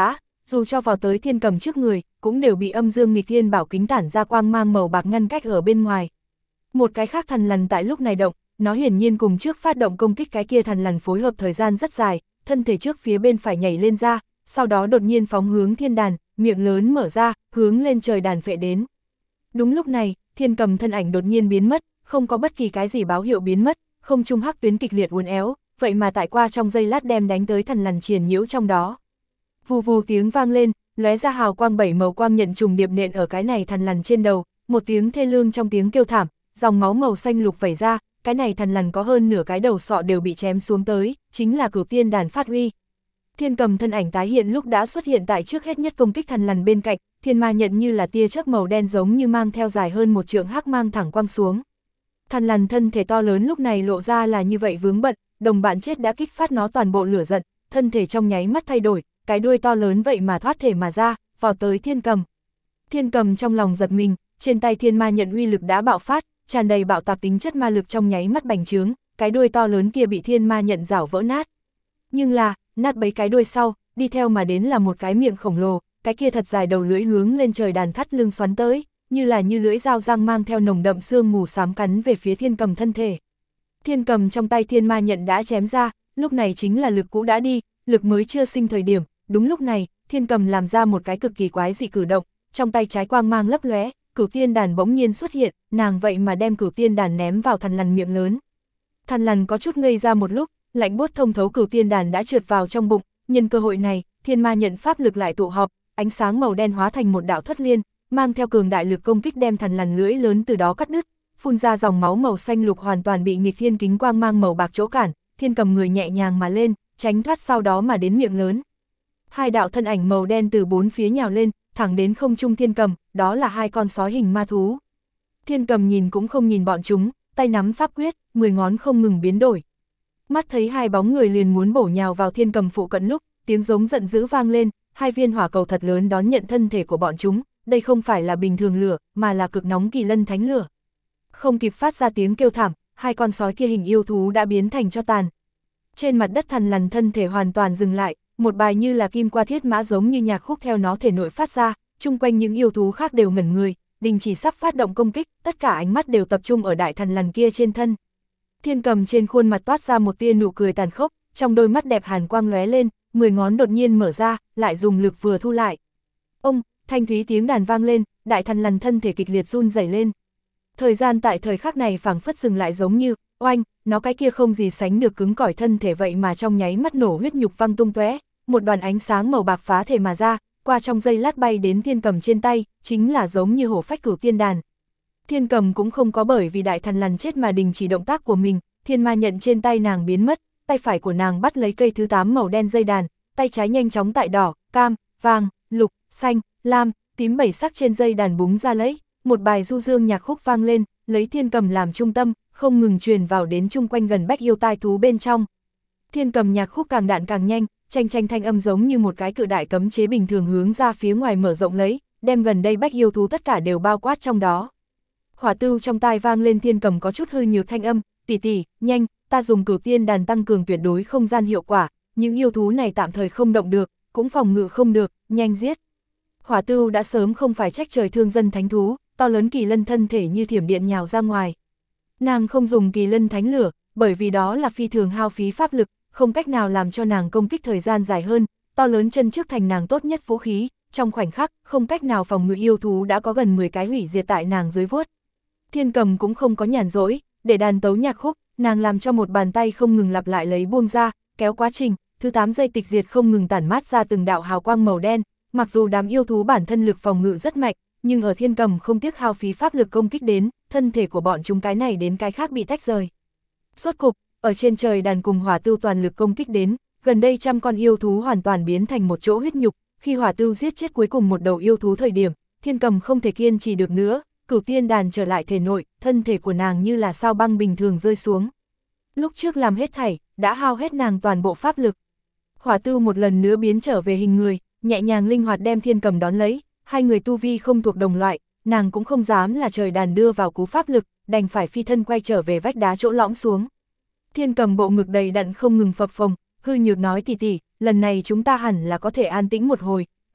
dù cho vào tới thiên cầm trước người, cũng đều bị âm dương nghịch thiên bảo kính tản ra quang mang màu bạc ngăn cách ở bên ngoài. Một cái khác thần lằn tại lúc này động, nó hiển nhiên cùng trước phát động công kích cái kia thần lằn phối hợp thời gian rất dài, thân thể trước phía bên phải nhảy lên ra, sau đó đột nhiên phóng hướng thiên đàn, miệng lớn mở ra, hướng lên trời đàn phệ đến. Đúng lúc này, thiên cầm thân ảnh đột nhiên biến mất, không có bất kỳ cái gì báo hiệu biến mất, không trung hắc tuyến kịch liệt uốn éo, vậy mà tại qua trong giây lát đem đánh tới thần lằn triền nhiễu trong đó. Vù vù tiếng vang lên, lóe ra hào quang 7 màu quang nhận trùng điệp nện ở cái này thần lằn trên đầu, một tiếng thê lương trong tiếng kêu thảm, dòng máu màu xanh lục vẩy ra, cái này thần lằn có hơn nửa cái đầu sọ đều bị chém xuống tới, chính là Cửu Tiên đàn phát huy. Thiên cầm thân ảnh tái hiện lúc đã xuất hiện tại trước hết nhất công kích thần lằn bên cạnh, thiên ma nhận như là tia chớp màu đen giống như mang theo dài hơn một trượng hắc mang thẳng quăng xuống. Thần lằn thân thể to lớn lúc này lộ ra là như vậy vướng bận, đồng bạn chết đã kích phát nó toàn bộ lửa giận, thân thể trong nháy mắt thay đổi, cái đuôi to lớn vậy mà thoát thể mà ra, vào tới thiên cầm. Thiên cầm trong lòng giật mình, trên tay thiên ma nhận uy lực đã bạo phát, tràn đầy bạo tạc tính chất ma lực trong nháy mắt bành trướng, cái đuôi to lớn kia bị thiên ma nhận rảo vỡ nát. Nhưng là, nát bấy cái đuôi sau, đi theo mà đến là một cái miệng khổng lồ, cái kia thật dài đầu lưỡi hướng lên trời đàn thắt lưng xoắn tới, như là như lưỡi dao răng mang theo nồng đậm sương mù xám cắn về phía thiên cầm thân thể. Thiên cầm trong tay thiên ma nhận đã chém ra, lúc này chính là lực cũ đã đi, lực mới chưa sinh thời điểm, đúng lúc này, thiên cầm làm ra một cái cực kỳ quái dị cử động, trong tay trái quang mang lấp lóe, Cửu Tiên đàn bỗng nhiên xuất hiện, nàng vậy mà đem Cửu Tiên đàn ném vào thần lằn miệng lớn. Thần lằn có chút ngây ra một lúc, lạnh buốt thông thấu Cửu Tiên đàn đã trượt vào trong bụng, nhân cơ hội này, thiên ma nhận pháp lực lại tụ họp, ánh sáng màu đen hóa thành một đạo thuất liên, mang theo cường đại lực công kích đem thần lằn lưỡi lớn từ đó cắt đứt, phun ra dòng máu màu xanh lục hoàn toàn bị nghịch thiên kính quang mang màu bạc chỗ cản, thiên cầm người nhẹ nhàng mà lên, tránh thoát sau đó mà đến miệng lớn. Hai đạo thân ảnh màu đen từ bốn phía nhào lên, thẳng đến không trung thiên cầm, đó là hai con sói hình ma thú. Thiên cầm nhìn cũng không nhìn bọn chúng, tay nắm pháp quyết, 10 ngón không ngừng biến đổi. Mắt thấy hai bóng người liền muốn bổ nhào vào thiên cầm phụ cận lúc, tiếng giống giận dữ vang lên, hai viên hỏa cầu thật lớn đón nhận thân thể của bọn chúng, đây không phải là bình thường lửa, mà là cực nóng kỳ lân thánh lửa. Không kịp phát ra tiếng kêu thảm, hai con sói kia hình yêu thú đã biến thành tro tàn. Trên mặt đất thần lằn thân thể hoàn toàn dừng lại, một bài như là kim qua thiết mã giống như nhạc khúc theo nó thể nội phát ra, chung quanh những yêu thú khác đều ngẩn người, đình chỉ sắp phát động công kích, tất cả ánh mắt đều tập trung ở đại thần lằn kia trên thân. Thiên cầm trên khuôn mặt toát ra một tia nụ cười tàn khốc, trong đôi mắt đẹp hàn quang lóe lên, 10 ngón đột nhiên mở ra, lại dùng lực vừa thu lại. Ông, thanh thúy tiếng đàn vang lên, đại thần lằn thân thể kịch liệt run rẩy lên. Thời gian tại thời khắc này phảng phất dừng lại giống như, oanh, nó cái kia không gì sánh được cứng cỏi thân thể vậy mà trong nháy mắt nổ huyết nhục văng tung tóe, một đoàn ánh sáng màu bạc phá thể mà ra, qua trong giây lát bay đến thiên cầm trên tay, chính là giống như hổ phách Cửu Tiên đàn. Thiên cầm cũng không có bởi vì đại thần lằn chết mà đình chỉ động tác của mình, thiên ma nhận trên tay nàng biến mất, tay phải của nàng bắt lấy cây thứ 8 màu đen dây đàn, tay trái nhanh chóng tại đỏ, cam, vàng, lục, xanh, lam, tím 7 sắc trên dây đàn búng ra lấy, một bài du dương nhạc khúc vang lên, lấy thiên cầm làm trung tâm, không ngừng truyền vào đến chung quanh gần bách yêu tai thú bên trong. Thiên cầm nhạc khúc càng đạn càng nhanh, tranh tranh thanh âm giống như một cái cự đại cấm chế bình thường hướng ra phía ngoài mở rộng lấy, đem gần đây bách yêu thú tất cả đều bao quát trong đó. Hỏa Tưu trong tai vang lên thiên cầm có chút hư nhược thanh âm, tỷ tỷ, nhanh, ta dùng Cửu Tiên đàn tăng cường tuyệt đối không gian hiệu quả, những yêu thú này tạm thời không động được, cũng phòng ngự không được, nhanh giết. Hỏa Tưu đã sớm không phải trách trời thương dân thánh thú, to lớn kỳ lân thân thể như thiểm điện nhào ra ngoài. Nàng không dùng kỳ lân thánh lửa, bởi vì đó là phi thường hao phí pháp lực, không cách nào làm cho nàng công kích thời gian dài hơn, to lớn chân trước thành nàng tốt nhất vũ khí, trong khoảnh khắc, không cách nào phòng ngự yêu thú đã có gần 10 cái hủy diệt tại nàng dưới vuốt. Thiên cầm cũng không có nhàn rỗi, để đàn tấu nhạc khúc, nàng làm cho một bàn tay không ngừng lặp lại lấy buông ra, kéo quá trình, thứ 8 giây tịch diệt không ngừng tản mát ra từng đạo hào quang màu đen, mặc dù đám yêu thú bản thân lực phòng ngự rất mạnh, nhưng ở thiên cầm không tiếc hao phí pháp lực công kích đến, thân thể của bọn chúng cái này đến cái khác bị tách rời. Sốt cục, ở trên trời đàn cùng Hỏa Tưu toàn lực công kích đến, gần đây trăm con yêu thú hoàn toàn biến thành một chỗ huyết nhục, khi Hỏa Tưu giết chết cuối cùng một đầu yêu thú thời điểm, thiên cầm không thể kiên trì được nữa, Cửu Tiên đàn trở lại thể nội, thân thể của nàng như là sao băng bình thường rơi xuống. Lúc trước làm hết thảy, đã hao hết nàng toàn bộ pháp lực. Hỏa Tưu một lần nữa biến trở về hình người, nhẹ nhàng linh hoạt đem thiên cầm đón lấy, hai người tu vi không thuộc đồng loại, nàng cũng không dám là trời đàn đưa vào cú pháp lực, đành phải phi thân quay trở về vách đá chỗ lõm xuống. Thiên cầm bộ ngực đầy đặn không ngừng phập phồng, hư nhược nói tỷ tỷ, lần này chúng ta hẳn là có thể an tĩnh một hồi,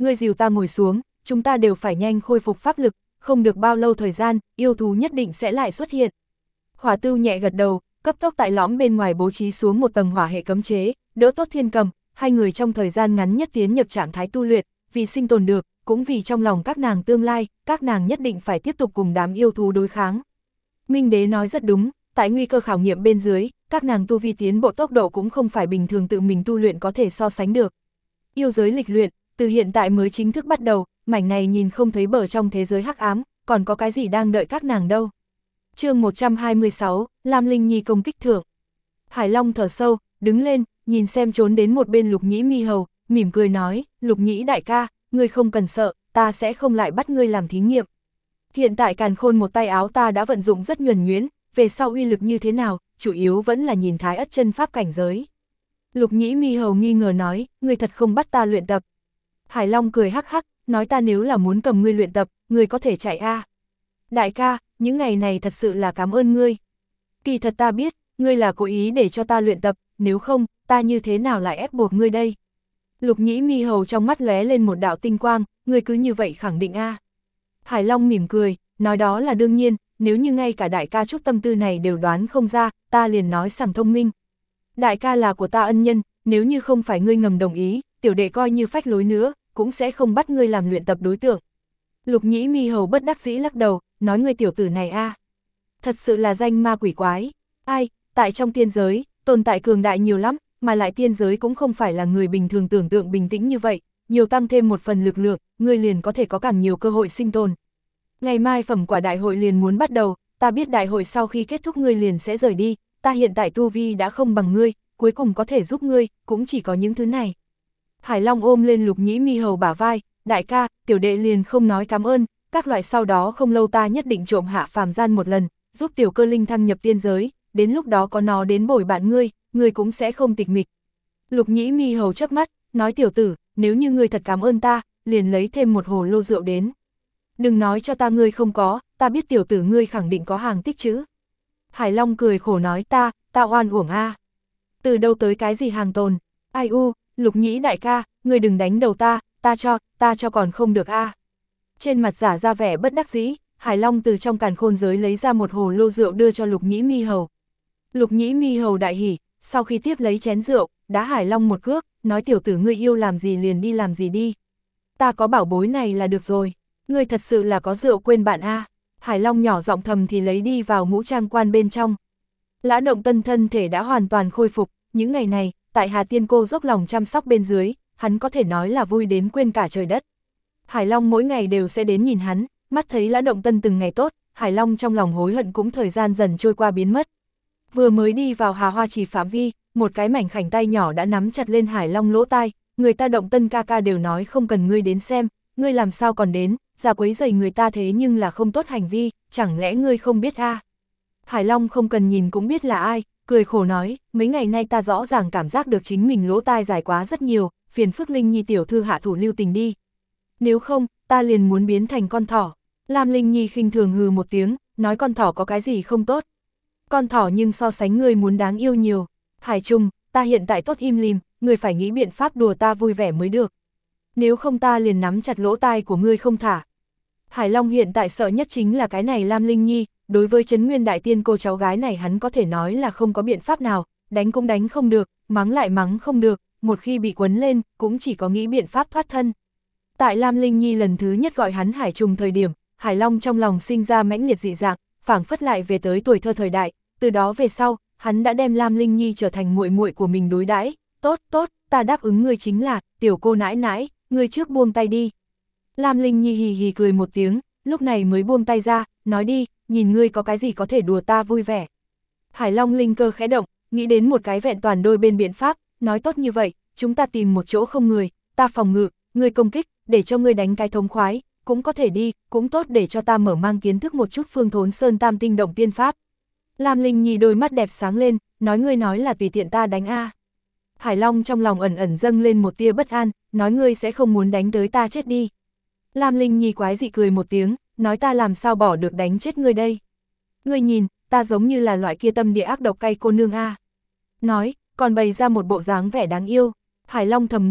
ngươi dìu ta ngồi xuống, chúng ta đều phải nhanh khôi phục pháp lực, không được bao lâu thời gian, yêu thú nhất định sẽ lại xuất hiện. Hỏa Tưu nhẹ gật đầu, cấp tốc tại lõm bên ngoài bố trí xuống một tầng hỏa hệ cấm chế, đỡ tốt Thiên Cầm, hai người trong thời gian ngắn nhất tiến nhập trạng thái tu luyện, vì sinh tồn được, cũng vì trong lòng các nàng tương lai, các nàng nhất định phải tiếp tục cùng đám yêu thú đối kháng. Minh Đế nói rất đúng, tại nguy cơ khảo nghiệm bên dưới, các nàng tu vi tiến bộ tốc độ cũng không phải bình thường tự mình tu luyện có thể so sánh được. Yêu giới lịch luyện, từ hiện tại mới chính thức bắt đầu, mảnh này nhìn không thấy bờ trong thế giới hắc ám, còn có cái gì đang đợi các nàng đâu. Chương 126, Lam Linh Nhi công kích thượng. Hải Long thở sâu, đứng lên, nhìn xem trốn đến một bên Lục Nhĩ Mi Hầu, mỉm cười nói, Lục Nhĩ đại ca, ngươi không cần sợ, ta sẽ không lại bắt ngươi làm thí nghiệm. Hiện tại Càn Khôn một tay áo ta đã vận dụng rất nhuần nhuyễn, về sau uy lực như thế nào, chủ yếu vẫn là nhìn Thái Ất chân pháp cảnh giới. Lục Nhĩ Mi Hầu nghi ngờ nói, ngươi thật không bắt ta luyện tập. Hải Long cười hắc hắc, nói ta nếu là muốn cầm ngươi luyện tập, ngươi có thể chạy a. Đại ca, những ngày này thật sự là cảm ơn ngươi. Kỳ thật ta biết, ngươi là cố ý để cho ta luyện tập, nếu không, ta như thế nào lại ép buộc ngươi đây? Lục Nhĩ Mi Hầu trong mắt lóe lên một đạo tinh quang, ngươi cứ như vậy khẳng định a. Hải Long mỉm cười, nói đó là đương nhiên, nếu như ngay cả đại ca chút tâm tư này đều đoán không ra, ta liền nói sảng thông minh. Đại ca là của ta ân nhân, nếu như không phải ngươi ngầm đồng ý, tiểu đệ coi như phách lối nữa, cũng sẽ không bắt ngươi làm luyện tập đối tượng. Lục Nhĩ Mi Hầu bất đắc dĩ lắc đầu, nói ngươi tiểu tử này a, thật sự là danh ma quỷ quái. Ai, tại trong tiên giới, tồn tại cường đại nhiều lắm, mà lại tiên giới cũng không phải là người bình thường tưởng tượng bình tĩnh như vậy, nhiều tăng thêm một phần lực lượng, ngươi liền có thể có càng nhiều cơ hội sinh tồn. Ngày mai phẩm quả đại hội liền muốn bắt đầu, ta biết đại hội sau khi kết thúc ngươi liền sẽ rời đi, ta hiện tại tu vi đã không bằng ngươi, cuối cùng có thể giúp ngươi, cũng chỉ có những thứ này. Hải Long ôm lên Lục Nhĩ Mi Hầu bả vai, đại ca, tiểu đệ liền không nói cảm ơn, các loại sau đó không lâu ta nhất định trộm hạ phàm gian một lần, giúp tiểu cơ linh thăng nhập tiên giới, đến lúc đó có nó đến bồi bạn ngươi cũng sẽ không tịch mịch. Lục Nhĩ Mi Hầu chớp mắt, nói tiểu tử, nếu như ngươi thật cảm ơn ta, liền lấy thêm một hồ lô rượu đến. Đừng nói cho ta ngươi không có, ta biết tiểu tử ngươi khẳng định có hàng tích trữ. Hải Long cười khổ nói ta oan uổng a. Từ đâu tới cái gì hàng tồn, ai u, Lục Nhĩ đại ca, ngươi đừng đánh đầu ta cho còn không được a. Trên mặt giả ra vẻ bất đắc dĩ, Hải Long từ trong càn khôn giới lấy ra một hồ lô rượu đưa cho Lục Nhĩ Mi Hầu. Lục Nhĩ Mi Hầu đại hỉ, sau khi tiếp lấy chén rượu, đá Hải Long một cước, nói tiểu tử ngươi yêu làm gì liền đi làm gì đi. Ta có bảo bối này là được rồi, ngươi thật sự là có rượu quên bạn a. Hải Long nhỏ giọng thầm thì lấy đi vào ngũ trang quan bên trong. Lã Động Tân thân thể đã hoàn toàn khôi phục, những ngày này, tại Hà Tiên cô dốc lòng chăm sóc bên dưới, hắn có thể nói là vui đến quên cả trời đất. Hải Long mỗi ngày đều sẽ đến nhìn hắn, mắt thấy Lã Động Tân từng ngày tốt, Hải Long trong lòng hối hận cũng thời gian dần trôi qua biến mất. Vừa mới đi vào Hà Hoa Trì phạm vi, một cái mảnh khảnh tay nhỏ đã nắm chặt lên Hải Long lỗ tai, người ta Động Tân ca ca đều nói không cần ngươi đến xem, ngươi làm sao còn đến, ra quấy rầy người ta thế nhưng là không tốt hành vi, chẳng lẽ ngươi không biết a? Hải Long không cần nhìn cũng biết là ai, cười khổ nói, mấy ngày nay ta rõ ràng cảm giác được chính mình lỗ tai dài quá rất nhiều, phiền phức Linh Nhi tiểu thư hạ thủ lưu tình đi. Nếu không, ta liền muốn biến thành con thỏ. Lam Linh Nhi khinh thường hừ một tiếng, nói con thỏ có cái gì không tốt. Con thỏ nhưng so sánh ngươi muốn đáng yêu nhiều. Hải Trung, ta hiện tại tốt im lìm, ngươi phải nghĩ biện pháp đùa ta vui vẻ mới được. Nếu không ta liền nắm chặt lỗ tai của ngươi không thả. Hải Long hiện tại sợ nhất chính là cái này Lam Linh Nhi, đối với Trấn Nguyên Đại Tiên cô cháu gái này hắn có thể nói là không có biện pháp nào, đánh cũng đánh không được, mắng lại mắng không được, một khi bị quấn lên, cũng chỉ có nghĩ biện pháp thoát thân. Tại Lam Linh Nhi lần thứ nhất gọi hắn Hải Trùng thời điểm, Hải Long trong lòng sinh ra mãnh liệt dị dạng, phảng phất lại về tới tuổi thơ thời đại, từ đó về sau, hắn đã đem Lam Linh Nhi trở thành muội muội của mình đối đãi. Tốt, ta đáp ứng ngươi chính là, tiểu cô nãi nãi, ngươi trước buông tay đi. Lam Linh Nhi hì hì cười một tiếng, lúc này mới buông tay ra, nói đi, nhìn ngươi có cái gì có thể đùa ta vui vẻ. Hải Long linh cơ khẽ động, nghĩ đến một cái vẹn toàn đôi bên biện pháp, nói tốt như vậy, chúng ta tìm một chỗ không người, ta phòng ngự, ngươi công kích, để cho ngươi đánh cái thống khoái, cũng có thể đi, cũng tốt để cho ta mở mang kiến thức một chút Phương Thốn Sơn Tam Tinh Động Tiên Pháp. Lam Linh Nhi đôi mắt đẹp sáng lên, nói ngươi nói là tùy tiện ta đánh a. Hải Long trong lòng ẩn ẩn dâng lên một tia bất an, nói ngươi sẽ không muốn đánh tới ta chết đi. Lam Linh Nhi quái dị cười một tiếng, nói ta làm sao bỏ được đánh chết ngươi đây. Ngươi nhìn, ta giống như là loại kia tâm địa ác độc cay cô nương a. Nói, còn bày ra một bộ dáng vẻ đáng yêu. Hải Long thầm nghĩ,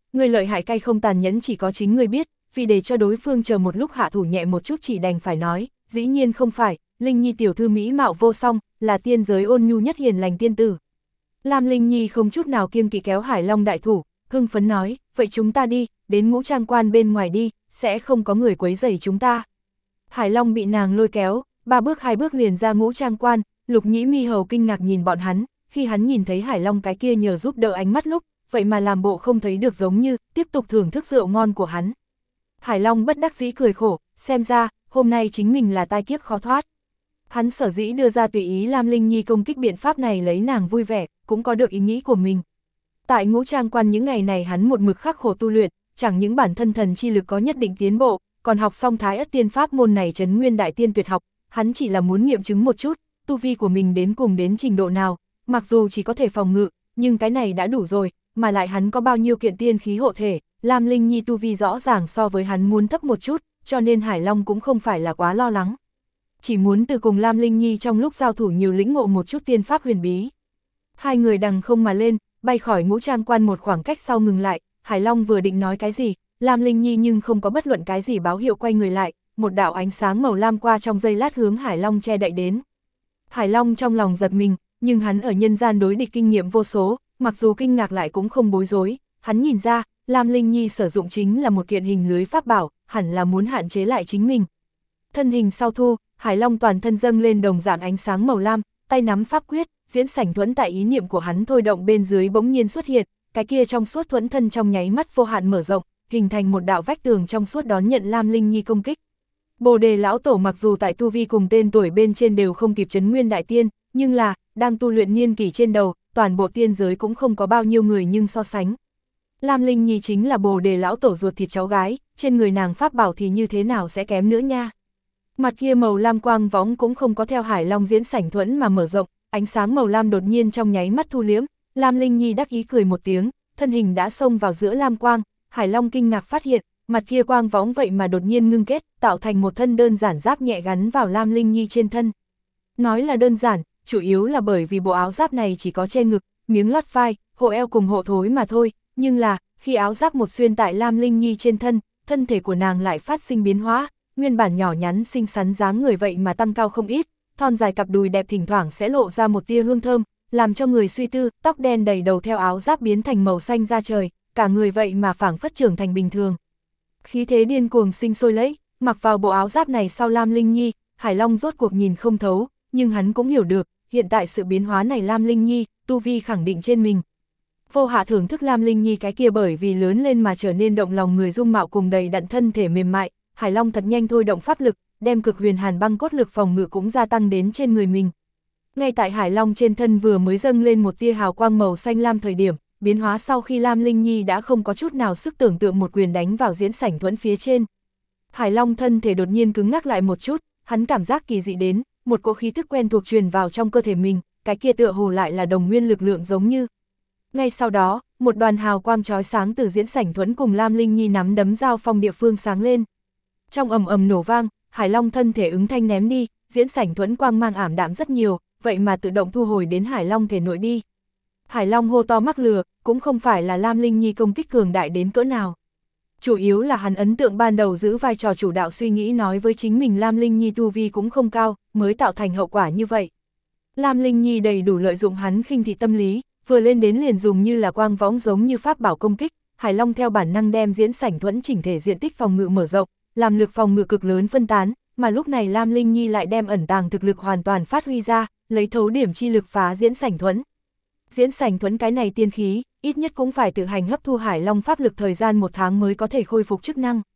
người lợi hại cay không tàn nhẫn chỉ có chính người biết, vì để cho đối phương chờ một lúc hạ thủ nhẹ một chút chỉ đành phải nói, dĩ nhiên không phải, Linh Nhi tiểu thư mỹ mạo vô song, là tiên giới ôn nhu nhất hiền lành tiên tử. Lam Linh Nhi không chút nào kiêng kỵ kéo Hải Long đại thủ, hưng phấn nói, vậy chúng ta đi, đến Ngũ Trang Quan bên ngoài đi, sẽ không có người quấy rầy chúng ta. Hải Long bị nàng lôi kéo, 3 bước 2 bước liền ra Ngũ Trang Quan, Lục Nhĩ Mi hầu kinh ngạc nhìn bọn hắn, khi hắn nhìn thấy Hải Long cái kia nhờ giúp đỡ ánh mắt lúc, vậy mà làm bộ không thấy được giống như, tiếp tục thưởng thức rượu ngon của hắn. Hải Long bất đắc dĩ cười khổ, xem ra, hôm nay chính mình là tai kiếp khó thoát. Hắn sở dĩ đưa ra tùy ý Lam Linh Nhi công kích biện pháp này lấy nàng vui vẻ, cũng có được ý nghĩ của mình. Tại Ngũ Trang Quan những ngày này hắn một mực khắc khổ tu luyện, chẳng những bản thân thần chi lực có nhất định tiến bộ, còn học xong Thái Ất Tiên Pháp môn này trấn nguyên đại tiên tuyệt học, hắn chỉ là muốn nghiệm chứng một chút, tu vi của mình đến cùng đến trình độ nào, mặc dù chỉ có thể phòng ngự, nhưng cái này đã đủ rồi, mà lại hắn có bao nhiêu kiện tiên khí hộ thể, Lam Linh Nhi tu vi rõ ràng so với hắn muốn thấp một chút, cho nên Hải Long cũng không phải là quá lo lắng. Chỉ muốn từ cùng Lam Linh Nhi trong lúc giao thủ nhiều lĩnh ngộ một chút tiên pháp huyền bí. Hai người đằng không mà lên, bay khỏi Ngũ Trang Quan một khoảng cách sau ngừng lại, Hải Long vừa định nói cái gì, Lam Linh Nhi nhưng không có bất luận cái gì báo hiệu quay người lại, một đạo ánh sáng màu lam qua trong giây lát hướng Hải Long che đậy đến. Hải Long trong lòng giật mình, nhưng hắn ở nhân gian đối địch kinh nghiệm vô số, mặc dù kinh ngạc lại cũng không bối rối, hắn nhìn ra, Lam Linh Nhi sử dụng chính là một kiện hình lưới pháp bảo, hẳn là muốn hạn chế lại chính mình. Thân hình sau thu, Hải Long toàn thân dâng lên đồng dạng ánh sáng màu lam, tay nắm pháp quyết, diễn sảnh thuẫn tại ý niệm của hắn thôi động bên dưới bỗng nhiên xuất hiện, cái kia trong suốt thuẫn thân trong nháy mắt vô hạn mở rộng, hình thành một đạo vách tường trong suốt đón nhận Lam Linh Nhi công kích. Bồ Đề lão tổ mặc dù tại tu vi cùng tên tuổi bên trên đều không kịp trấn nguyên đại tiên, nhưng là, đang tu luyện niên kỷ trên đầu, toàn bộ tiên giới cũng không có bao nhiêu người nhưng so sánh. Lam Linh Nhi chính là Bồ Đề lão tổ ruột thịt cháu gái, trên người nàng pháp bảo thì như thế nào sẽ kém nữa nha. Mặt kia màu lam quang võng cũng không có theo Hải Long diễn sảnh thuẫn mà mở rộng, ánh sáng màu lam đột nhiên trong nháy mắt thu liễm, Lam Linh Nhi đắc ý cười một tiếng, thân hình đã xông vào giữa lam quang, Hải Long kinh ngạc phát hiện, mặt kia quang võng vậy mà đột nhiên ngưng kết, tạo thành một thân đơn giản giáp nhẹ gắn vào Lam Linh Nhi trên thân. Nói là đơn giản, chủ yếu là bởi vì bộ áo giáp này chỉ có che ngực, miếng lót vai, hộ eo cùng hộ thối mà thôi, nhưng là, khi áo giáp một xuyên tại Lam Linh Nhi trên thân, thân thể của nàng lại phát sinh biến hóa, nguyên bản nhỏ nhắn xinh xắn dáng người vậy mà tăng cao không ít, thon dài cặp đùi đẹp thỉnh thoảng sẽ lộ ra một tia hương thơm, làm cho người suy tư, tóc đen đầy đầu theo áo giáp biến thành màu xanh da trời, cả người vậy mà phảng phất trưởng thành bình thường. Khí thế điên cuồng sinh sôi lấy, mặc vào bộ áo giáp này sau Lam Linh Nhi, Hải Long rốt cuộc nhìn không thấu, nhưng hắn cũng hiểu được, hiện tại sự biến hóa này Lam Linh Nhi, tu vi khẳng định trên mình. Vô hạ thưởng thức Lam Linh Nhi cái kia bởi vì lớn lên mà trở nên động lòng người dung mạo cùng đầy đặn thân thể mềm mại, Hải Long thật nhanh thôi động pháp lực, đem cực huyền hàn băng cốt lực phòng ngự cũng gia tăng đến trên người mình. Ngay tại Hải Long trên thân vừa mới dâng lên một tia hào quang màu xanh lam thời điểm, biến hóa sau khi Lam Linh Nhi đã không có chút nào sức tưởng tượng một quyền đánh vào diễn sảnh thuẫn phía trên. Hải Long thân thể đột nhiên cứng ngắc lại một chút, hắn cảm giác kỳ dị đến, một cỗ khí tức quen thuộc truyền vào trong cơ thể mình, cái kia tựa hồ lại là đồng nguyên lực lượng giống như. Ngay sau đó, một đoàn hào quang chói sáng từ diễn sảnh thuẫn cùng Lam Linh Nhi nắm đấm giao phong địa phương sáng lên. Trong ầm ầm nổ vang, Hải Long thân thể ứng thanh ném đi, diễn sảnh thuẫn quang mang ảm đạm rất nhiều, vậy mà tự động thu hồi đến Hải Long thể nội đi. Hải Long hô to mắc lừa, cũng không phải là Lam Linh Nhi công kích cường đại đến cỡ nào. Chủ yếu là hắn ấn tượng ban đầu giữ vai trò chủ đạo suy nghĩ nói với chính mình Lam Linh Nhi tu vi cũng không cao, mới tạo thành hậu quả như vậy. Lam Linh Nhi đầy đủ lợi dụng hắn khinh thị tâm lý, vừa lên đến liền dùng như là quang võng giống như pháp bảo công kích, Hải Long theo bản năng đem diễn sảnh thuẫn chỉnh thể diện tích phòng ngự mở rộng, làm lực phòng ngự cực lớn phân tán, mà lúc này Lam Linh Nhi lại đem ẩn tàng thực lực hoàn toàn phát huy ra, lấy thấu điểm chi lực phá diễn sảnh thuẫn. Diễn sảnh thuẫn cái này tiên khí, ít nhất cũng phải tự hành hấp thu Hải Long pháp lực thời gian 1 tháng mới có thể khôi phục chức năng.